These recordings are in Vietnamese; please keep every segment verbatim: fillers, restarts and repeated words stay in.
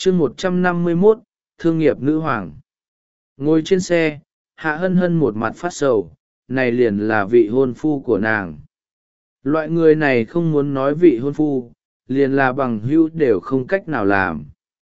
chương một trăm năm mươi mốt, thương nghiệp nữ hoàng. Ngồi trên xe, Hạ Hân Hân một mặt phát sầu, này liền là vị hôn phu của nàng. Loại người này không muốn nói vị hôn phu, liền là bằng hữu đều không cách nào làm.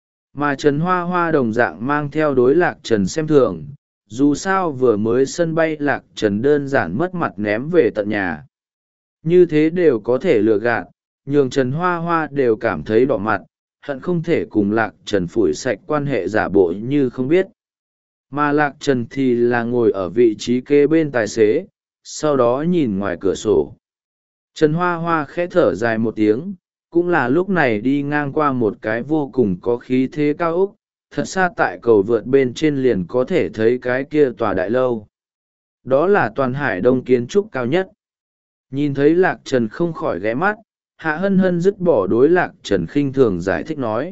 Mà Trần Hoa Hoa đồng dạng mang theo đối Lạc Trần xem thường, dù sao vừa mới sân bay Lạc Trần đơn giản mất mặt ném về tận nhà. Như thế đều có thể lừa gạt, nhường Trần Hoa Hoa đều cảm thấy đỏ mặt, hận không thể cùng Lạc Trần phủi sạch quan hệ giả bộ như không biết. Mà Lạc Trần thì là ngồi ở vị trí kế bên tài xế, sau đó nhìn ngoài cửa sổ. Trần Hoa Hoa khẽ thở dài một tiếng, cũng là lúc này đi ngang qua một cái vô cùng có khí thế cao ốc, thật xa tại cầu vượt bên trên liền có thể thấy cái kia tòa đại lâu. Đó là toàn Hải Đông kiến trúc cao nhất. Nhìn thấy Lạc Trần không khỏi ghé mắt, Hạ Hân Hân dứt bỏ đối Lạc Trần khinh thường giải thích nói.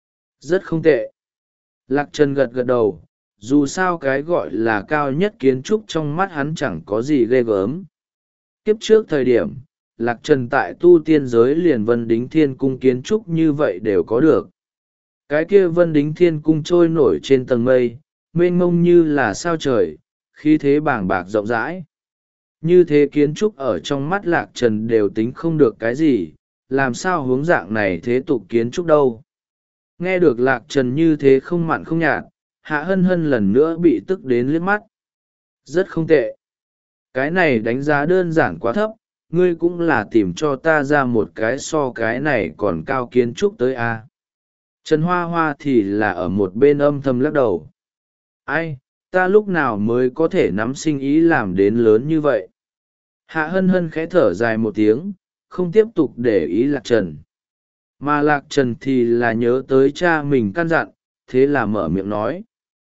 Rất không tệ. Lạc Trần gật gật đầu, dù sao cái gọi là cao nhất kiến trúc trong mắt hắn chẳng có gì ghê gớm. Kiếp trước thời điểm, Lạc Trần tại tu tiên giới liền Vân Đính Thiên Cung kiến trúc như vậy đều có được. Cái kia Vân Đính Thiên Cung trôi nổi trên tầng mây, mênh mông như là sao trời, khí thế bàng bạc rộng rãi. Như thế kiến trúc ở trong mắt Lạc Trần đều tính không được cái gì, làm sao hướng dạng này thế tục kiến trúc đâu. Nghe được Lạc Trần như thế không mặn không nhạt, Hạ Hân Hân lần nữa bị tức đến liếc mắt. Rất không tệ. Cái này đánh giá đơn giản quá thấp, ngươi cũng là tìm cho ta ra một cái so cái này còn cao kiến trúc tới a. Trần Hoa Hoa thì là ở một bên âm thầm lắc đầu. Ai, ta lúc nào mới có thể nắm sinh ý làm đến lớn như vậy? Hạ Hân Hân khẽ thở dài một tiếng, không tiếp tục để ý Lạc Trần. Mà Lạc Trần thì là nhớ tới cha mình căn dặn, thế là mở miệng nói.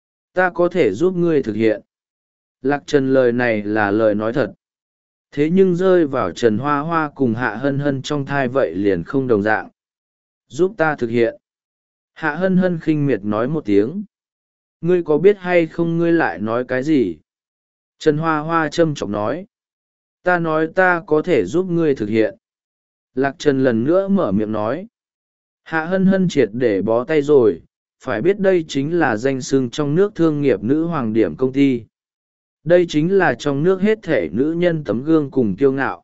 Ta có thể giúp ngươi thực hiện. Lạc Trần lời này là lời nói thật. Thế nhưng rơi vào Trần Hoa Hoa cùng Hạ Hân Hân trong thai vậy liền không đồng dạng. Giúp ta thực hiện. Hạ Hân Hân khinh miệt nói một tiếng. Ngươi có biết hay không ngươi lại nói cái gì? Trần Hoa Hoa châm chọc nói. Ta nói ta có thể giúp ngươi thực hiện. Lạc Trần lần nữa mở miệng nói. Hạ Hân Hân triệt để bó tay rồi, phải biết đây chính là danh xưng trong nước thương nghiệp nữ hoàng điểm công ty. Đây chính là trong nước hết thể nữ nhân tấm gương cùng kiêu ngạo.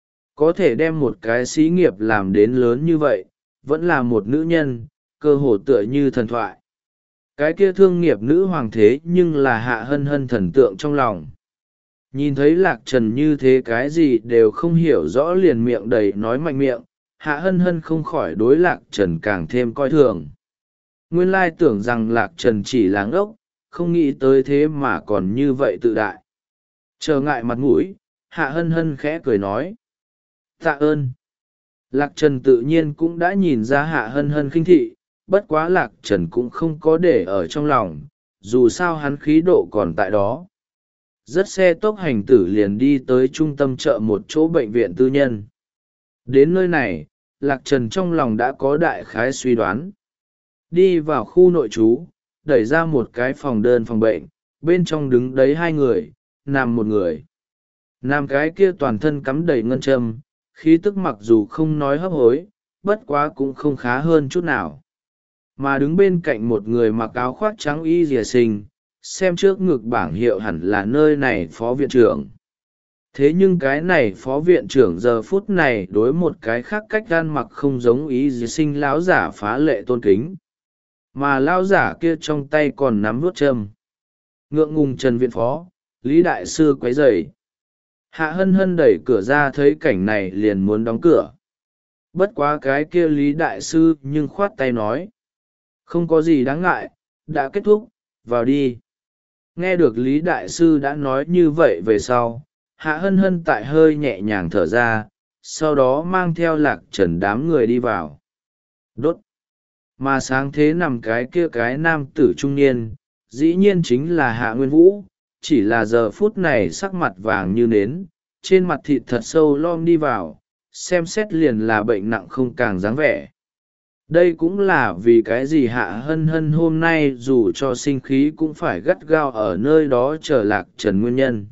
Có thể đem một cái xí nghiệp làm đến lớn như vậy, vẫn là một nữ nhân, cơ hồ tựa như thần thoại. Cái kia thương nghiệp nữ hoàng thế nhưng là Hạ Hân Hân thần tượng trong lòng. Nhìn thấy Lạc Trần như thế cái gì đều không hiểu rõ liền miệng đầy nói mạnh miệng, Hạ Hân Hân không khỏi đối Lạc Trần càng thêm coi thường. Nguyên lai tưởng rằng Lạc Trần chỉ là ngốc, không nghĩ tới thế mà còn như vậy tự đại. Trở ngại mặt mũi, Hạ Hân Hân khẽ cười nói. Tạ ơn. Lạc Trần tự nhiên cũng đã nhìn ra Hạ Hân Hân khinh thị, bất quá Lạc Trần cũng không có để ở trong lòng, dù sao hắn khí độ còn tại đó. Dắt xe tốc hành tử liền đi tới trung tâm chợ một chỗ bệnh viện tư nhân. Đến nơi này, Lạc Trần trong lòng đã có đại khái suy đoán. Đi vào khu nội trú, đẩy ra một cái phòng đơn phòng bệnh, bên trong đứng đấy hai người, nằm một người. Nằm cái kia toàn thân cắm đầy ngân châm, khí tức mặc dù không nói hấp hối, bất quá cũng không khá hơn chút nào. Mà đứng bên cạnh một người mặc áo khoác trắng y rìa sinh, xem trước ngực bảng hiệu hẳn là nơi này phó viện trưởng. Thế nhưng cái này phó viện trưởng giờ phút này đối một cái khác cách gan mặc không giống ý gì sinh lão giả phá lệ tôn kính. Mà lão giả kia trong tay còn nắm vuốt châm. Ngượng ngùng Trần viện phó, Lý đại sư quấy rầy. Hạ Hân Hân đẩy cửa ra thấy cảnh này liền muốn đóng cửa. Bất quá cái kia Lý đại sư nhưng khoát tay nói. Không có gì đáng ngại, đã kết thúc, vào đi. Nghe được Lý đại sư đã nói như vậy về sau, Hạ Hân Hân tại hơi nhẹ nhàng thở ra, sau đó mang theo Lạc Trần đám người đi vào. Đốt! Mà sáng thế nằm cái kia cái nam tử trung niên, dĩ nhiên chính là Hạ Nguyên Vũ, chỉ là giờ phút này sắc mặt vàng như nến, trên mặt thịt thật sâu lom đi vào, xem xét liền là bệnh nặng không càng dáng vẻ. Đây cũng là vì cái gì Hạ Hân Hân hôm nay dù cho sinh khí cũng phải gắt gao ở nơi đó chờ Lạc Trần nguyên nhân.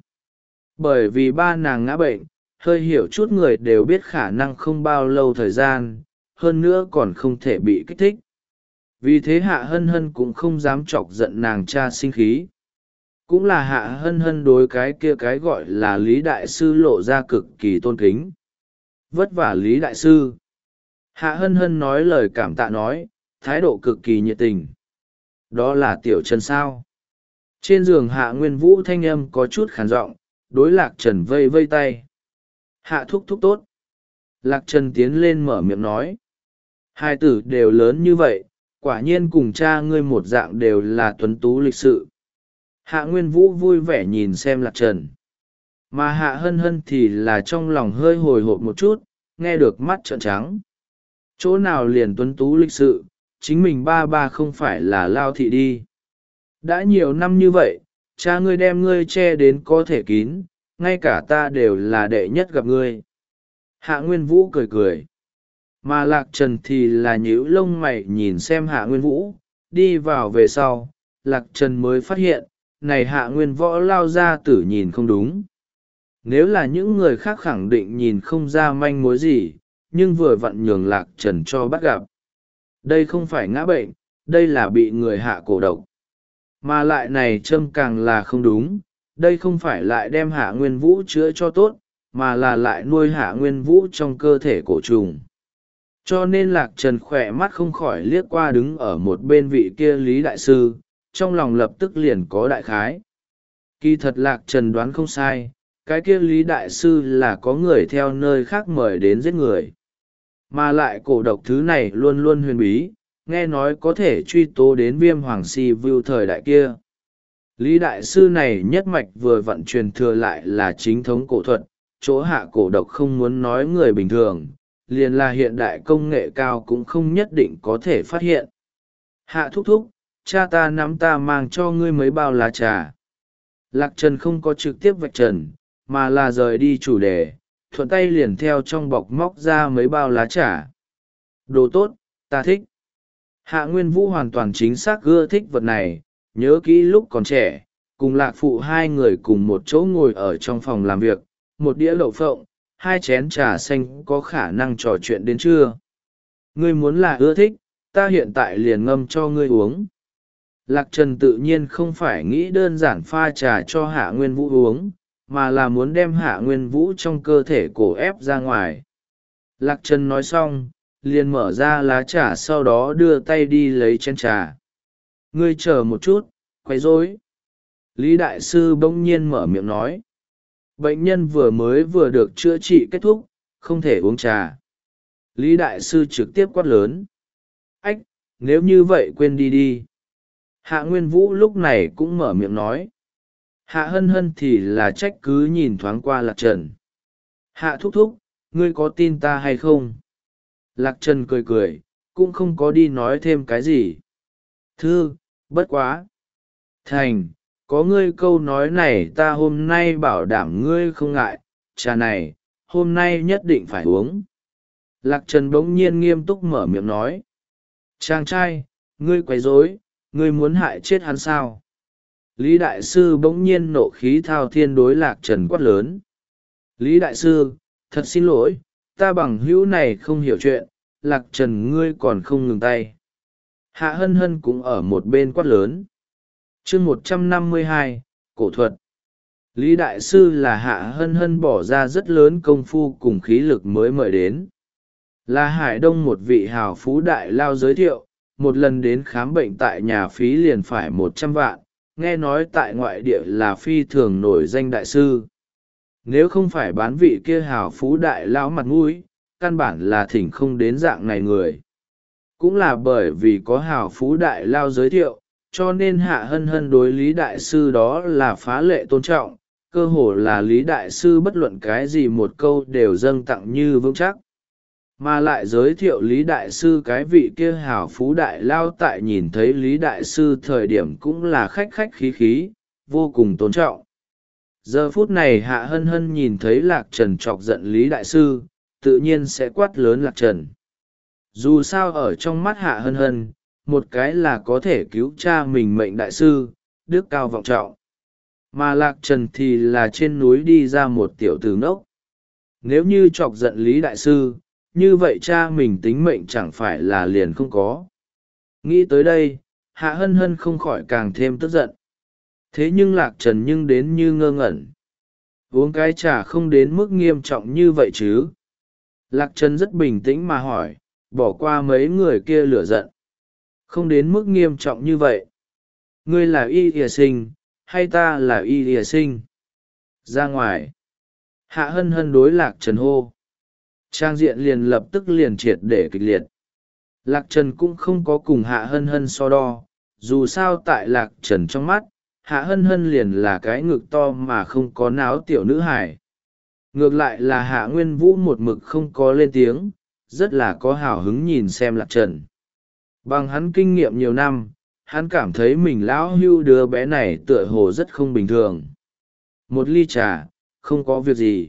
Bởi vì ba nàng ngã bệnh, hơi hiểu chút người đều biết khả năng không bao lâu thời gian, hơn nữa còn không thể bị kích thích. vì thế hạ hân hân cũng không dám chọc giận nàng cha sinh khí. Cũng là hạ hân hân đối cái kia cái gọi là Lý Đại Sư lộ ra cực kỳ tôn kính. Vất vả Lý Đại Sư. Hạ hân hân nói lời cảm tạ nói, thái độ cực kỳ nhiệt tình. Đó là Tiểu Trần sao? Trên giường Hạ Nguyên Vũ thanh âm có chút khàn giọng, đối Lạc Trần vây vây tay. Hạ thúc thúc tốt. Lạc Trần tiến lên mở miệng nói. Hai tử đều lớn như vậy, quả nhiên cùng cha ngươi một dạng đều là tuấn tú lịch sự. Hạ Nguyên Vũ vui vẻ nhìn xem Lạc Trần. Mà Hạ Hân Hân thì là trong lòng hơi hồi hộp một chút, nghe được mắt trợn trắng. Chỗ nào liền tuấn tú lịch sự, chính mình ba ba không phải là Lao thị đi. Đã nhiều năm như vậy, cha ngươi đem ngươi che đến có thể kín, ngay cả ta đều là đệ nhất gặp ngươi. Hạ Nguyên Vũ cười cười. Mà Lạc Trần thì là nhíu lông mày nhìn xem Hạ Nguyên Vũ, đi vào về sau, Lạc Trần mới phát hiện, này Hạ Nguyên Võ lao ra tử nhìn không đúng. Nếu là những người khác khẳng định nhìn không ra manh mối gì, nhưng vừa vặn nhường Lạc Trần cho bắt gặp. Đây không phải ngã bệnh, đây là bị người hạ cổ độc. Mà lại này châm càng là không đúng, đây không phải lại đem Hạ Nguyên Vũ chữa cho tốt, mà là lại nuôi Hạ Nguyên Vũ trong cơ thể cổ trùng. Cho nên Lạc Trần khỏe mắt không khỏi liếc qua đứng ở một bên vị kia Lý Đại Sư, trong lòng lập tức liền có đại khái. Kỳ thật Lạc Trần đoán không sai, cái kia Lý Đại Sư là có người theo nơi khác mời đến giết người. Mà lại cổ độc thứ này luôn luôn huyền bí, nghe nói có thể truy tố đến Viêm Hoàng Si Vưu thời đại kia. Lý Đại Sư này nhất mạch vừa vận truyền thừa lại là chính thống cổ thuật, chỗ hạ cổ độc không muốn nói người bình thường, liền là hiện đại công nghệ cao cũng không nhất định có thể phát hiện. Hạ thúc thúc, cha ta nắm ta mang cho ngươi mấy bao lá trà. Lạc Trần không có trực tiếp vạch trần, mà là rời đi chủ đề, thuận tay liền theo trong bọc móc ra mấy bao lá trà. Đồ tốt, ta thích. Hạ Nguyên Vũ hoàn toàn chính xác ưa thích vật này, nhớ kỹ lúc còn trẻ, cùng Lạc Phụ hai người cùng một chỗ ngồi ở trong phòng làm việc, một đĩa lẩu phộng, hai chén trà xanh có khả năng trò chuyện đến trưa. Ngươi muốn là ưa thích, ta hiện tại liền ngâm cho ngươi uống. Lạc Trần tự nhiên không phải nghĩ đơn giản pha trà cho Hạ Nguyên Vũ uống, mà là muốn đem Hạ Nguyên Vũ trong cơ thể cổ ép ra ngoài. Lạc Trần nói xong, liền mở ra lá trà sau đó đưa tay đi lấy chén trà. Ngươi chờ một chút, quấy rối. Lý Đại Sư bỗng nhiên mở miệng nói. Bệnh nhân vừa mới vừa được chữa trị kết thúc, không thể uống trà. Lý Đại Sư trực tiếp quát lớn. Ách, nếu như vậy quên đi đi. Hạ Nguyên Vũ lúc này cũng mở miệng nói. Hạ Hân Hân thì là trách cứ nhìn thoáng qua Lạc Trần. Hạ thúc thúc, ngươi có tin ta hay không? Lạc Trần cười cười, cũng không có đi nói thêm cái gì. Thư, bất quá. Thành, có ngươi câu nói này ta hôm nay bảo đảm ngươi không ngại, trà này, hôm nay nhất định phải uống. Lạc Trần bỗng nhiên nghiêm túc mở miệng nói. Chàng trai, ngươi quấy rối, ngươi muốn hại chết hắn sao? Lý Đại Sư bỗng nhiên nộ khí thao thiên đối Lạc Trần quát lớn. Lý Đại Sư, thật xin lỗi, ta bằng hữu này không hiểu chuyện, Lạc Trần ngươi còn không ngừng tay. Hạ Hân Hân cũng ở một bên quát lớn. chương một trăm năm mươi hai, cổ thuật. Lý Đại Sư là Hạ Hân Hân bỏ ra rất lớn công phu cùng khí lực mới mời đến. Là Hải Đông một vị hào phú đại lao giới thiệu, một lần đến khám bệnh tại nhà phí liền phải một trăm vạn, nghe nói tại ngoại địa là phi thường nổi danh đại sư. Nếu không phải bán vị kia hào phú đại lao mặt mũi, căn bản là thỉnh không đến dạng này người. Cũng là bởi vì có hào phú đại lao giới thiệu, cho nên Hạ Hân Hân đối Lý Đại Sư đó là phá lệ tôn trọng, cơ hồ là Lý Đại Sư bất luận cái gì một câu đều dâng tặng như vững chắc. Mà lại giới thiệu Lý Đại Sư cái vị kia hào phú đại lao tại nhìn thấy Lý Đại Sư thời điểm cũng là khách khách khí khí, vô cùng tôn trọng. Giờ phút này Hạ Hân Hân nhìn thấy Lạc Trần chọc giận Lý Đại Sư, tự nhiên sẽ quát lớn Lạc Trần. Dù sao ở trong mắt Hạ Hân Hân, một cái là có thể cứu cha mình mệnh đại sư, đức cao vọng trọng. Mà Lạc Trần thì là trên núi đi ra một tiểu tử ngốc. Nếu như chọc giận Lý Đại Sư, như vậy cha mình tính mệnh chẳng phải là liền không có. Nghĩ tới đây, Hạ Hân Hân không khỏi càng thêm tức giận. Thế nhưng Lạc Trần nhưng đến như ngơ ngẩn. Uống cái trà không đến mức nghiêm trọng như vậy chứ? Lạc Trần rất bình tĩnh mà hỏi, bỏ qua mấy người kia lửa giận. Không đến mức nghiêm trọng như vậy. Ngươi là y thìa sinh, hay ta là y thìa sinh? Ra ngoài. Hạ Hân Hân đối Lạc Trần hô. Trang diện liền lập tức liền triệt để kịch liệt. Lạc Trần cũng không có cùng Hạ Hân Hân so đo, dù sao tại Lạc Trần trong mắt, Hạ Hân Hân liền là cái ngực to mà không có náo tiểu nữ hải. Ngược lại là Hạ Nguyên Vũ một mực không có lên tiếng, rất là có hào hứng nhìn xem Lạc Trần. Bằng hắn kinh nghiệm nhiều năm, hắn cảm thấy mình lão hưu đứa bé này tựa hồ rất không bình thường. Một ly trà, không có việc gì.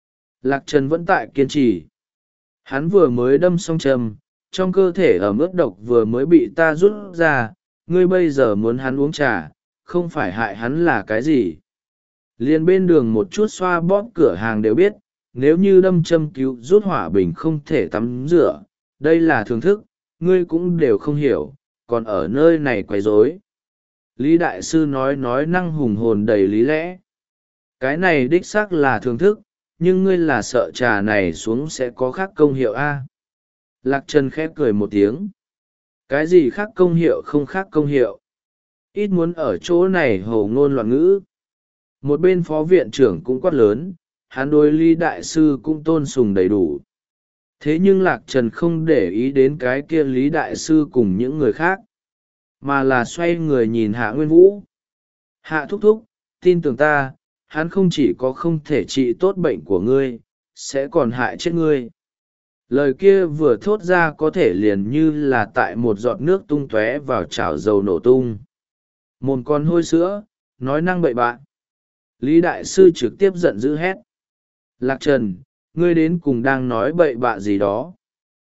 Lạc Trần vẫn tại kiên trì. Hắn vừa mới đâm xong châm, trong cơ thể ẩm ướt độc vừa mới bị ta rút ra, ngươi bây giờ muốn hắn uống trà, không phải hại hắn là cái gì. Liên bên đường một chút xoa bóp cửa hàng đều biết, nếu như đâm châm cứu rút hỏa bình không thể tắm rửa, đây là thưởng thức, ngươi cũng đều không hiểu, còn ở nơi này quấy rối. Lý Đại Sư nói nói năng hùng hồn đầy lý lẽ. Cái này đích xác là thưởng thức, nhưng ngươi là sợ trà này xuống sẽ có khác công hiệu a? Lạc Trần khép cười một tiếng. Cái gì khác công hiệu không khác công hiệu? Ít muốn ở chỗ này hồ ngôn loạn ngữ. Một bên phó viện trưởng cũng quát lớn, hắn đối Lý Đại Sư cũng tôn sùng đầy đủ. Thế nhưng Lạc Trần không để ý đến cái kia Lý Đại Sư cùng những người khác, mà là xoay người nhìn Hạ Nguyên Vũ. Hạ thúc thúc, tin tưởng ta, hắn không chỉ có không thể trị tốt bệnh của ngươi, sẽ còn hại chết ngươi. Lời kia vừa thốt ra có thể liền như là tại một giọt nước tung tóe vào chảo dầu nổ tung. Mồm con hôi sữa, nói năng bậy bạ. Lý Đại Sư trực tiếp giận dữ hét. Lạc Trần, ngươi đến cùng đang nói bậy bạ gì đó?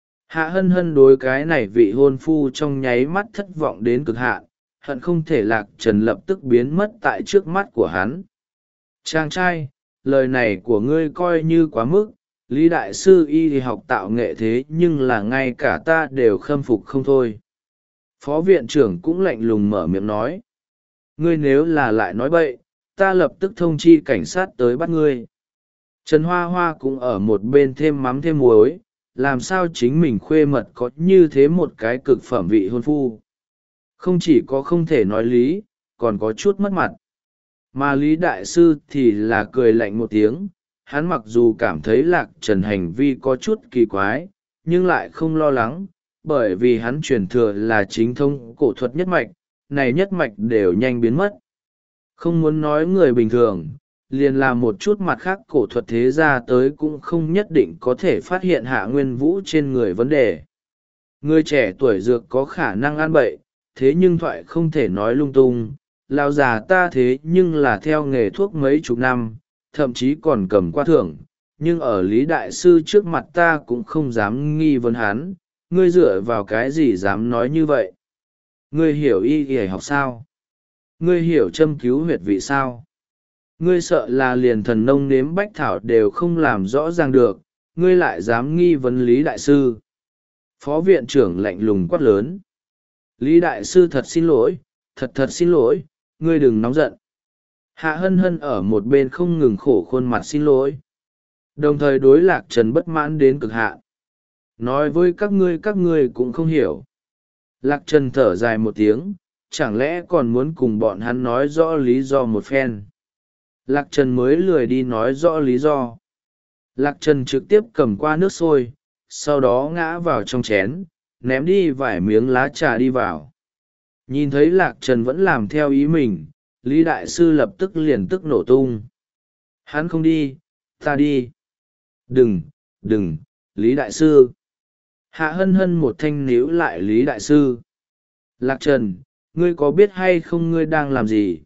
Hạ Hân Hân đối cái này vị hôn phu trong nháy mắt thất vọng đến cực hạn, hận không thể Lạc Trần lập tức biến mất tại trước mắt của hắn. Chàng trai, lời này của ngươi coi như quá mức, Lý Đại Sư y thì học tạo nghệ thế nhưng là ngay cả ta đều khâm phục không thôi. Phó viện trưởng cũng lạnh lùng mở miệng nói. Ngươi nếu là lại nói bậy, ta lập tức thông chi cảnh sát tới bắt ngươi. Trần Hoa Hoa cũng ở một bên thêm mắm thêm muối, làm sao chính mình khuê mật có như thế một cái cực phẩm vị hôn phu. Không chỉ có không thể nói lý, còn có chút mất mặt. Mà Lý Đại Sư thì là cười lạnh một tiếng, hắn mặc dù cảm thấy Lạc Trần hành vi có chút kỳ quái, nhưng lại không lo lắng, bởi vì hắn truyền thừa là chính thông cổ thuật nhất mạch, này nhất mạch đều nhanh biến mất. Không muốn nói người bình thường, liền là một chút mặt khác cổ thuật thế ra tới cũng không nhất định có thể phát hiện Hạ Nguyên Vũ trên người vấn đề. Người trẻ tuổi dược có khả năng ăn bậy, thế nhưng thoại không thể nói lung tung. Lão già ta thế nhưng là theo nghề thuốc mấy chục năm, thậm chí còn cầm qua thưởng, nhưng ở Lý Đại Sư trước mặt ta cũng không dám nghi vấn hắn, ngươi dựa vào cái gì dám nói như vậy? Ngươi hiểu y y học sao? Ngươi hiểu châm cứu huyệt vị sao? Ngươi sợ là liền thần nông nếm bách thảo đều không làm rõ ràng được, ngươi lại dám nghi vấn Lý Đại Sư. Phó viện trưởng lạnh lùng quát lớn. Lý Đại Sư thật xin lỗi, thật thật xin lỗi, ngươi đừng nóng giận. Hạ Hân Hân ở một bên không ngừng khổ khuôn mặt xin lỗi. Đồng thời đối Lạc Trần bất mãn đến cực hạn. Nói với các ngươi các ngươi cũng không hiểu. Lạc Trần thở dài một tiếng, chẳng lẽ còn muốn cùng bọn hắn nói rõ lý do một phen. Lạc Trần mới lười đi nói rõ lý do. Lạc Trần trực tiếp cầm qua nước sôi, sau đó ngã vào trong chén, ném đi vài miếng lá trà đi vào. Nhìn thấy Lạc Trần vẫn làm theo ý mình, Lý Đại Sư lập tức liền tức nổ tung. Hắn không đi, ta đi. Đừng, đừng, Lý Đại Sư. Hạ Hân Hân một thanh níu lại Lý Đại Sư. Lạc Trần, ngươi có biết hay không ngươi đang làm gì?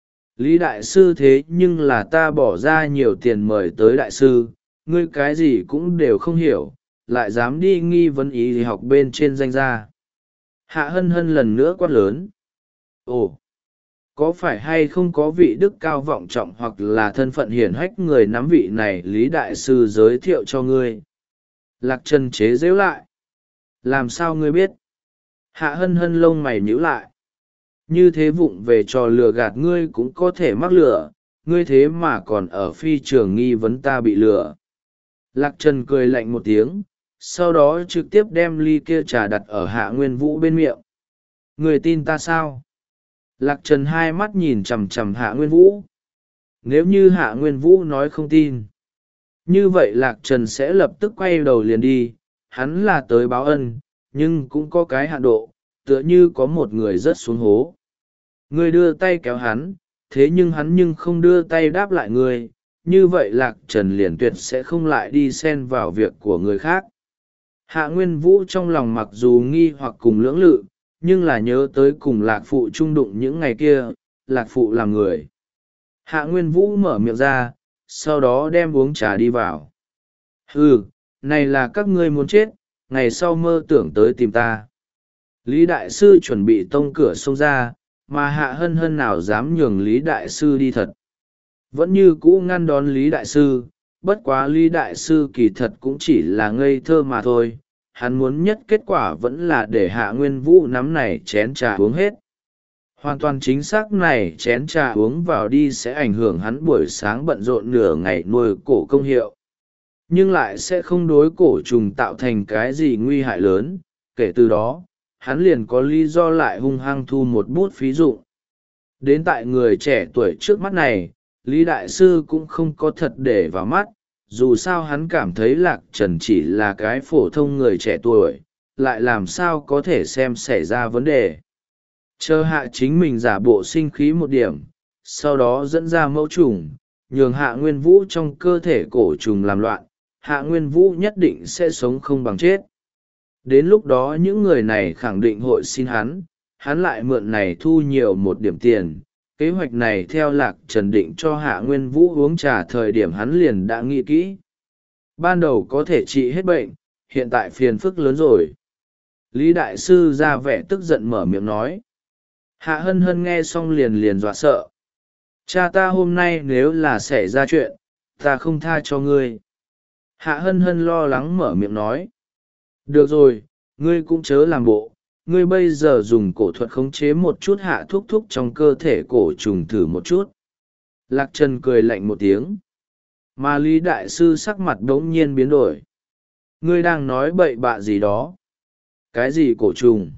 Lý Đại Sư thế nhưng là ta bỏ ra nhiều tiền mời tới Đại Sư, ngươi cái gì cũng đều không hiểu, lại dám đi nghi vấn ý thì học bên trên danh gia. Hạ Hân Hân lần nữa quát lớn. Ồ, có phải hay không có vị đức cao vọng trọng hoặc là thân phận hiển hách người nắm vị này Lý Đại Sư giới thiệu cho ngươi? Lạc Trần chế giễu lại. Làm sao ngươi biết? Hạ hân hân lông mày nhíu lại. Như thế vụng về trò lừa gạt ngươi cũng có thể mắc lừa, ngươi thế mà còn ở phi trường nghi vấn ta bị lừa. Lạc Trần cười lạnh một tiếng, sau đó trực tiếp đem ly kia trà đặt ở Hạ Nguyên Vũ bên miệng. Ngươi tin ta sao? Lạc Trần hai mắt nhìn chằm chằm Hạ Nguyên Vũ. Nếu như Hạ Nguyên Vũ nói không tin, như vậy Lạc Trần sẽ lập tức quay đầu liền đi. Hắn là tới báo ân, nhưng cũng có cái hạn độ, tựa như có một người rớt xuống hố. Ngươi đưa tay kéo hắn, thế nhưng hắn nhưng không đưa tay đáp lại ngươi, như vậy Lạc Trần liền tuyệt sẽ không lại đi xen vào việc của người khác. Hạ Nguyên Vũ trong lòng mặc dù nghi hoặc cùng lưỡng lự, nhưng là nhớ tới cùng Lạc Phụ chung đụng những ngày kia, Lạc Phụ làm người. Hạ Nguyên Vũ mở miệng ra, sau đó đem uống trà đi vào. Ừ, này là các ngươi muốn chết, ngày sau mơ tưởng tới tìm ta. Lý Đại Sư chuẩn bị tông cửa xông ra, mà Hạ Hân Hân nào dám nhường Lý Đại Sư đi thật. Vẫn như cũ ngăn đón Lý Đại Sư, bất quá Lý Đại Sư kỳ thật cũng chỉ là ngây thơ mà thôi. Hắn muốn nhất kết quả vẫn là để Hạ Nguyên Vũ nắm này chén trà uống hết. Hoàn toàn chính xác này chén trà uống vào đi sẽ ảnh hưởng hắn buổi sáng bận rộn nửa ngày nuôi cổ công hiệu. Nhưng lại sẽ không đối cổ trùng tạo thành cái gì nguy hại lớn, kể từ đó, hắn liền có lý do lại hung hăng thu một bút phí dụng. Đến tại người trẻ tuổi trước mắt này, Lý Đại Sư cũng không có thật để vào mắt, dù sao hắn cảm thấy Lạc Trần chỉ là cái phổ thông người trẻ tuổi, lại làm sao có thể xem xảy ra vấn đề. Chờ Hạ chính mình giả bộ sinh khí một điểm, sau đó dẫn ra mẫu trùng, nhường Hạ Nguyên Vũ trong cơ thể cổ trùng làm loạn, Hạ Nguyên Vũ nhất định sẽ sống không bằng chết. Đến lúc đó những người này khẳng định hội xin hắn, hắn lại mượn này thu nhiều một điểm tiền. Kế hoạch này theo Lạc Trần định cho Hạ Nguyên Vũ uống trà thời điểm hắn liền đã nghĩ kỹ. Ban đầu có thể trị hết bệnh, hiện tại phiền phức lớn rồi. Lý Đại Sư ra vẻ tức giận mở miệng nói. Hạ Hân Hân nghe xong liền liền dọa sợ. Cha ta hôm nay nếu là xảy ra chuyện, ta không tha cho ngươi. Hạ Hân Hân lo lắng mở miệng nói. Được rồi, ngươi cũng chớ làm bộ, ngươi bây giờ dùng cổ thuật khống chế một chút hạ thúc thúc trong cơ thể cổ trùng thử một chút. Lạc Trần cười lạnh một tiếng. Mà Lý Đại Sư sắc mặt đống nhiên biến đổi. Ngươi đang nói bậy bạ gì đó? Cái gì cổ trùng?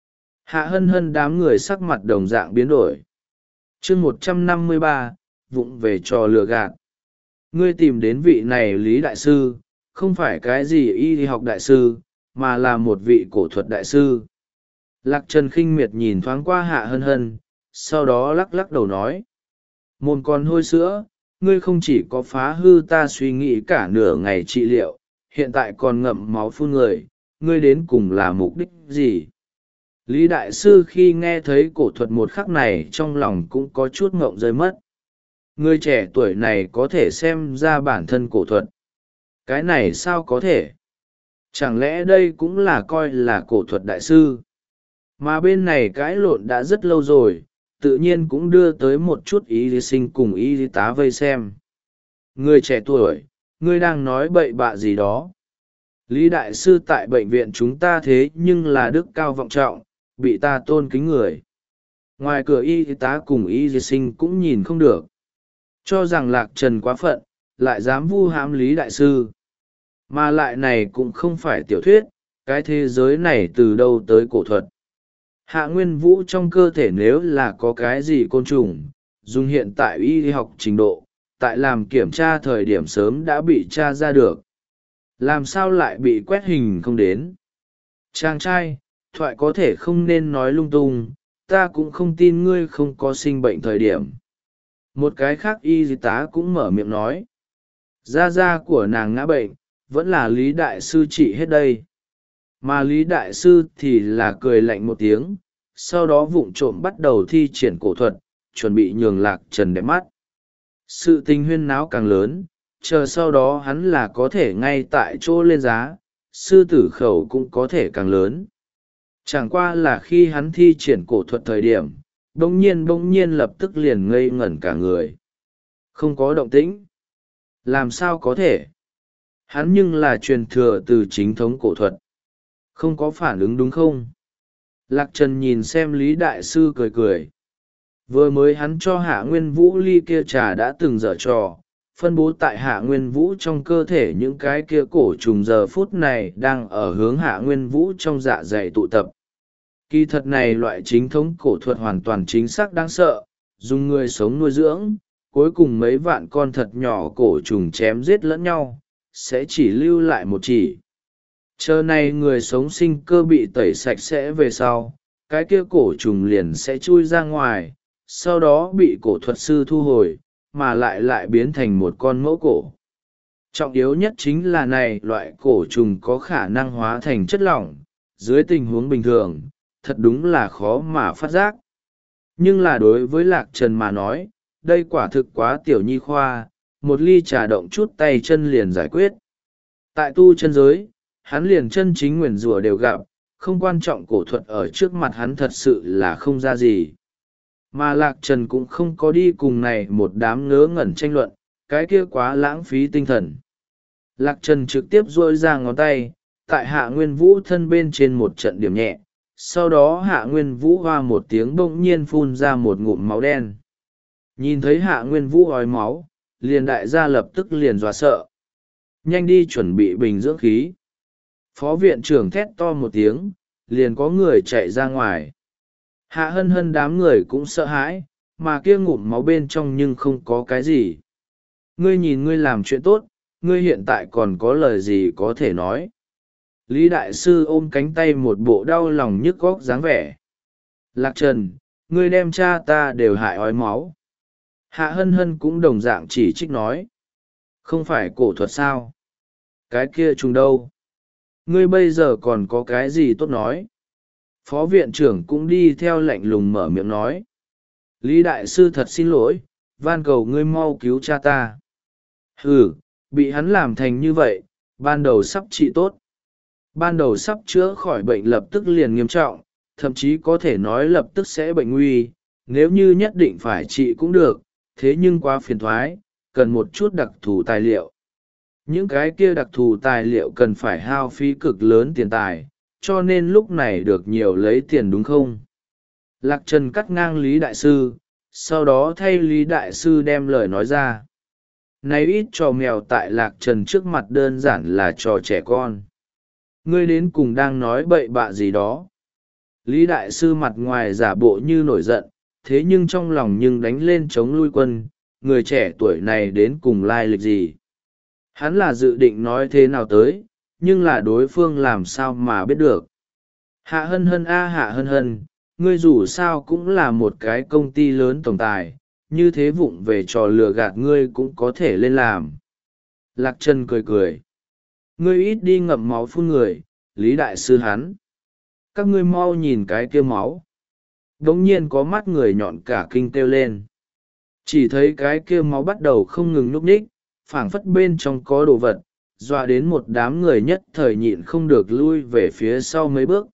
Hạ Hân Hân đám người sắc mặt đồng dạng biến đổi. chương một trăm năm mươi ba, vụng về trò lừa gạt. Ngươi tìm đến vị này Lý Đại Sư, không phải cái gì y học đại sư, mà là một vị cổ thuật đại sư. Lạc Trần khinh miệt nhìn thoáng qua Hạ Hân Hân, sau đó lắc lắc đầu nói. Môn con hôi sữa, ngươi không chỉ có phá hư ta suy nghĩ cả nửa ngày trị liệu, hiện tại còn ngậm máu phun người, ngươi đến cùng là mục đích gì? Lý Đại Sư khi nghe thấy cổ thuật một khắc này trong lòng cũng có chút ngộng rơi mất. Người trẻ tuổi này có thể xem ra bản thân cổ thuật. Cái này sao có thể? Chẳng lẽ đây cũng là coi là cổ thuật đại sư? Mà bên này cãi lộn đã rất lâu rồi, tự nhiên cũng đưa tới một chút ý lý sinh cùng ý lý tá vây xem. Người trẻ tuổi, ngươi đang nói bậy bạ gì đó? Lý Đại Sư tại bệnh viện chúng ta thế nhưng là đức cao vọng trọng, bị ta tôn kính người. Ngoài cửa y tá cùng y lý sinh cũng nhìn không được. Cho rằng Lạc Trần quá phận, lại dám vu hãm Lý Đại Sư. Mà lại này cũng không phải tiểu thuyết, cái thế giới này từ đâu tới cổ thuật. Hạ Nguyên Vũ trong cơ thể nếu là có cái gì côn trùng, dùng hiện tại y học trình độ, tại làm kiểm tra thời điểm sớm đã bị tra ra được. Làm sao lại bị quét hình không đến? Chàng trai, thoại có thể không nên nói lung tung, ta cũng không tin ngươi không có sinh bệnh thời điểm. Một cái khác y tá cũng mở miệng nói. Gia gia của nàng ngã bệnh, vẫn là Lý Đại Sư trị hết đây. Mà Lý Đại Sư thì là cười lạnh một tiếng, sau đó vụng trộm bắt đầu thi triển cổ thuật, chuẩn bị nhường Lạc Trần đẹp mắt. Sự tình huyên náo càng lớn, chờ sau đó hắn là có thể ngay tại chỗ lên giá, sư tử khẩu cũng có thể càng lớn. Chẳng qua là khi hắn thi triển cổ thuật thời điểm, bỗng nhiên bỗng nhiên lập tức liền ngây ngẩn cả người. Không có động tĩnh. Làm sao có thể? Hắn nhưng là truyền thừa từ chính thống cổ thuật. Không có phản ứng đúng không? Lạc Trần nhìn xem Lý Đại Sư cười cười. Vừa mới hắn cho Hạ Nguyên Vũ ly kia trà đã từng dở trò, phân bố tại Hạ Nguyên Vũ trong cơ thể những cái kia cổ trùng giờ phút này đang ở hướng Hạ Nguyên Vũ trong dạ dày tụ tập. Kỳ thật này loại chính thống cổ thuật hoàn toàn chính xác đáng sợ, dùng người sống nuôi dưỡng, cuối cùng mấy vạn con thật nhỏ cổ trùng chém giết lẫn nhau, sẽ chỉ lưu lại một chỉ. Chờ này người sống sinh cơ bị tẩy sạch sẽ về sau, cái kia cổ trùng liền sẽ chui ra ngoài, sau đó bị cổ thuật sư thu hồi, mà lại lại biến thành một con mẫu cổ. Trọng yếu nhất chính là này loại cổ trùng có khả năng hóa thành chất lỏng, dưới tình huống bình thường, thật đúng là khó mà phát giác. Nhưng là đối với Lạc Trần mà nói, đây quả thực quá tiểu nhi khoa, một ly trà động chút tay chân liền giải quyết. Tại tu chân giới, hắn liền chân chính nguyền rủa đều gặp, không quan trọng cổ thuật ở trước mặt hắn thật sự là không ra gì. Mà Lạc Trần cũng không có đi cùng này một đám ngớ ngẩn tranh luận, cái kia quá lãng phí tinh thần. Lạc Trần trực tiếp duỗi ra ngón tay, tại Hạ Nguyên Vũ thân bên trên một trận điểm nhẹ, sau đó Hạ Nguyên Vũ hoa một tiếng bỗng nhiên phun ra một ngụm máu đen. Nhìn thấy Hạ Nguyên Vũ ói máu, liền đại gia lập tức liền dọa sợ. Nhanh đi chuẩn bị bình dưỡng khí. Phó viện trưởng thét to một tiếng, liền có người chạy ra ngoài. Hạ hân hân đám người cũng sợ hãi, mà kia ngụm máu bên trong nhưng không có cái gì. Ngươi nhìn ngươi làm chuyện tốt, ngươi hiện tại còn có lời gì có thể nói. Lý Đại Sư ôm cánh tay một bộ đau lòng nhức góc dáng vẻ. Lạc Trần, ngươi đem cha ta đều hại ói máu. Hạ hân hân cũng đồng dạng chỉ trích nói. Không phải cổ thuật sao? Cái kia trùng đâu? Ngươi bây giờ còn có cái gì tốt nói? Phó viện trưởng cũng đi theo lạnh lùng mở miệng nói. Lý Đại Sư thật xin lỗi, van cầu ngươi mau cứu cha ta. Ừ, bị hắn làm thành như vậy, ban đầu sắp trị tốt. Ban đầu sắp chữa khỏi bệnh lập tức liền nghiêm trọng, thậm chí có thể nói lập tức sẽ bệnh nguy, nếu như nhất định phải trị cũng được, thế nhưng quá phiền thoái, cần một chút đặc thù tài liệu. Những cái kia đặc thù tài liệu cần phải hao phí cực lớn tiền tài, cho nên lúc này được nhiều lấy tiền đúng không? Lạc Trần cắt ngang Lý Đại Sư, sau đó thay Lý Đại Sư đem lời nói ra. Này ít trò mèo tại Lạc Trần trước mặt đơn giản là trò trẻ con. Ngươi đến cùng đang nói bậy bạ gì đó. Lý Đại Sư mặt ngoài giả bộ như nổi giận, thế nhưng trong lòng nhưng đánh lên chống lui quân, người trẻ tuổi này đến cùng lai lịch gì. Hắn là dự định nói thế nào tới, nhưng là đối phương làm sao mà biết được. Hạ hân hân a hạ hân hân, ngươi dù sao cũng là một cái công ty lớn tổng tài, như thế vụng về trò lừa gạt ngươi cũng có thể lên làm. Lạc Trần cười cười. Ngươi ít đi ngậm máu phun người, Lý Đại Sư hắn. Các ngươi mau nhìn cái kia máu. Đống nhiên có mắt người nhọn cả kinh kêu lên. Chỉ thấy cái kia máu bắt đầu không ngừng núp ních, phảng phất bên trong có đồ vật, dọa đến một đám người nhất thời nhịn không được lui về phía sau mấy bước.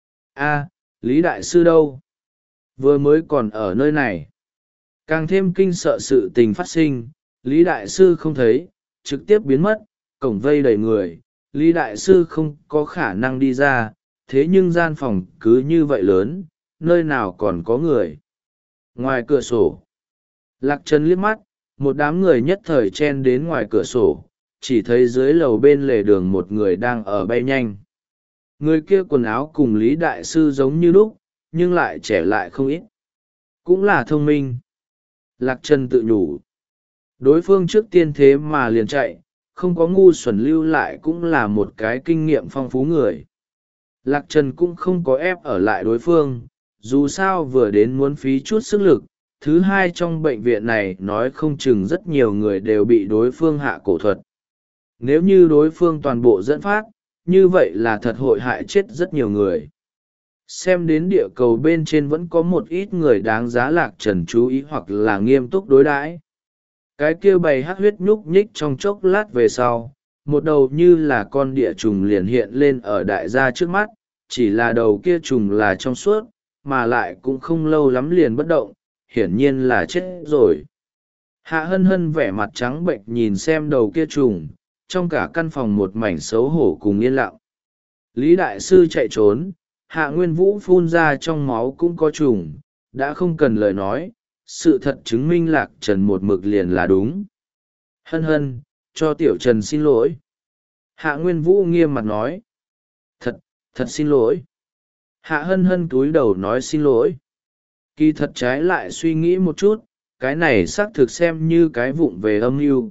A, Lý Đại Sư đâu? Vừa mới còn ở nơi này. Càng thêm kinh sợ sự tình phát sinh, Lý Đại Sư không thấy, trực tiếp biến mất, cổng vây đầy người. Lý Đại Sư không có khả năng đi ra, thế nhưng gian phòng cứ như vậy lớn, nơi nào còn có người. Ngoài cửa sổ, Lạc Trần liếc mắt, một đám người nhất thời chen đến ngoài cửa sổ, chỉ thấy dưới lầu bên lề đường một người đang ở bay nhanh. Người kia quần áo cùng Lý Đại Sư giống như lúc, nhưng lại trẻ lại không ít. Cũng là thông minh. Lạc Trần tự nhủ. Đối phương trước tiên thế mà liền chạy, không có ngu xuẩn lưu lại cũng là một cái kinh nghiệm phong phú người. Lạc Trần cũng không có ép ở lại đối phương, dù sao vừa đến muốn phí chút sức lực. Thứ hai trong bệnh viện này nói không chừng rất nhiều người đều bị đối phương hạ cổ thuật. Nếu như đối phương toàn bộ dẫn phát, như vậy là thật hội hại chết rất nhiều người. Xem đến địa cầu bên trên vẫn có một ít người đáng giá Lạc Trần chú ý hoặc là nghiêm túc đối đãi. Cái kia bầy hắc huyết nhúc nhích trong chốc lát về sau, một đầu như là con địa trùng liền hiện lên ở đại gia trước mắt, chỉ là đầu kia trùng là trong suốt, mà lại cũng không lâu lắm liền bất động, hiển nhiên là chết rồi. Hạ hân hân vẻ mặt trắng bệnh nhìn xem đầu kia trùng, trong cả căn phòng một mảnh xấu hổ cùng yên lặng. Lý Đại Sư chạy trốn, Hạ Nguyên Vũ phun ra trong máu cũng có trùng, đã không cần lời nói, sự thật chứng minh Lạc Trần một mực liền là đúng. Hân hân, cho Tiểu Trần xin lỗi. Hạ Nguyên Vũ nghiêm mặt nói. Thật, thật xin lỗi. Hạ hân hân cúi đầu nói xin lỗi. Kỳ thật trái lại suy nghĩ một chút, cái này xác thực xem như cái vụng về âm mưu.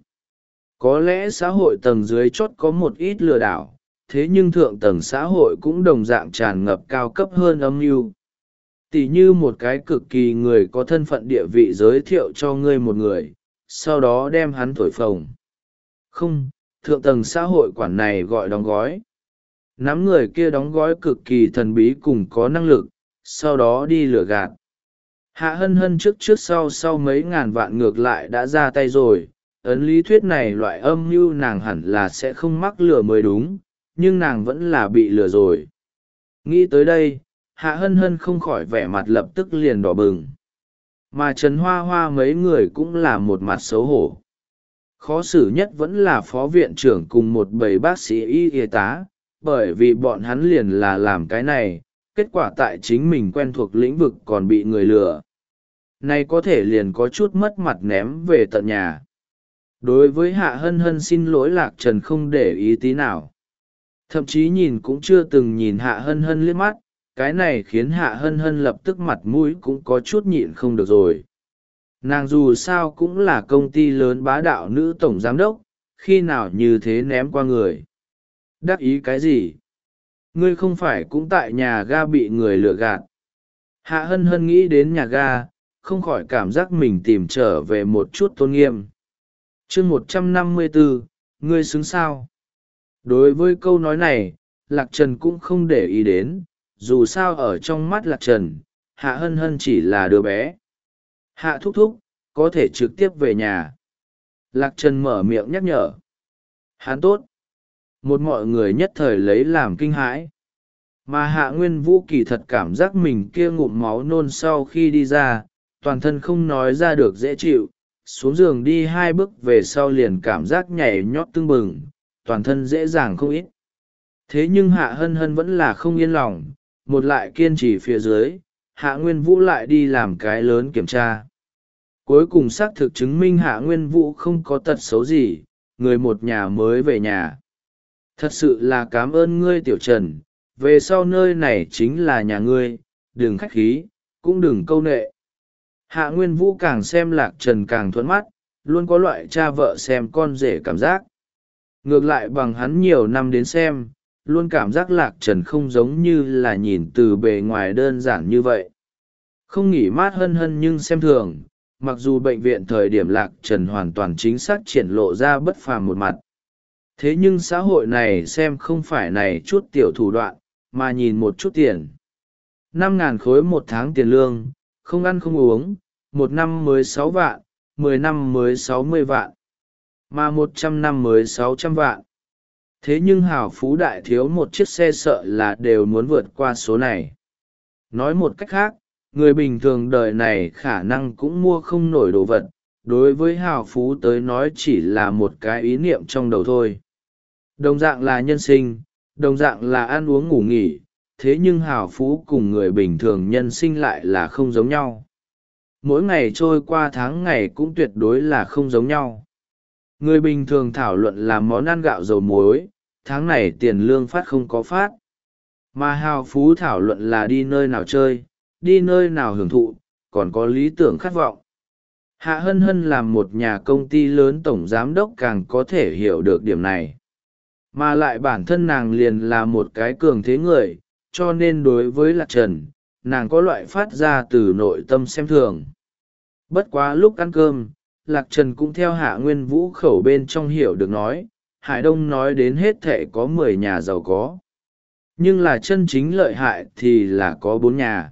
Có lẽ xã hội tầng dưới chót có một ít lừa đảo, thế nhưng thượng tầng xã hội cũng đồng dạng tràn ngập cao cấp hơn âm mưu. Tỉ như một cái cực kỳ người có thân phận địa vị giới thiệu cho ngươi một người, sau đó đem hắn thổi phồng. Không, thượng tầng xã hội quản này gọi đóng gói. Nắm người kia đóng gói cực kỳ thần bí cùng có năng lực, sau đó đi lừa gạt. Hạ hân hân trước trước sau sau mấy ngàn vạn ngược lại đã ra tay rồi, ấn lý thuyết này loại âm mưu nàng hẳn là sẽ không mắc lừa mới đúng, nhưng nàng vẫn là bị lừa rồi. Nghĩ tới đây, Hạ hân hân không khỏi vẻ mặt lập tức liền đỏ bừng. Mà Trần Hoa Hoa mấy người cũng là một mặt xấu hổ. Khó xử nhất vẫn là phó viện trưởng cùng một bầy bác sĩ y y tá, bởi vì bọn hắn liền là làm cái này, kết quả tại chính mình quen thuộc lĩnh vực còn bị người lừa. Này có thể liền có chút mất mặt ném về tận nhà. Đối với Hạ hân hân xin lỗi Lạc Trần không để ý tí nào. Thậm chí nhìn cũng chưa từng nhìn Hạ hân hân liếc mắt, cái này khiến Hạ hân hân lập tức mặt mũi cũng có chút nhịn không được rồi. Nàng dù sao cũng là công ty lớn bá đạo nữ tổng giám đốc, khi nào như thế ném qua người. Đắc ý cái gì? Ngươi không phải cũng tại nhà ga bị người lừa gạt. Hạ hân hân nghĩ đến nhà ga, không khỏi cảm giác mình tìm trở về một chút tôn nghiêm. chương một trăm năm mươi bốn, ngươi xứng sao? Đối với câu nói này, Lạc Trần cũng không để ý đến, dù sao ở trong mắt Lạc Trần, Hạ hân hân chỉ là đứa bé. Hạ thúc thúc, có thể trực tiếp về nhà. Lạc Trần mở miệng nhắc nhở. Hắn tốt. Một mọi người nhất thời lấy làm kinh hãi. Mà Hạ Nguyên Vũ kỳ thật cảm giác mình kia ngụm máu nôn sau khi đi ra, toàn thân không nói ra được dễ chịu, xuống giường đi hai bước về sau liền cảm giác nhảy nhót tưng bừng, toàn thân dễ dàng không ít. Thế nhưng Hạ hân hân vẫn là không yên lòng, một lại kiên trì phía dưới, Hạ Nguyên Vũ lại đi làm cái lớn kiểm tra. Cuối cùng xác thực chứng minh Hạ Nguyên Vũ không có tật xấu gì, người một nhà mới về nhà. Thật sự là cảm ơn ngươi Tiểu Trần, về sau nơi này chính là nhà ngươi, đừng khách khí, cũng đừng câu nệ. Hạ Nguyên Vũ càng xem Lạc Trần càng thuận mắt, luôn có loại cha vợ xem con rể cảm giác. Ngược lại bằng hắn nhiều năm đến xem, luôn cảm giác Lạc Trần không giống như là nhìn từ bề ngoài đơn giản như vậy. Không nghỉ mát hân hân nhưng xem thường, mặc dù bệnh viện thời điểm Lạc Trần hoàn toàn chính xác triển lộ ra bất phàm một mặt. Thế nhưng xã hội này xem không phải này chút tiểu thủ đoạn, mà nhìn một chút tiền. Năm ngàn khối một tháng tiền lương, không ăn không uống, một năm mới sáu vạn, mười năm mới sáu mươi vạn, mà một trăm năm mới sáu trăm vạn. Thế nhưng hào phú đại thiếu một chiếc xe sợ là đều muốn vượt qua số này. Nói một cách khác, người bình thường đời này khả năng cũng mua không nổi đồ vật, đối với hào phú tới nói chỉ là một cái ý niệm trong đầu thôi. Đồng dạng là nhân sinh, đồng dạng là ăn uống ngủ nghỉ, thế nhưng hào phú cùng người bình thường nhân sinh lại là không giống nhau. Mỗi ngày trôi qua tháng ngày cũng tuyệt đối là không giống nhau. Người bình thường thảo luận là món ăn gạo dầu muối, tháng này tiền lương phát không có phát. Mà hào phú thảo luận là đi nơi nào chơi, đi nơi nào hưởng thụ, còn có lý tưởng khát vọng. Hạ hân hân làm một nhà công ty lớn tổng giám đốc càng có thể hiểu được điểm này. Mà lại bản thân nàng liền là một cái cường thế người, cho nên đối với Lạc Trần, nàng có loại phát ra từ nội tâm xem thường. Bất quá lúc ăn cơm, Lạc Trần cũng theo Hạ Nguyên Vũ khẩu bên trong hiểu được nói, Hải Đông nói đến hết thệ có mười nhà giàu có. Nhưng là chân chính lợi hại thì là có bốn nhà.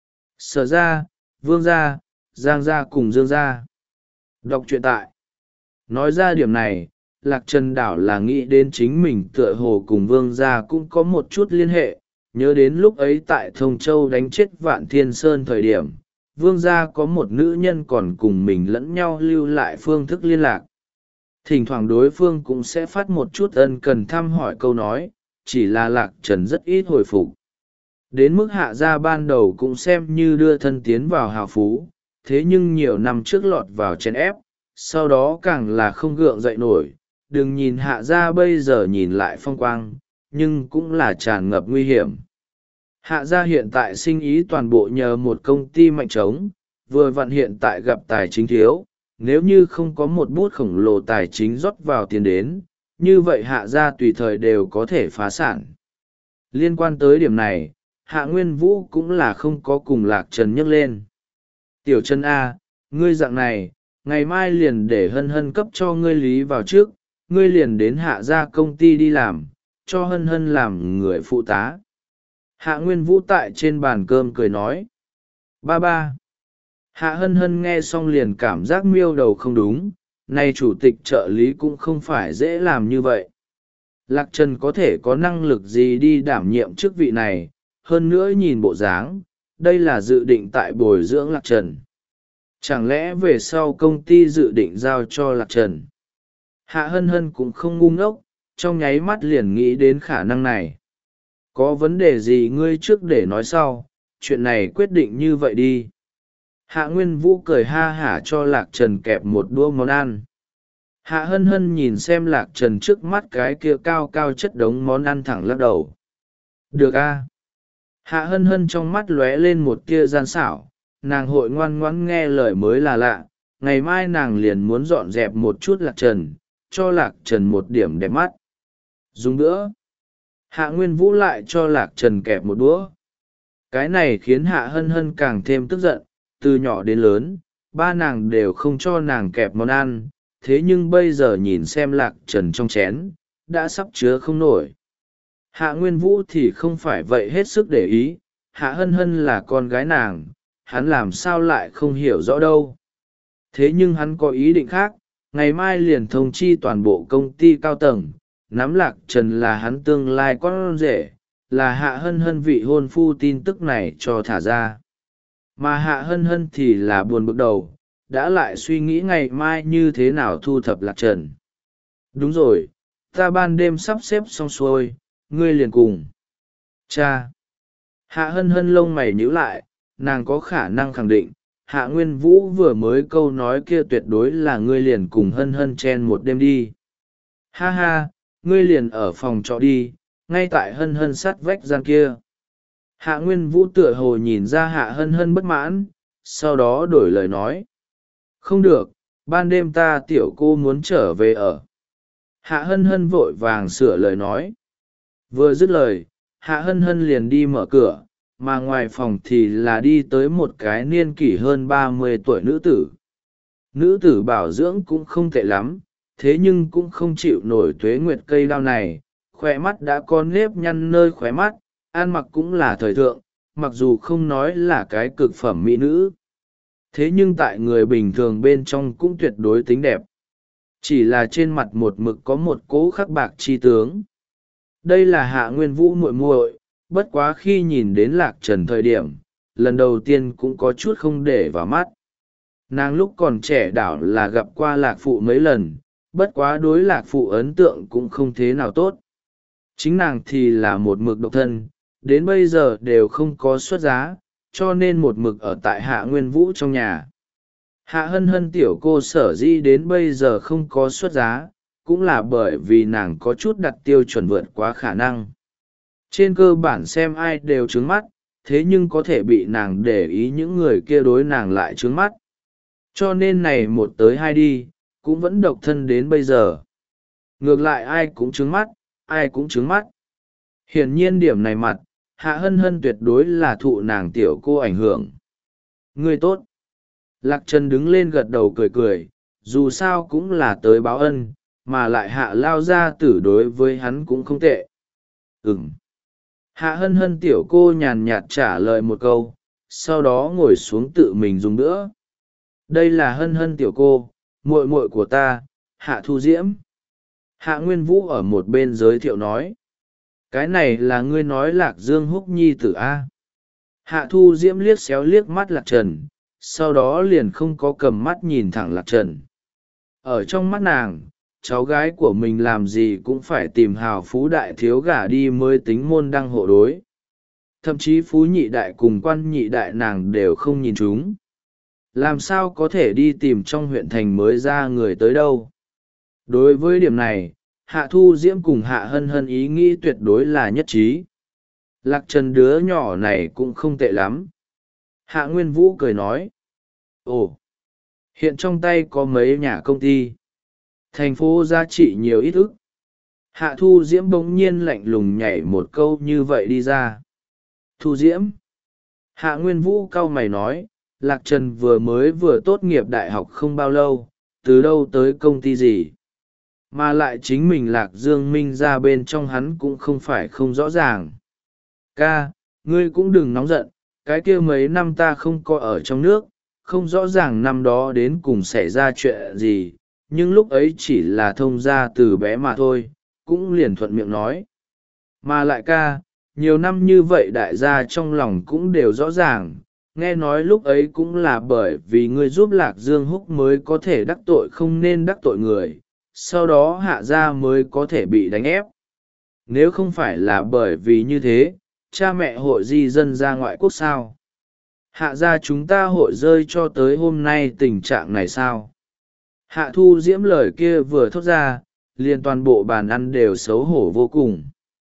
Sở gia, Vương gia, Giang gia cùng Dương gia. Đọc truyện tại. Nói ra điểm này, Lạc Trần đảo là nghĩ đến chính mình tựa hồ cùng Vương gia cũng có một chút liên hệ, nhớ đến lúc ấy tại Thông Châu đánh chết Vạn Thiên Sơn thời điểm, Vương gia có một nữ nhân còn cùng mình lẫn nhau lưu lại phương thức liên lạc. Thỉnh thoảng đối phương cũng sẽ phát một chút ân cần thăm hỏi câu nói, chỉ là Lạc Trần rất ít hồi phục. Đến mức hạ gia ban đầu cũng xem như đưa thân tiến vào hào phú, thế nhưng nhiều năm trước lọt vào chèn ép, sau đó càng là không gượng dậy nổi. Đừng nhìn hạ gia bây giờ nhìn lại phong quang, nhưng cũng là tràn ngập nguy hiểm. Hạ gia hiện tại sinh ý toàn bộ nhờ một công ty mạnh trống, vừa vặn hiện tại gặp tài chính thiếu, nếu như không có một bút khổng lồ tài chính rót vào tiền đến, như vậy hạ gia tùy thời đều có thể phá sản. Liên quan tới điểm này, Hạ Nguyên Vũ cũng là không có cùng Lạc Trần nhắc lên. Tiểu Trần A, ngươi dạng này, ngày mai liền để hân hân cấp cho ngươi lý vào trước, ngươi liền đến hạ gia công ty đi làm, cho hân hân làm người phụ tá. Hạ Nguyên Vũ tại trên bàn cơm cười nói. Ba ba. Hạ hân hân nghe xong liền cảm giác miêu đầu không đúng, nay chủ tịch trợ lý cũng không phải dễ làm như vậy. Lạc Trần có thể có năng lực gì đi đảm nhiệm chức vị này, hơn nữa nhìn bộ dáng, đây là dự định tại bồi dưỡng Lạc Trần. Chẳng lẽ về sau công ty dự định giao cho Lạc Trần? Hạ hân hân cũng không ngu ngốc, trong nháy mắt liền nghĩ đến khả năng này. Có vấn đề gì ngươi trước để nói sau, chuyện này quyết định như vậy đi. Hạ Nguyên Vũ cười ha hả cho Lạc Trần kẹp một đũa món ăn. Hạ hân hân nhìn xem Lạc Trần trước mắt cái kia cao cao chất đống món ăn thẳng lắc đầu. Được a. Hạ hân hân trong mắt lóe lên một tia gian xảo, nàng hội ngoan ngoãn nghe lời mới là lạ, ngày mai nàng liền muốn dọn dẹp một chút Lạc Trần, cho Lạc Trần một điểm đẹp mắt. Dùng bữa. Hạ Nguyên Vũ lại cho Lạc Trần kẹp một đũa. Cái này khiến Hạ hân hân càng thêm tức giận, từ nhỏ đến lớn, ba nàng đều không cho nàng kẹp món ăn, thế nhưng bây giờ nhìn xem Lạc Trần trong chén, đã sắp chứa không nổi. Hạ Nguyên Vũ thì không phải vậy hết sức để ý, Hạ hân hân là con gái nàng, hắn làm sao lại không hiểu rõ đâu. Thế nhưng hắn có ý định khác, ngày mai liền thông chi toàn bộ công ty cao tầng, nắm Lạc Trần là hắn tương lai con rể, là Hạ hân hân vị hôn phu tin tức này cho thả ra. Mà Hạ hân hân thì là buồn bực đầu, đã lại suy nghĩ ngày mai như thế nào thu thập Lạc Trần. Đúng rồi, ta ban đêm sắp xếp xong xuôi, ngươi liền cùng. Cha! Hạ hân hân lông mày nhíu lại, nàng có khả năng khẳng định, Hạ Nguyên Vũ vừa mới câu nói kia tuyệt đối là ngươi liền cùng hân hân chen một đêm đi. Ha ha, ngươi liền ở phòng trọ đi, ngay tại hân hân sắt vách gian kia. Hạ Nguyên Vũ tựa hồ nhìn ra Hạ hân hân bất mãn, sau đó đổi lời nói. Không được, ban đêm ta tiểu cô muốn trở về ở. Hạ hân hân vội vàng sửa lời nói. Vừa dứt lời, Hạ hân hân liền đi mở cửa, mà ngoài phòng thì là đi tới một cái niên kỷ hơn ba mươi tuổi nữ tử. Nữ tử bảo dưỡng cũng không tệ lắm, thế nhưng cũng không chịu nổi tuế nguyệt cây đao này, khóe mắt đã có nếp nhăn nơi khóe mắt, ăn mặc cũng là thời thượng, mặc dù không nói là cái cực phẩm mỹ nữ. Thế nhưng tại người bình thường bên trong cũng tuyệt đối tính đẹp. Chỉ là trên mặt một mực có một cỗ khắc bạc chi tướng. Đây là Hạ Nguyên Vũ muội muội, bất quá khi nhìn đến Lạc Trần thời điểm, lần đầu tiên cũng có chút không để vào mắt. Nàng lúc còn trẻ đảo là gặp qua Lạc Phụ mấy lần, bất quá đối Lạc Phụ ấn tượng cũng không thế nào tốt. Chính nàng thì là một mực độc thân, đến bây giờ đều không có xuất giá, cho nên một mực ở tại Hạ Nguyên Vũ trong nhà. Hạ hân hân tiểu cô sở dĩ đến bây giờ không có xuất giá, cũng là bởi vì nàng có chút đặt tiêu chuẩn vượt quá khả năng. Trên cơ bản xem ai đều trướng mắt, thế nhưng có thể bị nàng để ý những người kia đối nàng lại trướng mắt. Cho nên này một tới hai đi, cũng vẫn độc thân đến bây giờ. Ngược lại ai cũng trướng mắt, ai cũng trướng mắt. Hiển nhiên điểm này mặt, Hạ hân hân tuyệt đối là thụ nàng tiểu cô ảnh hưởng. Người tốt. Lạc Trần đứng lên gật đầu cười cười, dù sao cũng là tới báo ân, mà lại Hạ lao gia tử đối với hắn cũng không tệ. Ừm. Hạ hân hân tiểu cô nhàn nhạt trả lời một câu, sau đó ngồi xuống tự mình dùng bữa. Đây là hân hân tiểu cô, muội muội của ta, Hạ Thu Diễm. Hạ Nguyên Vũ ở một bên giới thiệu nói. Cái này là ngươi nói Lạc Dương Húc Nhi tử A. Hạ Thu Diễm liếc xéo liếc mắt Lạc Trần, sau đó liền không có cầm mắt nhìn thẳng Lạc Trần. Ở trong mắt nàng, cháu gái của mình làm gì cũng phải tìm hào phú đại thiếu gả đi mới tính môn đăng hộ đối. thậm chí phú nhị đại cùng quan nhị đại nàng đều không nhìn chúng. Làm sao có thể đi tìm trong huyện thành mới ra người tới đâu. Đối với điểm này, Hạ Thu Diễm cùng Hạ Hân Hân ý nghĩ tuyệt đối là nhất trí. Lạc Trần đứa nhỏ này cũng không tệ lắm. Hạ Nguyên Vũ cười nói. Ồ, hiện trong tay có mấy nhà công ty. Thành phố giá trị nhiều ít ức. Hạ Thu Diễm bỗng nhiên lạnh lùng nhảy một câu như vậy đi ra. Thu Diễm. Hạ Nguyên Vũ cau mày nói, Lạc Trần vừa mới vừa tốt nghiệp đại học không bao lâu, từ đâu tới công ty gì. Mà lại chính mình Lạc Dương Minh ra bên trong hắn cũng không phải không rõ ràng. Ca, ngươi cũng đừng nóng giận, cái kia mấy năm ta không có ở trong nước, không rõ ràng năm đó đến cùng xảy ra chuyện gì, nhưng lúc ấy chỉ là thông gia từ bé mà thôi, cũng liền thuận miệng nói. Mà lại ca, nhiều năm như vậy đại gia trong lòng cũng đều rõ ràng, nghe nói lúc ấy cũng là bởi vì ngươi giúp Lạc Dương Húc mới có thể đắc tội không nên đắc tội người, sau đó hạ gia mới có thể bị đánh ép. Nếu không phải là bởi vì như thế, cha mẹ hội di dân ra ngoại quốc sao? Hạ gia chúng ta hội rơi cho tới hôm nay tình trạng này sao? Hạ Thu Diễm lời kia vừa thốt ra, liền toàn bộ bàn ăn đều xấu hổ vô cùng.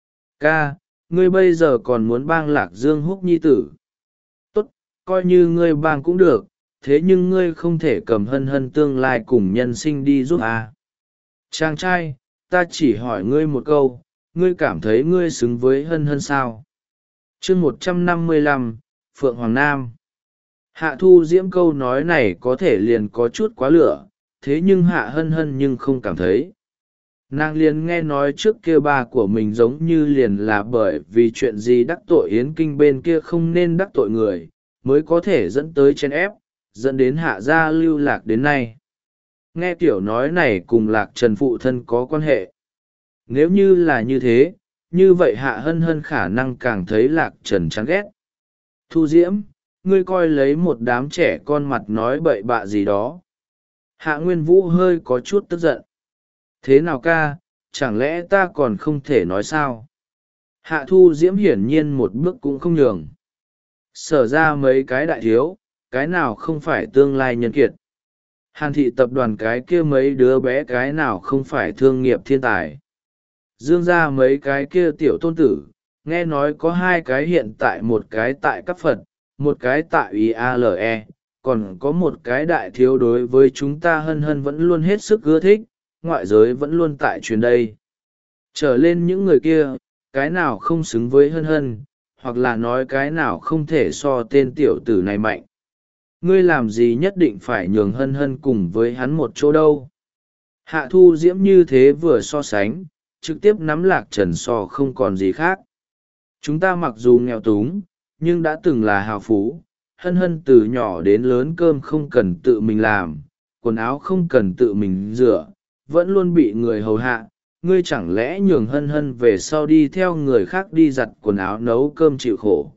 Ca, ngươi bây giờ còn muốn bang Lạc Dương Húc nhi tử. Tốt, coi như ngươi bang cũng được, thế nhưng ngươi không thể cầm Hân Hân tương lai cùng nhân sinh đi giúp à. Chàng trai, ta chỉ hỏi ngươi một câu, ngươi cảm thấy ngươi xứng với Hân Hân sao? Chương một trăm năm mươi lăm, Phượng Hoàng Nam. Hạ Thu Diễm câu nói này có thể liền có chút quá lửa, thế nhưng Hạ Hân Hân nhưng không cảm thấy. Nàng liền nghe nói trước kia ba của mình giống như liền là bởi vì chuyện gì đắc tội Yến Kinh bên kia không nên đắc tội người, mới có thể dẫn tới chen ép, dẫn đến Hạ gia lưu lạc đến nay. Nghe tiểu nói này cùng Lạc Trần phụ thân có quan hệ. Nếu như là như thế, như vậy Hạ Hân Hân khả năng càng thấy Lạc Trần chán ghét. Thu Diễm, ngươi coi lấy một đám trẻ con mặt nói bậy bạ gì đó. Hạ Nguyên Vũ hơi có chút tức giận. Thế nào ca, chẳng lẽ ta còn không thể nói sao? Hạ Thu Diễm hiển nhiên một bước cũng không nhường. Sở ra mấy cái đại thiếu, cái nào không phải tương lai nhân kiệt. Hàn thị tập đoàn cái kia mấy đứa bé cái nào không phải thương nghiệp thiên tài. Dương ra mấy cái kia tiểu tôn tử, nghe nói có hai cái hiện tại một cái tại cấp Phật, một cái tại i a lờ e, còn có một cái đại thiếu đối với chúng ta Hân Hân vẫn luôn hết sức ưa thích, ngoại giới vẫn luôn tại truyền đây. Trở lên những người kia, cái nào không xứng với Hân Hân, hoặc là nói cái nào không thể so tên tiểu tử này mạnh. Ngươi làm gì nhất định phải nhường Hân Hân cùng với hắn một chỗ đâu. Hạ Thu Diễm như thế vừa so sánh, trực tiếp nắm Lạc Trần so không còn gì khác. Chúng ta mặc dù nghèo túng, nhưng đã từng là hào phú. Hân Hân từ nhỏ đến lớn cơm không cần tự mình làm, quần áo không cần tự mình rửa, vẫn luôn bị người hầu hạ. Ngươi chẳng lẽ nhường Hân Hân về sau đi theo người khác đi giặt quần áo nấu cơm chịu khổ?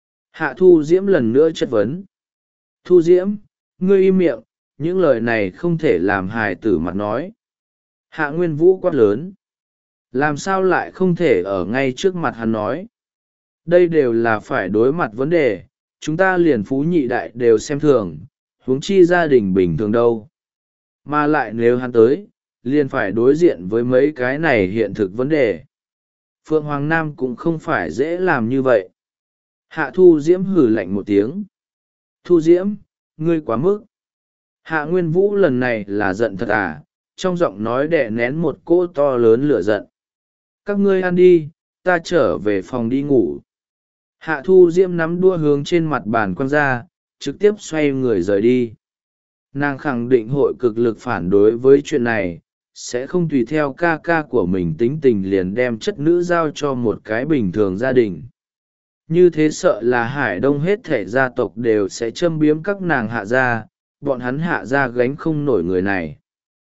Hạ Thu Diễm lần nữa chất vấn. Thu Diễm, ngươi im miệng, những lời này không thể làm hài tử mặt nói. Hạ Nguyên Vũ quát lớn. Làm sao lại không thể ở ngay trước mặt hắn nói? Đây đều là phải đối mặt vấn đề, chúng ta liền phú nhị đại đều xem thường, huống chi gia đình bình thường đâu. Mà lại nếu hắn tới, liền phải đối diện với mấy cái này hiện thực vấn đề. Phượng Hoàng Nam cũng không phải dễ làm như vậy. Hạ Thu Diễm hử lạnh một tiếng. Thu Diễm, ngươi quá mức. Hạ Nguyên Vũ lần này là giận thật à, trong giọng nói đè nén một cỗ to lớn lửa giận. Các ngươi ăn đi, ta trở về phòng đi ngủ. Hạ Thu Diễm nắm đua hướng trên mặt bàn quăng ra, trực tiếp xoay người rời đi. Nàng khẳng định hội cực lực phản đối với chuyện này, sẽ không tùy theo ca ca của mình tính tình liền đem chất nữ giao cho một cái bình thường gia đình. Như thế sợ là Hải Đông hết thể gia tộc đều sẽ châm biếm các nàng hạ gia, bọn hắn hạ gia gánh không nổi người này.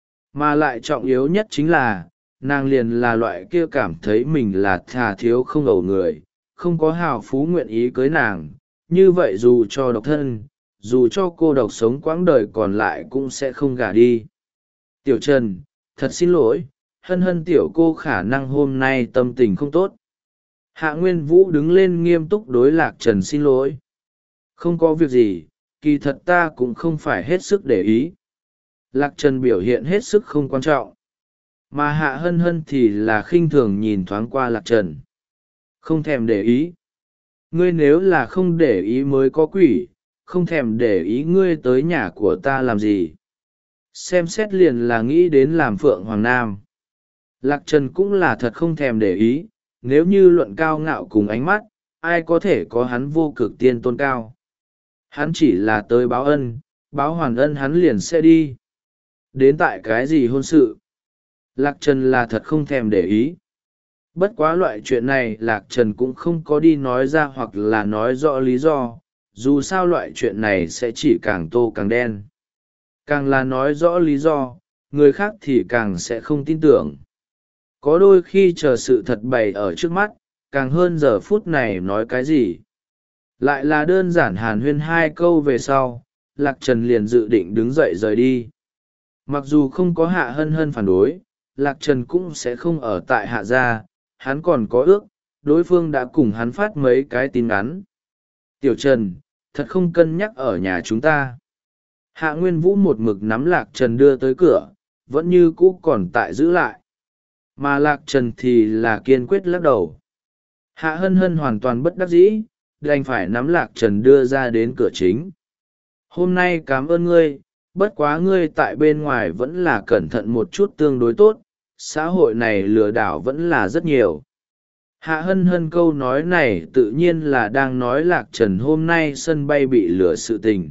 Mà lại trọng yếu nhất chính là, nàng liền là loại kia cảm thấy mình là thà thiếu không ẩu người, không có hào phú nguyện ý cưới nàng, như vậy dù cho độc thân, dù cho cô độc sống quãng đời còn lại cũng sẽ không gả đi. Tiểu Trần, thật xin lỗi, Hân Hân tiểu cô khả năng hôm nay tâm tình không tốt. Hạ Nguyên Vũ đứng lên nghiêm túc đối Lạc Trần xin lỗi. Không có việc gì, kỳ thật ta cũng không phải hết sức để ý. Lạc Trần biểu hiện hết sức không quan trọng. Mà Hạ Hân Hân thì là khinh thường nhìn thoáng qua Lạc Trần. Không thèm để ý. Ngươi nếu là không để ý mới có quỷ, không thèm để ý ngươi tới nhà của ta làm gì. Xem xét liền là nghĩ đến làm Phượng Hoàng Nam. Lạc Trần cũng là thật không thèm để ý, nếu như luận cao ngạo cùng ánh mắt, ai có thể có hắn vô cực tiên tôn cao. Hắn chỉ là tới báo ân, báo hoàn ân hắn liền sẽ đi. Đến tại cái gì hôn sự? Lạc Trần là thật không thèm để ý. Bất quá loại chuyện này Lạc Trần cũng không có đi nói ra hoặc là nói rõ lý do, dù sao loại chuyện này sẽ chỉ càng tô càng đen. Càng là nói rõ lý do, người khác thì càng sẽ không tin tưởng. Có đôi khi chờ sự thật bày ở trước mắt, càng hơn giờ phút này nói cái gì. Lại là đơn giản hàn huyên hai câu về sau, Lạc Trần liền dự định đứng dậy rời đi. Mặc dù không có Hạ Hân Hân phản đối, Lạc Trần cũng sẽ không ở tại Hạ gia, hắn còn có ước, đối phương đã cùng hắn phát mấy cái tin ngắn. Tiểu Trần, thật không cân nhắc ở nhà chúng ta. Hạ Nguyên Vũ một mực nắm Lạc Trần đưa tới cửa, vẫn như cũ còn tại giữ lại. Mà Lạc Trần thì là kiên quyết lắc đầu. Hạ Hân Hân hoàn toàn bất đắc dĩ, đành phải nắm Lạc Trần đưa ra đến cửa chính. Hôm nay cảm ơn ngươi, bất quá ngươi tại bên ngoài vẫn là cẩn thận một chút tương đối tốt, xã hội này lừa đảo vẫn là rất nhiều. Hạ Hân Hân câu nói này tự nhiên là đang nói Lạc Trần hôm nay sân bay bị lừa sự tình.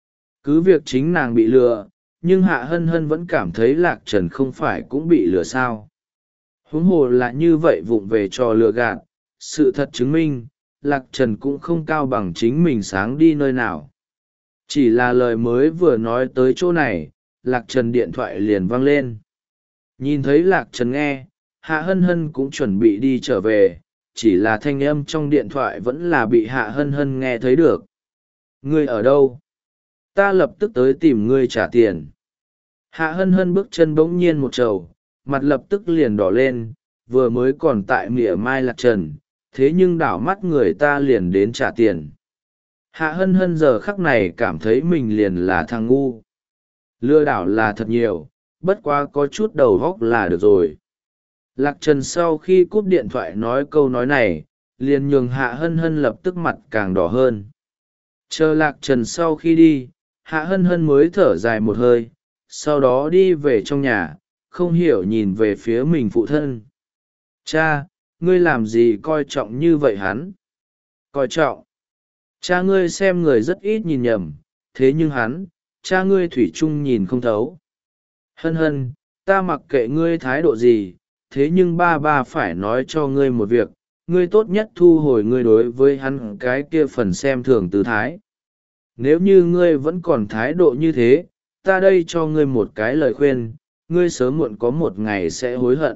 Cứ việc chính nàng bị lừa, nhưng Hạ Hân Hân vẫn cảm thấy Lạc Trần không phải cũng bị lừa sao. Huống hồ là như vậy vụng về trò lừa gạt, sự thật chứng minh, Lạc Trần cũng không cao bằng chính mình sáng đi nơi nào. Chỉ là lời mới vừa nói tới chỗ này, Lạc Trần điện thoại liền vang lên. Nhìn thấy Lạc Trần nghe, Hạ Hân Hân cũng chuẩn bị đi trở về, chỉ là thanh âm trong điện thoại vẫn là bị Hạ Hân Hân nghe thấy được. Ngươi ở đâu? Ta lập tức tới tìm ngươi trả tiền. Hạ Hân Hân bước chân bỗng nhiên một trầu, mặt lập tức liền đỏ lên, vừa mới còn tại mỉa mai Lạc Trần, thế nhưng đảo mắt người ta liền đến trả tiền. Hạ Hân Hân giờ khắc này cảm thấy mình liền là thằng ngu. Lừa đảo là thật nhiều, bất quá có chút đầu óc là được rồi. Lạc Trần sau khi cúp điện thoại nói câu nói này, liền nhường Hạ Hân Hân lập tức mặt càng đỏ hơn. Chờ Lạc Trần sau khi đi, Hạ Hân Hân mới thở dài một hơi, sau đó đi về trong nhà, không hiểu nhìn về phía mình phụ thân. Cha, ngươi làm gì coi trọng như vậy hắn? Coi trọng. Cha ngươi xem người rất ít nhìn nhầm, thế nhưng hắn, cha ngươi thủy chung nhìn không thấu. Hân Hân, ta mặc kệ ngươi thái độ gì, thế nhưng ba ba phải nói cho ngươi một việc, ngươi tốt nhất thu hồi ngươi đối với hắn cái kia phần xem thường tư thái. Nếu như ngươi vẫn còn thái độ như thế, ta đây cho ngươi một cái lời khuyên, ngươi sớm muộn có một ngày sẽ hối hận.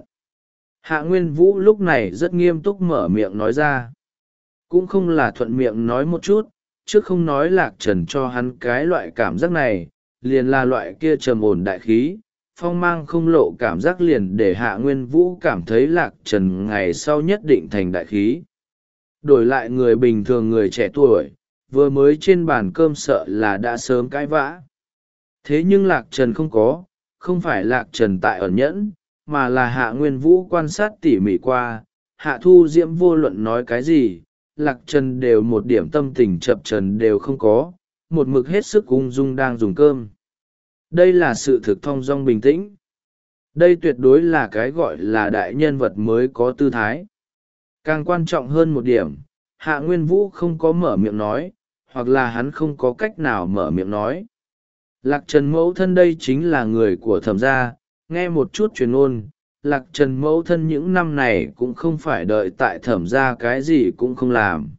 Hạ Nguyên Vũ lúc này rất nghiêm túc mở miệng nói ra. Cũng không là thuận miệng nói một chút, chứ không nói Lạc Trần cho hắn cái loại cảm giác này, liền là loại kia trầm ổn đại khí, phong mang không lộ cảm giác liền để Hạ Nguyên Vũ cảm thấy Lạc Trần ngày sau nhất định thành đại khí. Đổi lại người bình thường người trẻ tuổi, vừa mới trên bàn cơm sợ là đã sớm cãi vã. Thế nhưng Lạc Trần không có, không phải Lạc Trần tại ẩn nhẫn, mà là Hạ Nguyên Vũ quan sát tỉ mỉ qua, Hạ Thu Diễm vô luận nói cái gì, Lạc Trần đều một điểm tâm tình chập trần đều không có, một mực hết sức ung dung đang dùng cơm. Đây là sự thực thong dong bình tĩnh. Đây tuyệt đối là cái gọi là đại nhân vật mới có tư thái. Càng quan trọng hơn một điểm, Hạ Nguyên Vũ không có mở miệng nói, hoặc là hắn không có cách nào mở miệng nói. Lạc Trần mẫu thân đây chính là người của Thẩm gia, nghe một chút truyền ngôn, Lạc Trần mẫu thân những năm này cũng không phải đợi tại Thẩm gia cái gì cũng không làm,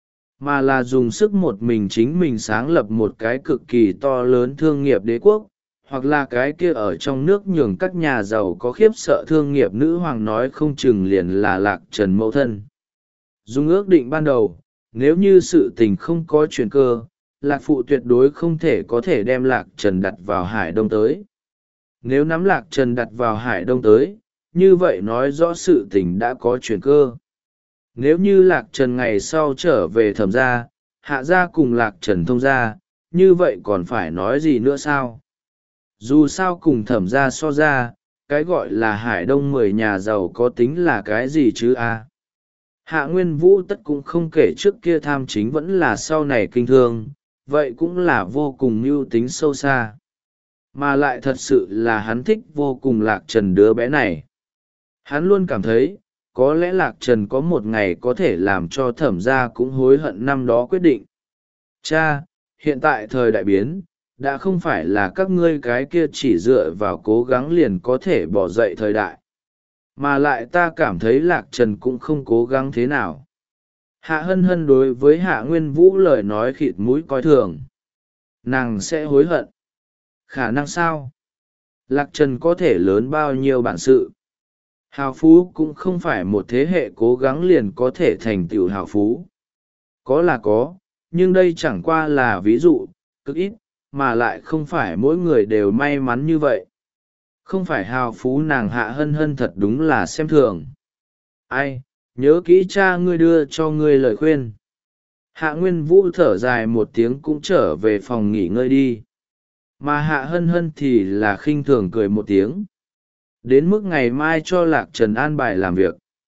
mà là dùng sức một mình chính mình sáng lập một cái cực kỳ to lớn thương nghiệp đế quốc, hoặc là cái kia ở trong nước nhường các nhà giàu có khiếp sợ thương nghiệp nữ hoàng nói không chừng liền là Lạc Trần mẫu thân. Dùng ước định ban đầu, nếu như sự tình không có chuyển cơ, Lạc Phụ tuyệt đối không thể có thể đem Lạc Trần đặt vào Hải Đông tới. Nếu nắm Lạc Trần đặt vào Hải Đông tới, như vậy nói rõ sự tình đã có chuyển cơ. Nếu như Lạc Trần ngày sau trở về Thẩm gia, Hạ gia cùng Lạc Trần thông gia, như vậy còn phải nói gì nữa sao? Dù sao cùng Thẩm gia so ra, cái gọi là Hải Đông mười nhà giàu có tính là cái gì chứ a? Hạ Nguyên Vũ tất cũng không kể trước kia tham chính vẫn là sau này kinh thương, vậy cũng là vô cùng mưu tính sâu xa. Mà lại thật sự là hắn thích vô cùng Lạc Trần đứa bé này. Hắn luôn cảm thấy, có lẽ Lạc Trần có một ngày có thể làm cho Thẩm gia cũng hối hận năm đó quyết định. Cha, hiện tại thời đại biến, đã không phải là các ngươi cái kia chỉ dựa vào cố gắng liền có thể bỏ dậy thời đại. Mà lại ta cảm thấy Lạc Trần cũng không cố gắng thế nào. Hạ Hân Hân đối với Hạ Nguyên Vũ lời nói khịt mũi coi thường. Nàng sẽ hối hận. Khả năng sao? Lạc Trần có thể lớn bao nhiêu bản sự. Hào phú cũng không phải một thế hệ cố gắng liền có thể thành tựu hào phú. Có là có, nhưng đây chẳng qua là ví dụ, cực ít, mà lại không phải mỗi người đều may mắn như vậy. Không phải hào phú nàng Hạ Hân Hân thật đúng là xem thường. Ai, nhớ kỹ cha ngươi đưa cho ngươi lời khuyên. Hạ Nguyên Vũ thở dài một tiếng cũng trở về phòng nghỉ ngơi đi. Mà Hạ Hân Hân thì là khinh thường cười một tiếng. Đến mức ngày mai cho Lạc Trần an bài làm việc.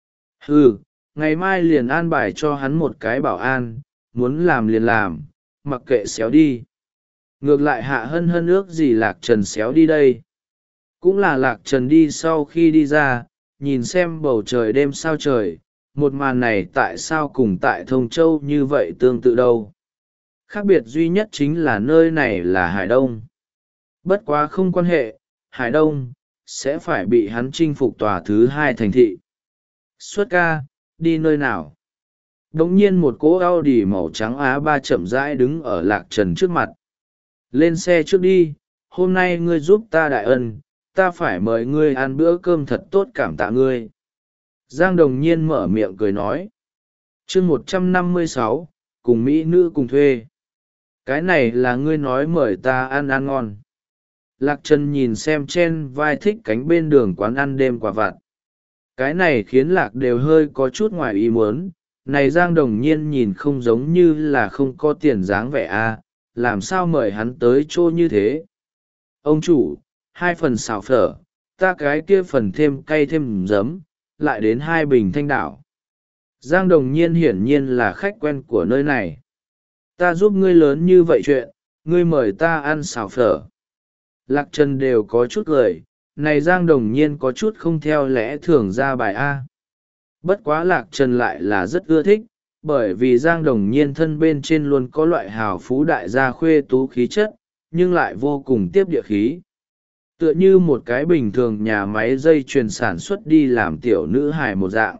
Ừ, ngày mai liền an bài cho hắn một cái bảo an, muốn làm liền làm, mặc kệ xéo đi. Ngược lại Hạ Hân Hân ước gì Lạc Trần xéo đi đây. Cũng là Lạc Trần đi sau khi đi ra, nhìn xem bầu trời đêm sao trời, một màn này tại sao cùng tại Thông Châu như vậy tương tự đâu. Khác biệt duy nhất chính là nơi này là Hải Đông. Bất quá không quan hệ, Hải Đông sẽ phải bị hắn chinh phục tòa thứ hai thành thị. Xuất ca, đi nơi nào? Đống nhiên một cỗ Audi màu trắng Á ba chậm rãi đứng ở Lạc Trần trước mặt. Lên xe trước đi, hôm nay ngươi giúp ta đại ân, ta phải mời ngươi ăn bữa cơm thật tốt cảm tạ ngươi. Giang Đồng Nhiên mở miệng cười nói. chương một trăm năm mươi sáu, cùng Mỹ nữ cùng thuê. Cái này là ngươi nói mời ta ăn ăn ngon. Lạc Trần nhìn xem trên vai thích cánh bên đường quán ăn đêm quả vặt. Cái này khiến Lạc đều hơi có chút ngoài ý muốn. Này Giang Đồng Nhiên nhìn không giống như là không có tiền dáng vẻ a, làm sao mời hắn tới chỗ như thế. Ông chủ, hai phần xào phở, ta cái kia phần thêm cay thêm giấm, lại đến hai bình thanh đảo. Giang Đồng Nhiên hiển nhiên là khách quen của nơi này. Ta giúp ngươi lớn như vậy chuyện, ngươi mời ta ăn xào phở. Lạc Trần đều có chút cười, này Giang Đồng Nhiên có chút không theo lẽ thường ra bài A. Bất quá Lạc Trần lại là rất ưa thích, bởi vì Giang Đồng Nhiên thân bên trên luôn có loại hào phú đại gia khuê tú khí chất, nhưng lại vô cùng tiếp địa khí. Tựa như một cái bình thường nhà máy dây chuyền sản xuất đi làm tiểu nữ hài một dạng.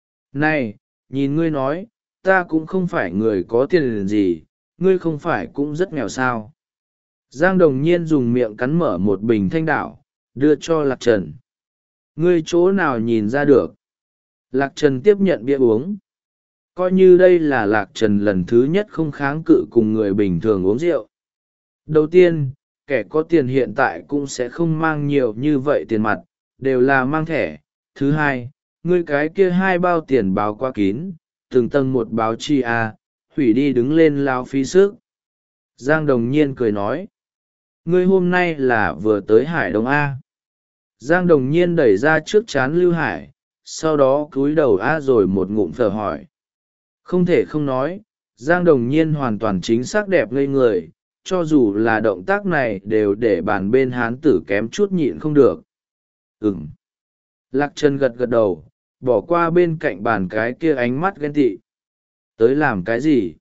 Này, nhìn ngươi nói, ta cũng không phải người có tiền gì, ngươi không phải cũng rất nghèo sao. Giang Đồng Nhiên dùng miệng cắn mở một bình thanh đảo, đưa cho Lạc Trần. Ngươi chỗ nào nhìn ra được? Lạc Trần tiếp nhận bia uống. Coi như đây là Lạc Trần lần thứ nhất không kháng cự cùng người bình thường uống rượu. Đầu tiên, kẻ có tiền hiện tại cũng sẽ không mang nhiều như vậy tiền mặt, đều là mang thẻ. Thứ hai, ngươi cái kia hai bao tiền báo quá kín, từng tầng một báo chi a, hủy đi đứng lên lao phí sức. Giang Đồng Nhiên cười nói. Ngươi hôm nay là vừa tới Hải Đông A. Giang Đồng Nhiên đẩy ra trước chán Lưu Hải, sau đó cúi đầu A rồi một ngụm phở hỏi. Không thể không nói, Giang Đồng Nhiên hoàn toàn chính xác đẹp ngây người, cho dù là động tác này đều để bàn bên hán tử kém chút nhịn không được. Ừm. Lạc Trần gật gật đầu, bỏ qua bên cạnh bàn cái kia ánh mắt ghen tị. Tới làm cái gì?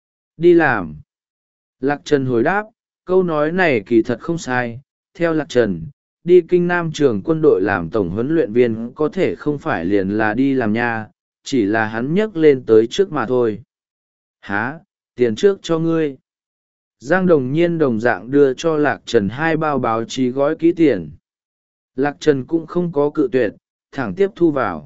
Đi làm. Lạc Trần hồi đáp, câu nói này kỳ thật không sai. Theo Lạc Trần, đi Kinh Nam trường quân đội làm tổng huấn luyện viên có thể không phải liền là đi làm nha, chỉ là hắn nhấc lên tới trước mà thôi. Hả, tiền trước cho ngươi. Giang Đồng Nhiên đồng dạng đưa cho Lạc Trần hai bao báo chí gói kỹ tiền. Lạc Trần cũng không có cự tuyệt, thẳng tiếp thu vào.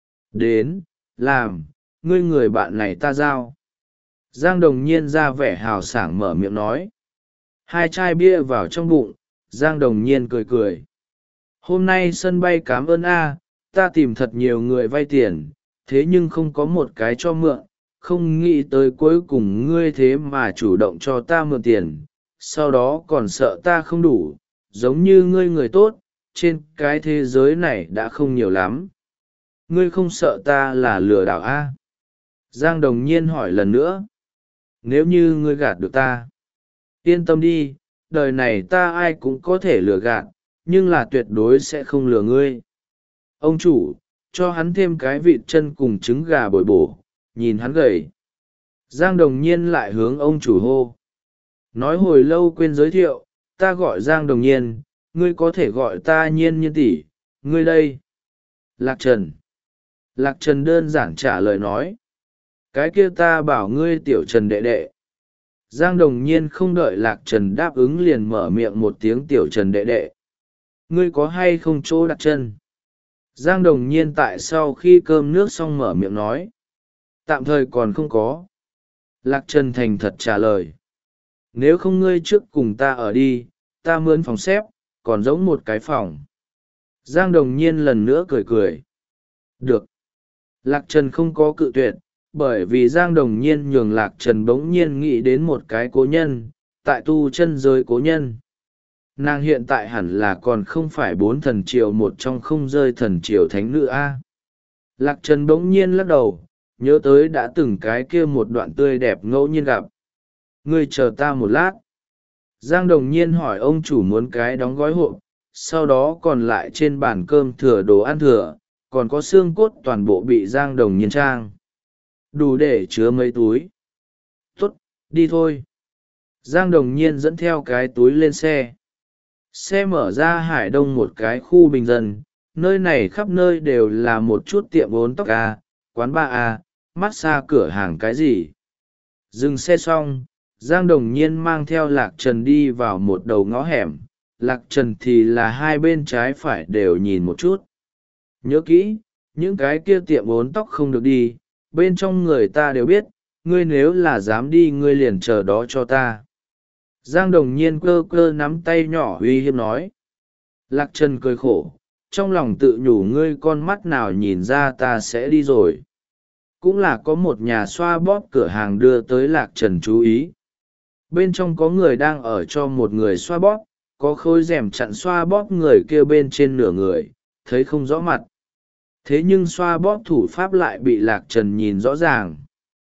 Đến, làm, ngươi người bạn này ta giao. Giang Đồng Nhiên ra vẻ hào sảng mở miệng nói. Hai chai bia vào trong bụng, Giang Đồng Nhiên cười cười. Hôm nay sân bay cảm ơn A, ta tìm thật nhiều người vay tiền, thế nhưng không có một cái cho mượn, không nghĩ tới cuối cùng ngươi thế mà chủ động cho ta mượn tiền, sau đó còn sợ ta không đủ, giống như ngươi người tốt trên cái thế giới này đã không nhiều lắm. Ngươi không sợ ta là lừa đảo a? Giang Đồng Nhiên hỏi lần nữa. Nếu như ngươi gạt được ta, yên tâm đi, đời này ta ai cũng có thể lừa gạt, nhưng là tuyệt đối sẽ không lừa ngươi. Ông chủ, cho hắn thêm cái vịt chân cùng trứng gà bồi bổ, nhìn hắn gầy. Giang Đồng Nhiên lại hướng ông chủ hô. Nói hồi lâu quên giới thiệu, ta gọi Giang Đồng Nhiên, ngươi có thể gọi ta Nhiên Nhiên tỷ, ngươi đây. Lạc Trần. Lạc Trần đơn giản trả lời nói. Cái kia ta bảo ngươi tiểu Trần đệ đệ. Giang Đồng Nhiên không đợi Lạc Trần đáp ứng liền mở miệng một tiếng tiểu Trần đệ đệ. Ngươi có hay không chỗ đặt chân? Giang Đồng Nhiên tại sau khi cơm nước xong mở miệng nói. Tạm thời còn không có. Lạc Trần thành thật trả lời. Nếu không ngươi trước cùng ta ở đi, ta mướn phòng xếp, còn giống một cái phòng. Giang Đồng Nhiên lần nữa cười cười. Được. Lạc Trần không có cự tuyệt, bởi vì Giang Đồng Nhiên nhường Lạc Trần bỗng nhiên nghĩ đến một cái cố nhân, tại tu chân giới cố nhân. Nàng hiện tại hẳn là còn không phải bốn thần triều một trong không rơi thần triều thánh nữ a. Lạc Trần bỗng nhiên lắc đầu, nhớ tới đã từng cái kia một đoạn tươi đẹp ngẫu nhiên gặp. Ngươi chờ ta một lát. Giang Đồng Nhiên hỏi ông chủ muốn cái đóng gói hộp, sau đó còn lại trên bàn cơm thừa đồ ăn thừa, còn có xương cốt toàn bộ bị Giang Đồng Nhiên trang. Đủ để chứa mấy túi. Tốt, đi thôi. Giang Đồng Nhiên dẫn theo cái túi lên xe. Xe mở ra Hải Đông một cái khu bình dân, nơi này khắp nơi đều là một chút tiệm bốn tóc a, quán bar a, massage cửa hàng cái gì. Dừng xe xong, Giang Đồng Nhiên mang theo Lạc Trần đi vào một đầu ngõ hẻm, Lạc Trần thì là hai bên trái phải đều nhìn một chút. Nhớ kỹ, những cái kia tiệm bốn tóc không được đi, bên trong người ta đều biết, ngươi nếu là dám đi ngươi liền chờ đó cho ta. Giang Đồng Nhiên cơ cơ nắm tay nhỏ uy hiếp nói. Lạc Trần cười khổ, trong lòng tự nhủ ngươi con mắt nào nhìn ra ta sẽ đi rồi. Cũng là có một nhà xoa bóp cửa hàng đưa tới Lạc Trần chú ý. Bên trong có người đang ở cho một người xoa bóp, có khối rèm chặn xoa bóp người kia bên trên nửa người, thấy không rõ mặt. Thế nhưng xoa bóp thủ pháp lại bị Lạc Trần nhìn rõ ràng.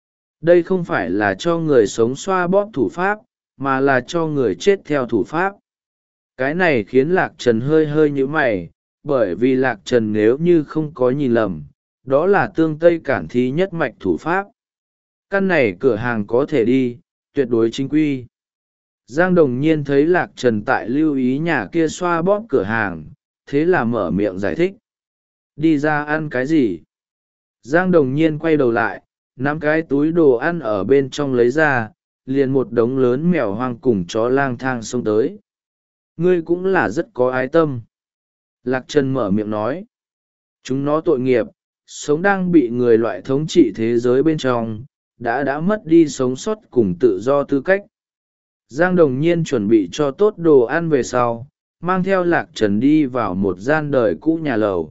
Đây không phải là cho người sống xoa bóp thủ pháp, mà là cho người chết theo thủ pháp. Cái này khiến Lạc Trần hơi hơi nhíu mày, bởi vì Lạc Trần nếu như không có nhìn lầm, đó là tương tây cản thí nhất mạch thủ pháp. Căn này cửa hàng có thể đi, tuyệt đối chính quy. Giang Đồng Nhiên thấy Lạc Trần tại lưu ý nhà kia xoa bóp cửa hàng, thế là mở miệng giải thích. Đi ra ăn cái gì? Giang Đồng Nhiên quay đầu lại, nắm cái túi đồ ăn ở bên trong lấy ra, liền một đống lớn mèo hoang cùng chó lang thang xông tới. Ngươi cũng là rất có ái tâm. Lạc Trần mở miệng nói. Chúng nó tội nghiệp, sống đang bị người loại thống trị thế giới bên trong, đã đã mất đi sống sót cùng tự do tư cách. Giang Đồng Nhiên chuẩn bị cho tốt đồ ăn về sau, mang theo Lạc Trần đi vào một gian đời cũ nhà lầu.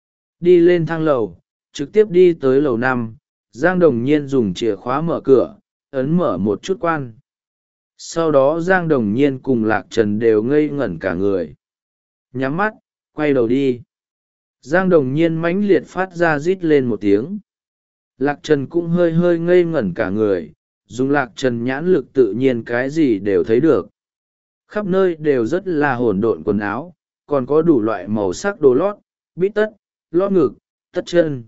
Đi lên thang lầu, trực tiếp đi tới lầu năm, Giang Đồng Nhiên dùng chìa khóa mở cửa, ấn mở một chút quan. Sau đó Giang Đồng Nhiên cùng Lạc Trần đều ngây ngẩn cả người. Nhắm mắt, quay đầu đi. Giang Đồng Nhiên mãnh liệt phát ra rít lên một tiếng. Lạc Trần cũng hơi hơi ngây ngẩn cả người, dùng Lạc Trần nhãn lực tự nhiên cái gì đều thấy được. Khắp nơi đều rất là hỗn độn quần áo, còn có đủ loại màu sắc đồ lót, bít tất, lót ngực, tất chân.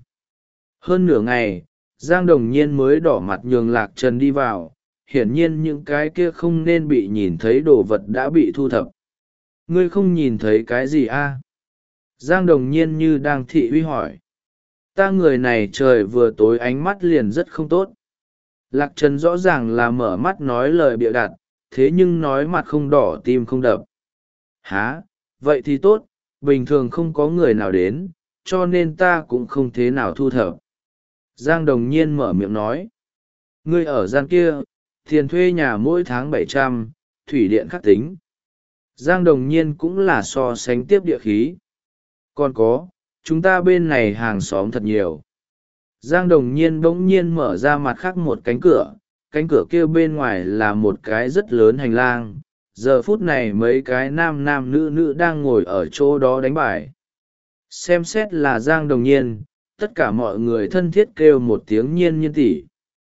Hơn nửa ngày, Giang Đồng Nhiên mới đỏ mặt nhường Lạc Trần đi vào, hiển nhiên những cái kia không nên bị nhìn thấy đồ vật đã bị thu thập. Ngươi không nhìn thấy cái gì a? Giang Đồng Nhiên như đang thị uy hỏi. Ta người này trời vừa tối ánh mắt liền rất không tốt. Lạc Trần rõ ràng là mở mắt nói lời bịa đặt, thế nhưng nói mặt không đỏ tim không đập. Hả, vậy thì tốt, bình thường không có người nào đến, cho nên ta cũng không thế nào thu thập. Giang Đồng Nhiên mở miệng nói. Ngươi ở gian kia, tiền thuê nhà mỗi tháng bảy trăm, thủy điện khắc tính. Giang Đồng Nhiên cũng là so sánh tiếp địa khí. Còn có, chúng ta bên này hàng xóm thật nhiều. Giang Đồng Nhiên bỗng nhiên mở ra mặt khác một cánh cửa, cánh cửa kia bên ngoài là một cái rất lớn hành lang. Giờ phút này mấy cái nam nam nữ nữ đang ngồi ở chỗ đó đánh bài. Xem xét là Giang Đồng Nhiên, tất cả mọi người thân thiết kêu một tiếng Nhiên Nhiên tỷ.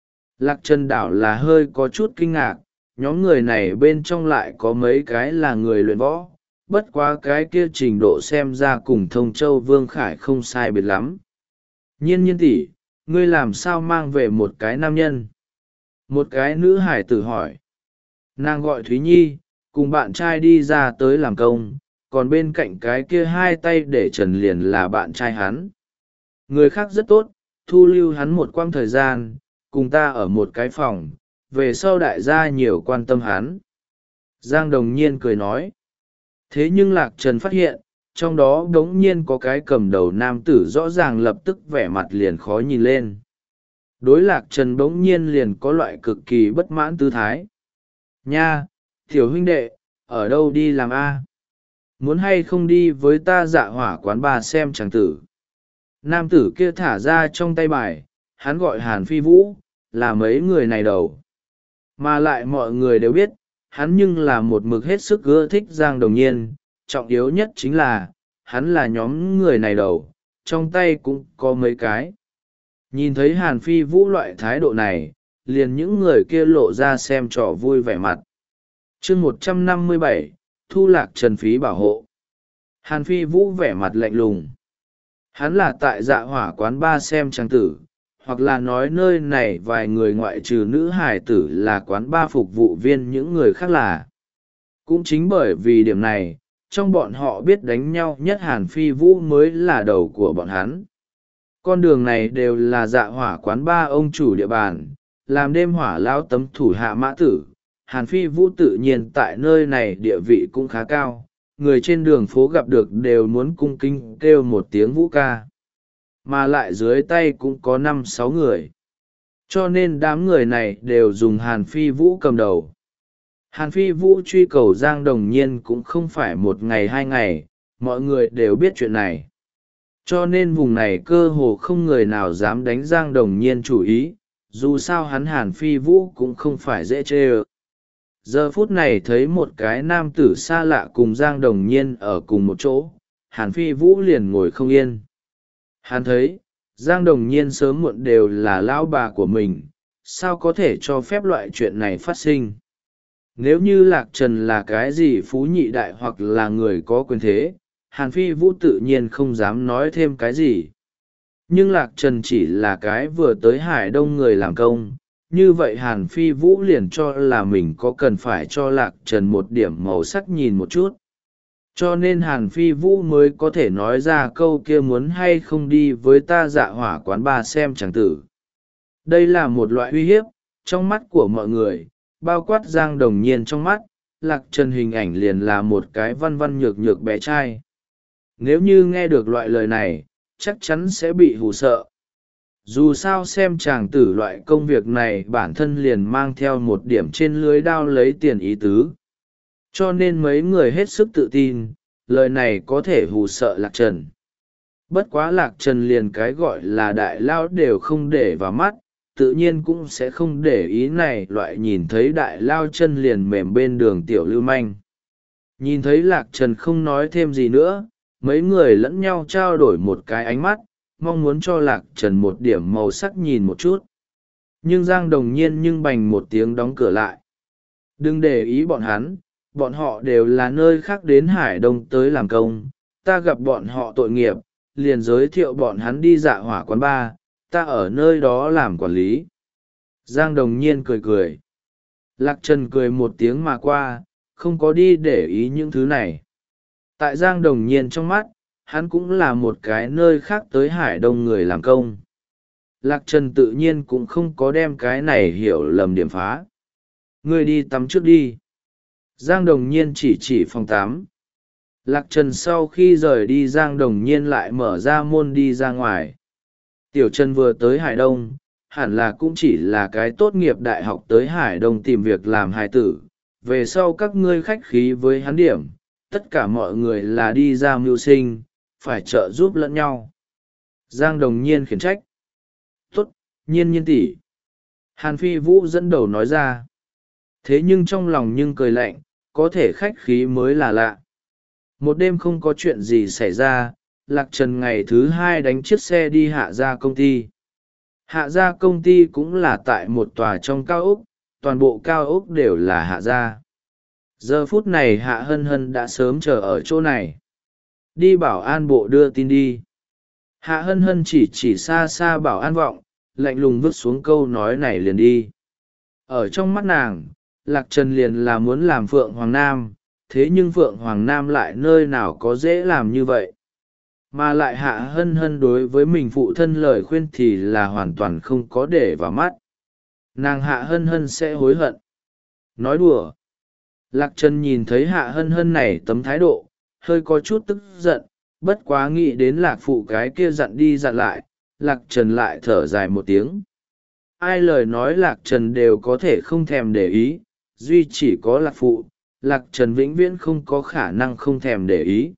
Lạc Trần đảo là hơi có chút kinh ngạc, nhóm người này bên trong lại có mấy cái là người luyện võ, bất quá cái kia trình độ xem ra cùng Thông Châu Vương Khải không sai biệt lắm. Nhiên Nhiên tỷ, ngươi làm sao mang về một cái nam nhân? Một cái nữ hải tử hỏi. Nàng gọi Thúy Nhi, cùng bạn trai đi ra tới làm công, còn bên cạnh cái kia hai tay để trần liền là bạn trai hắn. Người khác rất tốt, thu lưu hắn một quãng thời gian, cùng ta ở một cái phòng, về sau đại gia nhiều quan tâm hắn. Giang Đồng Nhiên cười nói. Thế nhưng Lạc Trần phát hiện, trong đó đống nhiên có cái cầm đầu nam tử rõ ràng lập tức vẻ mặt liền khó nhìn lên. Đối Lạc Trần bỗng nhiên liền có loại cực kỳ bất mãn tư thái. Nha, tiểu huynh đệ, ở đâu đi làm a? Muốn hay không đi với ta dạ hỏa quán bà xem chàng tử. Nam tử kia thả ra trong tay bài, hắn gọi Hàn Phi Vũ, là mấy người này đầu. Mà lại mọi người đều biết, hắn nhưng là một mực hết sức ưa thích Giang Đồng Nhiên, trọng yếu nhất chính là, hắn là nhóm người này đầu, trong tay cũng có mấy cái. Nhìn thấy Hàn Phi Vũ loại thái độ này, liền những người kia lộ ra xem trò vui vẻ mặt. chương một trăm năm mươi bảy, thu Lạc Trần phí bảo hộ. Hàn Phi Vũ vẻ mặt lạnh lùng. Hắn là tại dạ hỏa quán ba xem trang tử, hoặc là nói nơi này vài người ngoại trừ nữ hài tử là quán ba phục vụ viên, những người khác là. Cũng chính bởi vì điểm này, trong bọn họ biết đánh nhau nhất Hàn Phi Vũ mới là đầu của bọn hắn. Con đường này đều là dạ hỏa quán ba ông chủ địa bàn, làm đêm hỏa lao tấm thủ hạ mã tử. Hàn Phi Vũ tự nhiên tại nơi này địa vị cũng khá cao, người trên đường phố gặp được đều muốn cung kính kêu một tiếng Vũ ca. Mà lại dưới tay cũng có năm sáu người. Cho nên đám người này đều dùng Hàn Phi Vũ cầm đầu. Hàn Phi Vũ truy cầu Giang Đồng Nhiên cũng không phải một ngày hai ngày, mọi người đều biết chuyện này. Cho nên vùng này cơ hồ không người nào dám đánh Giang Đồng Nhiên chủ ý, dù sao hắn Hàn Phi Vũ cũng không phải dễ chê ơ. Giờ phút này thấy một cái nam tử xa lạ cùng Giang Đồng Nhiên ở cùng một chỗ, Hàn Phi Vũ liền ngồi không yên. Hắn thấy, Giang Đồng Nhiên sớm muộn đều là lão bà của mình, sao có thể cho phép loại chuyện này phát sinh. Nếu như Lạc Trần là cái gì phú nhị đại hoặc là người có quyền thế, Hàn Phi Vũ tự nhiên không dám nói thêm cái gì. Nhưng Lạc Trần chỉ là cái vừa tới Hải Đông người làm công, như vậy Hàn Phi Vũ liền cho là mình có cần phải cho Lạc Trần một điểm màu sắc nhìn một chút. Cho nên Hàn Phi Vũ mới có thể nói ra câu kia muốn hay không đi với ta dạ hỏa quán ba xem chàng tử. Đây là một loại uy hiếp, trong mắt của mọi người, bao quát Giang Đồng Nhiên trong mắt, Lạc Trần hình ảnh liền là một cái văn văn nhược nhược bé trai. Nếu như nghe được loại lời này, chắc chắn sẽ bị hù sợ. Dù sao xem chàng tử loại công việc này bản thân liền mang theo một điểm trên lưới đao lấy tiền ý tứ. Cho nên mấy người hết sức tự tin, lời này có thể hù sợ Lạc Trần. Bất quá Lạc Trần liền cái gọi là đại lao đều không để vào mắt, tự nhiên cũng sẽ không để ý này loại nhìn thấy đại lao chân liền mềm bên đường tiểu lưu manh. Nhìn thấy Lạc Trần không nói thêm gì nữa, mấy người lẫn nhau trao đổi một cái ánh mắt, mong muốn cho Lạc Trần một điểm màu sắc nhìn một chút. Nhưng Giang Đồng Nhiên nhưng bành một tiếng đóng cửa lại. Đừng để ý bọn hắn, bọn họ đều là nơi khác đến Hải Đông tới làm công, ta gặp bọn họ tội nghiệp, liền giới thiệu bọn hắn đi dạ hỏa quán ba, ta ở nơi đó làm quản lý. Giang Đồng Nhiên cười cười. Lạc Trần cười một tiếng mà qua, không có đi để ý những thứ này. Tại Giang Đồng Nhiên trong mắt, hắn cũng là một cái nơi khác tới Hải Đông người làm công. Lạc Trần tự nhiên cũng không có đem cái này hiểu lầm điểm phá. Ngươi đi tắm trước đi. Giang Đồng Nhiên chỉ chỉ phòng tắm. Lạc Trần sau khi rời đi Giang Đồng Nhiên lại mở ra môn đi ra ngoài. Tiểu Trần vừa tới Hải Đông, hẳn là cũng chỉ là cái tốt nghiệp đại học tới Hải Đông tìm việc làm hài tử. Về sau các ngươi khách khí với hắn điểm, tất cả mọi người là đi ra mưu sinh, phải trợ giúp lẫn nhau. Giang Đồng Nhiên khiển trách. Tốt, nhiên nhiên tỷ. Hàn Phi Vũ dẫn đầu nói ra. Thế nhưng trong lòng nhưng cười lạnh, có thể khách khí mới là lạ. Một đêm không có chuyện gì xảy ra, Lạc Trần ngày thứ hai đánh chiếc xe đi hạ ra công ty. Hạ ra công ty cũng là tại một tòa trong cao ốc, toàn bộ cao ốc đều là hạ ra. Giờ phút này Hạ Hân Hân đã sớm chờ ở chỗ này. Đi bảo an bộ đưa tin đi. Hạ Hân Hân chỉ chỉ xa xa bảo an vọng, lạnh lùng vứt xuống câu nói này liền đi. Ở trong mắt nàng, Lạc Trần liền là muốn làm Phượng Hoàng Nam, thế nhưng Phượng Hoàng Nam lại nơi nào có dễ làm như vậy. Mà lại Hạ Hân Hân đối với mình phụ thân lời khuyên thì là hoàn toàn không có để vào mắt. Nàng Hạ Hân Hân sẽ hối hận. Nói đùa. Lạc Trần nhìn thấy Hạ Hân Hân này tấm thái độ, hơi có chút tức giận, bất quá nghĩ đến Lạc phụ cái kia dặn đi dặn lại, Lạc Trần lại thở dài một tiếng. Ai lời nói Lạc Trần đều có thể không thèm để ý, duy chỉ có Lạc phụ, Lạc Trần vĩnh viễn không có khả năng không thèm để ý.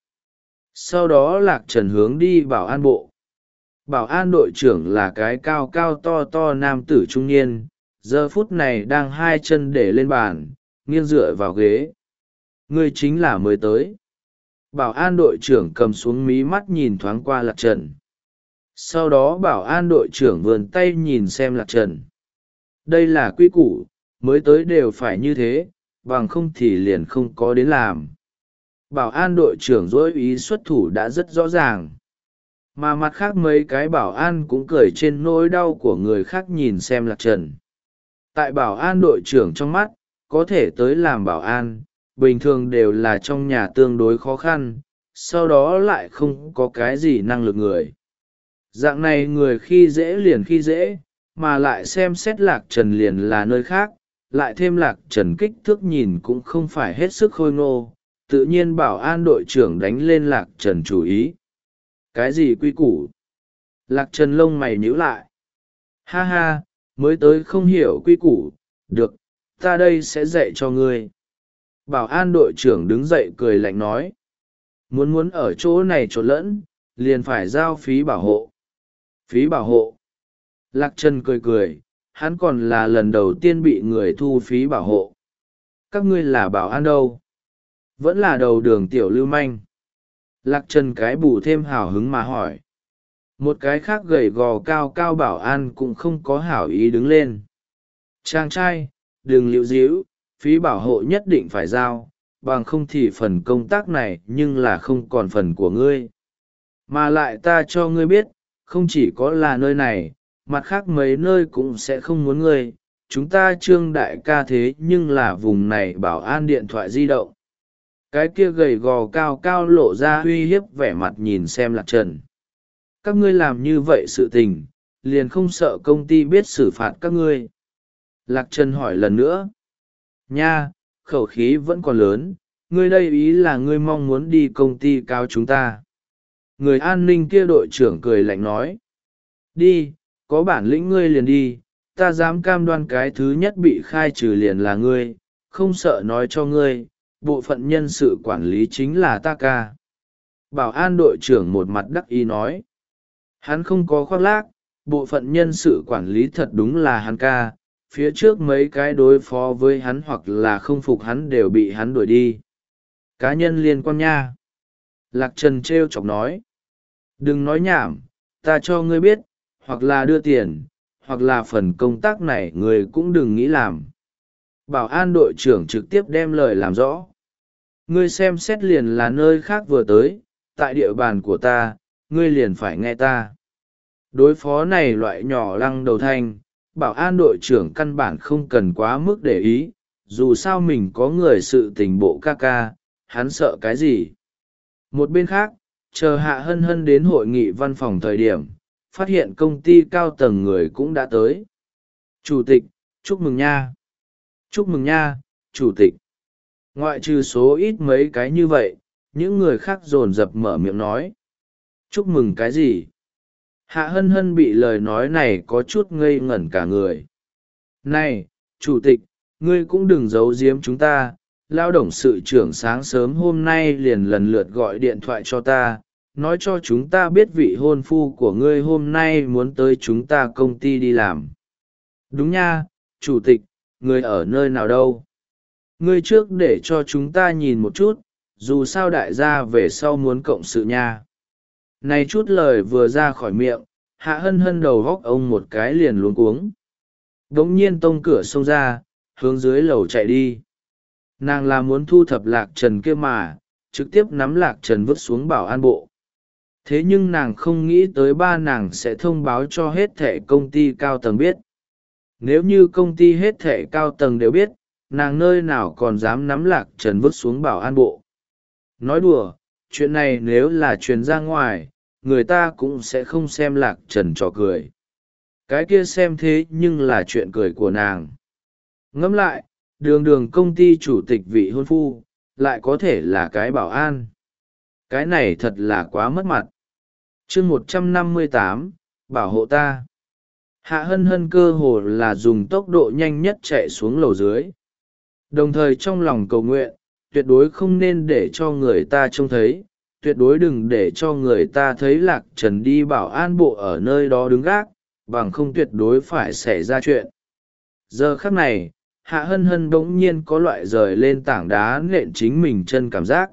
Sau đó Lạc Trần hướng đi bảo an bộ. Bảo an đội trưởng là cái cao cao to to nam tử trung niên, giờ phút này đang hai chân để lên bàn, nghiêng dựa vào ghế. Ngươi chính là mới tới. Bảo an đội trưởng cầm xuống mí mắt nhìn thoáng qua Lạc Trần. Sau đó bảo an đội trưởng vườn tay nhìn xem Lạc Trần. Đây là quy củ, mới tới đều phải như thế, bằng không thì liền không có đến làm. Bảo an đội trưởng dối ý xuất thủ đã rất rõ ràng. Mà mặt khác mấy cái bảo an cũng cười trên nỗi đau của người khác nhìn xem Lạc Trần. Tại bảo an đội trưởng trong mắt, có thể tới làm bảo an, bình thường đều là trong nhà tương đối khó khăn, sau đó lại không có cái gì năng lực người. Dạng này người khi dễ liền khi dễ, mà lại xem xét Lạc Trần liền là nơi khác, lại thêm Lạc Trần kích thước nhìn cũng không phải hết sức khôi ngô, tự nhiên bảo an đội trưởng đánh lên Lạc Trần chủ ý. Cái gì quy củ? Lạc Trần lông mày nhíu lại. Ha ha, mới tới không hiểu quy củ, được, ta đây sẽ dạy cho ngươi. Bảo an đội trưởng đứng dậy cười lạnh nói. Muốn muốn ở chỗ này trộn lẫn, liền phải giao phí bảo hộ. Phí bảo hộ. Lạc Trần cười cười, hắn còn là lần đầu tiên bị người thu phí bảo hộ. Các ngươi là bảo an đâu? Vẫn là đầu đường tiểu lưu manh. Lạc Trần cái bù thêm hào hứng mà hỏi. Một cái khác gầy gò cao cao bảo an cũng không có hảo ý đứng lên. Chàng trai, đừng liễu díu, phí bảo hộ nhất định phải giao, bằng không thì phần công tác này nhưng là không còn phần của ngươi. Mà lại ta cho ngươi biết, không chỉ có là nơi này, mặt khác mấy nơi cũng sẽ không muốn ngươi. Chúng ta Trương đại ca thế nhưng là vùng này bảo an điện thoại di động. Cái kia gầy gò cao cao lộ ra uy hiếp vẻ mặt nhìn xem Lạc Trần. Các ngươi làm như vậy sự tình, liền không sợ công ty biết xử phạt các ngươi. Lạc Trần hỏi lần nữa. Nha, khẩu khí vẫn còn lớn, ngươi đây ý là ngươi mong muốn đi công ty cáo chúng ta. Người an ninh kia đội trưởng cười lạnh nói. Đi, có bản lĩnh ngươi liền đi, ta dám cam đoan cái thứ nhất bị khai trừ liền là ngươi, không sợ nói cho ngươi, bộ phận nhân sự quản lý chính là ta ca. Bảo an đội trưởng một mặt đắc ý nói. Hắn không có khoác lác, bộ phận nhân sự quản lý thật đúng là hắn ca, phía trước mấy cái đối phó với hắn hoặc là không phục hắn đều bị hắn đuổi đi. Cá nhân liên quan nha. Lạc Trần trêu chọc nói. Đừng nói nhảm, ta cho ngươi biết, hoặc là đưa tiền, hoặc là phần công tác này người cũng đừng nghĩ làm. Bảo an đội trưởng trực tiếp đem lời làm rõ. Ngươi xem xét liền là nơi khác vừa tới, tại địa bàn của ta, ngươi liền phải nghe ta. Đối phó này loại nhỏ lăng đầu thanh, bảo an đội trưởng căn bản không cần quá mức để ý, dù sao mình có người sự tình bộ ca ca, hắn sợ cái gì. Một bên khác, chờ Hạ Hân Hân đến hội nghị văn phòng thời điểm, phát hiện công ty cao tầng người cũng đã tới. Chủ tịch, chúc mừng nha. Chúc mừng nha, chủ tịch. Ngoại trừ số ít mấy cái như vậy, những người khác dồn dập mở miệng nói. Chúc mừng cái gì? Hạ Hân Hân bị lời nói này có chút ngây ngẩn cả người. Này, chủ tịch, ngươi cũng đừng giấu giếm chúng ta. Lao động sự trưởng sáng sớm hôm nay liền lần lượt gọi điện thoại cho ta, nói cho chúng ta biết vị hôn phu của ngươi hôm nay muốn tới chúng ta công ty đi làm. Đúng nha, chủ tịch, ngươi ở nơi nào đâu? Ngươi trước để cho chúng ta nhìn một chút, dù sao đại gia về sau muốn cộng sự nha. Này chút lời vừa ra khỏi miệng, Hạ Hân Hân đầu góc ông một cái liền luống cuống. Đống nhiên tông cửa xông ra, hướng dưới lầu chạy đi. Nàng là muốn thu thập Lạc Trần kia mà, trực tiếp nắm Lạc Trần vứt xuống bảo an bộ. Thế nhưng nàng không nghĩ tới ba nàng sẽ thông báo cho hết thệ công ty cao tầng biết. Nếu như công ty hết thệ cao tầng đều biết, nàng nơi nào còn dám nắm Lạc Trần vứt xuống bảo an bộ. Nói đùa, chuyện này nếu là truyền ra ngoài, người ta cũng sẽ không xem Lạc Trần trò cười. Cái kia xem thế nhưng là chuyện cười của nàng. Ngẫm lại, đường đường công ty chủ tịch vị hôn phu, lại có thể là cái bảo an. Cái này thật là quá mất mặt. chương một trăm năm mươi tám, bảo hộ ta. Hạ Hân Hân cơ hồ là dùng tốc độ nhanh nhất chạy xuống lầu dưới. Đồng thời trong lòng cầu nguyện, tuyệt đối không nên để cho người ta trông thấy, tuyệt đối đừng để cho người ta thấy Lạc Trần đi bảo an bộ ở nơi đó đứng gác, bằng không tuyệt đối phải xảy ra chuyện. Giờ khắc này, Hạ Hân Hân bỗng nhiên có loại rời lên tảng đá nện chính mình chân cảm giác.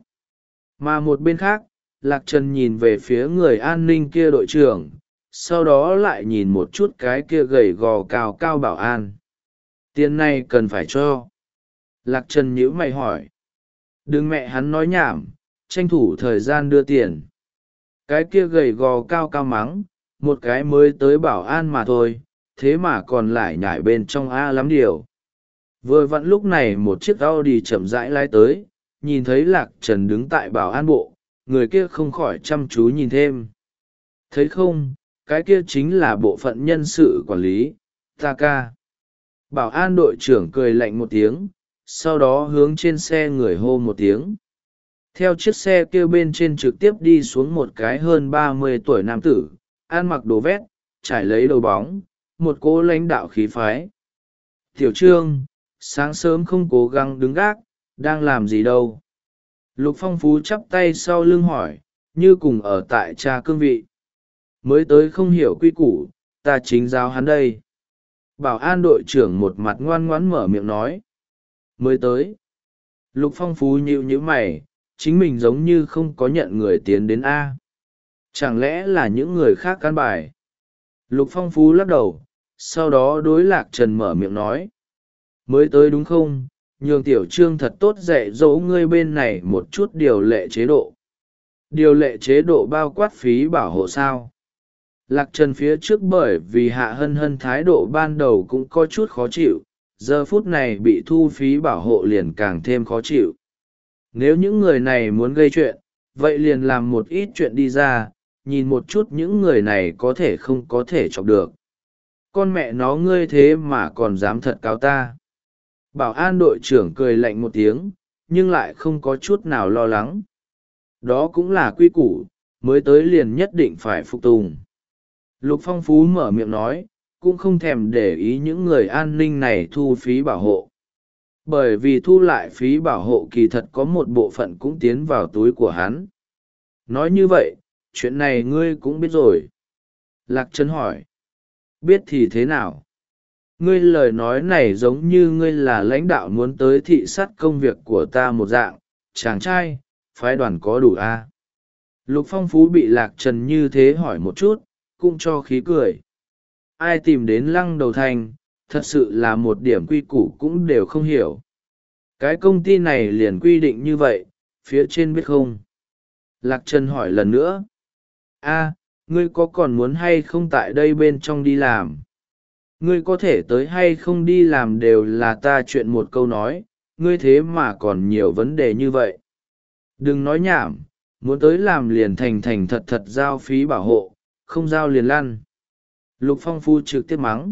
Mà một bên khác, Lạc Trần nhìn về phía người an ninh kia đội trưởng, sau đó lại nhìn một chút cái kia gầy gò cao cao bảo an. Tiền này cần phải cho. Lạc Trần nhíu mày hỏi. Đừng mẹ hắn nói nhảm, tranh thủ thời gian đưa tiền. Cái kia gầy gò cao cao mắng, một cái mới tới bảo an mà thôi, thế mà còn lại nhảy bên trong A lắm điều. Vừa vặn lúc này một chiếc Audi chậm rãi lái tới, nhìn thấy Lạc Trần đứng tại bảo an bộ, người kia không khỏi chăm chú nhìn thêm. Thấy không, cái kia chính là bộ phận nhân sự quản lý, Taka. Bảo an đội trưởng cười lạnh một tiếng, sau đó hướng trên xe người hô một tiếng. Theo chiếc xe kia bên trên trực tiếp đi xuống một cái hơn ba mươi tuổi nam tử, ăn mặc đồ vét, trải lấy đầu bóng, một cô lãnh đạo khí phái. Tiểu Trương, sáng sớm không cố gắng đứng gác, đang làm gì đâu? Lục Phong Phú chắp tay sau lưng hỏi, như cùng ở tại cha cương vị. Mới tới không hiểu quy củ, ta chính giáo hắn đây. Bảo an đội trưởng một mặt ngoan ngoãn mở miệng nói. Mới tới. Lục Phong Phú nhíu nhíu mày, chính mình giống như không có nhận người tiến đến A. Chẳng lẽ là những người khác căn bài? Lục Phong Phú lắc đầu, sau đó đối Lạc Trần mở miệng nói. Mới tới đúng không? Nhường Tiểu Trương thật tốt dạy dỗ ngươi bên này một chút điều lệ chế độ. Điều lệ chế độ bao quát phí bảo hộ sao? Lạc Trần phía trước bởi vì Hạ Hân Hân thái độ ban đầu cũng có chút khó chịu, giờ phút này bị thu phí bảo hộ liền càng thêm khó chịu. Nếu những người này muốn gây chuyện, vậy liền làm một ít chuyện đi ra, nhìn một chút những người này có thể không có thể chọc được. Con mẹ nó ngươi thế mà còn dám thật cáo ta. Bảo an đội trưởng cười lạnh một tiếng, nhưng lại không có chút nào lo lắng. Đó cũng là quy củ, mới tới liền nhất định phải phục tùng. Lục Phong Phú mở miệng nói, cũng không thèm để ý những người an ninh này thu phí bảo hộ. Bởi vì thu lại phí bảo hộ kỳ thật có một bộ phận cũng tiến vào túi của hắn. Nói như vậy, chuyện này ngươi cũng biết rồi. Lạc Trần hỏi. Biết thì thế nào? Ngươi lời nói này giống như ngươi là lãnh đạo muốn tới thị sát công việc của ta một dạng, chàng trai, phái đoàn có đủ a à? Lục Phong Phú bị Lạc Trần như thế hỏi một chút, cũng cho khí cười. Ai tìm đến Lăng Đầu Thành, thật sự là một điểm quy củ cũng đều không hiểu. Cái công ty này liền quy định như vậy, phía trên biết không? Lạc Trần hỏi lần nữa. A, ngươi có còn muốn hay không tại đây bên trong đi làm? Ngươi có thể tới hay không đi làm đều là ta chuyện một câu nói, ngươi thế mà còn nhiều vấn đề như vậy. Đừng nói nhảm, muốn tới làm liền thành thành thật thật giao phí bảo hộ, không giao liền lăn. Lục Phong Phu trực tiếp mắng.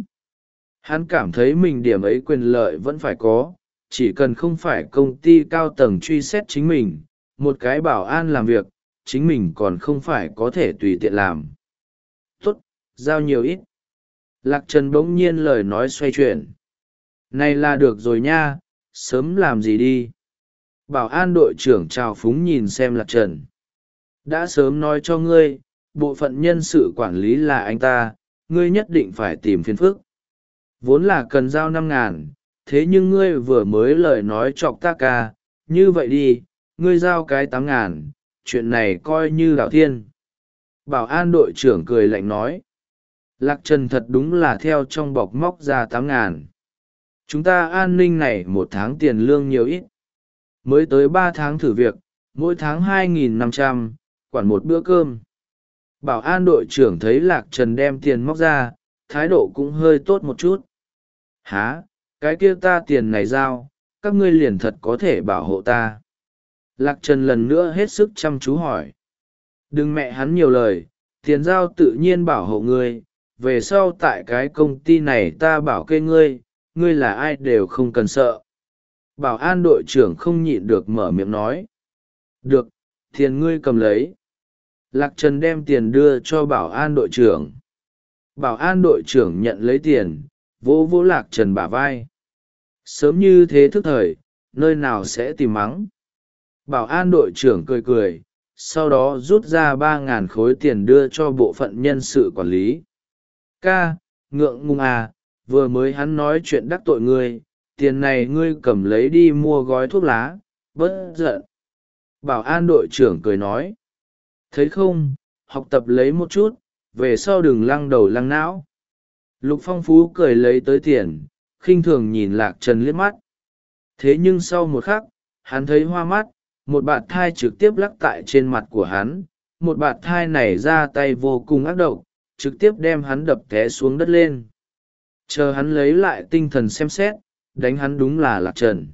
Hắn cảm thấy mình điểm ấy quyền lợi vẫn phải có, chỉ cần không phải công ty cao tầng truy xét chính mình, một cái bảo an làm việc, chính mình còn không phải có thể tùy tiện làm. Tốt, giao nhiều ít. Lạc Trần bỗng nhiên lời nói xoay chuyển. Này là được rồi nha, sớm làm gì đi. Bảo an đội trưởng trào phúng nhìn xem Lạc Trần. đã sớm nói cho ngươi, bộ phận nhân sự quản lý là anh ta, ngươi nhất định phải tìm phiền phức. Vốn là cần giao năm ngàn, thế nhưng ngươi vừa mới lời nói chọc ta ca, như vậy đi, ngươi giao cái tám ngàn, chuyện này coi như đạo thiên. Bảo an đội trưởng cười lạnh nói. Lạc Trần thật đúng là theo trong bọc móc ra tám ngàn. Chúng ta an ninh này một tháng tiền lương nhiều ít. Mới tới ba tháng thử việc, mỗi tháng hai nghìn năm trăm, quản một bữa cơm. Bảo an đội trưởng thấy Lạc Trần đem tiền móc ra, thái độ cũng hơi tốt một chút. Hả, cái kia ta tiền này giao, các ngươi liền thật có thể bảo hộ ta. Lạc Trần lần nữa hết sức chăm chú hỏi. Đừng mẹ hắn nhiều lời, tiền giao tự nhiên bảo hộ ngươi, về sau tại cái công ty này ta bảo kê ngươi, ngươi là ai đều không cần sợ. Bảo an đội trưởng không nhịn được mở miệng nói. Được, tiền ngươi cầm lấy. Lạc Trần đem tiền đưa cho bảo an đội trưởng. Bảo an đội trưởng nhận lấy tiền, vỗ vỗ Lạc Trần bả vai. Sớm như thế thức thời, nơi nào sẽ tìm mắng. Bảo an đội trưởng cười cười, sau đó rút ra ba ngàn khối tiền đưa cho bộ phận nhân sự quản lý. Ca, ngượng ngùng à, vừa mới hắn nói chuyện đắc tội ngươi, tiền này ngươi cầm lấy đi mua gói thuốc lá, bớt giận. Bảo an đội trưởng cười nói. Thấy không, học tập lấy một chút, về sau đừng lăng đầu lăng não. Lục Phong Phú cười lấy tới tiền, khinh thường nhìn Lạc Trần liếc mắt. Thế nhưng sau một khắc, hắn thấy hoa mắt, một bạt thai trực tiếp lắc tại trên mặt của hắn, một bạt thai này ra tay vô cùng ác độc, trực tiếp đem hắn đập té xuống đất lên. Chờ hắn lấy lại tinh thần xem xét, đánh hắn đúng là Lạc Trần.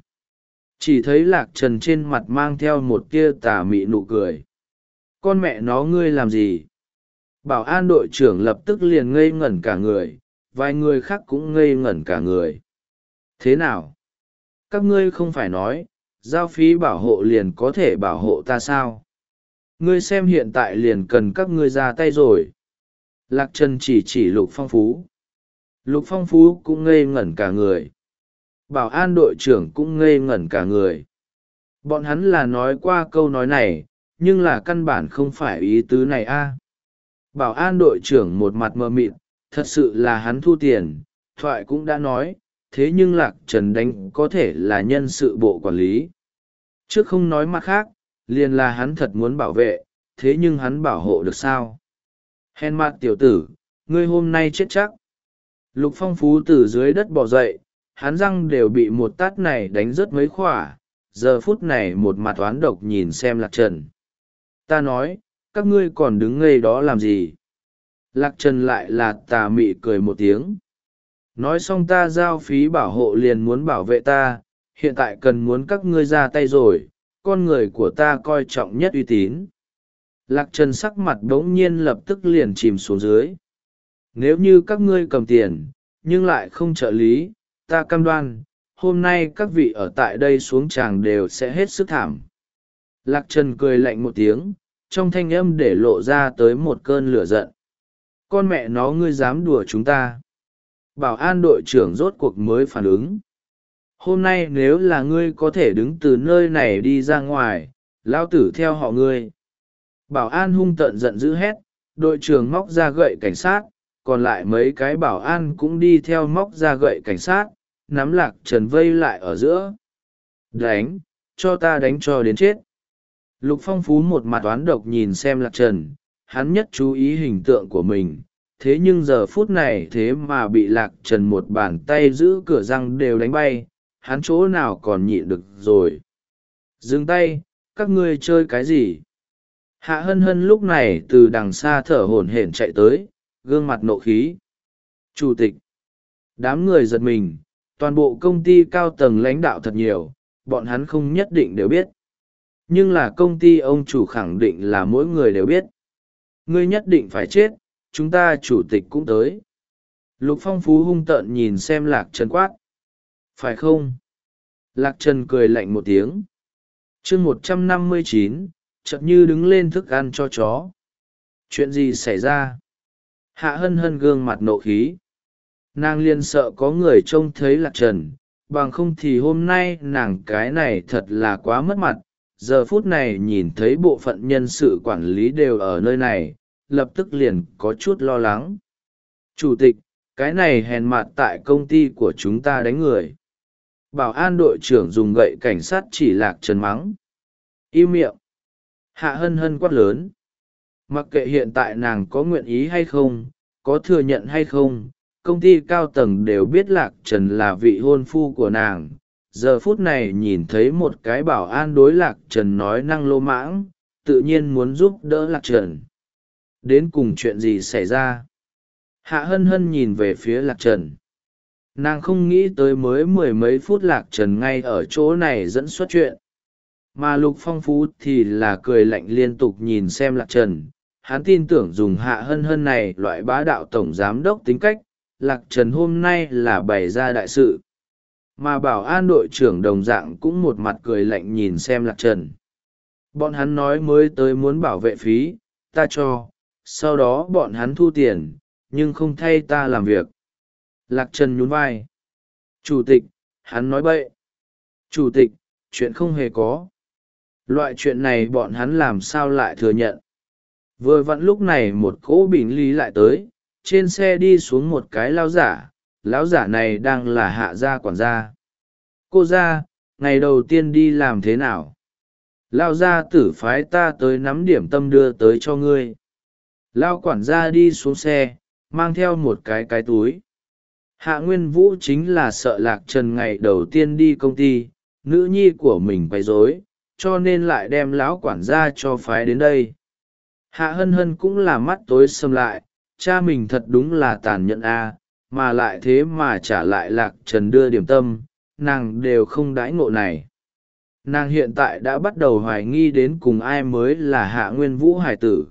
Chỉ thấy Lạc Trần trên mặt mang theo một tia tà mị nụ cười. Con mẹ nó ngươi làm gì? Bảo an đội trưởng lập tức liền ngây ngẩn cả người, vài người khác cũng ngây ngẩn cả người. Thế nào? Các ngươi không phải nói, giao phí bảo hộ liền có thể bảo hộ ta sao? Ngươi xem hiện tại liền cần các ngươi ra tay rồi. Lạc Trần chỉ chỉ Lục Phong Phú. Lục Phong Phú cũng ngây ngẩn cả người. Bảo an đội trưởng cũng ngây ngẩn cả người. Bọn hắn là nói qua câu nói này, nhưng là căn bản không phải ý tứ này a. Bảo an đội trưởng một mặt mờ mịt, thật sự là hắn thu tiền, thoại cũng đã nói, thế nhưng Lạc Trần đánh có thể là nhân sự bộ quản lý. Trước không nói mặt khác, liền là hắn thật muốn bảo vệ, thế nhưng hắn bảo hộ được sao? Hèn mặt tiểu tử, ngươi hôm nay chết chắc. Lục Phong Phú từ dưới đất bò dậy, hắn răng đều bị một tát này đánh rớt mấy khỏa, giờ phút này một mặt oán độc nhìn xem Lạc Trần. Ta nói, các ngươi còn đứng ngây đó làm gì? Lạc Trần lại là tà mị cười một tiếng. Nói xong ta giao phí bảo hộ liền muốn bảo vệ ta, hiện tại cần muốn các ngươi ra tay rồi, con người của ta coi trọng nhất uy tín. Lạc Trần sắc mặt bỗng nhiên lập tức liền chìm xuống dưới. Nếu như các ngươi cầm tiền, nhưng lại không trợ lý, ta cam đoan, hôm nay các vị ở tại đây xuống tràng đều sẽ hết sức thảm. Lạc Trần cười lạnh một tiếng, trong thanh âm để lộ ra tới một cơn lửa giận. Con mẹ nó ngươi dám đùa chúng ta. Bảo an đội trưởng rốt cuộc mới phản ứng. Hôm nay nếu là ngươi có thể đứng từ nơi này đi ra ngoài, lao tử theo họ ngươi. Bảo an hung tợn giận dữ hét, đội trưởng móc ra gậy cảnh sát, còn lại mấy cái bảo an cũng đi theo móc ra gậy cảnh sát, nắm Lạc Trần vây lại ở giữa. Đánh, cho ta đánh cho đến chết. Lục Phong Phú một mặt oán độc nhìn xem Lạc Trần, hắn nhất chú ý hình tượng của mình, thế nhưng giờ phút này thế mà bị Lạc Trần một bàn tay giữ cửa răng đều đánh bay, hắn chỗ nào còn nhịn được rồi. Dừng tay, các ngươi chơi cái gì? Hạ Hân Hân lúc này từ đằng xa thở hổn hển chạy tới, gương mặt nộ khí. Chủ tịch! Đám người giật mình, toàn bộ công ty cao tầng lãnh đạo thật nhiều, bọn hắn không nhất định đều biết. Nhưng là công ty ông chủ khẳng định là mỗi người đều biết. Ngươi nhất định phải chết, chúng ta chủ tịch cũng tới. Lục Phong Phú hung tợn nhìn xem Lạc Trần quát. Phải không? Lạc Trần cười lạnh một tiếng. chương một trăm năm mươi chín, chợt như đứng lên thức ăn cho chó. Chuyện gì xảy ra? Hạ Hân Hân gương mặt nộ khí. Nàng liền sợ có người trông thấy Lạc Trần, bằng không thì hôm nay nàng cái này thật là quá mất mặt. giờ phút này nhìn thấy bộ phận nhân sự quản lý đều ở nơi này, lập tức liền có chút lo lắng. Chủ tịch, cái này hèn mạt tại công ty của chúng ta đánh người. Bảo an đội trưởng dùng gậy cảnh sát chỉ Lạc Trần mắng. Im miệng. Hạ hân hân quát lớn. Mặc kệ hiện tại nàng có nguyện ý hay không, có thừa nhận hay không, công ty cao tầng đều biết Lạc Trần là vị hôn phu của nàng. Giờ phút này nhìn thấy một cái bảo an đối Lạc Trần nói năng lô mãng, tự nhiên muốn giúp đỡ Lạc Trần. Đến cùng chuyện gì xảy ra? Hạ hân hân nhìn về phía Lạc Trần. Nàng không nghĩ tới mới mười mấy phút Lạc Trần ngay ở chỗ này dẫn xuất chuyện. Mà Lục Phong Phú thì là cười lạnh liên tục nhìn xem Lạc Trần. Hắn tin tưởng dùng Hạ hân hân này loại bá đạo tổng giám đốc tính cách, Lạc Trần hôm nay là bày ra đại sự. Mà bảo an đội trưởng đồng dạng cũng một mặt cười lạnh nhìn xem Lạc Trần. Bọn hắn nói mới tới muốn bảo vệ phí, ta cho, sau đó bọn hắn thu tiền, nhưng không thay ta làm việc. Lạc Trần nhún vai. Chủ tịch, hắn nói bậy. Chủ tịch, chuyện không hề có. Loại chuyện này bọn hắn làm sao lại thừa nhận. Vừa vặn lúc này một cỗ bình lý lại tới, trên xe đi xuống một cái lao giả, lão giả này đang là Hạ gia quản gia. Cô gia, ngày đầu tiên đi làm thế nào? Lao gia tử phái ta tới nắm điểm tâm đưa tới cho ngươi. Lao quản gia đi xuống xe, mang theo một cái cái túi. Hạ Nguyên Vũ chính là sợ Lạc Trần ngày đầu tiên đi công ty, nữ nhi của mình quấy rối, cho nên lại đem lão quản gia cho phái đến đây. Hạ hân hân cũng là mắt tối sầm lại, cha mình thật đúng là tàn nhẫn a, mà lại thế mà trả lại Lạc Trần đưa điểm tâm, nàng đều không đãi ngộ này. Nàng hiện tại đã bắt đầu hoài nghi đến cùng ai mới là Hạ Nguyên Vũ hải tử.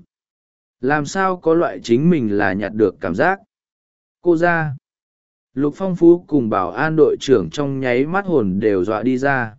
Làm sao có loại chính mình là nhặt được cảm giác. Cô ra. Lục Phong Phú cùng bảo an đội trưởng trong nháy mắt hồn đều dọa đi ra.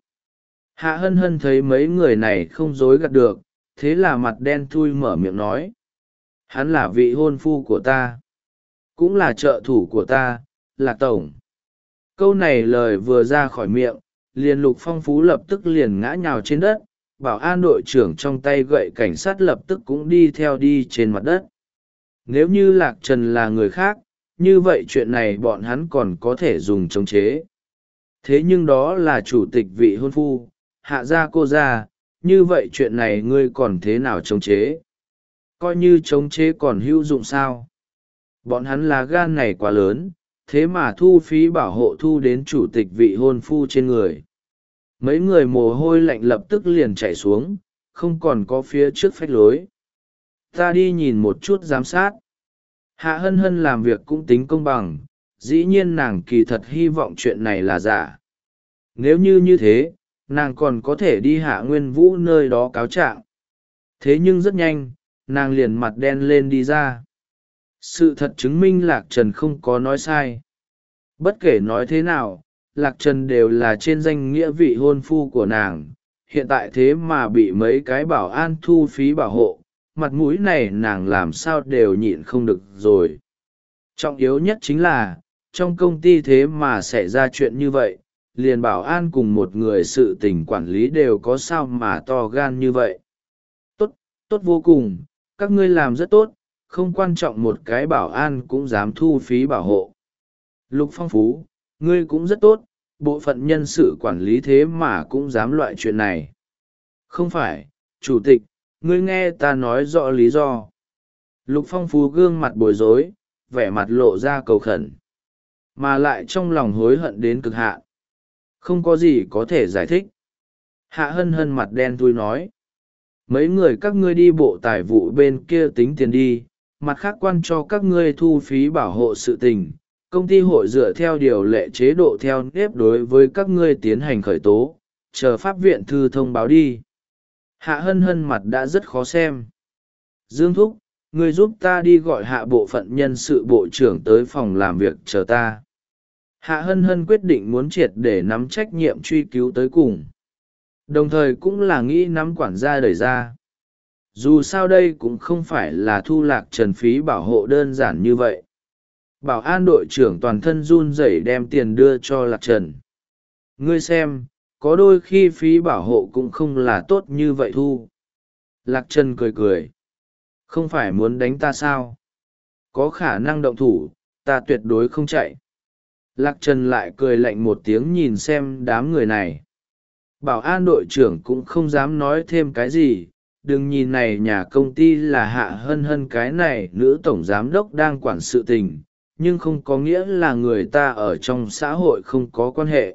Hạ hân hân thấy mấy người này không dối gạt được, thế là mặt đen thui mở miệng nói. Hắn là vị hôn phu của ta. Cũng là trợ thủ của ta, Lạc Tổng. Câu này lời vừa ra khỏi miệng, liền Lục Phong Phú lập tức liền ngã nhào trên đất, bảo an đội trưởng trong tay gậy cảnh sát lập tức cũng đi theo đi trên mặt đất. Nếu như Lạc Trần là người khác, như vậy chuyện này bọn hắn còn có thể dùng chống chế. Thế nhưng đó là chủ tịch vị hôn phu, Hạ gia cô gia, như vậy chuyện này ngươi còn thế nào chống chế? Coi như chống chế còn hữu dụng sao? Bọn hắn là gan này quá lớn, thế mà thu phí bảo hộ thu đến chủ tịch vị hôn phu trên người. Mấy người mồ hôi lạnh lập tức liền chảy xuống, không còn có phía trước phách lối. Ta đi nhìn một chút giám sát. Hạ hân hân làm việc cũng tính công bằng, dĩ nhiên nàng kỳ thật hy vọng chuyện này là giả. Nếu như như thế, nàng còn có thể đi Hạ Nguyên Vũ nơi đó cáo trạng. Thế nhưng rất nhanh, nàng liền mặt đen lên đi ra. Sự thật chứng minh Lạc Trần không có nói sai. Bất kể nói thế nào, Lạc Trần đều là trên danh nghĩa vị hôn phu của nàng, hiện tại thế mà bị mấy cái bảo an thu phí bảo hộ, mặt mũi này nàng làm sao đều nhịn không được rồi. Trọng yếu nhất chính là, trong công ty thế mà xảy ra chuyện như vậy, liền bảo an cùng một người sự tình quản lý đều có sao mà to gan như vậy. Tốt, tốt vô cùng, các ngươi làm rất tốt, không quan trọng một cái bảo an cũng dám thu phí bảo hộ. Lục Phong Phú, ngươi cũng rất tốt, bộ phận nhân sự quản lý thế mà cũng dám loại chuyện này. Không phải, chủ tịch, ngươi nghe ta nói rõ lý do. Lục Phong Phú gương mặt bối rối, vẻ mặt lộ ra cầu khẩn, mà lại trong lòng hối hận đến cực hạn. Không có gì có thể giải thích. Hạ hân hân mặt đen thui nói. Mấy người các ngươi đi bộ tài vụ bên kia tính tiền đi, mặt khác quan cho các ngươi thu phí bảo hộ sự tình. Công ty hội dựa theo điều lệ chế độ theo nếp đối với các ngươi tiến hành khởi tố, chờ pháp viện thư thông báo đi. Hạ hân hân mặt đã rất khó xem. Dương Thúc, ngươi giúp ta đi gọi hạ bộ phận nhân sự bộ trưởng tới phòng làm việc chờ ta. Hạ hân hân quyết định muốn triệt để nắm trách nhiệm truy cứu tới cùng. Đồng thời cũng là nghĩ nắm quản gia đẩy ra. Dù sao đây cũng không phải là thu Lạc Trần phí bảo hộ đơn giản như vậy. Bảo an đội trưởng toàn thân run rẩy đem tiền đưa cho Lạc Trần. Ngươi xem, có đôi khi phí bảo hộ cũng không là tốt như vậy thu. Lạc Trần cười cười. Không phải muốn đánh ta sao? Có khả năng động thủ, ta tuyệt đối không chạy. Lạc Trần lại cười lạnh một tiếng nhìn xem đám người này. Bảo an đội trưởng cũng không dám nói thêm cái gì. Đừng nhìn này nhà công ty là Hạ Hân Hân, cái này nữ tổng giám đốc đang quản sự tình, nhưng không có nghĩa là người ta ở trong xã hội không có quan hệ.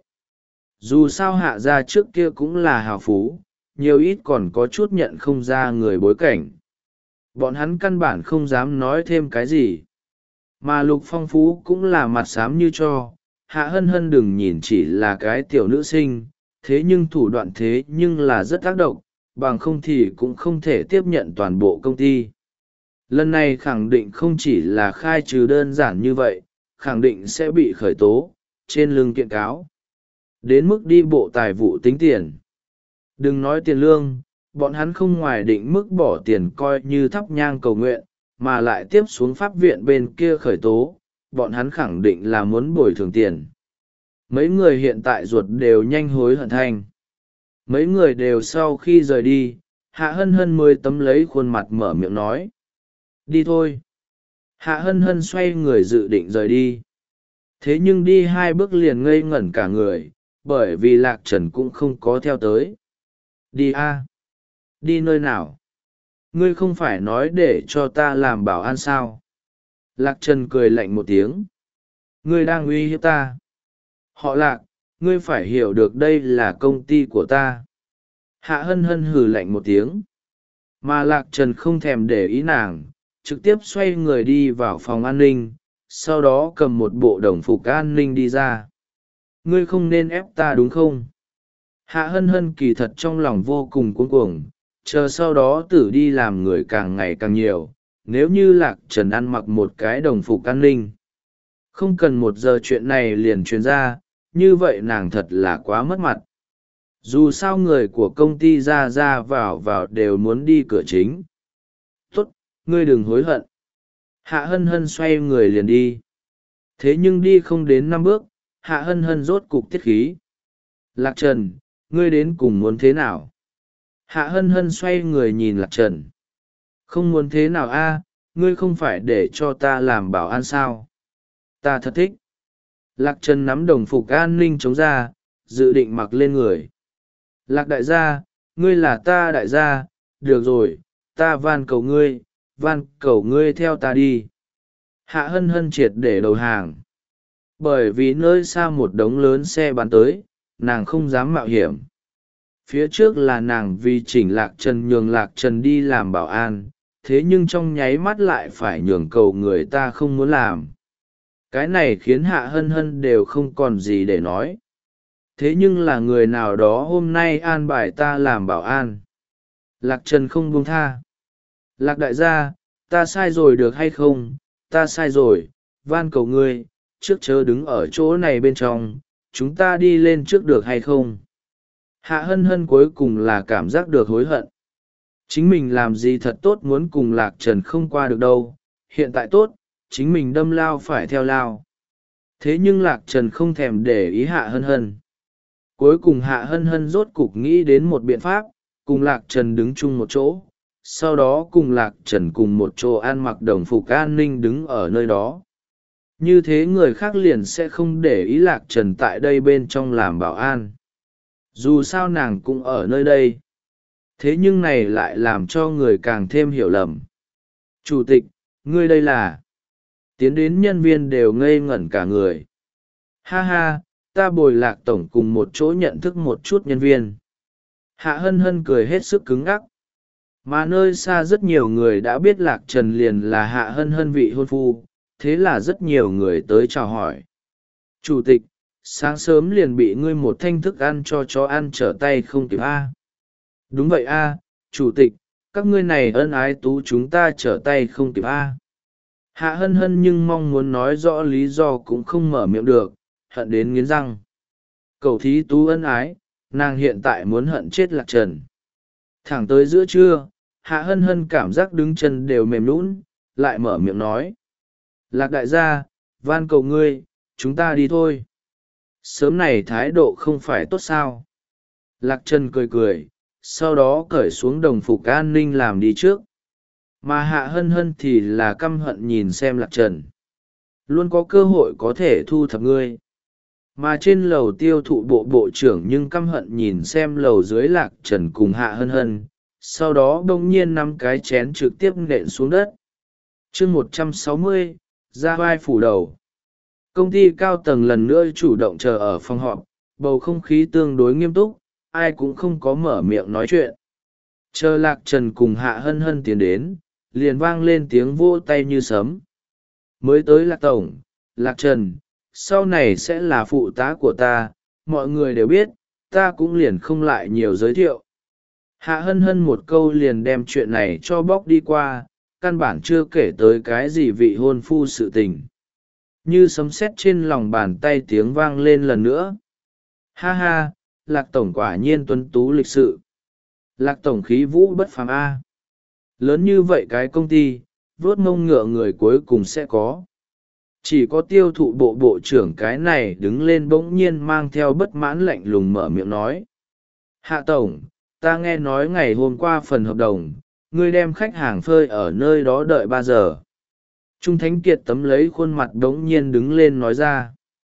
Dù sao Hạ gia trước kia cũng là hào phú, nhiều ít còn có chút nhận không ra người bối cảnh. Bọn hắn căn bản không dám nói thêm cái gì. Mà Lục Phong Phú cũng là mặt xám như cho. Hạ Hân Hân đừng nhìn chỉ là cái tiểu nữ sinh, thế nhưng thủ đoạn thế nhưng là rất ác độc, bằng không thì cũng không thể tiếp nhận toàn bộ công ty. Lần này khẳng định không chỉ là khai trừ đơn giản như vậy, khẳng định sẽ bị khởi tố, trên lưng kiện cáo. Đến mức đi bộ tài vụ tính tiền. Đừng nói tiền lương, bọn hắn không ngoài định mức bỏ tiền coi như thắp nhang cầu nguyện, mà lại tiếp xuống pháp viện bên kia khởi tố, bọn hắn khẳng định là muốn bồi thường tiền. Mấy người hiện tại ruột đều nhanh hối hận thanh. Mấy người đều sau khi rời đi, Hạ Hân Hân mới tấm lấy khuôn mặt mở miệng nói. Đi thôi. Hạ Hân Hân xoay người dự định rời đi. Thế nhưng đi hai bước liền ngây ngẩn cả người, bởi vì Lạc Trần cũng không có theo tới. Đi a? Đi nơi nào? Ngươi không phải nói để cho ta làm bảo an sao? Lạc Trần cười lạnh một tiếng. Ngươi đang uy hiếp ta. Họ Lạc, ngươi phải hiểu được đây là công ty của ta. Hạ Hân Hân hừ lạnh một tiếng. Mà Lạc Trần không thèm để ý nàng, trực tiếp xoay người đi vào phòng an ninh, sau đó cầm một bộ đồng phục an ninh đi ra. Ngươi không nên ép ta đúng không? Hạ Hân Hân kỳ thật trong lòng vô cùng cuống cuồng, chờ sau đó tử đi làm người càng ngày càng nhiều, nếu như Lạc Trần ăn mặc một cái đồng phục an ninh. Không cần một giờ chuyện này liền truyền ra, như vậy nàng thật là quá mất mặt. Dù sao người của công ty ra ra vào vào đều muốn đi cửa chính. Tốt, ngươi đừng hối hận. Hạ Hân Hân xoay người liền đi. Thế nhưng đi không đến năm bước, Hạ Hân Hân rốt cục tiết khí. Lạc Trần, ngươi đến cùng muốn thế nào? Hạ Hân Hân xoay người nhìn Lạc Trần. Không muốn thế nào a? Ngươi không phải để cho ta làm bảo an sao? Ta thật thích. Lạc Trần nắm đồng phục an ninh chống ra, dự định mặc lên người. Lạc đại gia, ngươi là ta đại gia, được rồi, ta van cầu ngươi, van cầu ngươi theo ta đi. Hạ Hân Hân triệt để đầu hàng. Bởi vì nơi xa một đống lớn xe bắn tới, nàng không dám mạo hiểm. Phía trước là nàng vì chỉnh Lạc Trần nhường Lạc Trần đi làm bảo an, thế nhưng trong nháy mắt lại phải nhường cầu người ta không muốn làm. Cái này khiến Hạ Hân Hân đều không còn gì để nói. Thế nhưng là người nào đó hôm nay an bài ta làm bảo an. Lạc Trần không buông tha. Lạc đại gia, ta sai rồi được hay không? Ta sai rồi, van cầu ngươi, trước chớ đứng ở chỗ này bên trong, chúng ta đi lên trước được hay không? Hạ Hân Hân cuối cùng là cảm giác được hối hận. Chính mình làm gì thật tốt muốn cùng Lạc Trần không qua được đâu, hiện tại tốt, chính mình đâm lao phải theo lao. Thế nhưng Lạc Trần không thèm để ý Hạ Hân Hân. Cuối cùng Hạ Hân Hân rốt cục nghĩ đến một biện pháp, cùng Lạc Trần đứng chung một chỗ, sau đó cùng Lạc Trần cùng một chỗ ăn mặc đồng phục an ninh đứng ở nơi đó. Như thế người khác liền sẽ không để ý Lạc Trần tại đây bên trong làm bảo an. Dù sao nàng cũng ở nơi đây. Thế nhưng này lại làm cho người càng thêm hiểu lầm. Chủ tịch, ngươi đây là... Tiến đến nhân viên đều ngây ngẩn cả người. Ha ha, ta bồi Lạc tổng cùng một chỗ nhận thức một chút nhân viên. Hạ Hân Hân cười hết sức cứng ngắc. Mà nơi xa rất nhiều người đã biết Lạc Trần liền là Hạ Hân Hân vị hôn phu, thế là rất nhiều người tới chào hỏi. Chủ tịch, sáng sớm liền bị ngươi một thanh thức ăn cho chó ăn trở tay không kịp a. Đúng vậy a, chủ tịch, các ngươi này ân ái tú chúng ta trở tay không kịp a. Hạ Hân Hân nhưng mong muốn nói rõ lý do cũng không mở miệng được, hận đến nghiến răng. Cầu thí tú ân ái, nàng hiện tại muốn hận chết Lạc Trần. Thẳng tới giữa trưa, Hạ Hân Hân cảm giác đứng chân đều mềm nhũn, lại mở miệng nói. Lạc đại gia, van cầu ngươi, chúng ta đi thôi. Sớm này thái độ không phải tốt sao. Lạc Trần cười cười, sau đó cởi xuống đồng phục an ninh làm đi trước. Mà Hạ Hân Hân thì là căm hận nhìn xem Lạc Trần. Luôn có cơ hội có thể thu thập ngươi. Mà trên lầu tiêu thụ bộ bộ trưởng nhưng căm hận nhìn xem lầu dưới Lạc Trần cùng Hạ Hân Hân, sau đó bỗng nhiên nắm cái chén trực tiếp nện xuống đất. chương một trăm sáu mươi, ra vai phủ đầu. Công ty cao tầng lần nữa chủ động chờ ở phòng họp, bầu không khí tương đối nghiêm túc, ai cũng không có mở miệng nói chuyện. Chờ Lạc Trần cùng Hạ Hân Hân tiến đến, liền vang lên tiếng vỗ tay như sấm. Mới tới Lạc Tổng, Lạc Trần, sau này sẽ là phụ tá của ta, mọi người đều biết, ta cũng liền không lại nhiều giới thiệu. Hạ Hân Hân một câu liền đem chuyện này cho bóc đi qua, căn bản chưa kể tới cái gì vị hôn phu sự tình. Như sấm sét trên lòng bàn tay tiếng vang lên lần nữa. Ha ha, Lạc Tổng quả nhiên tuấn tú lịch sự. Lạc Tổng khí vũ bất phàm A. Lớn như vậy cái công ty, vuốt mông ngựa người cuối cùng sẽ có. Chỉ có tiêu thụ bộ bộ trưởng cái này đứng lên bỗng nhiên mang theo bất mãn lạnh lùng mở miệng nói. Hạ Tổng, ta nghe nói ngày hôm qua phần hợp đồng, ngươi đem khách hàng phơi ở nơi đó đợi ba giờ. Trung Thánh Kiệt tấm lấy khuôn mặt đống nhiên đứng lên nói ra.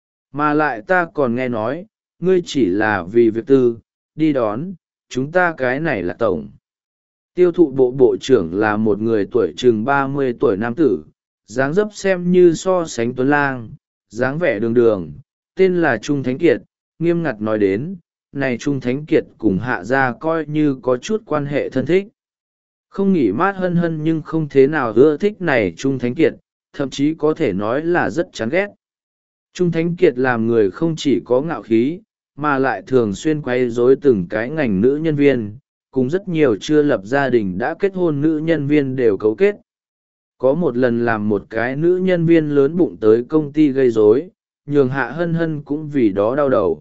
Mà lại ta còn nghe nói, ngươi chỉ là vì việc tư, đi đón, chúng ta cái này là tổng. Tiêu thụ bộ bộ trưởng là một người tuổi chừng ba mươi tuổi nam tử, dáng dấp xem như so sánh tuấn lang, dáng vẻ đường đường, tên là Trung Thánh Kiệt, nghiêm ngặt nói đến, này Trung Thánh Kiệt cùng Hạ gia coi như có chút quan hệ thân thích. Không nghỉ mát Hân Hân nhưng không thế nào ưa thích này Trung Thánh Kiệt, thậm chí có thể nói là rất chán ghét. Trung Thánh Kiệt làm người không chỉ có ngạo khí, mà lại thường xuyên quay rối từng cái ngành nữ nhân viên, cùng rất nhiều chưa lập gia đình đã kết hôn nữ nhân viên đều cấu kết. Có một lần làm một cái nữ nhân viên lớn bụng tới công ty gây rối, nhường Hạ Hân Hân cũng vì đó đau đầu.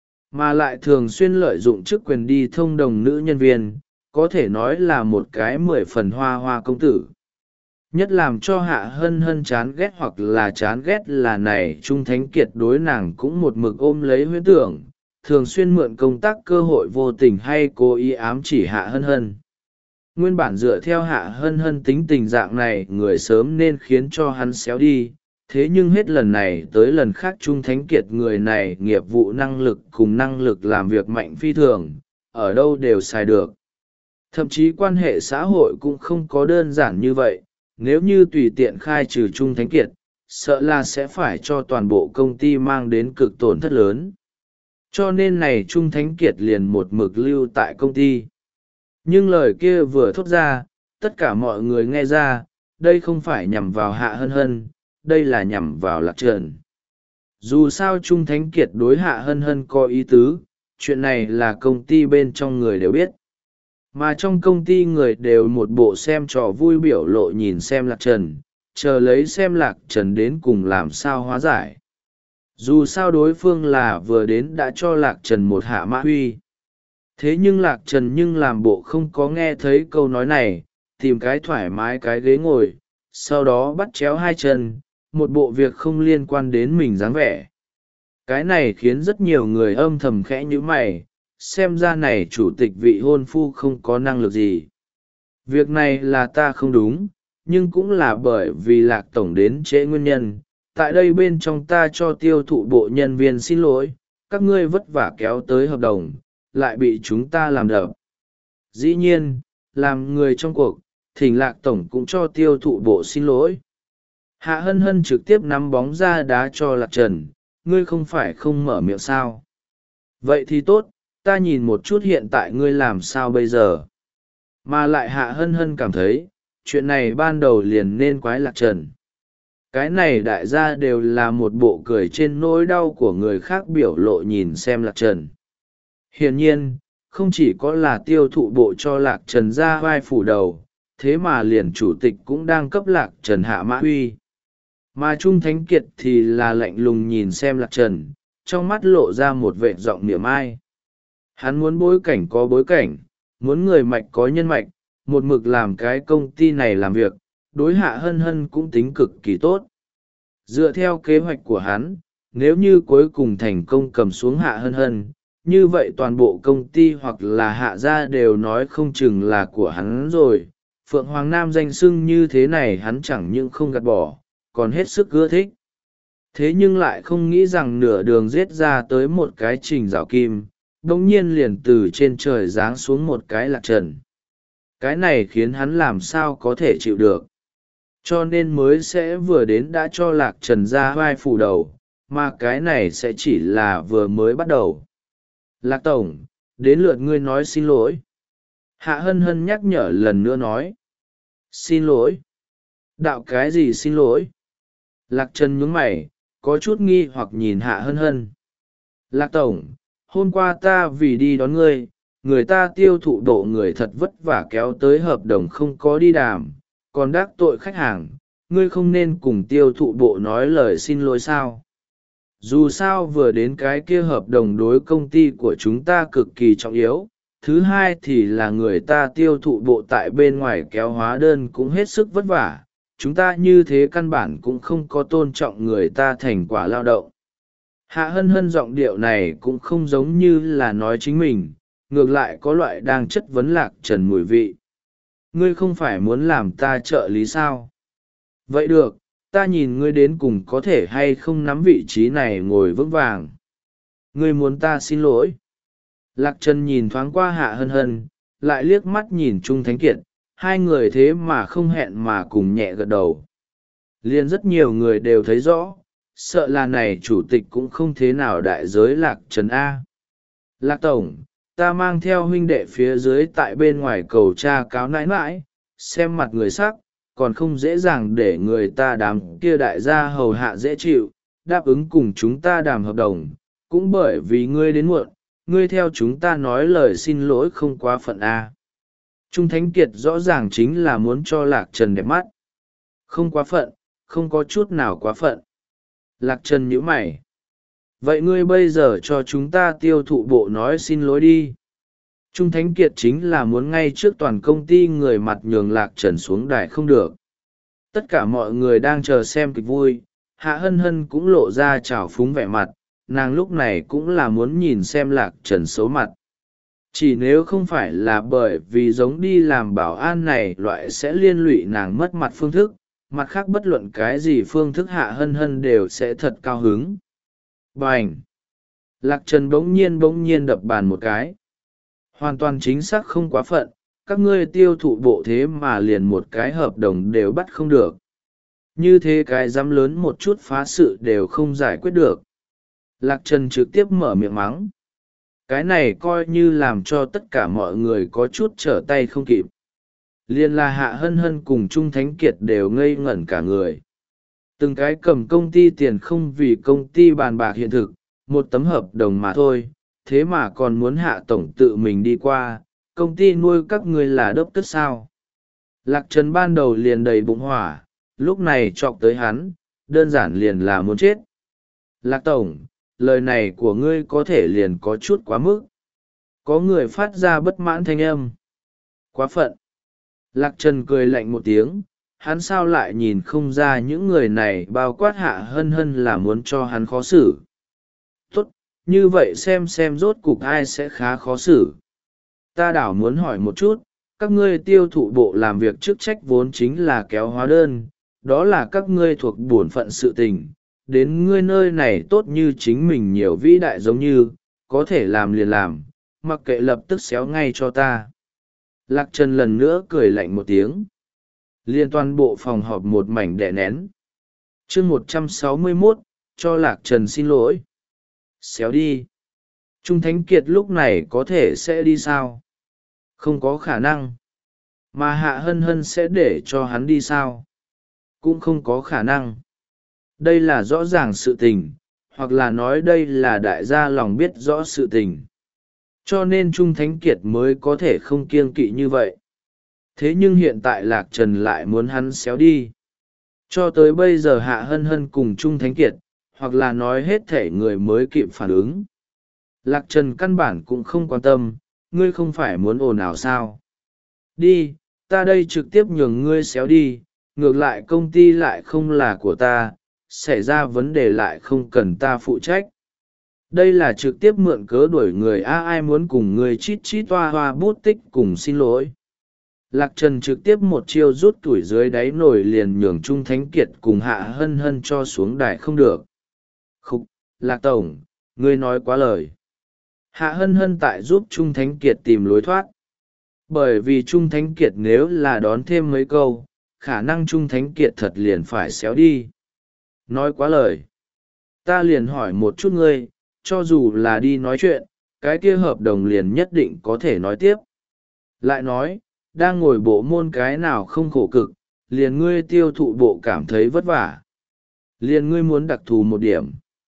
Mà lại thường xuyên lợi dụng chức quyền đi thông đồng nữ nhân viên, có thể nói là một cái mười phần hoa hoa công tử. Nhất làm cho Hạ Hân Hân chán ghét hoặc là chán ghét là này Trung Thánh Kiệt đối nàng cũng một mực ôm lấy huyễn tưởng, thường xuyên mượn công tác cơ hội vô tình hay cố ý ám chỉ Hạ Hân Hân. Nguyên bản dựa theo Hạ Hân Hân tính tình dạng này người sớm nên khiến cho hắn xéo đi, thế nhưng hết lần này tới lần khác Trung Thánh Kiệt người này nghiệp vụ năng lực cùng năng lực làm việc mạnh phi thường, ở đâu đều xài được. Thậm chí quan hệ xã hội cũng không có đơn giản như vậy, nếu như tùy tiện khai trừ Trung Thánh Kiệt, sợ là sẽ phải cho toàn bộ công ty mang đến cực tổn thất lớn. Cho nên này Trung Thánh Kiệt liền một mực lưu tại công ty. Nhưng lời kia vừa thốt ra, tất cả mọi người nghe ra, đây không phải nhằm vào Hạ Hân Hân, đây là nhằm vào Lạc Trần. Dù sao Trung Thánh Kiệt đối Hạ Hân Hân có ý tứ, chuyện này là công ty bên trong người đều biết. Mà trong công ty người đều một bộ xem trò vui biểu lộ nhìn xem Lạc Trần, chờ lấy xem Lạc Trần đến cùng làm sao hóa giải. Dù sao đối phương là vừa đến đã cho Lạc Trần một hạ mã huy. Thế nhưng Lạc Trần nhưng làm bộ không có nghe thấy câu nói này, tìm cái thoải mái cái ghế ngồi, sau đó bắt chéo hai chân, một bộ việc không liên quan đến mình dáng vẻ. Cái này khiến rất nhiều người âm thầm khẽ như mày, xem ra này chủ tịch vị hôn phu không có năng lực gì. Việc này là ta không đúng, nhưng cũng là bởi vì Lạc Tổng đến trễ nguyên nhân. Tại đây bên trong ta cho tiêu thụ bộ nhân viên xin lỗi, các ngươi vất vả kéo tới hợp đồng, lại bị chúng ta làm đập. Dĩ nhiên, làm người trong cuộc, thỉnh Lạc Tổng cũng cho tiêu thụ bộ xin lỗi. Hạ Hân Hân trực tiếp nắm bóng ra đá cho Lạc Trần, ngươi không phải không mở miệng sao. Vậy thì tốt, ta nhìn một chút hiện tại ngươi làm sao bây giờ. Mà lại Hạ Hân Hân cảm thấy, chuyện này ban đầu liền nên quái Lạc Trần. Cái này đại gia đều là một bộ cười trên nỗi đau của người khác biểu lộ nhìn xem Lạc Trần. Hiển nhiên, không chỉ có là tiêu thụ bộ cho Lạc Trần ra vai phủ đầu, thế mà liền chủ tịch cũng đang cấp Lạc Trần hạ mã huy. Mà Trung Thánh Kiệt thì là lạnh lùng nhìn xem Lạc Trần, trong mắt lộ ra một vệ giọng niệm ai. Hắn muốn bối cảnh có bối cảnh, muốn người mạch có nhân mạch, một mực làm cái công ty này làm việc, đối Hạ Hân Hân cũng tính cực kỳ tốt. Dựa theo kế hoạch của hắn, nếu như cuối cùng thành công cầm xuống Hạ Hân Hân, như vậy toàn bộ công ty hoặc là hạ gia đều nói không chừng là của hắn rồi. Phượng Hoàng Nam danh xưng như thế này hắn chẳng những không gạt bỏ, còn hết sức ưa thích. Thế nhưng lại không nghĩ rằng nửa đường giết ra tới một cái Trình Dạo Kim, bỗng nhiên liền từ trên trời giáng xuống một cái Lạc Trần. Cái này khiến hắn làm sao có thể chịu được. Cho nên mới sẽ vừa đến đã cho Lạc Trần ra vai phủ đầu, mà cái này sẽ chỉ là vừa mới bắt đầu. Lạc Tổng, đến lượt ngươi nói xin lỗi. Hạ Hân Hân nhắc nhở lần nữa nói. Xin lỗi? Đạo cái gì xin lỗi? Lạc Trần nhướng mày, có chút nghi hoặc nhìn Hạ Hân Hân. Lạc Tổng, hôm qua ta vì đi đón ngươi, người ta tiêu thụ độ người thật vất vả kéo tới hợp đồng không có đi đàm, còn đắc tội khách hàng, ngươi không nên cùng tiêu thụ bộ nói lời xin lỗi sao? Dù sao vừa đến cái kia hợp đồng đối công ty của chúng ta cực kỳ trọng yếu, thứ hai thì là người ta tiêu thụ bộ tại bên ngoài kéo hóa đơn cũng hết sức vất vả, chúng ta như thế căn bản cũng không có tôn trọng người ta thành quả lao động. Hạ Hân Hân giọng điệu này cũng không giống như là nói chính mình, ngược lại có loại đang chất vấn Lạc Trần mùi vị. Ngươi không phải muốn làm ta trợ lý sao? Vậy được, ta nhìn ngươi đến cùng có thể hay không nắm vị trí này ngồi vững vàng. Ngươi muốn ta xin lỗi. Lạc Trần nhìn thoáng qua Hạ Hân Hân, lại liếc mắt nhìn Trung Thánh Kiệt, hai người thế mà không hẹn mà cùng nhẹ gật đầu. Liên rất nhiều người đều thấy rõ, sợ là này chủ tịch cũng không thế nào đại giới Lạc Trần A. Lạc Tổng, ta mang theo huynh đệ phía dưới tại bên ngoài cầu tra cáo nãi nãi, xem mặt người sắc, còn không dễ dàng để người ta đám kia đại gia hầu hạ dễ chịu, đáp ứng cùng chúng ta đàm hợp đồng, cũng bởi vì ngươi đến muộn, ngươi theo chúng ta nói lời xin lỗi không quá phận A. Trung Thánh Kiệt rõ ràng chính là muốn cho Lạc Trần đẹp mắt. Không quá phận, không có chút nào quá phận. Lạc Trần nhíu mày. Vậy ngươi bây giờ cho chúng ta tiêu thụ bộ nói xin lỗi đi. Trung Thánh Kiệt chính là muốn ngay trước toàn công ty người mặt nhường Lạc Trần xuống đài không được. Tất cả mọi người đang chờ xem kịch vui, Hạ Hân Hân cũng lộ ra trào phúng vẻ mặt, nàng lúc này cũng là muốn nhìn xem Lạc Trần xấu mặt. Chỉ nếu không phải là bởi vì giống đi làm bảo an này loại sẽ liên lụy nàng mất mặt phương thức, mặt khác bất luận cái gì phương thức Hạ Hân Hân đều sẽ thật cao hứng. Bành! Lạc Trần bỗng nhiên bỗng nhiên đập bàn một cái. Hoàn toàn chính xác không quá phận, các ngươi tiêu thụ bộ thế mà liền một cái hợp đồng đều bắt không được. Như thế cái dám lớn một chút phá sự đều không giải quyết được. Lạc Trần trực tiếp mở miệng mắng. Cái này coi như làm cho tất cả mọi người có chút trở tay không kịp. Liên là Hạ Hân Hân cùng Trung Thánh Kiệt đều ngây ngẩn cả người. Từng cái cầm công ty tiền không vì công ty bàn bạc hiện thực, một tấm hợp đồng mà thôi, thế mà còn muốn Hạ Tổng tự mình đi qua, công ty nuôi các ngươi là đốc tức sao. Lạc Trần ban đầu liền đầy bụng hỏa, lúc này chọc tới hắn, đơn giản liền là muốn chết. Lạc Tổng, lời này của ngươi có thể liền có chút quá mức. Có người phát ra bất mãn thanh âm. Quá phận. Lạc Trần cười lạnh một tiếng, hắn sao lại nhìn không ra những người này bao quát Hạ Hân Hân là muốn cho hắn khó xử. Tốt, như vậy xem xem rốt cục ai sẽ khá khó xử. Ta đảo muốn hỏi một chút, các ngươi tiêu thụ bộ làm việc chức trách vốn chính là kéo hóa đơn, đó là các ngươi thuộc bổn phận sự tình. Đến ngươi nơi này tốt như chính mình nhiều vĩ đại giống như, có thể làm liền làm, mặc kệ lập tức xéo ngay cho ta. Lạc Trần lần nữa cười lạnh một tiếng. Liên toàn bộ phòng họp một mảnh đè nén. chương một trăm sáu mươi mốt, cho Lạc Trần xin lỗi. Xéo đi. Trung Thánh Kiệt lúc này có thể sẽ đi sao? Không có khả năng. Mà Hạ Hân Hân sẽ để cho hắn đi sao? Cũng không có khả năng. Đây là rõ ràng sự tình, hoặc là nói đây là đại gia lòng biết rõ sự tình. Cho nên Trung Thánh Kiệt mới có thể không kiêng kỵ như vậy. Thế nhưng hiện tại Lạc Trần lại muốn hắn xéo đi. Cho tới bây giờ Hạ Hân Hân cùng Trung Thánh Kiệt, hoặc là nói hết thể người mới kịp phản ứng. Lạc Trần căn bản cũng không quan tâm, ngươi không phải muốn ồn ào sao. Đi, ta đây trực tiếp nhường ngươi xéo đi, ngược lại công ty lại không là của ta, xảy ra vấn đề lại không cần ta phụ trách. Đây là trực tiếp mượn cớ đuổi người a ai muốn cùng người chít chít toa hoa bút tích cùng xin lỗi. Lạc Trần trực tiếp một chiêu rút tuổi dưới đáy nổi liền nhường Trung Thánh Kiệt cùng Hạ Hân Hân cho xuống đài không được. Khúc, Lạc Tổng, ngươi nói quá lời. Hạ Hân Hân tại giúp Trung Thánh Kiệt tìm lối thoát. Bởi vì Trung Thánh Kiệt nếu là đón thêm mấy câu, khả năng Trung Thánh Kiệt thật liền phải xéo đi. Nói quá lời. Ta liền hỏi một chút ngươi, cho dù là đi nói chuyện, cái kia hợp đồng liền nhất định có thể nói tiếp. Lại nói, đang ngồi bộ môn cái nào không khổ cực, liền ngươi tiêu thụ bộ cảm thấy vất vả. Liền ngươi muốn đặc thù một điểm.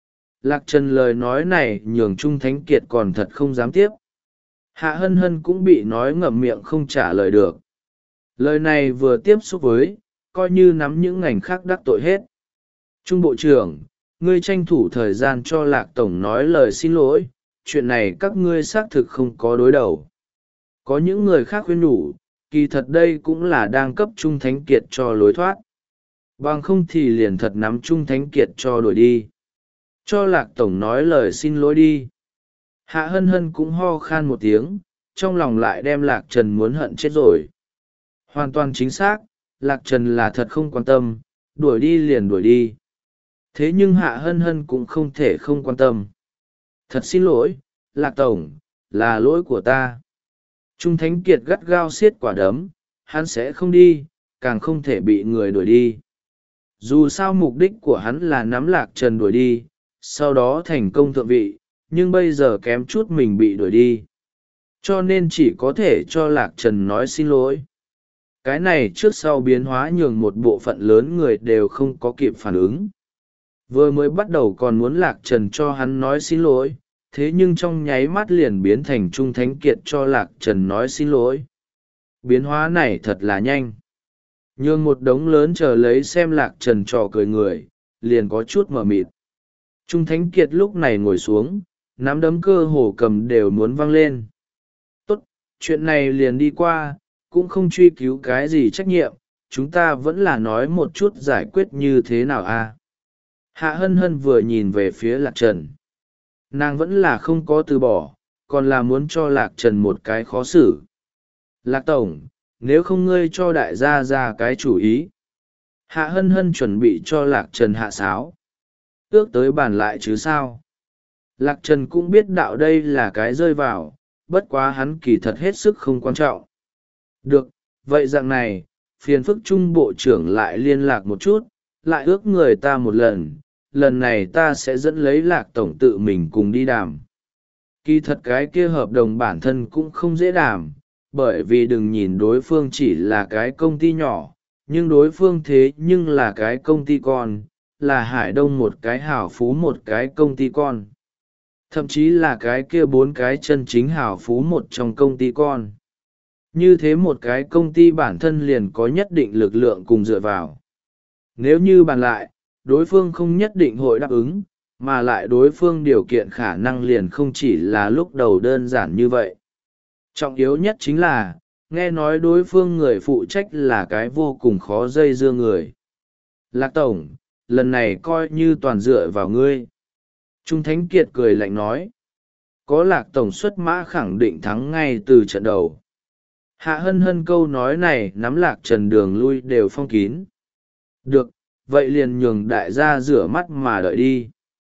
Lạc Trần lời nói này nhường Trung Thánh Kiệt còn thật không dám tiếp. Hạ Hân Hân cũng bị nói ngậm miệng không trả lời được. Lời này vừa tiếp xúc với, coi như nắm những ngành khác đắc tội hết. Trung Bộ trưởng, ngươi tranh thủ thời gian cho Lạc Tổng nói lời xin lỗi, chuyện này các ngươi xác thực không có đối đầu. Có những người khác khuyên nhủ, kỳ thật đây cũng là đang cấp Trung Thánh Kiệt cho lối thoát. Bằng không thì liền thật nắm Trung Thánh Kiệt cho đuổi đi. Cho Lạc Tổng nói lời xin lỗi đi. Hạ Hân Hân cũng ho khan một tiếng, trong lòng lại đem Lạc Trần muốn hận chết rồi. Hoàn toàn chính xác, Lạc Trần là thật không quan tâm, đuổi đi liền đuổi đi. Thế nhưng Hạ Hân Hân cũng không thể không quan tâm. Thật xin lỗi, Lạc Tổng, là lỗi của ta. Trung Thánh Kiệt gắt gao xiết quả đấm, hắn sẽ không đi, càng không thể bị người đuổi đi. Dù sao mục đích của hắn là nắm Lạc Trần đuổi đi, sau đó thành công thượng vị, nhưng bây giờ kém chút mình bị đuổi đi. Cho nên chỉ có thể cho Lạc Trần nói xin lỗi. Cái này trước sau biến hóa nhường một bộ phận lớn người đều không có kịp phản ứng. Vừa mới bắt đầu còn muốn Lạc Trần cho hắn nói xin lỗi, thế nhưng trong nháy mắt liền biến thành Trung Thánh Kiệt cho Lạc Trần nói xin lỗi. Biến hóa này thật là nhanh. Nhường một đống lớn chờ lấy xem Lạc Trần trò cười người, liền có chút mờ mịt. Trung Thánh Kiệt lúc này ngồi xuống, nắm đấm cơ hồ cầm đều muốn văng lên. Tốt, chuyện này liền đi qua, cũng không truy cứu cái gì trách nhiệm, chúng ta vẫn là nói một chút giải quyết như thế nào a. Hạ Hân Hân vừa nhìn về phía Lạc Trần. Nàng vẫn là không có từ bỏ, còn là muốn cho Lạc Trần một cái khó xử. Lạc Tổng, nếu không ngươi cho đại gia ra cái chủ ý. Hạ Hân Hân chuẩn bị cho Lạc Trần hạ sáo. Ước tới bàn lại chứ sao. Lạc Trần cũng biết đạo đây là cái rơi vào, bất quá hắn kỳ thật hết sức không quan trọng. Được, vậy dạng này, phiền phức Trung Bộ trưởng lại liên lạc một chút, lại ước người ta một lần, lần này ta sẽ dẫn lấy Lạc Tổng tự mình cùng đi đàm. Kỳ thật cái kia hợp đồng bản thân cũng không dễ đàm, bởi vì đừng nhìn đối phương chỉ là cái công ty nhỏ, nhưng đối phương thế nhưng là cái công ty con, là Hải Đông một cái hảo phú một cái công ty con. Thậm chí là cái kia bốn cái chân chính hảo phú một trong công ty con. Như thế một cái công ty bản thân liền có nhất định lực lượng cùng dựa vào. Nếu như bàn lại, đối phương không nhất định hội đáp ứng, mà lại đối phương điều kiện khả năng liền không chỉ là lúc đầu đơn giản như vậy. Trọng yếu nhất chính là, nghe nói đối phương người phụ trách là cái vô cùng khó dây dưa người. Lạc Tổng, lần này coi như toàn dựa vào ngươi. Trung Thánh Kiệt cười lạnh nói. Có Lạc Tổng xuất mã khẳng định thắng ngay từ trận đầu. Hạ Hân Hân câu nói này nắm Lạc Trần đường lui đều phong kín. Được, vậy liền nhường đại gia rửa mắt mà đợi đi.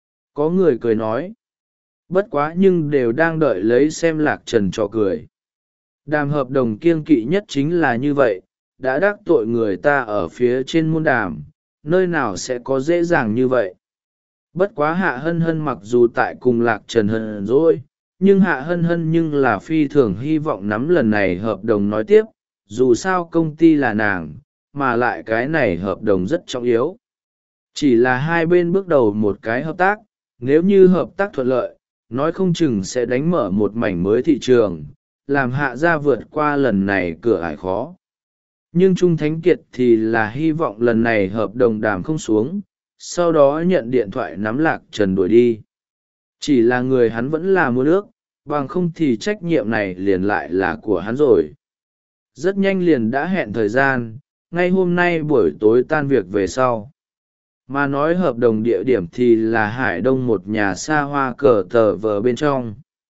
Có người cười nói. Bất quá nhưng đều đang đợi lấy xem Lạc Trần trò cười. Đàm hợp đồng kiêng kỵ nhất chính là như vậy, đã đắc tội người ta ở phía trên môn đàm, nơi nào sẽ có dễ dàng như vậy. Bất quá Hạ Hân Hân mặc dù tại cùng Lạc Trần hận rồi, nhưng Hạ Hân Hân nhưng là phi thường hy vọng nắm lần này hợp đồng nói tiếp, dù sao công ty là nàng, mà lại cái này hợp đồng rất trọng yếu. Chỉ là hai bên bước đầu một cái hợp tác, nếu như hợp tác thuận lợi, nói không chừng sẽ đánh mở một mảnh mới thị trường, làm Hạ gia vượt qua lần này cửa ải khó. Nhưng Trung Thánh Kiệt thì là hy vọng lần này hợp đồng đàm không xuống, sau đó nhận điện thoại nắm Lạc Trần đuổi đi. Chỉ là người hắn vẫn là muốn ước, bằng không thì trách nhiệm này liền lại là của hắn rồi. Rất nhanh liền đã hẹn thời gian, ngay hôm nay buổi tối tan việc về sau. mà nói hợp đồng địa điểm thì là Hải Đông, một nhà xa hoa cờ tờ vờ bên trong.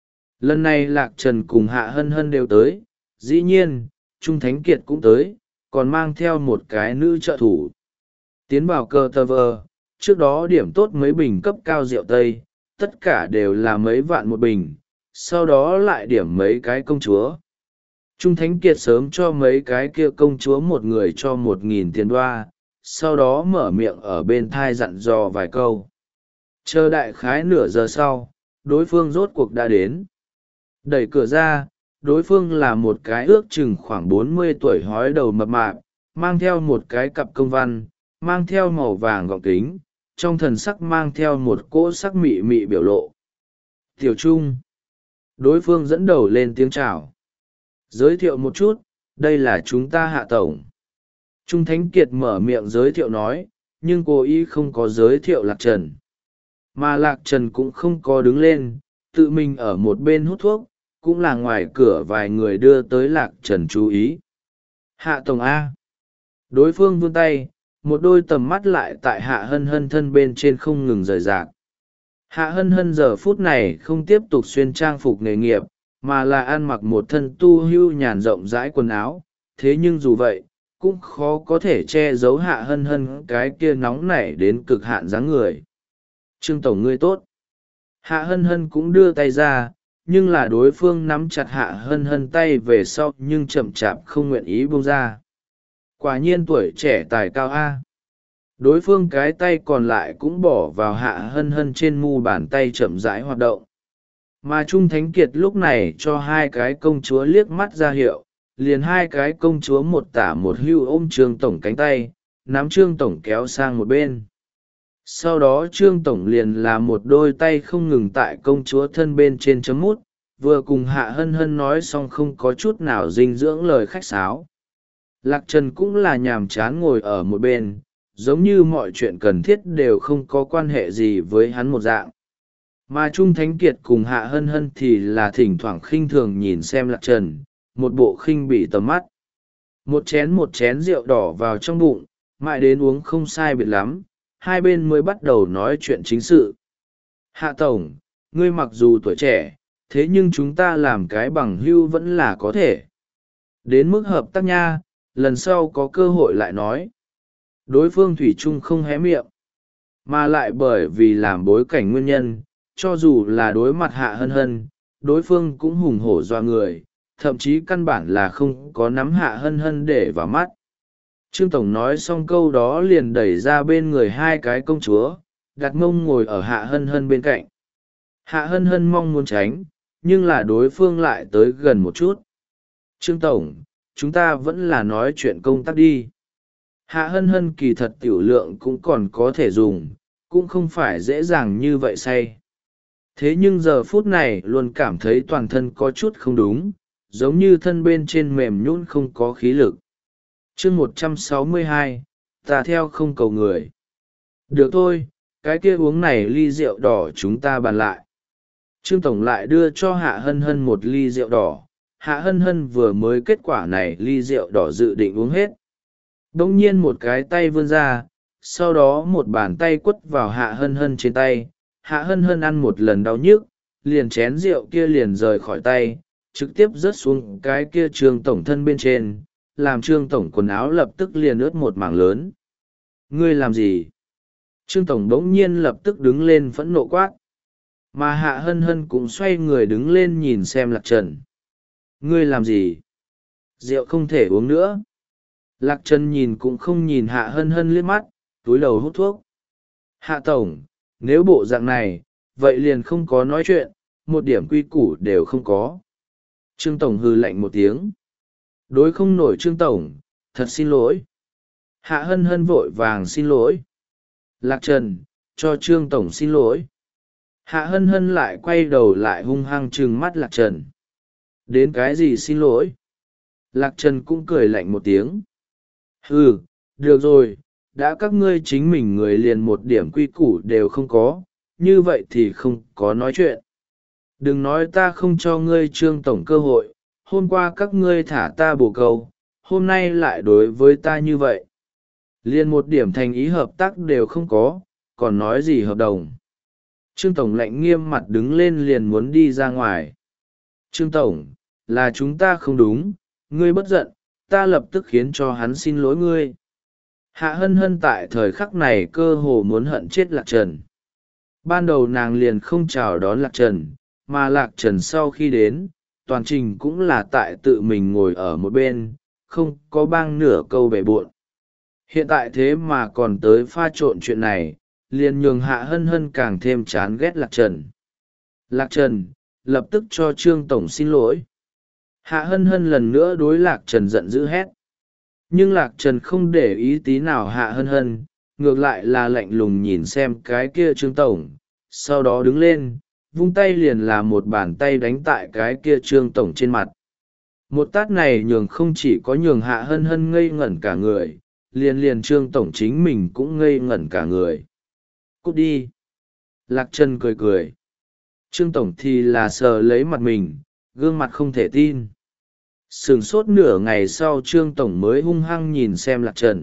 Lần này Lạc Trần cùng Hạ Hân Hân đều tới, dĩ nhiên Trung Thánh Kiệt cũng tới, còn mang theo một cái nữ trợ thủ. Tiến vào cờ tờ vờ, trước đó điểm tốt mấy bình cấp cao rượu Tây, tất cả đều là mấy vạn một bình, sau đó lại điểm mấy cái công chúa. Trung Thánh Kiệt sớm cho mấy cái kia công chúa một người cho một nghìn tiền đoa, sau đó mở miệng ở bên thai dặn dò vài câu. Chờ đại khái nửa giờ sau, đối phương rốt cuộc đã đến. Đẩy cửa ra, đối phương là một cái ước chừng khoảng bốn mươi tuổi hói đầu mập mạp, mang theo một cái cặp công văn, mang theo màu vàng gọng kính, trong thần sắc mang theo một cỗ sắc mị mị biểu lộ. Tiểu Trung. Đối phương dẫn đầu lên tiếng chào. Giới thiệu một chút, đây là chúng ta Hạ tổng. Trung Thánh Kiệt mở miệng giới thiệu nói, nhưng cô ý không có giới thiệu Lạc Trần. Mà Lạc Trần cũng không có đứng lên, tự mình ở một bên hút thuốc, cũng là ngoài cửa vài người đưa tới Lạc Trần chú ý. Hạ tổng A. Đối phương vươn tay, một đôi tầm mắt lại tại Hạ Hân Hân thân bên trên không ngừng rời rạc. Hạ Hân Hân giờ phút này không tiếp tục xuyên trang phục nghề nghiệp, mà là ăn mặc một thân tu hưu nhàn rộng rãi quần áo. Thế nhưng dù vậy, cũng khó có thể che giấu Hạ Hân Hân cái kia nóng nảy đến cực hạn dáng người. Trương tổng ngươi tốt. Hạ Hân Hân cũng đưa tay ra, nhưng là đối phương nắm chặt Hạ Hân Hân tay về sau nhưng chậm chạp không nguyện ý buông ra. Quả nhiên tuổi trẻ tài cao A. Đối phương cái tay còn lại cũng bỏ vào Hạ Hân Hân trên mu bàn tay chậm rãi hoạt động. Mà Trung Thánh Kiệt lúc này cho hai cái công chúa liếc mắt ra hiệu, liền hai cái công chúa một tả một hưu ôm Trương tổng cánh tay, nắm Trương tổng kéo sang một bên. Sau đó Trương tổng liền là một đôi tay không ngừng tại công chúa thân bên trên chấm mút, vừa cùng Hạ Hân Hân nói xong không có chút nào dinh dưỡng lời khách sáo. Lạc Trần cũng là nhàm chán ngồi ở một bên, giống như mọi chuyện cần thiết đều không có quan hệ gì với hắn một dạng. Mà Trung Thánh Kiệt cùng Hạ Hân Hân thì là thỉnh thoảng khinh thường nhìn xem Lạc Trần, một bộ khinh bỉ tầm mắt. Một chén một chén rượu đỏ vào trong bụng, mãi đến uống không sai biệt lắm, hai bên mới bắt đầu nói chuyện chính sự. Hạ tổng, ngươi mặc dù tuổi trẻ, thế nhưng chúng ta làm cái bằng hưu vẫn là có thể. Đến mức hợp tác nha, lần sau có cơ hội lại nói. Đối phương thủy chung không hé miệng, mà lại bởi vì làm bối cảnh nguyên nhân, cho dù là đối mặt Hạ Hân Hân, đối phương cũng hùng hổ doa người, thậm chí căn bản là không có nắm Hạ Hân Hân để vào mắt. Trương tổng nói xong câu đó liền đẩy ra bên người hai cái công chúa, đặt mông ngồi ở Hạ Hân Hân bên cạnh. Hạ Hân Hân mong muốn tránh, nhưng là đối phương lại tới gần một chút. Trương tổng, chúng ta vẫn là nói chuyện công tác đi. Hạ Hân Hân kỳ thật tiểu lượng cũng còn có thể dùng, cũng không phải dễ dàng như vậy say. Thế nhưng giờ phút này luôn cảm thấy toàn thân có chút không đúng, giống như thân bên trên mềm nhũn không có khí lực. Chương một trăm sáu mươi hai, ta theo không cầu người. Được thôi, cái kia uống này ly rượu đỏ chúng ta bàn lại. Trương tổng lại đưa cho Hạ Hân Hân một ly rượu đỏ. Hạ Hân Hân vừa mới kết quả này ly rượu đỏ dự định uống hết. Đông nhiên một cái tay vươn ra, sau đó một bàn tay quất vào Hạ Hân Hân trên tay. Hạ Hân Hân ăn một lần đau nhức, liền chén rượu kia liền rời khỏi tay, trực tiếp rớt xuống cái kia Trương tổng thân bên trên, làm Trương tổng quần áo lập tức liền ướt một mảng lớn. Ngươi làm gì? Trương tổng bỗng nhiên lập tức đứng lên phẫn nộ quát. Mà Hạ Hân Hân cũng xoay người đứng lên nhìn xem Lạc Trần. Ngươi làm gì? Rượu không thể uống nữa. Lạc Trần nhìn cũng không nhìn Hạ Hân Hân liếc mắt, túi đầu hút thuốc. Hạ tổng, nếu bộ dạng này, vậy liền không có nói chuyện, một điểm quy củ đều không có. Trương tổng hừ lạnh một tiếng. Đối không nổi Trương tổng, thật xin lỗi. Hạ Hân Hân vội vàng xin lỗi. Lạc Trần, cho Trương tổng xin lỗi. Hạ Hân Hân lại quay đầu lại hung hăng trừng mắt Lạc Trần. Đến cái gì xin lỗi? Lạc Trần cũng cười lạnh một tiếng. Ừ, được rồi, đã các ngươi chính mình người liền một điểm quy củ đều không có, như vậy thì không có nói chuyện. Đừng nói ta không cho ngươi Trương tổng cơ hội, hôm qua các ngươi thả ta bồ câu, hôm nay lại đối với ta như vậy. Liền một điểm thành ý hợp tác đều không có, còn nói gì hợp đồng. Trương Tổng lạnh nghiêm mặt đứng lên liền muốn đi ra ngoài. Trương Tổng, là chúng ta không đúng, ngươi bất giận, ta lập tức khiến cho hắn xin lỗi ngươi. Hạ hân hân tại thời khắc này cơ hồ muốn hận chết Lạc Trần. Ban đầu nàng liền không chào đón Lạc Trần, mà Lạc Trần sau khi đến, toàn trình cũng là tại tự mình ngồi ở một bên, không có bang nửa câu bể buộn. Hiện tại thế mà còn tới pha trộn chuyện này, liền nhường Hạ hân hân càng thêm chán ghét Lạc Trần. Lạc Trần, lập tức cho Trương Tổng xin lỗi. Hạ hân hân lần nữa đối Lạc Trần giận dữ hét. Nhưng Lạc Trần không để ý tí nào Hạ hân hân, ngược lại là lạnh lùng nhìn xem cái kia Trương Tổng, sau đó đứng lên, vung tay liền là một bàn tay đánh tại cái kia Trương Tổng trên mặt. Một tát này nhường không chỉ có nhường Hạ hân hân ngây ngẩn cả người, liền liền Trương Tổng chính mình cũng ngây ngẩn cả người. Cút đi. Lạc Trần cười cười. Trương Tổng thì là sờ lấy mặt mình, gương mặt không thể tin. Sửng sốt nửa ngày sau Trương Tổng mới hung hăng nhìn xem Lạc Trần.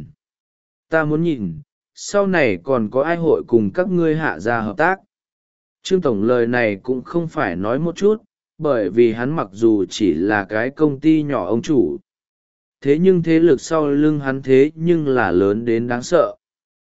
Ta muốn nhìn, sau này còn có ai hội cùng các ngươi Hạ gia hợp tác. Trương Tổng lời này cũng không phải nói một chút, bởi vì hắn mặc dù chỉ là cái công ty nhỏ ông chủ. Thế nhưng thế lực sau lưng hắn thế nhưng là lớn đến đáng sợ.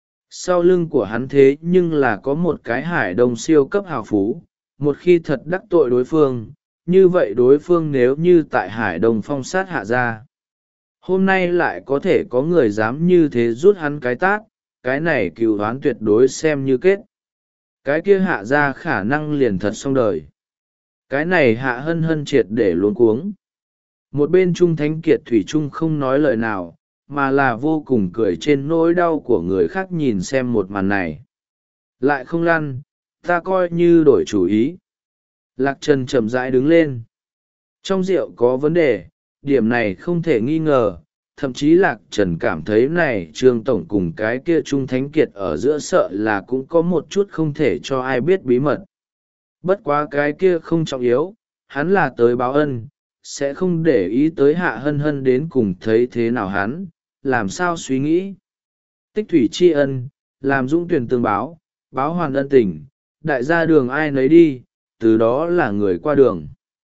Sau lưng của hắn thế nhưng là có một cái Hải Đông siêu cấp hào phú, một khi thật đắc tội đối phương, như vậy đối phương nếu như tại Hải Đông phong sát Hạ gia. Hôm nay lại có thể có người dám như thế rút hắn cái tát, cái này cừu đoán tuyệt đối xem như kết. Cái kia Hạ gia khả năng liền thật xong đời. Cái này Hạ hân hân triệt để luống cuống. Một bên Trung Thánh Kiệt thủy chung không nói lời nào, mà là vô cùng cười trên nỗi đau của người khác nhìn xem một màn này. Lại không lăn, ta coi như đổi chủ ý. Lạc Trần chậm rãi đứng lên. Trong rượu có vấn đề, điểm này không thể nghi ngờ, thậm chí Lạc Trần cảm thấy này Trương Tổng cùng cái kia Trung Thánh Kiệt ở giữa sợ là cũng có một chút không thể cho ai biết bí mật. Bất quá cái kia không trọng yếu, hắn là tới báo ân, sẽ không để ý tới Hạ hân hân đến cùng thấy thế nào hắn, làm sao suy nghĩ. Tích thủy tri ân, làm dũng tuyển tương báo, báo hoàn ân tình, đại gia đường ai nấy đi, từ đó là người qua đường.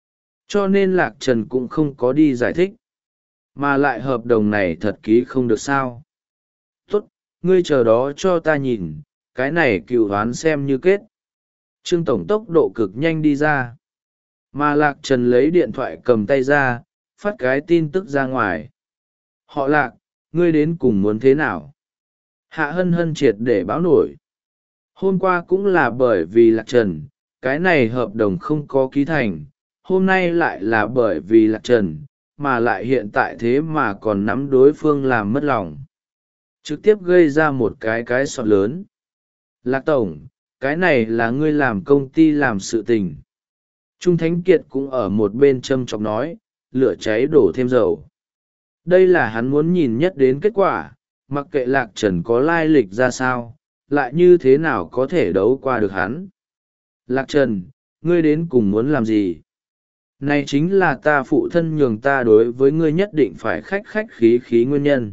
Cho nên Lạc Trần cũng không có đi giải thích. Mà lại hợp đồng này thật ký không được sao. Tốt, ngươi chờ đó cho ta nhìn, cái này cựu đoán xem như kết. Trương Tổng tốc độ cực nhanh đi ra. Mà Lạc Trần lấy điện thoại cầm tay ra, phát cái tin tức ra ngoài. Họ Lạc, ngươi đến cùng muốn thế nào? Hạ hân hân triệt để báo nổi. Hôm qua cũng là bởi vì Lạc Trần, cái này hợp đồng không có ký thành, hôm nay lại là bởi vì Lạc Trần, mà lại hiện tại thế mà còn nắm đối phương làm mất lòng. Trực tiếp gây ra một cái cái sọt lớn. Lạc Tổng, cái này là ngươi làm công ty làm sự tình. Trung Thánh Kiệt cũng ở một bên châm chọc nói, lửa cháy đổ thêm dầu. Đây là hắn muốn nhìn nhất đến kết quả, mặc kệ Lạc Trần có lai lịch ra sao, lại như thế nào có thể đấu qua được hắn. Lạc Trần, ngươi đến cùng muốn làm gì? Này chính là ta phụ thân nhường ta đối với ngươi nhất định phải khách khách khí khí nguyên nhân.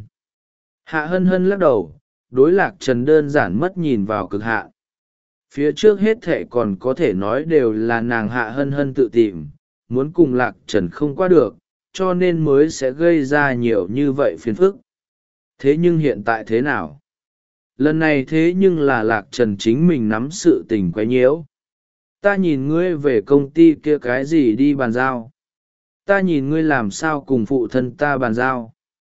Hạ hân hân lắc đầu, đối Lạc Trần đơn giản mất nhìn vào cực hạn. Phía trước hết thệ còn có thể nói đều là nàng Hạ hân hân tự tìm, muốn cùng Lạc Trần không qua được, cho nên mới sẽ gây ra nhiều như vậy phiền phức. Thế nhưng hiện tại thế nào? Lần này thế nhưng là Lạc Trần chính mình nắm sự tình quấy nhiễu. Ta nhìn ngươi về công ty kia cái gì đi bàn giao. Ta nhìn ngươi làm sao cùng phụ thân ta bàn giao.